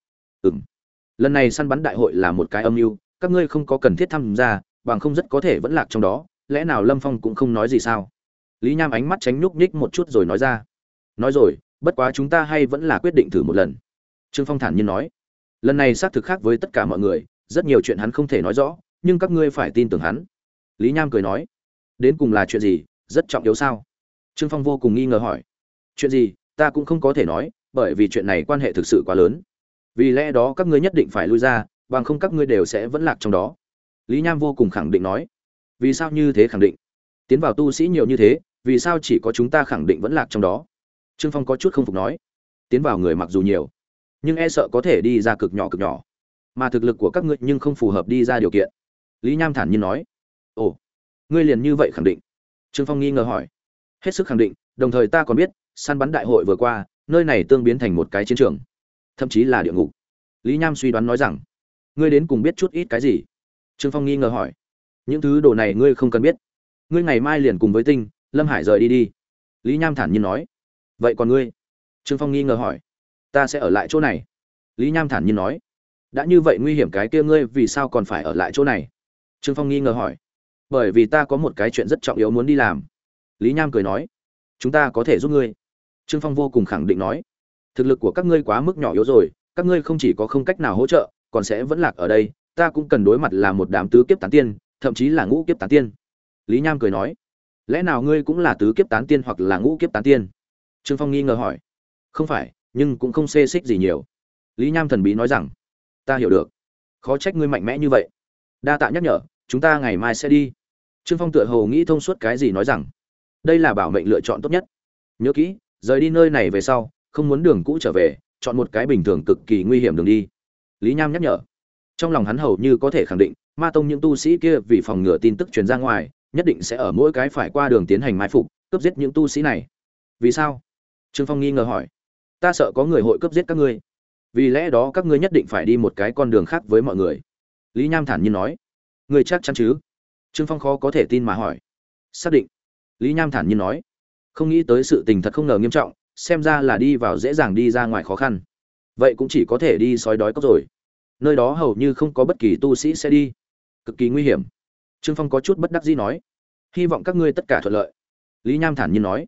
Lần này săn bắn đại hội là một cái âm mưu, các ngươi không có cần thiết tham gia, bằng không rất có thể vẫn lạc trong đó, lẽ nào Lâm Phong cũng không nói gì sao? Lý Nham ánh mắt tránh nhúc nhích một chút rồi nói ra. Nói rồi, bất quá chúng ta hay vẫn là quyết định thử một lần. Trương Phong thản nhiên nói. Lần này xác thực khác với tất cả mọi người, rất nhiều chuyện hắn không thể nói rõ, nhưng các ngươi phải tin tưởng hắn. Lý Nham cười nói. Đến cùng là chuyện gì, rất trọng yếu sao? Trương Phong vô cùng nghi ngờ hỏi. Chuyện gì, ta cũng không có thể nói, bởi vì chuyện này quan hệ thực sự quá lớn. Vì lẽ đó các ngươi nhất định phải lui ra, bằng không các ngươi đều sẽ vẫn lạc trong đó. Lý Nham vô cùng khẳng định nói. Vì sao như thế khẳng định? Tiến vào tu sĩ nhiều như thế, vì sao chỉ có chúng ta khẳng định vẫn lạc trong đó? Trương Phong có chút không phục nói. Tiến vào người mặc dù nhiều, nhưng e sợ có thể đi ra cực nhỏ, mà thực lực của các ngươi nhưng không phù hợp đi ra điều kiện. Lý Nham thản nhiên nói. Ồ, ngươi liền như vậy khẳng định? Trương Phong nghi ngờ hỏi. Hết sức khẳng định, đồng thời ta còn biết, săn bắn đại hội vừa qua, nơi này tương biến thành một cái chiến trường, thậm chí là địa ngục. Lý Nham suy đoán nói rằng. Ngươi đến cùng biết chút ít cái gì? Trương Phong nghi ngờ hỏi. Những thứ đồ này ngươi không cần biết, ngươi ngày mai liền cùng với Tinh, Lâm Hải rời đi đi. Lý Nham thản nhiên nói. Vậy còn ngươi? Trương Phong nghi ngờ hỏi. Ta sẽ ở lại chỗ này. Lý Nham thản nhiên nói. Đã như vậy nguy hiểm cái kia ngươi vì sao còn phải ở lại chỗ này? Trương Phong nghi ngờ hỏi. Bởi vì ta có một cái chuyện rất trọng yếu muốn đi làm. Lý Nham cười nói. Chúng ta có thể giúp ngươi. Trương Phong vô cùng khẳng định nói. Thực lực của các ngươi quá mức nhỏ yếu rồi, các ngươi không chỉ có không cách nào hỗ trợ, còn sẽ vẫn lạc ở đây, ta cũng cần đối mặt là một đám tứ kiếp tán tiên, thậm chí là ngũ kiếp tán tiên. Lý Nham cười nói. Lẽ nào ngươi cũng là tứ kiếp tán tiên hoặc là ngũ kiếp tán tiên? Trương Phong nghi ngờ hỏi. Không phải, nhưng cũng không xê xích gì nhiều. Lý Nham thần bí nói rằng. Ta hiểu được, khó trách ngươi mạnh mẽ như vậy. Đa tạ nhắc nhở, chúng ta ngày mai sẽ đi. Trương Phong tựa hồ nghĩ thông suốt cái gì nói rằng. Đây là bảo mệnh lựa chọn tốt nhất. Nhớ kỹ, rời đi nơi này về sau, không muốn đường cũ trở về, chọn một cái bình thường cực kỳ nguy hiểm đường đi. Lý Nham nhắc nhở. Trong lòng hắn hầu như có thể khẳng định, Ma tông những tu sĩ kia vì phòng ngừa tin tức truyền ra ngoài, nhất định sẽ ở mỗi cái phải qua đường tiến hành mai phục, cướp giết những tu sĩ này. Vì sao? Trương Phong nghi ngờ hỏi. Ta sợ có người hội cướp giết các ngươi, vì lẽ đó các ngươi nhất định phải đi một cái con đường khác với mọi người. Lý Nham thản nhiên nói. Ngươi chắc chắn chứ? Trương Phong khó có thể tin mà hỏi. Xác định. Lý Nham thản nhiên nói. Không nghĩ tới sự tình thật không ngờ nghiêm trọng, xem ra là đi vào dễ dàng đi ra ngoài khó khăn. Vậy cũng chỉ có thể đi sói đói cốc rồi. Nơi đó hầu như không có bất kỳ tu sĩ sẽ đi, cực kỳ nguy hiểm. Trương Phong có chút bất đắc dĩ nói. Hy vọng các ngươi tất cả thuận lợi. Lý Nham thản nhiên nói.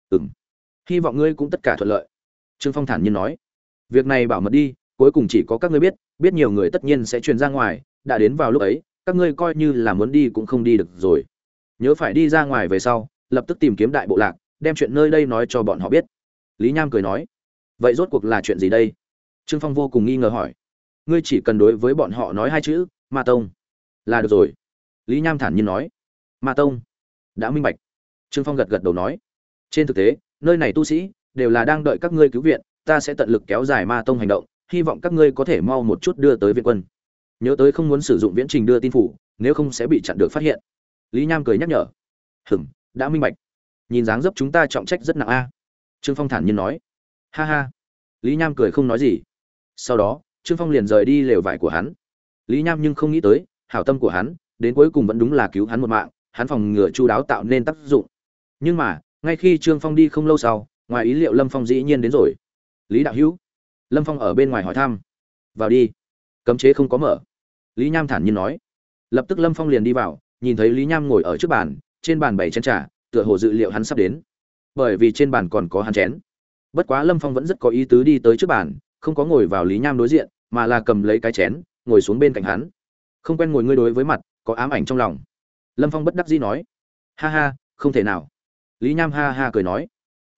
Hy vọng ngươi cũng tất cả thuận lợi. Trương Phong thản nhiên nói. Việc này bảo mật đi, cuối cùng chỉ có các ngươi biết, biết nhiều người tất nhiên sẽ truyền ra ngoài, đã đến vào lúc ấy, các ngươi coi như là muốn đi cũng không đi được rồi. Nhớ phải đi ra ngoài về sau, lập tức tìm kiếm đại bộ lạc, đem chuyện nơi đây nói cho bọn họ biết. Lý Nham cười nói. Vậy rốt cuộc là chuyện gì đây? Trương Phong vô cùng nghi ngờ hỏi. Ngươi chỉ cần đối với bọn họ nói 2 chữ, Ma tông, là được rồi. Lý Nham thản nhiên nói. Ma tông, đã minh bạch. Trương Phong gật gật đầu nói. Trên thực tế, nơi này tu sĩ đều là đang đợi các ngươi cứu viện, ta sẽ tận lực kéo dài Ma tông hành động, hy vọng các ngươi có thể mau một chút đưa tới viện quân. Nhớ tới không muốn sử dụng viễn trình đưa tin phủ, nếu không sẽ bị chặn được phát hiện. Lý Nham cười nhắc nhở. Đã minh bạch. Nhìn dáng dấp chúng ta trọng trách rất nặng a. Trương Phong thản nhiên nói. Ha ha. Lý Nham cười không nói gì. Sau đó, Trương Phong liền rời đi lều vải của hắn. Lý Nham nhưng không nghĩ tới, hảo tâm của hắn, đến cuối cùng vẫn đúng là cứu hắn một mạng, hắn phòng ngừa chu đáo tạo nên tác dụng. Nhưng mà, ngay khi Trương Phong đi không lâu sau, ngoài ý liệu Lâm Phong dĩ nhiên đến rồi. Lý đạo hữu. Lâm Phong ở bên ngoài hỏi thăm. Vào đi. Cấm chế không có mở. Lý Nham thản nhiên nói. Lập tức Lâm Phong liền đi vào, nhìn thấy Lý Nham ngồi ở trước bàn, trên bàn bày chén trà, tựa hồ dự liệu hắn sắp đến. Bởi vì trên bàn còn có hắn chén. Bất quá Lâm Phong vẫn rất có ý tứ đi tới trước bàn, không có ngồi vào Lý Nham đối diện, mà là cầm lấy cái chén, ngồi xuống bên cạnh hắn. Không quen ngồi ngươi đối với mặt, có ám ảnh trong lòng. Lâm Phong bất đắc dĩ nói. Ha ha, không thể nào. Lý Nham ha ha cười nói.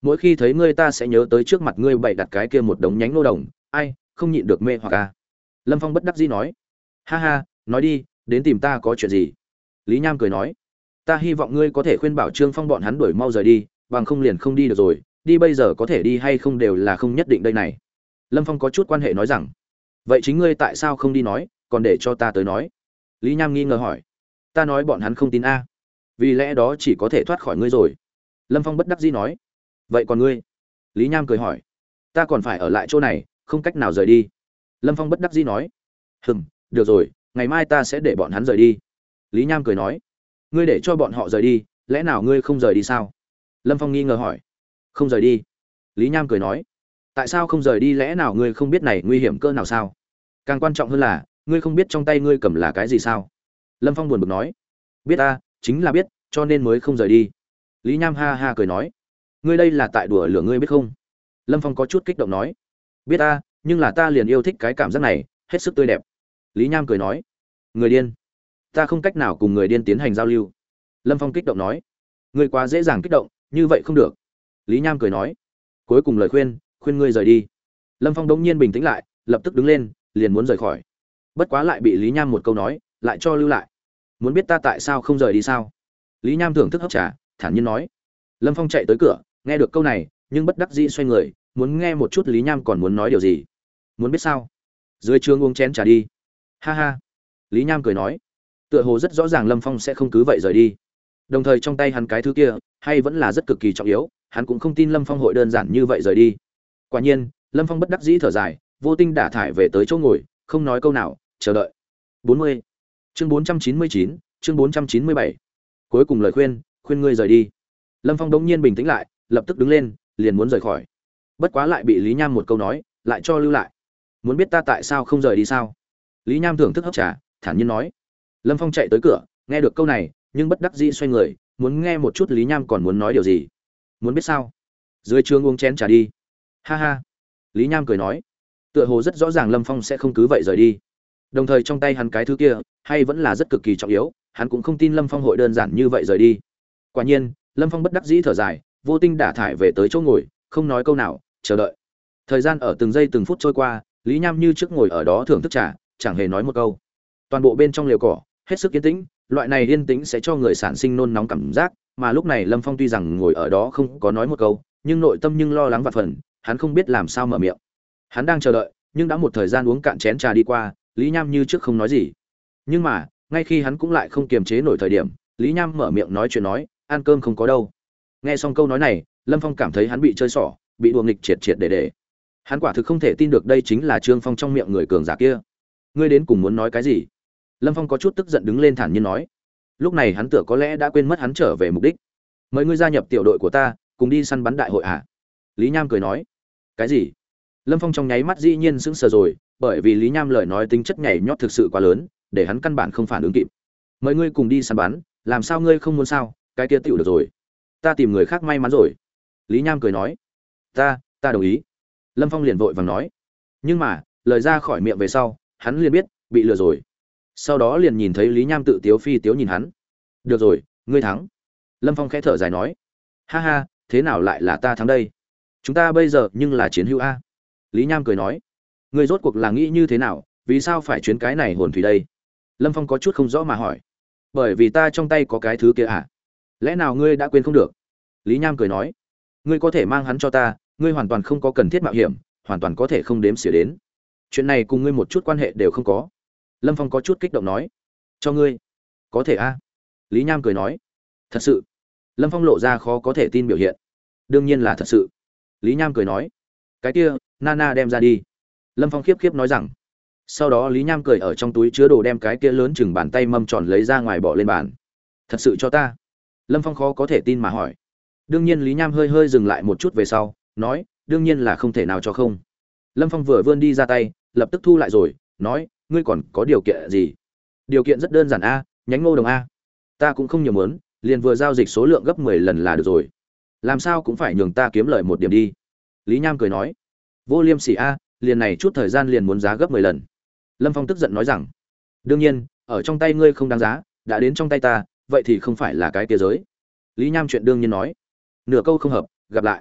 mỗi khi thấy ngươi ta sẽ nhớ tới trước mặt ngươi bày đặt cái kia một đống nhánh nô đồng, ai không nhịn được mê hoặc a. Lâm Phong bất đắc dĩ nói. Ha ha, nói đi, đến tìm ta có chuyện gì? Lý Nham cười nói. Ta hy vọng ngươi có thể khuyên bảo Trương Phong bọn hắn đuổi mau rời đi, bằng không liền không đi được rồi, đi bây giờ có thể đi hay không đều là không nhất định đây này. Lâm Phong có chút quan hệ nói rằng. Vậy chính ngươi tại sao không đi nói, còn để cho ta tới nói? Lý Nham nghi ngờ hỏi. Ta nói bọn hắn không tin a. Vì lẽ đó chỉ có thể thoát khỏi ngươi rồi. Lâm Phong bất đắc dĩ nói. Vậy còn ngươi? Lý Nham cười hỏi. Ta còn phải ở lại chỗ này, không cách nào rời đi. Lâm Phong bất đắc dĩ nói. Được rồi, ngày mai ta sẽ để bọn hắn rời đi. Lý Nham cười nói. Ngươi để cho bọn họ rời đi, lẽ nào ngươi không rời đi sao? Lâm Phong nghi ngờ hỏi. Không rời đi. Lý Nham cười nói. Tại sao không rời đi, lẽ nào ngươi không biết này nguy hiểm cỡ nào sao? Càng quan trọng hơn là, ngươi không biết trong tay ngươi cầm là cái gì sao? Lâm Phong buồn bực nói. Biết ta, chính là biết, cho nên mới không rời đi. Lý Nham ha ha cười nói. Ngươi đây là tại đùa lửa ngươi biết không? Lâm Phong có chút kích động nói. Biết ta, nhưng là ta liền yêu thích cái cảm giác này, hết sức tươi đẹp. Lý Nham cười nói. Người điên. Ta không cách nào cùng người điên tiến hành giao lưu. Lâm Phong kích động nói. Ngươi quá dễ dàng kích động, như vậy không được. Lý Nham cười nói. Cuối cùng lời khuyên ngươi rời đi. Lâm Phong đống nhiên bình tĩnh lại, lập tức đứng lên, liền muốn rời khỏi. Bất quá lại bị Lý Nham một câu nói, lại cho lưu lại. Muốn biết ta tại sao không rời đi sao? Lý Nham thưởng thức hấp trà, thản nhiên nói. Lâm Phong chạy tới cửa, nghe được câu này, nhưng bất đắc dĩ xoay người, muốn nghe một chút Lý Nham còn muốn nói điều gì. Muốn biết sao? Dưới trường uống chén trà đi. Ha ha. Lý Nham cười nói. Tựa hồ rất rõ ràng Lâm Phong sẽ không cứ vậy rời đi. Đồng thời trong tay hắn cái thứ kia, hay vẫn là rất cực kỳ trọng yếu, hắn cũng không tin Lâm Phong hội đơn giản như vậy rời đi. Quả nhiên, Lâm Phong bất đắc dĩ thở dài, vô tinh đả thải về tới chỗ ngồi, không nói câu nào, chờ đợi. 40. Chương 499, chương 497. Cuối cùng lời khuyên ngươi rời đi. Lâm Phong đống nhiên bình tĩnh lại, lập tức đứng lên, liền muốn rời khỏi. Bất quá lại bị Lý Nham một câu nói, lại cho lưu lại. Muốn biết ta tại sao không rời đi sao? Lý Nham thưởng thức hấp trà, thản nhiên nói. Lâm Phong chạy tới cửa, nghe được câu này, nhưng bất đắc dĩ xoay người, muốn nghe một chút Lý Nham còn muốn nói điều gì. Muốn biết sao? Dưới trường uống chén trà đi. Ha ha. Lý Nham cười nói. Tựa hồ rất rõ ràng Lâm Phong sẽ không cứ vậy rời đi. Đồng thời trong tay hắn cái thứ kia, hay vẫn là rất cực kỳ trọng yếu, hắn cũng không tin Lâm Phong hội đơn giản như vậy rời đi. Quả nhiên, Lâm Phong bất đắc dĩ thở dài, vô tinh đả thải về tới chỗ ngồi, không nói câu nào, chờ đợi. Thời gian ở từng giây từng phút trôi qua, Lý Nham như trước ngồi ở đó thưởng thức trà, chẳng hề nói một câu. Toàn bộ bên trong lều cỏ hết sức yên tĩnh, loại này yên tĩnh sẽ cho người sản sinh nôn nóng cảm giác, mà lúc này Lâm Phong tuy rằng ngồi ở đó không có nói một câu, nhưng nội tâm nhưng lo lắng vạn phần, hắn không biết làm sao mở miệng. Hắn đang chờ đợi, nhưng đã một thời gian uống cạn chén trà đi qua, Lý Nham như trước không nói gì. Nhưng mà, ngay khi hắn cũng lại không kiềm chế nổi thời điểm, Lý Nham mở miệng nói chuyện nói, ăn cơm không có đâu. Nghe xong câu nói này, Lâm Phong cảm thấy hắn bị chơi xỏ, bị đùa nghịch triệt triệt để. Hắn quả thực không thể tin được đây chính là Trương Phong trong miệng người cường giả kia. Ngươi đến cùng muốn nói cái gì? Lâm Phong có chút tức giận đứng lên thản nhiên nói. Lúc này hắn tựa có lẽ đã quên mất hắn trở về mục đích. Mời ngươi gia nhập tiểu đội của ta, cùng đi săn bắn đại hội à? Lý Nham cười nói. Cái gì? Lâm Phong trong nháy mắt dĩ nhiên sững sờ rồi, bởi vì Lý Nham lời nói tính chất nhảy nhót thực sự quá lớn, để hắn căn bản không phản ứng kịp. Mời ngươi cùng đi săn bắn, làm sao ngươi không muốn sao? Cái kia tiểu được rồi. Ta tìm người khác may mắn rồi. Lý Nham cười nói. Ta đồng ý. Lâm Phong liền vội vàng nói. Nhưng mà, lời ra khỏi miệng về sau, hắn liền biết bị lừa rồi. Sau đó liền nhìn thấy Lý Nham tự tiếu phi tiếu nhìn hắn. Được rồi, ngươi thắng. Lâm Phong khẽ thở dài nói. Ha ha, thế nào lại là ta thắng đây? Chúng ta bây giờ nhưng là chiến hữu a. Lý Nham cười nói. Ngươi rốt cuộc là nghĩ như thế nào, vì sao phải chuyến cái này hồn thủy đây? Lâm Phong có chút không rõ mà hỏi. Bởi vì ta trong tay có cái thứ kia à? Lẽ nào ngươi đã quên không được? Lý Nham cười nói. Ngươi có thể mang hắn cho ta, ngươi hoàn toàn không có cần thiết mạo hiểm, hoàn toàn có thể không đếm xỉa đến. Chuyện này cùng ngươi một chút quan hệ đều không có. Lâm Phong có chút kích động nói. Cho ngươi? Có thể a. Lý Nham cười nói. Thật sự? Lâm Phong lộ ra khó có thể tin biểu hiện. Đương nhiên là thật sự. Lý Nham cười nói. Cái kia, Nana đem ra đi. Lâm Phong khiếp khiếp nói rằng. Sau đó Lý Nham cười ở trong túi chứa đồ đem cái kia lớn chừng bàn tay mâm tròn lấy ra ngoài bỏ lên bàn. Thật sự cho ta? Lâm Phong khó có thể tin mà hỏi. Đương nhiên Lý Nham hơi hơi dừng lại một chút về sau, nói, đương nhiên là không thể nào cho không. Lâm Phong vừa vươn đi ra tay, lập tức thu lại rồi, nói, ngươi còn có điều kiện gì? Điều kiện rất đơn giản a, nhánh ngô đồng a. Ta cũng không nhiều muốn, liền vừa giao dịch số lượng gấp 10 lần là được rồi. Làm sao cũng phải nhường ta kiếm lợi một điểm đi. Lý Nham cười nói, vô liêm sỉ a, liền này chút thời gian liền muốn giá gấp 10 lần. Lâm Phong tức giận nói rằng, đương nhiên, ở trong tay ngươi không đáng giá, đã đến trong tay ta, vậy thì không phải là cái kia giới. Lý Nham chuyện đương nhiên nói, nửa câu không hợp, gặp lại.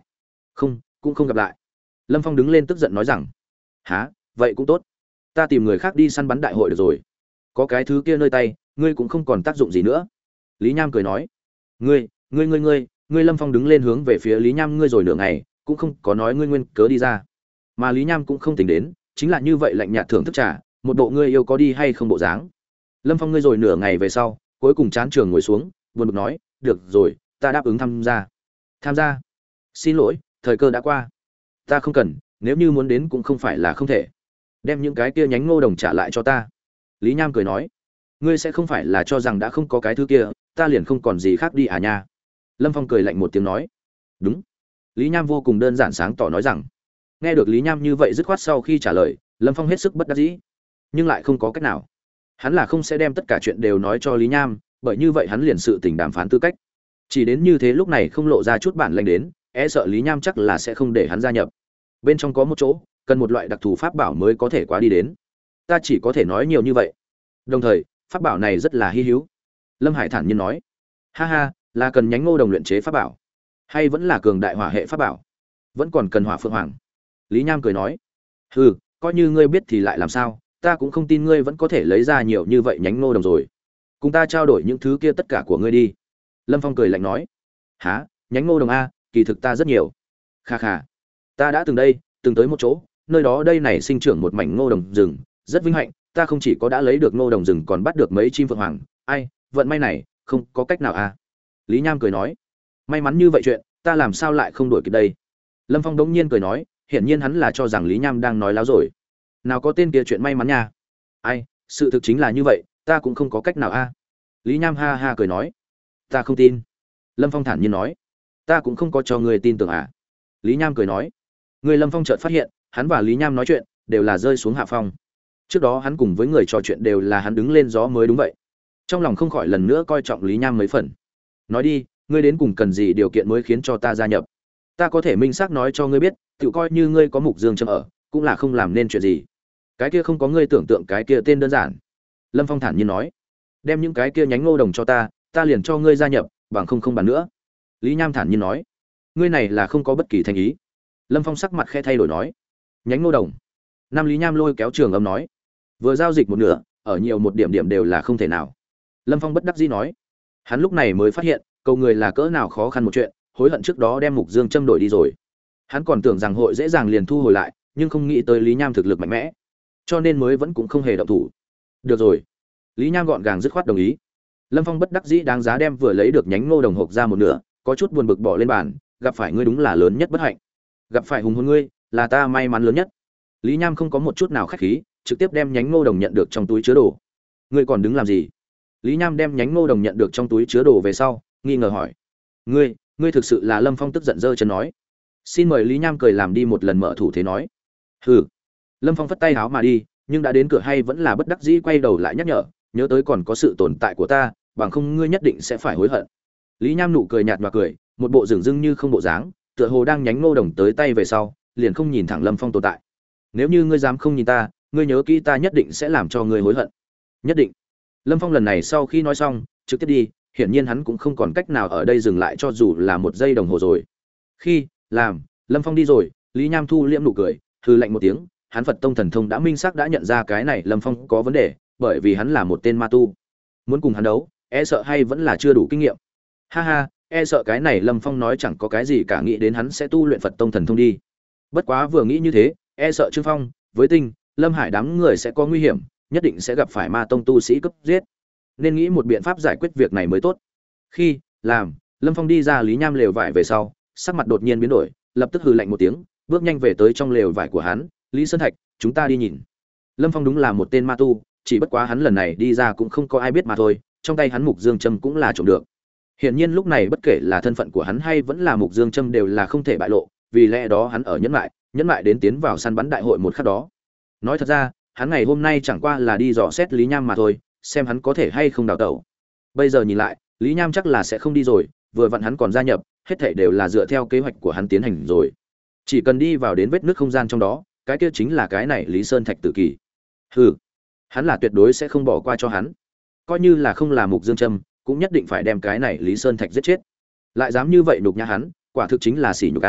Không, cũng không gặp lại. Lâm Phong đứng lên tức giận nói rằng, há, vậy cũng tốt, ta tìm người khác đi săn bắn đại hội được rồi, có cái thứ kia nơi tay, ngươi cũng không còn tác dụng gì nữa. Lý Nham cười nói, ngươi. Lâm Phong đứng lên hướng về phía Lý Nham, ngươi rồi nửa ngày cũng không có nói ngươi nguyên cớ đi ra. Mà Lý Nham cũng không tính đến, chính là như vậy lạnh nhạt thưởng thức trà, một bộ ngươi yêu có đi hay không bộ dáng. Lâm Phong ngươi rồi nửa ngày về sau, cuối cùng chán trường ngồi xuống, buồn bực nói, được rồi, ta đáp ứng tham gia. Tham gia? Xin lỗi, thời cơ đã qua. Ta không cần, nếu như muốn đến cũng không phải là không thể. Đem những cái kia nhánh ngô đồng trả lại cho ta. Lý Nham cười nói, ngươi sẽ không phải là cho rằng đã không có cái thứ kia, ta liền không còn gì khác đi à nha. Lâm Phong cười lạnh một tiếng nói, đúng. Lý Nham vô cùng đơn giản sáng tỏ nói rằng. Nghe được Lý Nham như vậy dứt khoát sau khi trả lời, Lâm Phong hết sức bất đắc dĩ, nhưng lại không có cách nào. Hắn là không sẽ đem tất cả chuyện đều nói cho Lý Nham, bởi như vậy hắn liền sự tình đàm phán tư cách. Chỉ đến như thế lúc này không lộ ra chút bản lĩnh đến, e sợ Lý Nham chắc là sẽ không để hắn gia nhập. Bên trong có một chỗ, cần một loại đặc thù pháp bảo mới có thể qua đi đến. Ta chỉ có thể nói nhiều như vậy. Đồng thời, pháp bảo này rất là hi hữu. Lâm Hải thản nhiên nói, ha ha, là cần nhánh ngô đồng luyện chế pháp bảo, hay vẫn là cường đại hỏa hệ pháp bảo? Vẫn còn cần hỏa phượng hoàng. Lý Nham cười nói, hừ, coi như ngươi biết thì lại làm sao, ta cũng không tin ngươi vẫn có thể lấy ra nhiều như vậy nhánh ngô đồng rồi. Cùng ta trao đổi những thứ kia tất cả của ngươi đi. Lâm Phong cười lạnh nói, há, nhánh ngô đồng a, kỳ thực ta rất nhiều. Kha kha, ta đã từng tới một chỗ, nơi đó đây này sinh trưởng một mảnh ngô đồng rừng, rất vinh hạnh, ta không chỉ có đã lấy được ngô đồng rừng còn bắt được mấy chim phượng hoàng, ai, vận may này, không có cách nào a. Lý Nham cười nói, may mắn như vậy chuyện, ta làm sao lại không đuổi kịp đây. Lâm Phong đống nhiên cười nói, hiển nhiên hắn là cho rằng Lý Nham đang nói láo rồi. Nào có tên kia chuyện may mắn nha. Ai, sự thực chính là như vậy, ta cũng không có cách nào a. Lý Nham ha ha cười nói, ta không tin. Lâm Phong thản nhiên nói, ta cũng không có cho người tin tưởng à. Lý Nham cười nói, người. Lâm Phong chợt phát hiện, hắn và Lý Nham nói chuyện đều là rơi xuống hạ phong. Trước đó hắn cùng với người trò chuyện đều là hắn đứng lên gió mới đúng vậy. Trong lòng không khỏi lần nữa coi trọng Lý Nham mấy phần. Nói đi, ngươi đến cùng cần gì điều kiện mới khiến cho ta gia nhập? Ta có thể minh xác nói cho ngươi biết, tự coi như ngươi có mục dương châm ở, cũng là không làm nên chuyện gì. Cái kia không có ngươi tưởng tượng cái kia tên đơn giản. Lâm Phong thản nhiên nói, đem những cái kia nhánh ngô đồng cho ta, ta liền cho ngươi gia nhập, bằng không bàn nữa. Lý Nham thản nhiên nói, ngươi này là không có bất kỳ thành ý. Lâm Phong sắc mặt khẽ thay đổi nói, nhánh ngô đồng. Nam Lý Nham lôi kéo Trường Âm nói, vừa giao dịch một nửa, ở nhiều một điểm điểm đều là không thể nào. Lâm Phong bất đắc dĩ nói, hắn lúc này mới phát hiện, cầu người là cỡ nào khó khăn một chuyện, hối hận trước đó đem mục dương châm đổi đi rồi. Hắn còn tưởng rằng hội dễ dàng liền thu hồi lại, nhưng không nghĩ tới Lý Nham thực lực mạnh mẽ, cho nên mới vẫn cũng không hề động thủ. Được rồi. Lý Nham gọn gàng dứt khoát đồng ý. Lâm Phong bất đắc dĩ đáng giá đem vừa lấy được nhánh ngô đồng hộp ra một nửa, có chút buồn bực bỏ lên bàn, gặp phải ngươi đúng là lớn nhất bất hạnh. Gặp phải hùng hồn ngươi, là ta may mắn lớn nhất. Lý Nham không có một chút nào khách khí, trực tiếp đem nhánh ngô đồng nhận được trong túi chứa đồ. Ngươi còn đứng làm gì? Lý Nham đem nhánh ngô đồng nhận được trong túi chứa đồ về sau, nghi ngờ hỏi. Ngươi thực sự là Lâm Phong tức giận giơ chân nói. Xin mời. Lý Nham cười làm đi một lần mở thủ thế nói. Hừ. Lâm Phong phất tay háo mà đi, nhưng đã đến cửa hay vẫn là bất đắc dĩ quay đầu lại nhắc nhớ tới còn có sự tồn tại của ta, bằng không ngươi nhất định sẽ phải hối hận. Lý Nham nụ cười nhạt và cười, một bộ dửng dưng như không bộ dáng, tựa hồ đang nhánh ngô đồng tới tay về sau, liền không nhìn thẳng Lâm Phong tồn tại. Nếu như ngươi dám không nhìn ta, ngươi nhớ kỹ ta nhất định sẽ làm cho ngươi hối hận. Nhất định. Lâm Phong lần này sau khi nói xong, trực tiếp đi, hiển nhiên hắn cũng không còn cách nào ở đây dừng lại cho dù là một giây đồng hồ rồi. Khi làm Lâm Phong đi rồi, Lý Nham thu liễm nụ cười, hừ lạnh một tiếng, hắn Phật tông thần thông đã minh xác đã nhận ra cái này Lâm Phong có vấn đề, bởi vì hắn là một tên ma tu. Muốn cùng hắn đấu, e sợ hay vẫn là chưa đủ kinh nghiệm. Ha ha, e sợ cái này Lâm Phong nói chẳng có cái gì cả, nghĩ đến hắn sẽ tu luyện Phật tông thần thông đi. Bất quá vừa nghĩ như thế, e sợ Trương Phong, với Tinh, Lâm Hải đám người sẽ có nguy hiểm, nhất định sẽ gặp phải ma tông tu sĩ cấp giết. Nên nghĩ một biện pháp giải quyết việc này mới tốt. Khi làm Lâm Phong đi ra Lý Nham lều vải về sau, sắc mặt đột nhiên biến đổi, lập tức hừ lạnh một tiếng, bước nhanh về tới trong lều vải của hắn. Lý Sơn Thạch, chúng ta đi nhìn. Lâm Phong đúng là một tên ma tu, chỉ bất quá hắn lần này đi ra cũng không có ai biết mà thôi, trong tay hắn mục dương châm cũng là trộm được. Hiển nhiên lúc này bất kể là thân phận của hắn hay vẫn là mục dương châm đều là không thể bại lộ, vì lẽ đó hắn ở nhẫn mại đến tiến vào săn bắn đại hội một khắc đó. Nói thật ra, hắn ngày hôm nay chẳng qua là đi dò xét Lý Nham mà thôi, xem hắn có thể hay không đào tẩu. Bây giờ nhìn lại, Lý Nham chắc là sẽ không đi rồi, vừa vặn hắn còn gia nhập, hết thảy đều là dựa theo kế hoạch của hắn tiến hành rồi. Chỉ cần đi vào đến vết nứt không gian trong đó, cái kia chính là cái này Lý Sơn Thạch tử kỳ. Hừ, hắn là tuyệt đối sẽ không bỏ qua cho hắn. Coi như là không là mục dương châm, cũng nhất định phải đem cái này Lý Sơn Thạch giết chết. Lại dám như vậy nhục nhã hắn, quả thực chính là sỉ nhục a,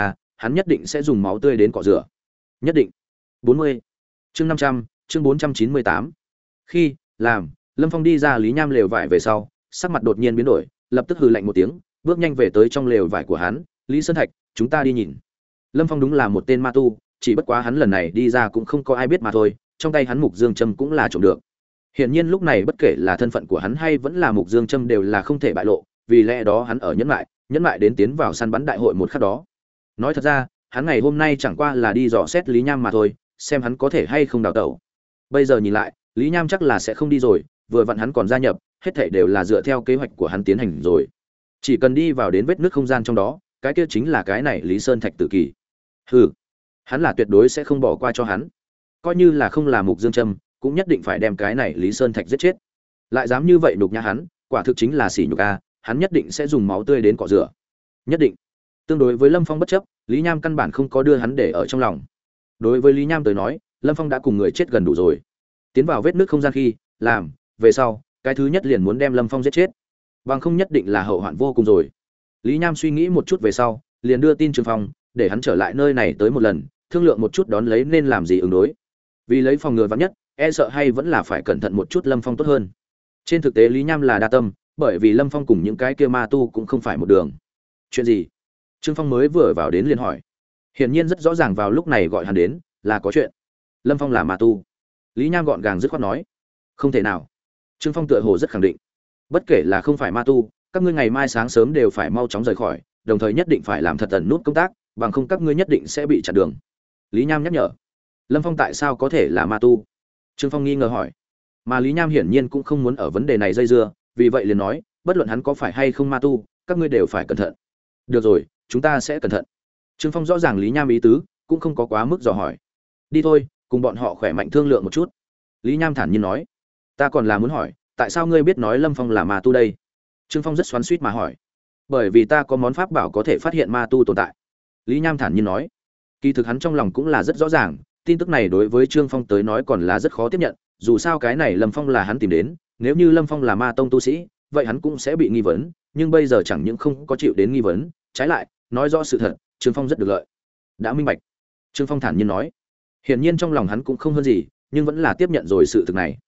hắn nhất định sẽ dùng máu tươi đến cọ rửa. Nhất định. 40. Chương 500, chương 498. Khi làm Lâm Phong đi ra Lý Nham lều vải về sau, sắc mặt đột nhiên biến đổi, lập tức hừ lạnh một tiếng, bước nhanh về tới trong lều vải của hắn. Lý Sơn Thạch, chúng ta đi nhìn. Lâm Phong đúng là một tên ma tu, chỉ bất quá hắn lần này đi ra cũng không có ai biết mà thôi, trong tay hắn mục dương châm cũng là trộm được. Hiển nhiên lúc này bất kể là thân phận của hắn hay vẫn là mục dương châm đều là không thể bại lộ, vì lẽ đó hắn ở nhẫn lại đến tiến vào săn bắn đại hội một khắc đó. Nói thật ra, hắn ngày hôm nay chẳng qua là đi dò xét Lý Nham mà thôi, xem hắn có thể hay không đào tẩu. Bây giờ nhìn lại, Lý Nham chắc là sẽ không đi rồi, vừa vặn hắn còn gia nhập, hết thảy đều là dựa theo kế hoạch của hắn tiến hành rồi. Chỉ cần đi vào đến vết nứt không gian trong đó, cái kia chính là cái này Lý Sơn Thạch tự kỷ. Hừ, hắn là tuyệt đối sẽ không bỏ qua cho hắn. Coi như là không là mục dương châm, cũng nhất định phải đem cái này Lý Sơn Thạch giết chết. Lại dám như vậy nhục nhã hắn, quả thực chính là sỉ nhục a, hắn nhất định sẽ dùng máu tươi đến cọ rửa. Nhất định. Tương đối với Lâm Phong bất chấp, Lý Nham căn bản không có đưa hắn để ở trong lòng. Đối với Lý Nham tới nói, Lâm Phong đã cùng người chết gần đủ rồi. Tiến vào vết nứt không gian khi làm về sau, cái thứ nhất liền muốn đem Lâm Phong giết chết, bằng không nhất định là hậu hoạn vô cùng rồi. Lý Nham suy nghĩ một chút về sau, liền đưa tin Trương Phong, để hắn trở lại nơi này tới một lần, thương lượng một chút đón lấy nên làm gì ứng đối. Vì lấy phòng ngừa vắn nhất, e sợ hay vẫn là phải cẩn thận một chút Lâm Phong tốt hơn. Trên thực tế Lý Nham là đa tâm, bởi vì Lâm Phong cùng những cái kia ma tu cũng không phải một đường. Chuyện gì? Trương Phong mới vừa vào đến liền hỏi. Hiển nhiên rất rõ ràng vào lúc này gọi hắn đến là có chuyện. Lâm Phong là ma tu. Lý Nham gọn gàng dứt khoát nói. Không thể nào. Trương Phong tựa hồ rất khẳng định. Bất kể là không phải ma tu, các ngươi ngày mai sáng sớm đều phải mau chóng rời khỏi, đồng thời nhất định phải làm thật tận nút công tác, bằng không các ngươi nhất định sẽ bị chặn đường. Lý Nham nhắc nhở. Lâm Phong tại sao có thể là ma tu? Trương Phong nghi ngờ hỏi. Mà Lý Nham hiển nhiên cũng không muốn ở vấn đề này dây dưa, vì vậy liền nói, bất luận hắn có phải hay không ma tu, các ngươi đều phải cẩn thận. Được rồi, chúng ta sẽ cẩn thận. Trương Phong rõ ràng Lý Nham ý tứ, cũng không có quá mức dò hỏi. Đi thôi, cùng bọn họ khỏe mạnh thương lượng một chút. Lý Nham thản nhiên nói. Ta còn là muốn hỏi, tại sao ngươi biết nói Lâm Phong là ma tu đây? Trương Phong rất xoắn xuýt mà hỏi. Bởi vì ta có món pháp bảo có thể phát hiện ma tu tồn tại. Lý Nham thản nhiên nói. Kỳ thực hắn trong lòng cũng là rất rõ ràng, tin tức này đối với Trương Phong tới nói còn là rất khó tiếp nhận, dù sao cái này Lâm Phong là hắn tìm đến, nếu như Lâm Phong là ma tông tu sĩ, vậy hắn cũng sẽ bị nghi vấn, nhưng bây giờ chẳng những không có chịu đến nghi vấn, trái lại, nói rõ sự thật, Trương Phong rất được lợi. Đã minh bạch. Trương Phong thản nhiên nói. Hiển nhiên trong lòng hắn cũng không hơn gì, nhưng vẫn là tiếp nhận rồi sự thực này.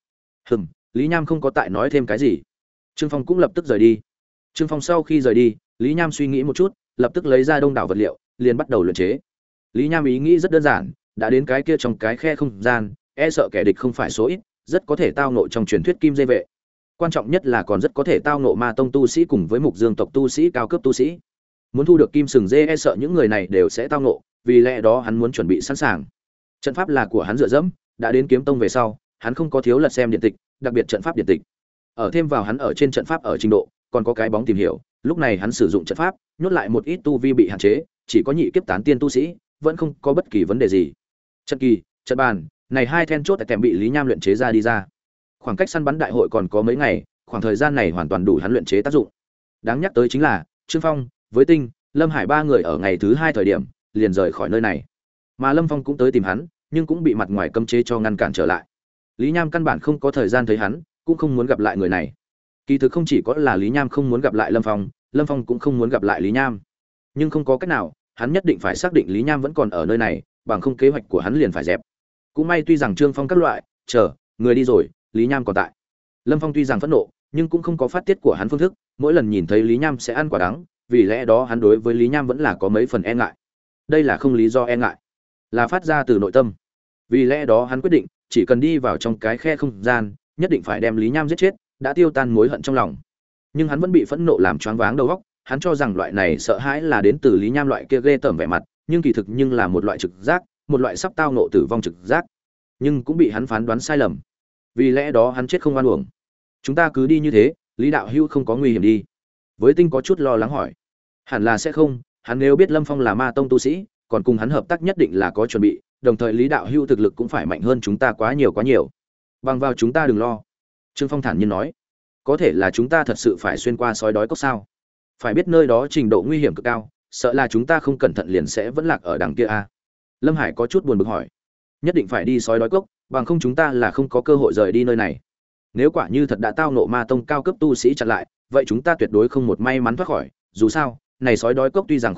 Lý Nham không có tại nói thêm cái gì. Trương Phong cũng lập tức rời đi. Trương Phong sau khi rời đi, Lý Nham suy nghĩ một chút, lập tức lấy ra đông đảo vật liệu, liền bắt đầu luyện chế. Lý Nham ý nghĩ rất đơn giản, đã đến cái kia trong cái khe không gian, e sợ kẻ địch không phải số ít, rất có thể tao ngộ trong truyền thuyết kim dây vệ. Quan trọng nhất là còn rất có thể tao ngộ ma tông tu sĩ cùng với mục dương tộc tu sĩ cao cấp tu sĩ. Muốn thu được kim sừng dê e sợ những người này đều sẽ tao ngộ, vì lẽ đó hắn muốn chuẩn bị sẵn sàng. Trận pháp là của hắn dựa dẫm, đã đến kiếm tông về sau, hắn không có thiếu lật xem điện tịch, đặc biệt trận pháp điện tịch. Ở thêm vào hắn ở trên trận pháp ở trình độ, còn có cái bóng tìm hiểu, lúc này hắn sử dụng trận pháp, nhốt lại một ít tu vi bị hạn chế, chỉ có nhị kiếp tán tiên tu sĩ, vẫn không có bất kỳ vấn đề gì. Trận kỳ, trận bàn, này hai then chốt tại kèm bị Lý Nham luyện chế ra. Khoảng cách săn bắn đại hội còn có mấy ngày, khoảng thời gian này hoàn toàn đủ hắn luyện chế tác dụng. Đáng nhắc tới chính là, Trương Phong, với Tinh, Lâm Hải ba người ở ngày thứ hai thời điểm, liền rời khỏi nơi này. Mà Lâm Phong cũng tới tìm hắn, nhưng cũng bị mặt ngoài cấm chế cho ngăn cản trở lại. Lý Nham căn bản không có thời gian thấy hắn, cũng không muốn gặp lại người này. Kỳ thực không chỉ có là Lý Nham không muốn gặp lại Lâm Phong cũng không muốn gặp lại Lý Nham. Nhưng không có cách nào, hắn nhất định phải xác định Lý Nham vẫn còn ở nơi này, bằng không kế hoạch của hắn liền phải dẹp. Cũng may tuy rằng Trương Phong các loại, người đi rồi, Lý Nham còn tại. Lâm Phong tuy rằng phẫn nộ, nhưng cũng không có phát tiết của hắn phương thức, mỗi lần nhìn thấy Lý Nham sẽ ăn quả đắng, vì lẽ đó hắn đối với Lý Nham vẫn là có mấy phần e ngại. Đây là không lý do e ngại, là phát ra từ nội tâm. Vì lẽ đó hắn quyết định, chỉ cần đi vào trong cái khe không gian, nhất định phải đem Lý Nham giết chết, đã tiêu tan mối hận trong lòng. Nhưng hắn vẫn bị phẫn nộ làm choáng váng đầu óc, hắn cho rằng loại này sợ hãi là đến từ Lý Nham loại kia ghê tởm vẻ mặt, nhưng kỳ thực nhưng là một loại trực giác, một loại sắp tao nộ tử vong trực giác. Nhưng cũng bị hắn phán đoán sai lầm. Vì lẽ đó hắn chết không oan uổng. Chúng ta cứ đi như thế, Lý đạo hữu không có nguy hiểm đi? Với Tinh có chút lo lắng hỏi. Hẳn là sẽ không, hắn nếu biết Lâm Phong là ma tông tu sĩ, còn cùng hắn hợp tác nhất định là có chuẩn bị, đồng thời Lý đạo hữu thực lực cũng phải mạnh hơn chúng ta quá nhiều. Bằng vào chúng ta đừng lo. Trương Phong thản nhiên nói. Có thể là chúng ta thật sự phải xuyên qua sói đói cốc sao? Phải biết nơi đó trình độ nguy hiểm cực cao, sợ là chúng ta không cẩn thận liền sẽ vẫn lạc ở đằng kia a. Lâm Hải có chút buồn bực hỏi. Nhất định phải đi sói đói cốc, bằng không chúng ta là không có cơ hội rời đi nơi này. Nếu quả như thật đã tao nộ ma tông cao cấp tu sĩ chặn lại, vậy chúng ta tuyệt đối không một may mắn thoát khỏi, dù sao, này sói đói cốc tuy rằng khủng bố,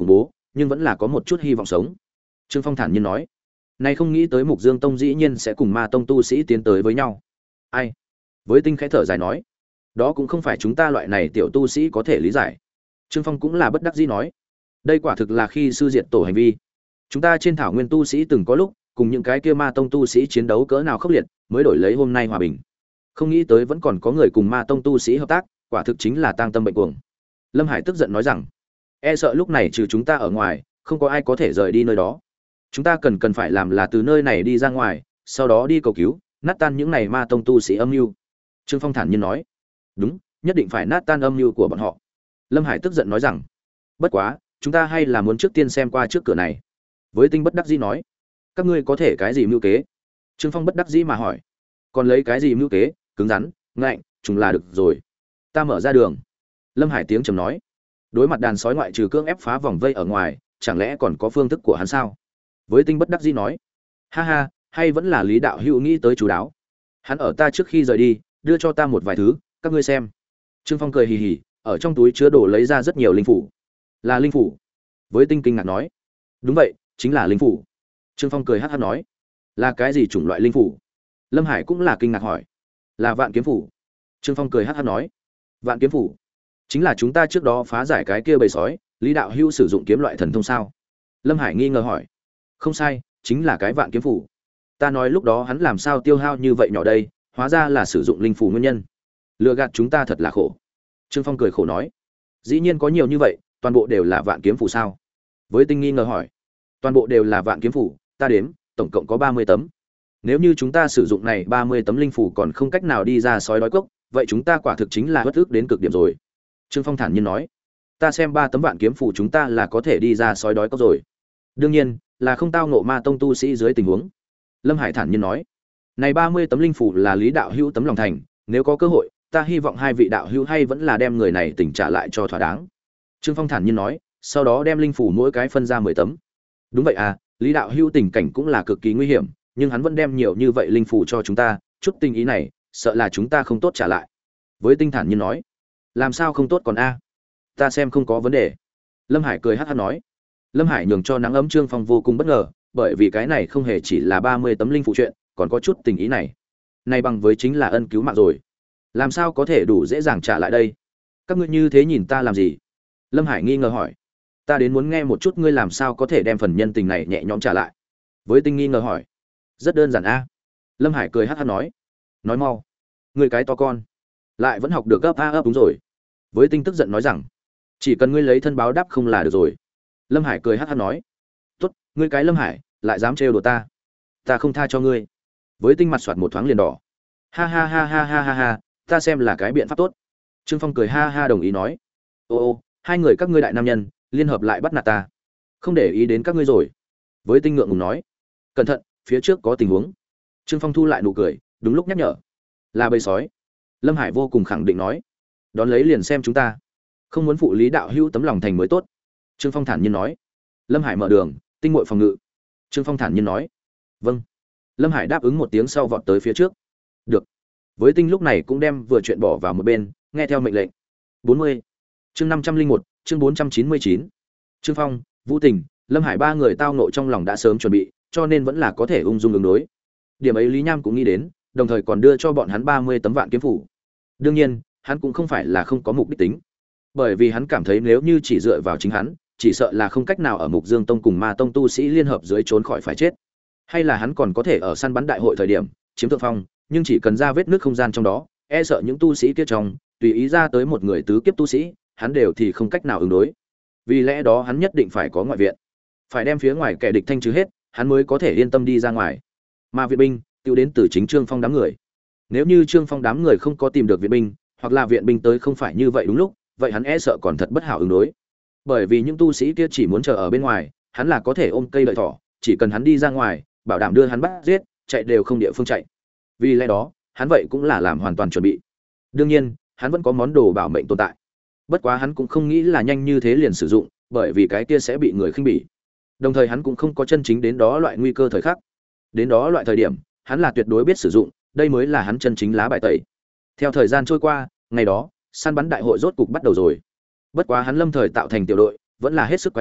nhưng vẫn là có một chút hy vọng sống. Trương Phong thản nhiên nói. Này không nghĩ tới Mục Dương Tông dĩ nhiên sẽ cùng Ma Tông tu sĩ tiến tới với nhau. Ai? Với Tinh khẽ thở dài nói. Đó cũng không phải chúng ta loại này tiểu tu sĩ có thể lý giải. Trương Phong cũng là bất đắc dĩ nói. Đây quả thực là khi sư diệt tổ hành vi. Chúng ta trên thảo nguyên tu sĩ từng có lúc cùng những cái kia Ma Tông tu sĩ chiến đấu cỡ nào khốc liệt, mới đổi lấy hôm nay hòa bình. Không nghĩ tới vẫn còn có người cùng Ma Tông tu sĩ hợp tác, quả thực chính là tang tâm bệnh cuồng. Lâm Hải tức giận nói rằng, e sợ lúc này trừ chúng ta ở ngoài, không có ai có thể rời đi nơi đó. Chúng ta cần phải làm là từ nơi này đi ra ngoài, sau đó đi cầu cứu, nát tan những này Ma Tông tu sĩ âm mưu. Trương Phong thản nhiên nói, đúng, nhất định phải nát tan âm mưu của bọn họ. Lâm Hải tức giận nói rằng, bất quá, chúng ta hay là muốn trước tiên xem qua trước cửa này. Với Tinh bất đắc dĩ nói, các ngươi có thể cái gì mưu kế? Trương Phong bất đắc dĩ mà hỏi, còn lấy cái gì mưu kế? Cứng rắn, ngạnh, chúng là được rồi. Ta mở ra đường. Lâm Hải tiếng trầm nói, đối mặt đàn sói ngoại trừ cưỡng ép phá vòng vây ở ngoài, chẳng lẽ còn có phương thức của hắn sao? Với Tinh bất đắc dĩ nói, ha ha, hay vẫn là Lý đạo hữu nghĩ tới chú đáo. Hắn ở ta trước khi rời đi, đưa cho ta một vài thứ, các ngươi xem. Trương Phong cười hì hì, ở trong túi chứa đồ lấy ra rất nhiều linh phủ. Là linh phủ? Với Tinh kinh ngạc nói, đúng vậy, chính là linh phủ. Trương Phong cười hắc hắc nói, là cái gì chủng loại linh phủ? Lâm Hải cũng là kinh ngạc hỏi, là Vạn Kiếm phủ. Trương Phong cười hắc hắc nói, Vạn Kiếm phủ chính là chúng ta trước đó phá giải cái kia bầy sói, Lý đạo hữu sử dụng kiếm loại thần thông sao? Lâm Hải nghi ngờ hỏi, không sai, chính là cái Vạn Kiếm phủ. Ta nói lúc đó hắn làm sao tiêu hao như vậy nhỏ đây, hóa ra là sử dụng linh phủ nguyên nhân. Lừa gạt chúng ta thật là khổ. Trương Phong cười khổ nói, dĩ nhiên có nhiều như vậy, toàn bộ đều là Vạn Kiếm phủ sao? Với Tinh nghi ngờ hỏi, toàn bộ đều là Vạn Kiếm phủ, ta đếm, tổng cộng có 30 tấm. Nếu như chúng ta sử dụng này 30 tấm linh phủ còn không cách nào đi ra sói đói cốc, vậy chúng ta quả thực chính là bất ức đến cực điểm rồi. Trương Phong thản nhiên nói, ta xem 3 tấm Vạn Kiếm phủ chúng ta là có thể đi ra sói đói cốc rồi. Đương nhiên, là không tao ngộ Ma Tông tu sĩ dưới tình huống. Lâm Hải thản nhiên nói, này 30 tấm linh phủ là Lý đạo hữu tấm lòng thành, nếu có cơ hội, ta hy vọng hai vị đạo hữu hay vẫn là đem người này tỉnh trả lại cho thỏa đáng. Trương Phong thản nhiên nói, sau đó đem linh phủ mỗi cái phân ra 10 tấm. Đúng vậy à, Lý đạo hữu tình cảnh cũng là cực kỳ nguy hiểm, nhưng hắn vẫn đem nhiều như vậy linh phủ cho chúng ta, chút tình ý này, sợ là chúng ta không tốt trả lại. Với Tinh thản nhiên nói, làm sao không tốt còn a? Ta xem không có vấn đề. Lâm Hải cười hắc hắc nói. Lâm Hải nhường cho nắng ấm Trương Phong vô cùng bất ngờ, bởi vì cái này không hề chỉ là 30 tấm linh phụ chuyện, còn có chút tình ý này. Này bằng với chính là ân cứu mạng rồi. Làm sao có thể đủ dễ dàng trả lại đây? Các ngươi như thế nhìn ta làm gì? Lâm Hải nghi ngờ hỏi. Ta đến muốn nghe một chút ngươi làm sao có thể đem phần nhân tình này nhẹ nhõm trả lại. Với Tinh nghi ngờ hỏi. Rất đơn giản a. Lâm Hải cười hắc hắc nói. Nói mau. Ngươi cái to con. Lại vẫn học được gấp a ấp đúng rồi. Với Tinh tức giận nói rằng. Chỉ cần ngươi lấy thân báo đáp không là được rồi. Lâm Hải cười hắc hắc nói. Tốt, ngươi cái Lâm Hải, lại dám trêu đùa ta. Ta không tha cho ngươi. Với Tinh mặt soạt một thoáng liền đỏ. Ha ha ha ha ha ha ha, ta xem là cái biện pháp tốt. Trương Phong cười ha ha đồng ý nói. Ô, hai người các ngươi đại nam nhân, liên hợp lại bắt nạt ta. Không để ý đến các ngươi rồi. Với Tinh ngượng ngùng nói. Cẩn thận, phía trước có tình huống. Trương Phong thu lại nụ cười, đúng lúc nhắc nhở. Là bầy sói. Lâm Hải vô cùng khẳng định nói. Đón lấy liền xem chúng ta. Không muốn phụ Lý đạo hữu tấm lòng thành mới tốt. Trương Phong thản nhiên nói. Lâm Hải mở đường, tinh muội phòng ngự. Trương Phong thản nhiên nói. Vâng. Lâm Hải đáp ứng một tiếng sau vọt tới phía trước. Được. Với Tinh lúc này cũng đem vừa chuyện bỏ vào một bên, nghe theo mệnh lệnh. 40. Chương 501, chương 499. Trương Phong, Vũ Tình, Lâm Hải ba người tao nộ trong lòng đã sớm chuẩn bị, cho nên vẫn là có thể ung dung ứng đối. Điểm ấy Lý Nham cũng nghĩ đến, đồng thời còn đưa cho bọn hắn 30 tấm Vạn Kiếm phủ. Đương nhiên, hắn cũng không phải là không có mục đích tính, bởi vì hắn cảm thấy nếu như chỉ dựa vào chính hắn, chỉ sợ là không cách nào ở Mục Dương Tông cùng Ma Tông tu sĩ liên hợp dưới trốn khỏi phải chết. Hay là hắn còn có thể ở săn bắn đại hội thời điểm chiếm thượng phong, nhưng chỉ cần ra vết nước không gian trong đó, e sợ những tu sĩ kia trong, tùy ý ra tới một người tứ kiếp tu sĩ, hắn đều thì không cách nào ứng đối. Vì lẽ đó hắn nhất định phải có ngoại viện, phải đem phía ngoài kẻ địch thanh trừ hết, hắn mới có thể yên tâm đi ra ngoài. Mà viện binh tiêu đến từ chính Trương Phong đám người. Nếu như Trương Phong đám người không có tìm được viện binh, hoặc là viện binh tới không phải như vậy đúng lúc, vậy hắn e sợ còn thật bất hảo ứng đối. Bởi vì những tu sĩ kia chỉ muốn chờ ở bên ngoài, hắn là có thể ôm cây đợi thỏ, chỉ cần hắn đi ra ngoài, bảo đảm đưa hắn bắt giết, chạy đều không địa phương chạy. Vì lẽ đó, hắn vậy cũng là làm hoàn toàn chuẩn bị. Đương nhiên, hắn vẫn có món đồ bảo mệnh tồn tại. Bất quá hắn cũng không nghĩ là nhanh như thế liền sử dụng, bởi vì cái kia sẽ bị người khinh bỉ. Đồng thời hắn cũng không có chân chính đến đó loại nguy cơ thời khắc. Đến đó loại thời điểm, hắn là tuyệt đối biết sử dụng, đây mới là hắn chân chính lá bài tẩy. Theo thời gian trôi qua, ngày đó, săn bắn đại hội rốt cục bắt đầu rồi. Bất quá hắn lâm thời tạo thành tiểu đội, vẫn là hết sức quái dị,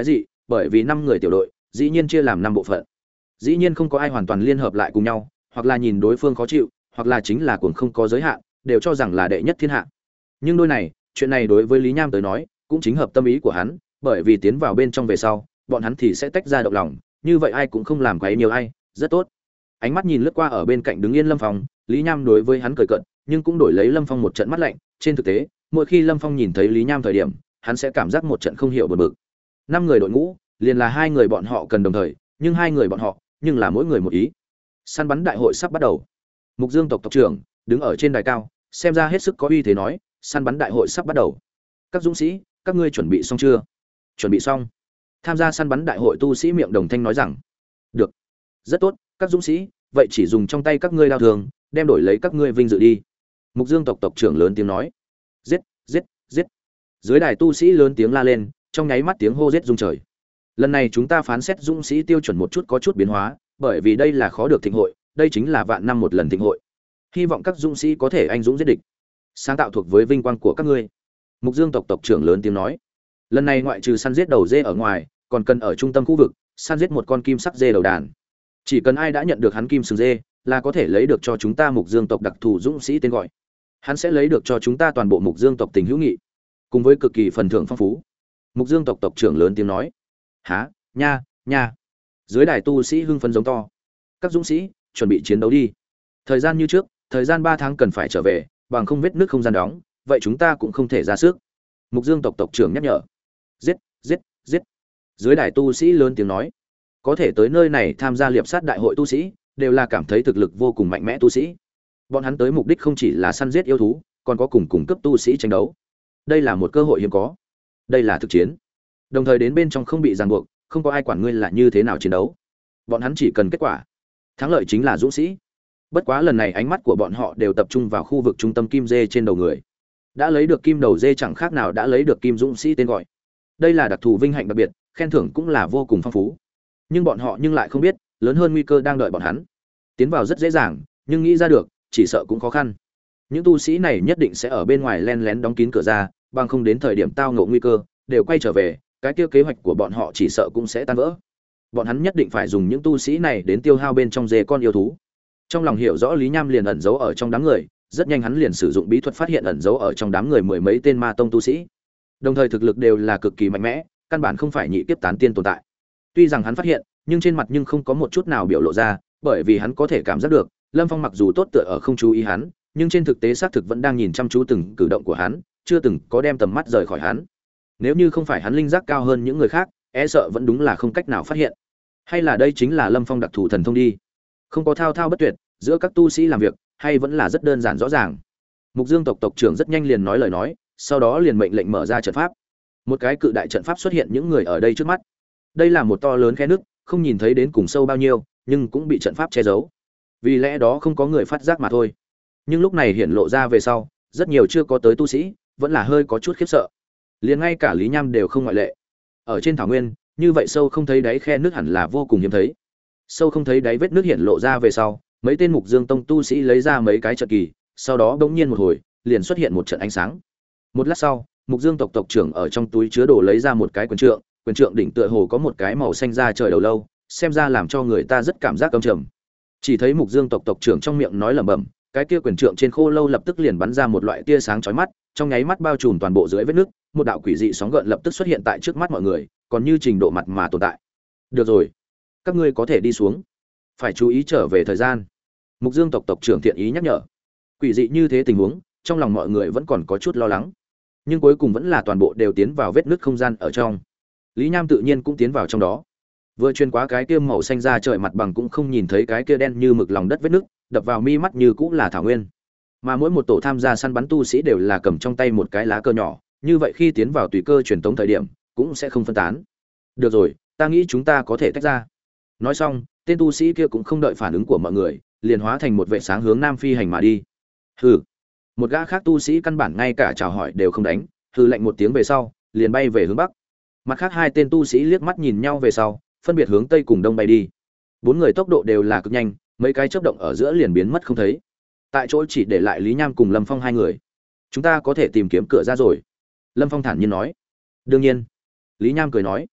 bởi vì 5 người tiểu đội dĩ nhiên chia làm 5 bộ phận. Dĩ nhiên không có ai hoàn toàn liên hợp lại cùng nhau, hoặc là nhìn đối phương khó chịu, hoặc là chính là cuồng không có giới hạn, đều cho rằng là đệ nhất thiên hạ. Nhưng đôi này, chuyện này đối với Lý Nham tới nói, cũng chính hợp tâm ý của hắn, bởi vì tiến vào bên trong về sau, bọn hắn thì sẽ tách ra động lòng, như vậy ai cũng không làm quấy nhiều ai, rất tốt. Ánh mắt nhìn lướt qua ở bên cạnh đứng yên Lâm Phong, Lý Nham đối với hắn cười cợt, nhưng cũng đổi lấy Lâm Phong một trận mắt lạnh, trên thực tế, mỗi khi Lâm Phong nhìn thấy Lý Nham thời điểm, hắn sẽ cảm giác một trận không hiểu bực bực. 5 người đội ngũ, liền là 2 người bọn họ cần đồng thời, nhưng 2 người bọn họ, nhưng là mỗi người một ý. Săn bắn đại hội sắp bắt đầu. Mục Dương tộc tộc trưởng đứng ở trên đài cao, xem ra hết sức có uy thế nói, săn bắn đại hội sắp bắt đầu. Các dũng sĩ, các ngươi chuẩn bị xong chưa? Chuẩn bị xong. Tham gia săn bắn đại hội tu sĩ miệng đồng thanh nói rằng, được, rất tốt, các dũng sĩ, vậy chỉ dùng trong tay các ngươi đao thường, đem đổi lấy các ngươi vinh dự đi. Mục Dương tộc tộc trưởng lớn tiếng nói, giết, giết, giết. Dưới đài tu sĩ lớn tiếng la lên, trong nháy mắt tiếng hô giết rung trời. Lần này chúng ta phán xét dũng sĩ tiêu chuẩn một chút có chút biến hóa, bởi vì đây là khó được thịnh hội, đây chính là vạn năm một lần thịnh hội. Hy vọng các dũng sĩ có thể anh dũng giết địch, sáng tạo thuộc với vinh quang của các ngươi. Mục Dương tộc tộc trưởng lớn tiếng nói, lần này ngoại trừ săn giết đầu dê ở ngoài, còn cần ở trung tâm khu vực săn giết một con kim sắc dê đầu đàn. Chỉ cần ai đã nhận được hắn kim sừng dê, là có thể lấy được cho chúng ta Mục Dương tộc đặc thù dũng sĩ tên gọi. Hắn sẽ lấy được cho chúng ta toàn bộ Mục Dương tộc tình hữu nghị, cùng với cực kỳ phần thưởng phong phú. Mục Dương tộc tộc trưởng lớn tiếng nói, há, nha, nha. Dưới đài tu sĩ hưng phấn giống to, các dũng sĩ chuẩn bị chiến đấu đi. Thời gian như trước, thời gian 3 tháng cần phải trở về, bằng không vết nước không gian đóng, vậy chúng ta cũng không thể ra sức. Mục Dương tộc tộc trưởng nhắc nhở, giết, giết, giết. Dưới đài tu sĩ lớn tiếng nói, có thể tới nơi này tham gia liệp sát đại hội tu sĩ, đều là cảm thấy thực lực vô cùng mạnh mẽ tu sĩ. Bọn hắn tới mục đích không chỉ là săn giết yêu thú, còn có cùng cấp tu sĩ tranh đấu. Đây là một cơ hội hiếm có. Đây là thực chiến. Đồng thời đến bên trong không bị ràng buộc, không có ai quản ngươi là như thế nào chiến đấu. Bọn hắn chỉ cần kết quả. Thắng lợi chính là dũng sĩ. Bất quá lần này ánh mắt của bọn họ đều tập trung vào khu vực trung tâm kim dê trên đầu người. Đã lấy được kim đầu dê chẳng khác nào đã lấy được kim dũng sĩ tên gọi. Đây là đặc thù vinh hạnh đặc biệt, khen thưởng cũng là vô cùng phong phú. Nhưng bọn họ nhưng lại không biết, lớn hơn nguy cơ đang đợi bọn hắn. Tiến vào rất dễ dàng, nhưng nghĩ ra được, chỉ sợ cũng khó khăn. Những tu sĩ này nhất định sẽ ở bên ngoài len lén đóng kín cửa ra, bằng không đến thời điểm tao ngộ nguy cơ, đều quay trở về, cái kia kế hoạch của bọn họ chỉ sợ cũng sẽ tan vỡ. Bọn hắn nhất định phải dùng những tu sĩ này đến tiêu hao bên trong dê con yêu thú. Trong lòng hiểu rõ Lý Nham liền ẩn giấu ở trong đám người, rất nhanh hắn liền sử dụng bí thuật phát hiện ẩn giấu ở trong đám người 10 mấy tên ma tông tu sĩ. Đồng thời thực lực đều là cực kỳ mạnh mẽ, căn bản không phải nhị kiếp tán tiên tồn tại. Tuy rằng hắn phát hiện, nhưng trên mặt nhưng không có một chút nào biểu lộ ra, bởi vì hắn có thể cảm giác được, Lâm Phong mặc dù tốt tựa ở không chú ý hắn, nhưng trên thực tế xác thực vẫn đang nhìn chăm chú từng cử động của hắn, chưa từng có đem tầm mắt rời khỏi hắn. Nếu như không phải hắn linh giác cao hơn những người khác, e sợ vẫn đúng là không cách nào phát hiện. Hay là đây chính là Lâm Phong đặc thù thần thông đi? Không có thao thao bất tuyệt, giữa các tu sĩ làm việc, hay vẫn là rất đơn giản rõ ràng. Mục Dương tộc tộc trưởng rất nhanh liền nói lời nói, sau đó liền mệnh lệnh mở ra trận pháp. Một cái cự đại trận pháp xuất hiện những người ở đây trước mắt. Đây là một to lớn khe nước, không nhìn thấy đến cùng sâu bao nhiêu, nhưng cũng bị trận pháp che giấu. Vì lẽ đó không có người phát giác mà thôi. Nhưng lúc này hiện lộ ra về sau, rất nhiều chưa có tới tu sĩ, vẫn là hơi có chút khiếp sợ. Liền ngay cả Lý Nham đều không ngoại lệ. Ở trên thảo nguyên, như vậy sâu không thấy đáy khe nước hẳn là vô cùng hiếm thấy. Sâu không thấy đáy vết nước hiện lộ ra về sau, mấy tên Mục Dương tông tu sĩ lấy ra mấy cái trận kỳ, sau đó bỗng nhiên một hồi, liền xuất hiện một trận ánh sáng. Một lát sau, Mục Dương tộc tộc trưởng ở trong túi chứa đồ lấy ra một cái quyền trượng đỉnh tựa hồ có một cái màu xanh da trời đầu lâu, xem ra làm cho người ta rất cảm giác căm trầm. Chỉ thấy Mục Dương tộc tộc trưởng trong miệng nói lẩm bẩm, cái kia quyền trượng trên khô lâu lập tức liền bắn ra một loại tia sáng chói mắt, trong nháy mắt bao trùm toàn bộ dưới vết nước, một đạo quỷ dị sóng gợn lập tức xuất hiện tại trước mắt mọi người, còn như trình độ mặt mà tồn tại. Được rồi, các ngươi có thể đi xuống, phải chú ý trở về thời gian. Mục Dương tộc tộc trưởng thiện ý nhắc nhở. Quỷ dị như thế tình huống, trong lòng mọi người vẫn còn có chút lo lắng, nhưng cuối cùng vẫn là toàn bộ đều tiến vào vết nứt không gian ở trong. Lý Nham tự nhiên cũng tiến vào trong đó. Vừa truyền qua cái kia màu xanh ra trời mặt bằng cũng không nhìn thấy cái kia đen như mực lòng đất vết nứt, đập vào mi mắt như cũng là thảo nguyên. Mà mỗi một tổ tham gia săn bắn tu sĩ đều là cầm trong tay một cái lá cờ nhỏ, như vậy khi tiến vào tùy cơ truyền tống thời điểm, cũng sẽ không phân tán. Được rồi, ta nghĩ chúng ta có thể tách ra. Nói xong, tên tu sĩ kia cũng không đợi phản ứng của mọi người, liền hóa thành một vệ sáng hướng nam phi hành mà đi. Hừ. Một gã khác tu sĩ căn bản ngay cả chào hỏi đều không đánh, hừ lạnh một tiếng về sau, liền bay về hướng bắc. Mặt khác hai tên tu sĩ liếc mắt nhìn nhau về sau, phân biệt hướng tây cùng đông bay đi. Bốn người tốc độ đều là cực nhanh, mấy cái chớp động ở giữa liền biến mất không thấy. Tại chỗ chỉ để lại Lý Nham cùng Lâm Phong hai người. Chúng ta có thể tìm kiếm cửa ra rồi. Lâm Phong thản nhiên nói. Đương nhiên. Lý Nham cười nói.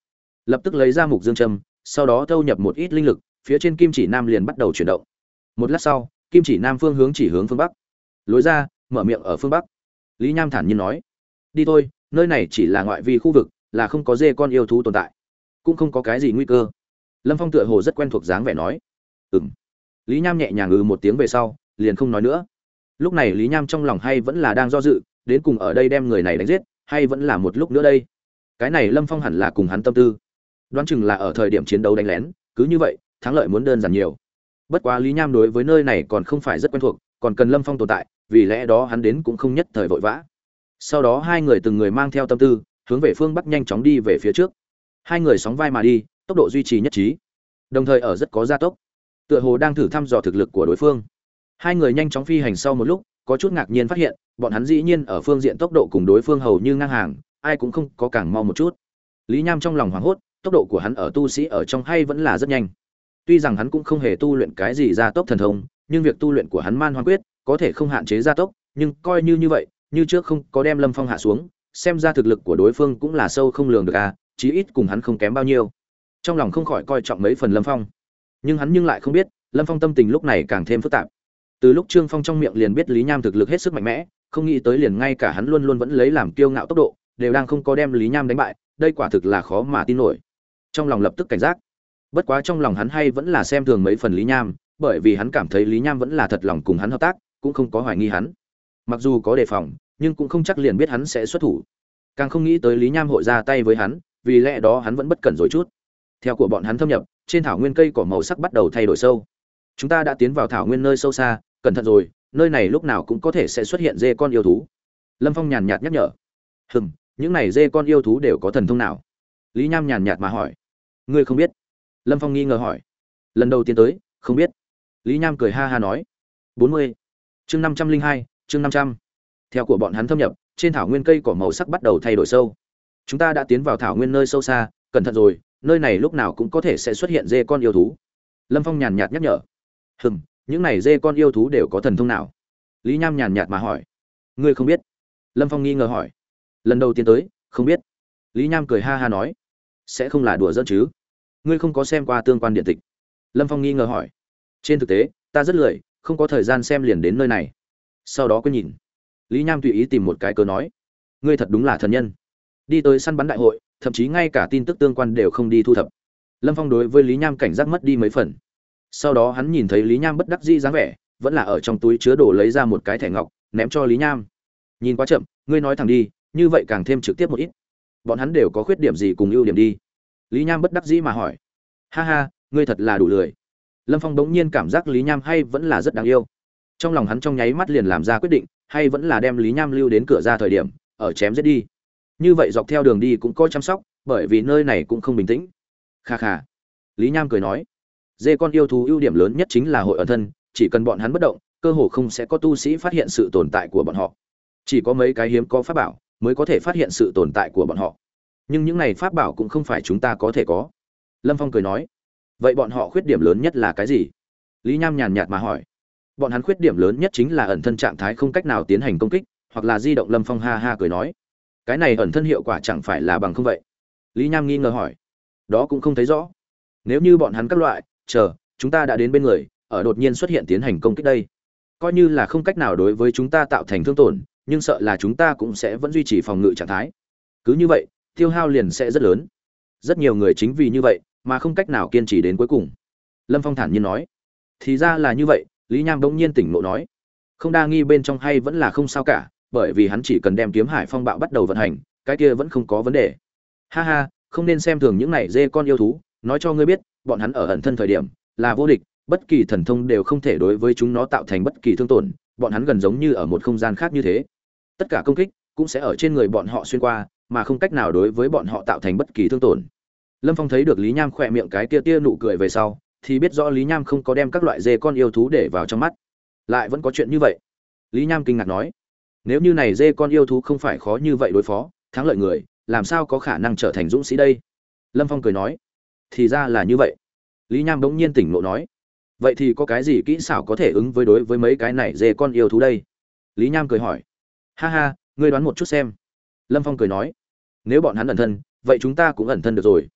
lập tức lấy ra mục dương châm, sau đó thâu nhập một ít linh lực, phía trên kim chỉ nam liền bắt đầu chuyển động. Một lát sau, kim chỉ nam phương hướng chỉ hướng phương bắc. Lối ra, mở miệng ở phương bắc. Lý Nham thản nhiên nói: "Đi thôi, nơi này chỉ là ngoại vi khu vực, là không có dê con yêu thú tồn tại, cũng không có cái gì nguy cơ." Lâm Phong tựa hồ rất quen thuộc dáng vẻ nói: "Ừm." Lý Nham nhẹ nhàng một tiếng về sau, liền không nói nữa. Lúc này Lý Nham trong lòng hay vẫn là đang do dự, đến cùng ở đây đem người này đánh giết, hay vẫn là một lúc nữa đây. Cái này Lâm Phong hẳn là cùng hắn tâm tư, đoán chừng là ở thời điểm chiến đấu đánh lén, cứ như vậy, thắng lợi muốn đơn giản nhiều. Bất quá Lý Nham đối với nơi này còn không phải rất quen thuộc, còn cần Lâm Phong tồn tại, vì lẽ đó hắn đến cũng không nhất thời vội vã. Sau đó hai người từng người mang theo tâm tư, hướng về phương bắc nhanh chóng đi về phía trước. Hai người sóng vai mà đi, tốc độ duy trì nhất trí, đồng thời ở rất có gia tốc, tựa hồ đang thử thăm dò thực lực của đối phương. Hai người nhanh chóng phi hành sau một lúc, có chút ngạc nhiên phát hiện, bọn hắn dĩ nhiên ở phương diện tốc độ cùng đối phương hầu như ngang hàng, ai cũng không có càng mau một chút. Lý Nham trong lòng hoảng hốt, tốc độ của hắn ở tu sĩ ở trong hay vẫn là rất nhanh. Tuy rằng hắn cũng không hề tu luyện cái gì gia tốc thần thông, nhưng việc tu luyện của hắn Man Hoang Quyết có thể không hạn chế gia tốc, nhưng coi như vậy, như trước không có đem Lâm Phong hạ xuống, xem ra thực lực của đối phương cũng là sâu không lường được a, chí ít cùng hắn không kém bao nhiêu. Trong lòng không khỏi coi trọng mấy phần Lâm Phong. Nhưng hắn lại không biết, Lâm Phong tâm tình lúc này càng thêm phức tạp. Từ lúc Trương Phong trong miệng liền biết Lý Nham thực lực hết sức mạnh mẽ, không nghĩ tới liền ngay cả hắn luôn luôn vẫn lấy làm kiêu ngạo tốc độ, đều đang không có đem Lý Nham đánh bại, đây quả thực là khó mà tin nổi. Trong lòng lập tức cảnh giác. Bất quá trong lòng hắn hay vẫn là xem thường mấy phần Lý Nham, bởi vì hắn cảm thấy Lý Nham vẫn là thật lòng cùng hắn hợp tác, cũng không có hoài nghi hắn. Mặc dù có đề phòng, nhưng cũng không chắc liền biết hắn sẽ xuất thủ. Càng không nghĩ tới Lý Nham hội ra tay với hắn, vì lẽ đó hắn vẫn bất cẩn rồi chút. Theo của bọn hắn thâm nhập, trên thảo nguyên cây cỏ màu sắc bắt đầu thay đổi sâu. Chúng ta đã tiến vào thảo nguyên nơi sâu xa, cẩn thận rồi, nơi này lúc nào cũng có thể sẽ xuất hiện dê con yêu thú. Lâm Phong nhàn nhạt nhắc nhở. Những này dê con yêu thú đều có thần thông nào? Lý Nham nhàn nhạt mà hỏi. Ngươi không biết? Lâm Phong nghi ngờ hỏi. Lần đầu tiên tới, không biết. Lý Nham cười ha ha nói. 40. Chương 502, chương 500. Theo của bọn hắn thâm nhập, trên thảo nguyên cây cỏ màu sắc bắt đầu thay đổi sâu. Chúng ta đã tiến vào thảo nguyên nơi sâu xa, cẩn thận rồi, nơi này lúc nào cũng có thể sẽ xuất hiện dê con yêu thú. Lâm Phong nhàn nhạt nhắc nhở. Những này dê con yêu thú đều có thần thông nào? Lý Nham nhàn nhạt mà hỏi. Ngươi không biết? Lâm Phong nghi ngờ hỏi. Lần đầu tiên tới, không biết. Lý Nham cười ha ha nói. Sẽ không là đùa giỡn chứ? Ngươi không có xem qua tương quan điện tịch? Lâm Phong nghi ngờ hỏi. Trên thực tế, ta rất lười, không có thời gian xem liền đến nơi này. Sau đó quên nhìn. Lý Nham tùy ý tìm một cái cớ nói. Ngươi thật đúng là thần nhân. Đi tới săn bắn đại hội, thậm chí ngay cả tin tức tương quan đều không đi thu thập. Lâm Phong đối với Lý Nham cảnh giác mất đi mấy phần. Sau đó hắn nhìn thấy Lý Nham bất đắc dĩ dáng vẻ, vẫn là ở trong túi chứa đồ lấy ra một cái thẻ ngọc, ném cho Lý Nham. Nhìn quá chậm, ngươi nói thẳng đi, như vậy càng thêm trực tiếp một ít. Bọn hắn đều có khuyết điểm gì cùng ưu điểm đi? Lý Nham bất đắc dĩ mà hỏi. Ha ha, ngươi thật là đủ lười. Lâm Phong bỗng nhiên cảm giác Lý Nham hay vẫn là rất đáng yêu. Trong lòng hắn trong nháy mắt liền làm ra quyết định, hay vẫn là đem Lý Nham lưu đến cửa ra thời điểm, ở chém giết đi. Như vậy dọc theo đường đi cũng có chăm sóc, bởi vì nơi này cũng không bình tĩnh. Kha kha. Lý Nham cười nói. Dê con yêu thú ưu điểm lớn nhất chính là hội ẩn thân, chỉ cần bọn hắn bất động, cơ hồ không sẽ có tu sĩ phát hiện sự tồn tại của bọn họ. Chỉ có mấy cái hiếm có pháp bảo mới có thể phát hiện sự tồn tại của bọn họ. Nhưng những này pháp bảo cũng không phải chúng ta có thể có. Lâm Phong cười nói. Vậy bọn họ khuyết điểm lớn nhất là cái gì? Lý Nham nhàn nhạt mà hỏi. Bọn hắn khuyết điểm lớn nhất chính là ẩn thân trạng thái không cách nào tiến hành công kích, hoặc là di động. Lâm Phong ha ha cười nói. Cái này ẩn thân hiệu quả chẳng phải là bằng không vậy? Lý Nham nghi ngờ hỏi. Đó cũng không thấy rõ. Nếu như bọn hắn các loại, chúng ta đã đến bên người, ở đột nhiên xuất hiện tiến hành công kích đây, coi như là không cách nào đối với chúng ta tạo thành thương tổn, nhưng sợ là chúng ta cũng sẽ vẫn duy trì phòng ngự trạng thái. Cứ như vậy, tiêu hao liền sẽ rất lớn. Rất nhiều người chính vì như vậy mà không cách nào kiên trì đến cuối cùng. Lâm Phong thản nhiên nói. Thì ra là như vậy. Lý Nham bỗng nhiên tỉnh ngộ nói. Không đa nghi bên trong hay vẫn là không sao cả, bởi vì hắn chỉ cần đem kiếm hải phong bạo bắt đầu vận hành, cái kia vẫn không có vấn đề. Ha ha, không nên xem thường những này dê con yêu thú, nói cho ngươi biết, bọn hắn ở ẩn thân thời điểm là vô địch, bất kỳ thần thông đều không thể đối với chúng nó tạo thành bất kỳ thương tổn, bọn hắn gần giống như ở một không gian khác như thế. Tất cả công kích cũng sẽ ở trên người bọn họ xuyên qua, mà không cách nào đối với bọn họ tạo thành bất kỳ thương tổn. Lâm Phong thấy được Lý Nham khỏe miệng cái tia nụ cười về sau, thì biết rõ Lý Nham không có đem các loại dê con yêu thú để vào trong mắt. Lại vẫn có chuyện như vậy? Lý Nham kinh ngạc nói. Nếu như này dê con yêu thú không phải khó như vậy đối phó, thắng lợi người, làm sao có khả năng trở thành dũng sĩ đây? Lâm Phong cười nói. Thì ra là như vậy. Lý Nham bỗng nhiên tỉnh ngộ nói. Vậy thì có cái gì kỹ xảo có thể ứng với đối với mấy cái này dê con yêu thú đây? Lý Nham cười hỏi. Ha ha, ngươi đoán một chút xem. Lâm Phong cười nói. Nếu bọn hắn ẩn thân, vậy chúng ta cũng ẩn thân được rồi.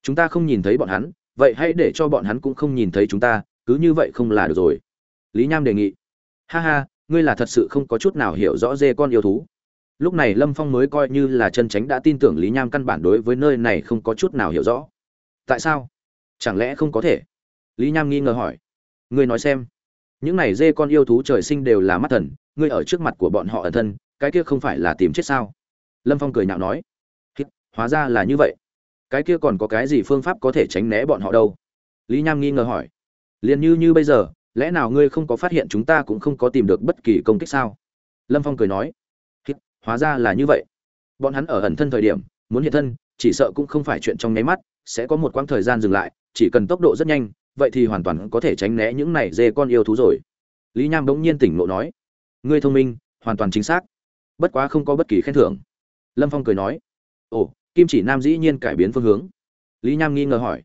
Chúng ta không nhìn thấy bọn hắn, vậy hãy để cho bọn hắn cũng không nhìn thấy chúng ta, cứ như vậy không là được rồi. Lý Nham đề nghị. Ha ha, ngươi là thật sự không có chút nào hiểu rõ dê con yêu thú. Lúc này Lâm Phong mới coi như là chân chính đã tin tưởng Lý Nham căn bản đối với nơi này không có chút nào hiểu rõ. Tại sao? Chẳng lẽ không có thể? Lý Nham nghi ngờ hỏi. Ngươi nói xem, những này dê con yêu thú trời sinh đều là mắt thần, ngươi ở trước mặt của bọn họ ẩn thân, cái kia không phải là tìm chết sao? Lâm Phong cười nhạo nói. Hóa ra là như vậy. Cái kia còn có cái gì phương pháp có thể tránh né bọn họ đâu? Lý Nham nghi ngờ hỏi. Liền như bây giờ, lẽ nào ngươi không có phát hiện chúng ta cũng không có tìm được bất kỳ công kích sao? Lâm Phong cười nói. Hóa ra là như vậy. Bọn hắn ở ẩn thân thời điểm, muốn hiện thân, chỉ sợ cũng không phải chuyện trong nháy mắt, sẽ có một quãng thời gian dừng lại, chỉ cần tốc độ rất nhanh, vậy thì hoàn toàn có thể tránh né những này dê con yêu thú rồi. Lý Nham bỗng nhiên tỉnh ngộ nói. Ngươi thông minh, hoàn toàn chính xác. Bất quá không có bất kỳ khen thưởng. Lâm Phong cười nói. Ồ, Kim Chỉ Nam dĩ nhiên cải biến phương hướng. Lý Nham nghi ngờ hỏi.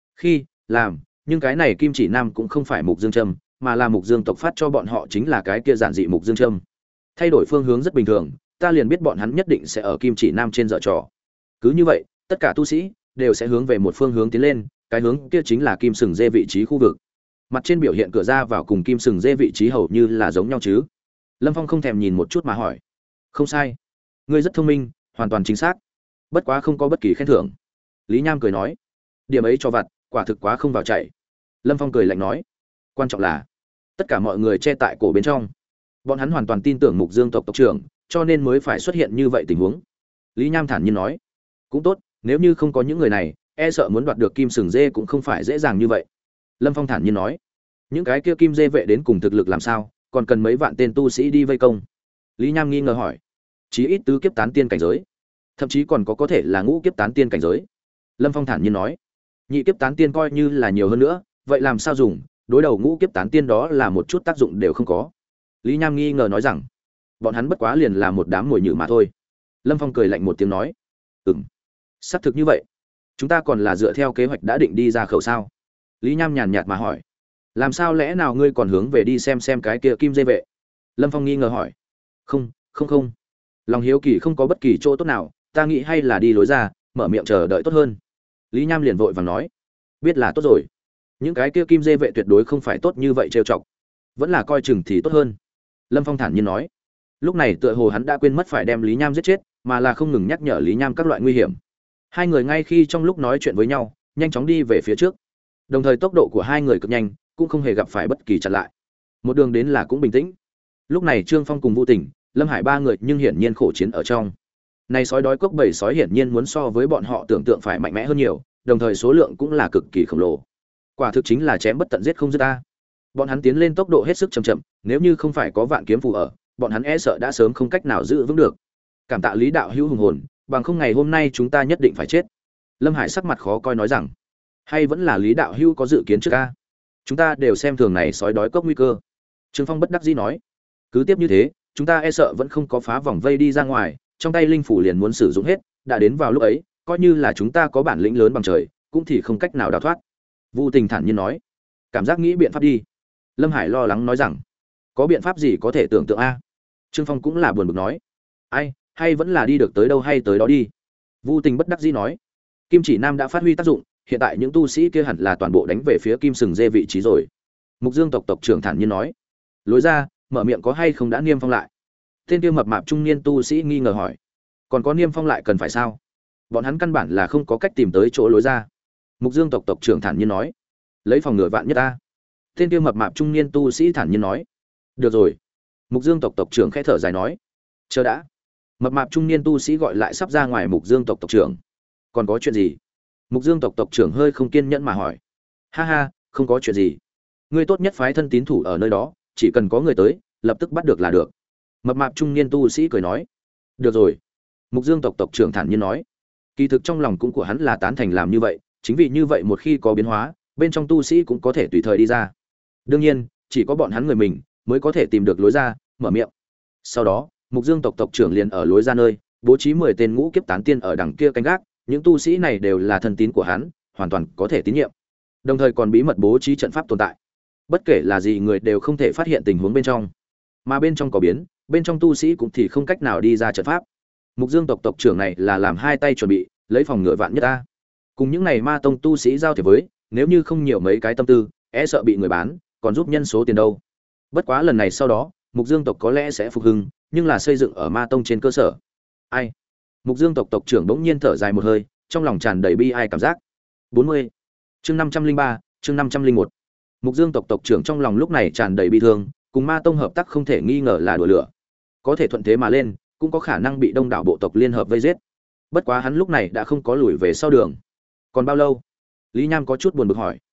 Làm, nhưng cái này Kim Chỉ Nam cũng không phải Mục Dương Trâm, mà là Mục Dương tộc phát cho bọn họ chính là cái kia giản dị Mục Dương Trâm. Thay đổi phương hướng rất bình thường, ta liền biết bọn hắn nhất định sẽ ở Kim Chỉ Nam trên dở trò. Cứ như vậy, tất cả tu sĩ đều sẽ hướng về một phương hướng tiến lên, cái hướng kia chính là Kim Sừng Dê vị trí khu vực. Mặt trên biểu hiện cửa ra vào cùng Kim Sừng Dê vị trí hầu như là giống nhau chứ? Lâm Phong không thèm nhìn một chút mà hỏi. Không sai, ngươi rất thông minh, hoàn toàn chính xác. Bất quá không có bất kỳ khen thưởng. Lý Nham cười nói. Điểm ấy cho vặt, quả thực quá không vào chạy. Lâm Phong cười lạnh nói. Quan trọng là tất cả mọi người che tại cổ bên trong. Bọn hắn hoàn toàn tin tưởng Mục Dương tộc tộc trưởng, cho nên mới phải xuất hiện như vậy tình huống. Lý Nham thản nhiên nói. Cũng tốt, nếu như không có những người này, e sợ muốn đoạt được Kim Sừng Dê cũng không phải dễ dàng như vậy. Lâm Phong thản nhiên nói. Những cái kia Kim Dê vệ đến cùng thực lực làm sao, còn cần mấy vạn tên tu sĩ đi vây công? Lý Nham nghi ngờ hỏi. Chí ít tứ kiếp tán tiên cảnh giới, thậm chí còn có thể là ngũ kiếp tán tiên cảnh giới. Lâm Phong thản nhiên nói. Nhị kiếp tán tiên coi như là nhiều hơn nữa, vậy làm sao dùng, đối đầu ngũ kiếp tán tiên đó là một chút tác dụng đều không có. Lý Nham nghi ngờ nói rằng, bọn hắn bất quá liền là một đám mồi nhử mà thôi. Lâm Phong cười lạnh một tiếng nói. Xác thực như vậy. Chúng ta còn là dựa theo kế hoạch đã định đi ra khẩu sao? Lý Nham nhàn nhạt mà hỏi. Làm sao lẽ nào ngươi còn hướng về đi xem cái kia Kim Dê vệ? Lâm Phong nghi ngờ hỏi. Không. Lòng hiếu kỳ không có bất kỳ chỗ tốt nào, ta nghĩ hay là đi lối ra, mở miệng chờ đợi tốt hơn. Lý Nham liền vội vàng nói. Biết là tốt rồi. Những cái kia Kim Dê vệ tuyệt đối không phải tốt như vậy trêu chọc, vẫn là coi chừng thì tốt hơn. Lâm Phong thản nhiên nói. Lúc này tựa hồ hắn đã quên mất phải đem Lý Nham giết chết, mà là không ngừng nhắc nhở Lý Nham các loại nguy hiểm. Hai người ngay khi trong lúc nói chuyện với nhau, nhanh chóng đi về phía trước. Đồng thời tốc độ của hai người cực nhanh, cũng không hề gặp phải bất kỳ chặn lại. Một đường đến là cũng bình tĩnh. Lúc này Trương Phong cùng Vu Tình, Lâm Hải ba người nhưng hiển nhiên khổ chiến ở trong. Này sói đói cốc bầy sói hiển nhiên muốn so với bọn họ tưởng tượng phải mạnh mẽ hơn nhiều, đồng thời số lượng cũng là cực kỳ khổng lồ. Quả thực chính là chém bất tận giết không dứt ta. Bọn hắn tiến lên tốc độ hết sức chậm chậm, nếu như không phải có vạn kiếm phù ở, bọn hắn e sợ đã sớm không cách nào giữ vững được. Cảm tạ Lý đạo hữu hùng hồn, bằng không ngày hôm nay chúng ta nhất định phải chết. Lâm Hải sắc mặt khó coi nói rằng, hay vẫn là Lý đạo hữu có dự kiến trước a? Chúng ta đều xem thường này sói đói cốc nguy cơ. Trương Phong bất đắc dĩ nói, cứ tiếp như thế, chúng ta e sợ vẫn không có phá vòng vây đi ra ngoài, trong tay linh phủ liền muốn sử dụng hết, đã đến vào lúc ấy, coi như là chúng ta có bản lĩnh lớn bằng trời, cũng thì không cách nào đào thoát. Vu Tình thản nhiên nói, cảm giác nghĩ biện pháp đi. Lâm Hải lo lắng nói rằng, có biện pháp gì có thể tưởng tượng a? Trương Phong cũng là buồn bực nói, ai, hay vẫn là đi được tới đâu hay tới đó đi. Vu Tình bất đắc dĩ nói, Kim Chỉ Nam đã phát huy tác dụng, hiện tại những tu sĩ kia hẳn là toàn bộ đánh về phía Kim Sừng Dê vị trí rồi. Mục Dương tộc tộc trưởng thản nhiên nói, lối ra, mở miệng có hay không đã niêm phong lại? Tên kia mập mạp trung niên tu sĩ nghi ngờ hỏi, còn có niêm phong lại cần phải sao? Bọn hắn căn bản là không có cách tìm tới chỗ lối ra. Mục Dương tộc tộc trưởng thản nhiên nói, lấy phòng ngừa vạn nhất ta. Tên kia mập mạp trung niên tu sĩ thản nhiên nói, được rồi. Mục Dương tộc tộc trưởng khẽ thở dài nói, chờ đã. Mập mạp trung niên tu sĩ gọi lại sắp ra ngoài Mục Dương tộc tộc trưởng. Còn có chuyện gì? Mục Dương tộc tộc trưởng hơi không kiên nhẫn mà hỏi. Ha ha, không có chuyện gì. Ngươi tốt nhất phái thân tín thủ ở nơi đó, chỉ cần có người tới, lập tức bắt được là được. Mập mạp trung niên tu sĩ cười nói. Được rồi. Mục Dương tộc tộc trưởng thản nhiên nói. Kỳ thực trong lòng cũng của hắn là tán thành làm như vậy, chính vì như vậy một khi có biến hóa, bên trong tu sĩ cũng có thể tùy thời đi ra. Đương nhiên, chỉ có bọn hắn người mình mới có thể tìm được lối ra, mở miệng. Sau đó, Mục Dương tộc tộc trưởng liền ở lối ra nơi, bố trí 10 tên ngũ kiếp tán tiên ở đằng kia canh gác, những tu sĩ này đều là thân tín của hắn, hoàn toàn có thể tín nhiệm. Đồng thời còn bí mật bố trí trận pháp tồn tại. Bất kể là gì người đều không thể phát hiện tình huống bên trong. Mà bên trong có biến, bên trong tu sĩ cũng thì không cách nào đi ra trận pháp. Mục Dương tộc tộc trưởng này là làm hai tay chuẩn bị, lấy phòng ngừa vạn nhất ta. Cùng những này ma tông tu sĩ giao thiệp với, nếu như không nhiều mấy cái tâm tư, e sợ bị người bán, còn giúp nhân số tiền đâu. Bất quá lần này sau đó, Mục Dương tộc có lẽ sẽ phục hưng, nhưng là xây dựng ở ma tông trên cơ sở. Ai? Mục Dương tộc tộc trưởng bỗng nhiên thở dài một hơi, trong lòng tràn đầy bi ai cảm giác. 40. Chương 503, chương 501. Mục Dương tộc tộc trưởng trong lòng lúc này tràn đầy bi thương, cùng ma tông hợp tác không thể nghi ngờ là đùa lửa. Có thể thuận thế mà lên, cũng có khả năng bị đông đảo bộ tộc liên hợp vây giết. Bất quá hắn lúc này đã không có lùi về sau đường. Còn bao lâu? Lý Nham có chút buồn bực hỏi.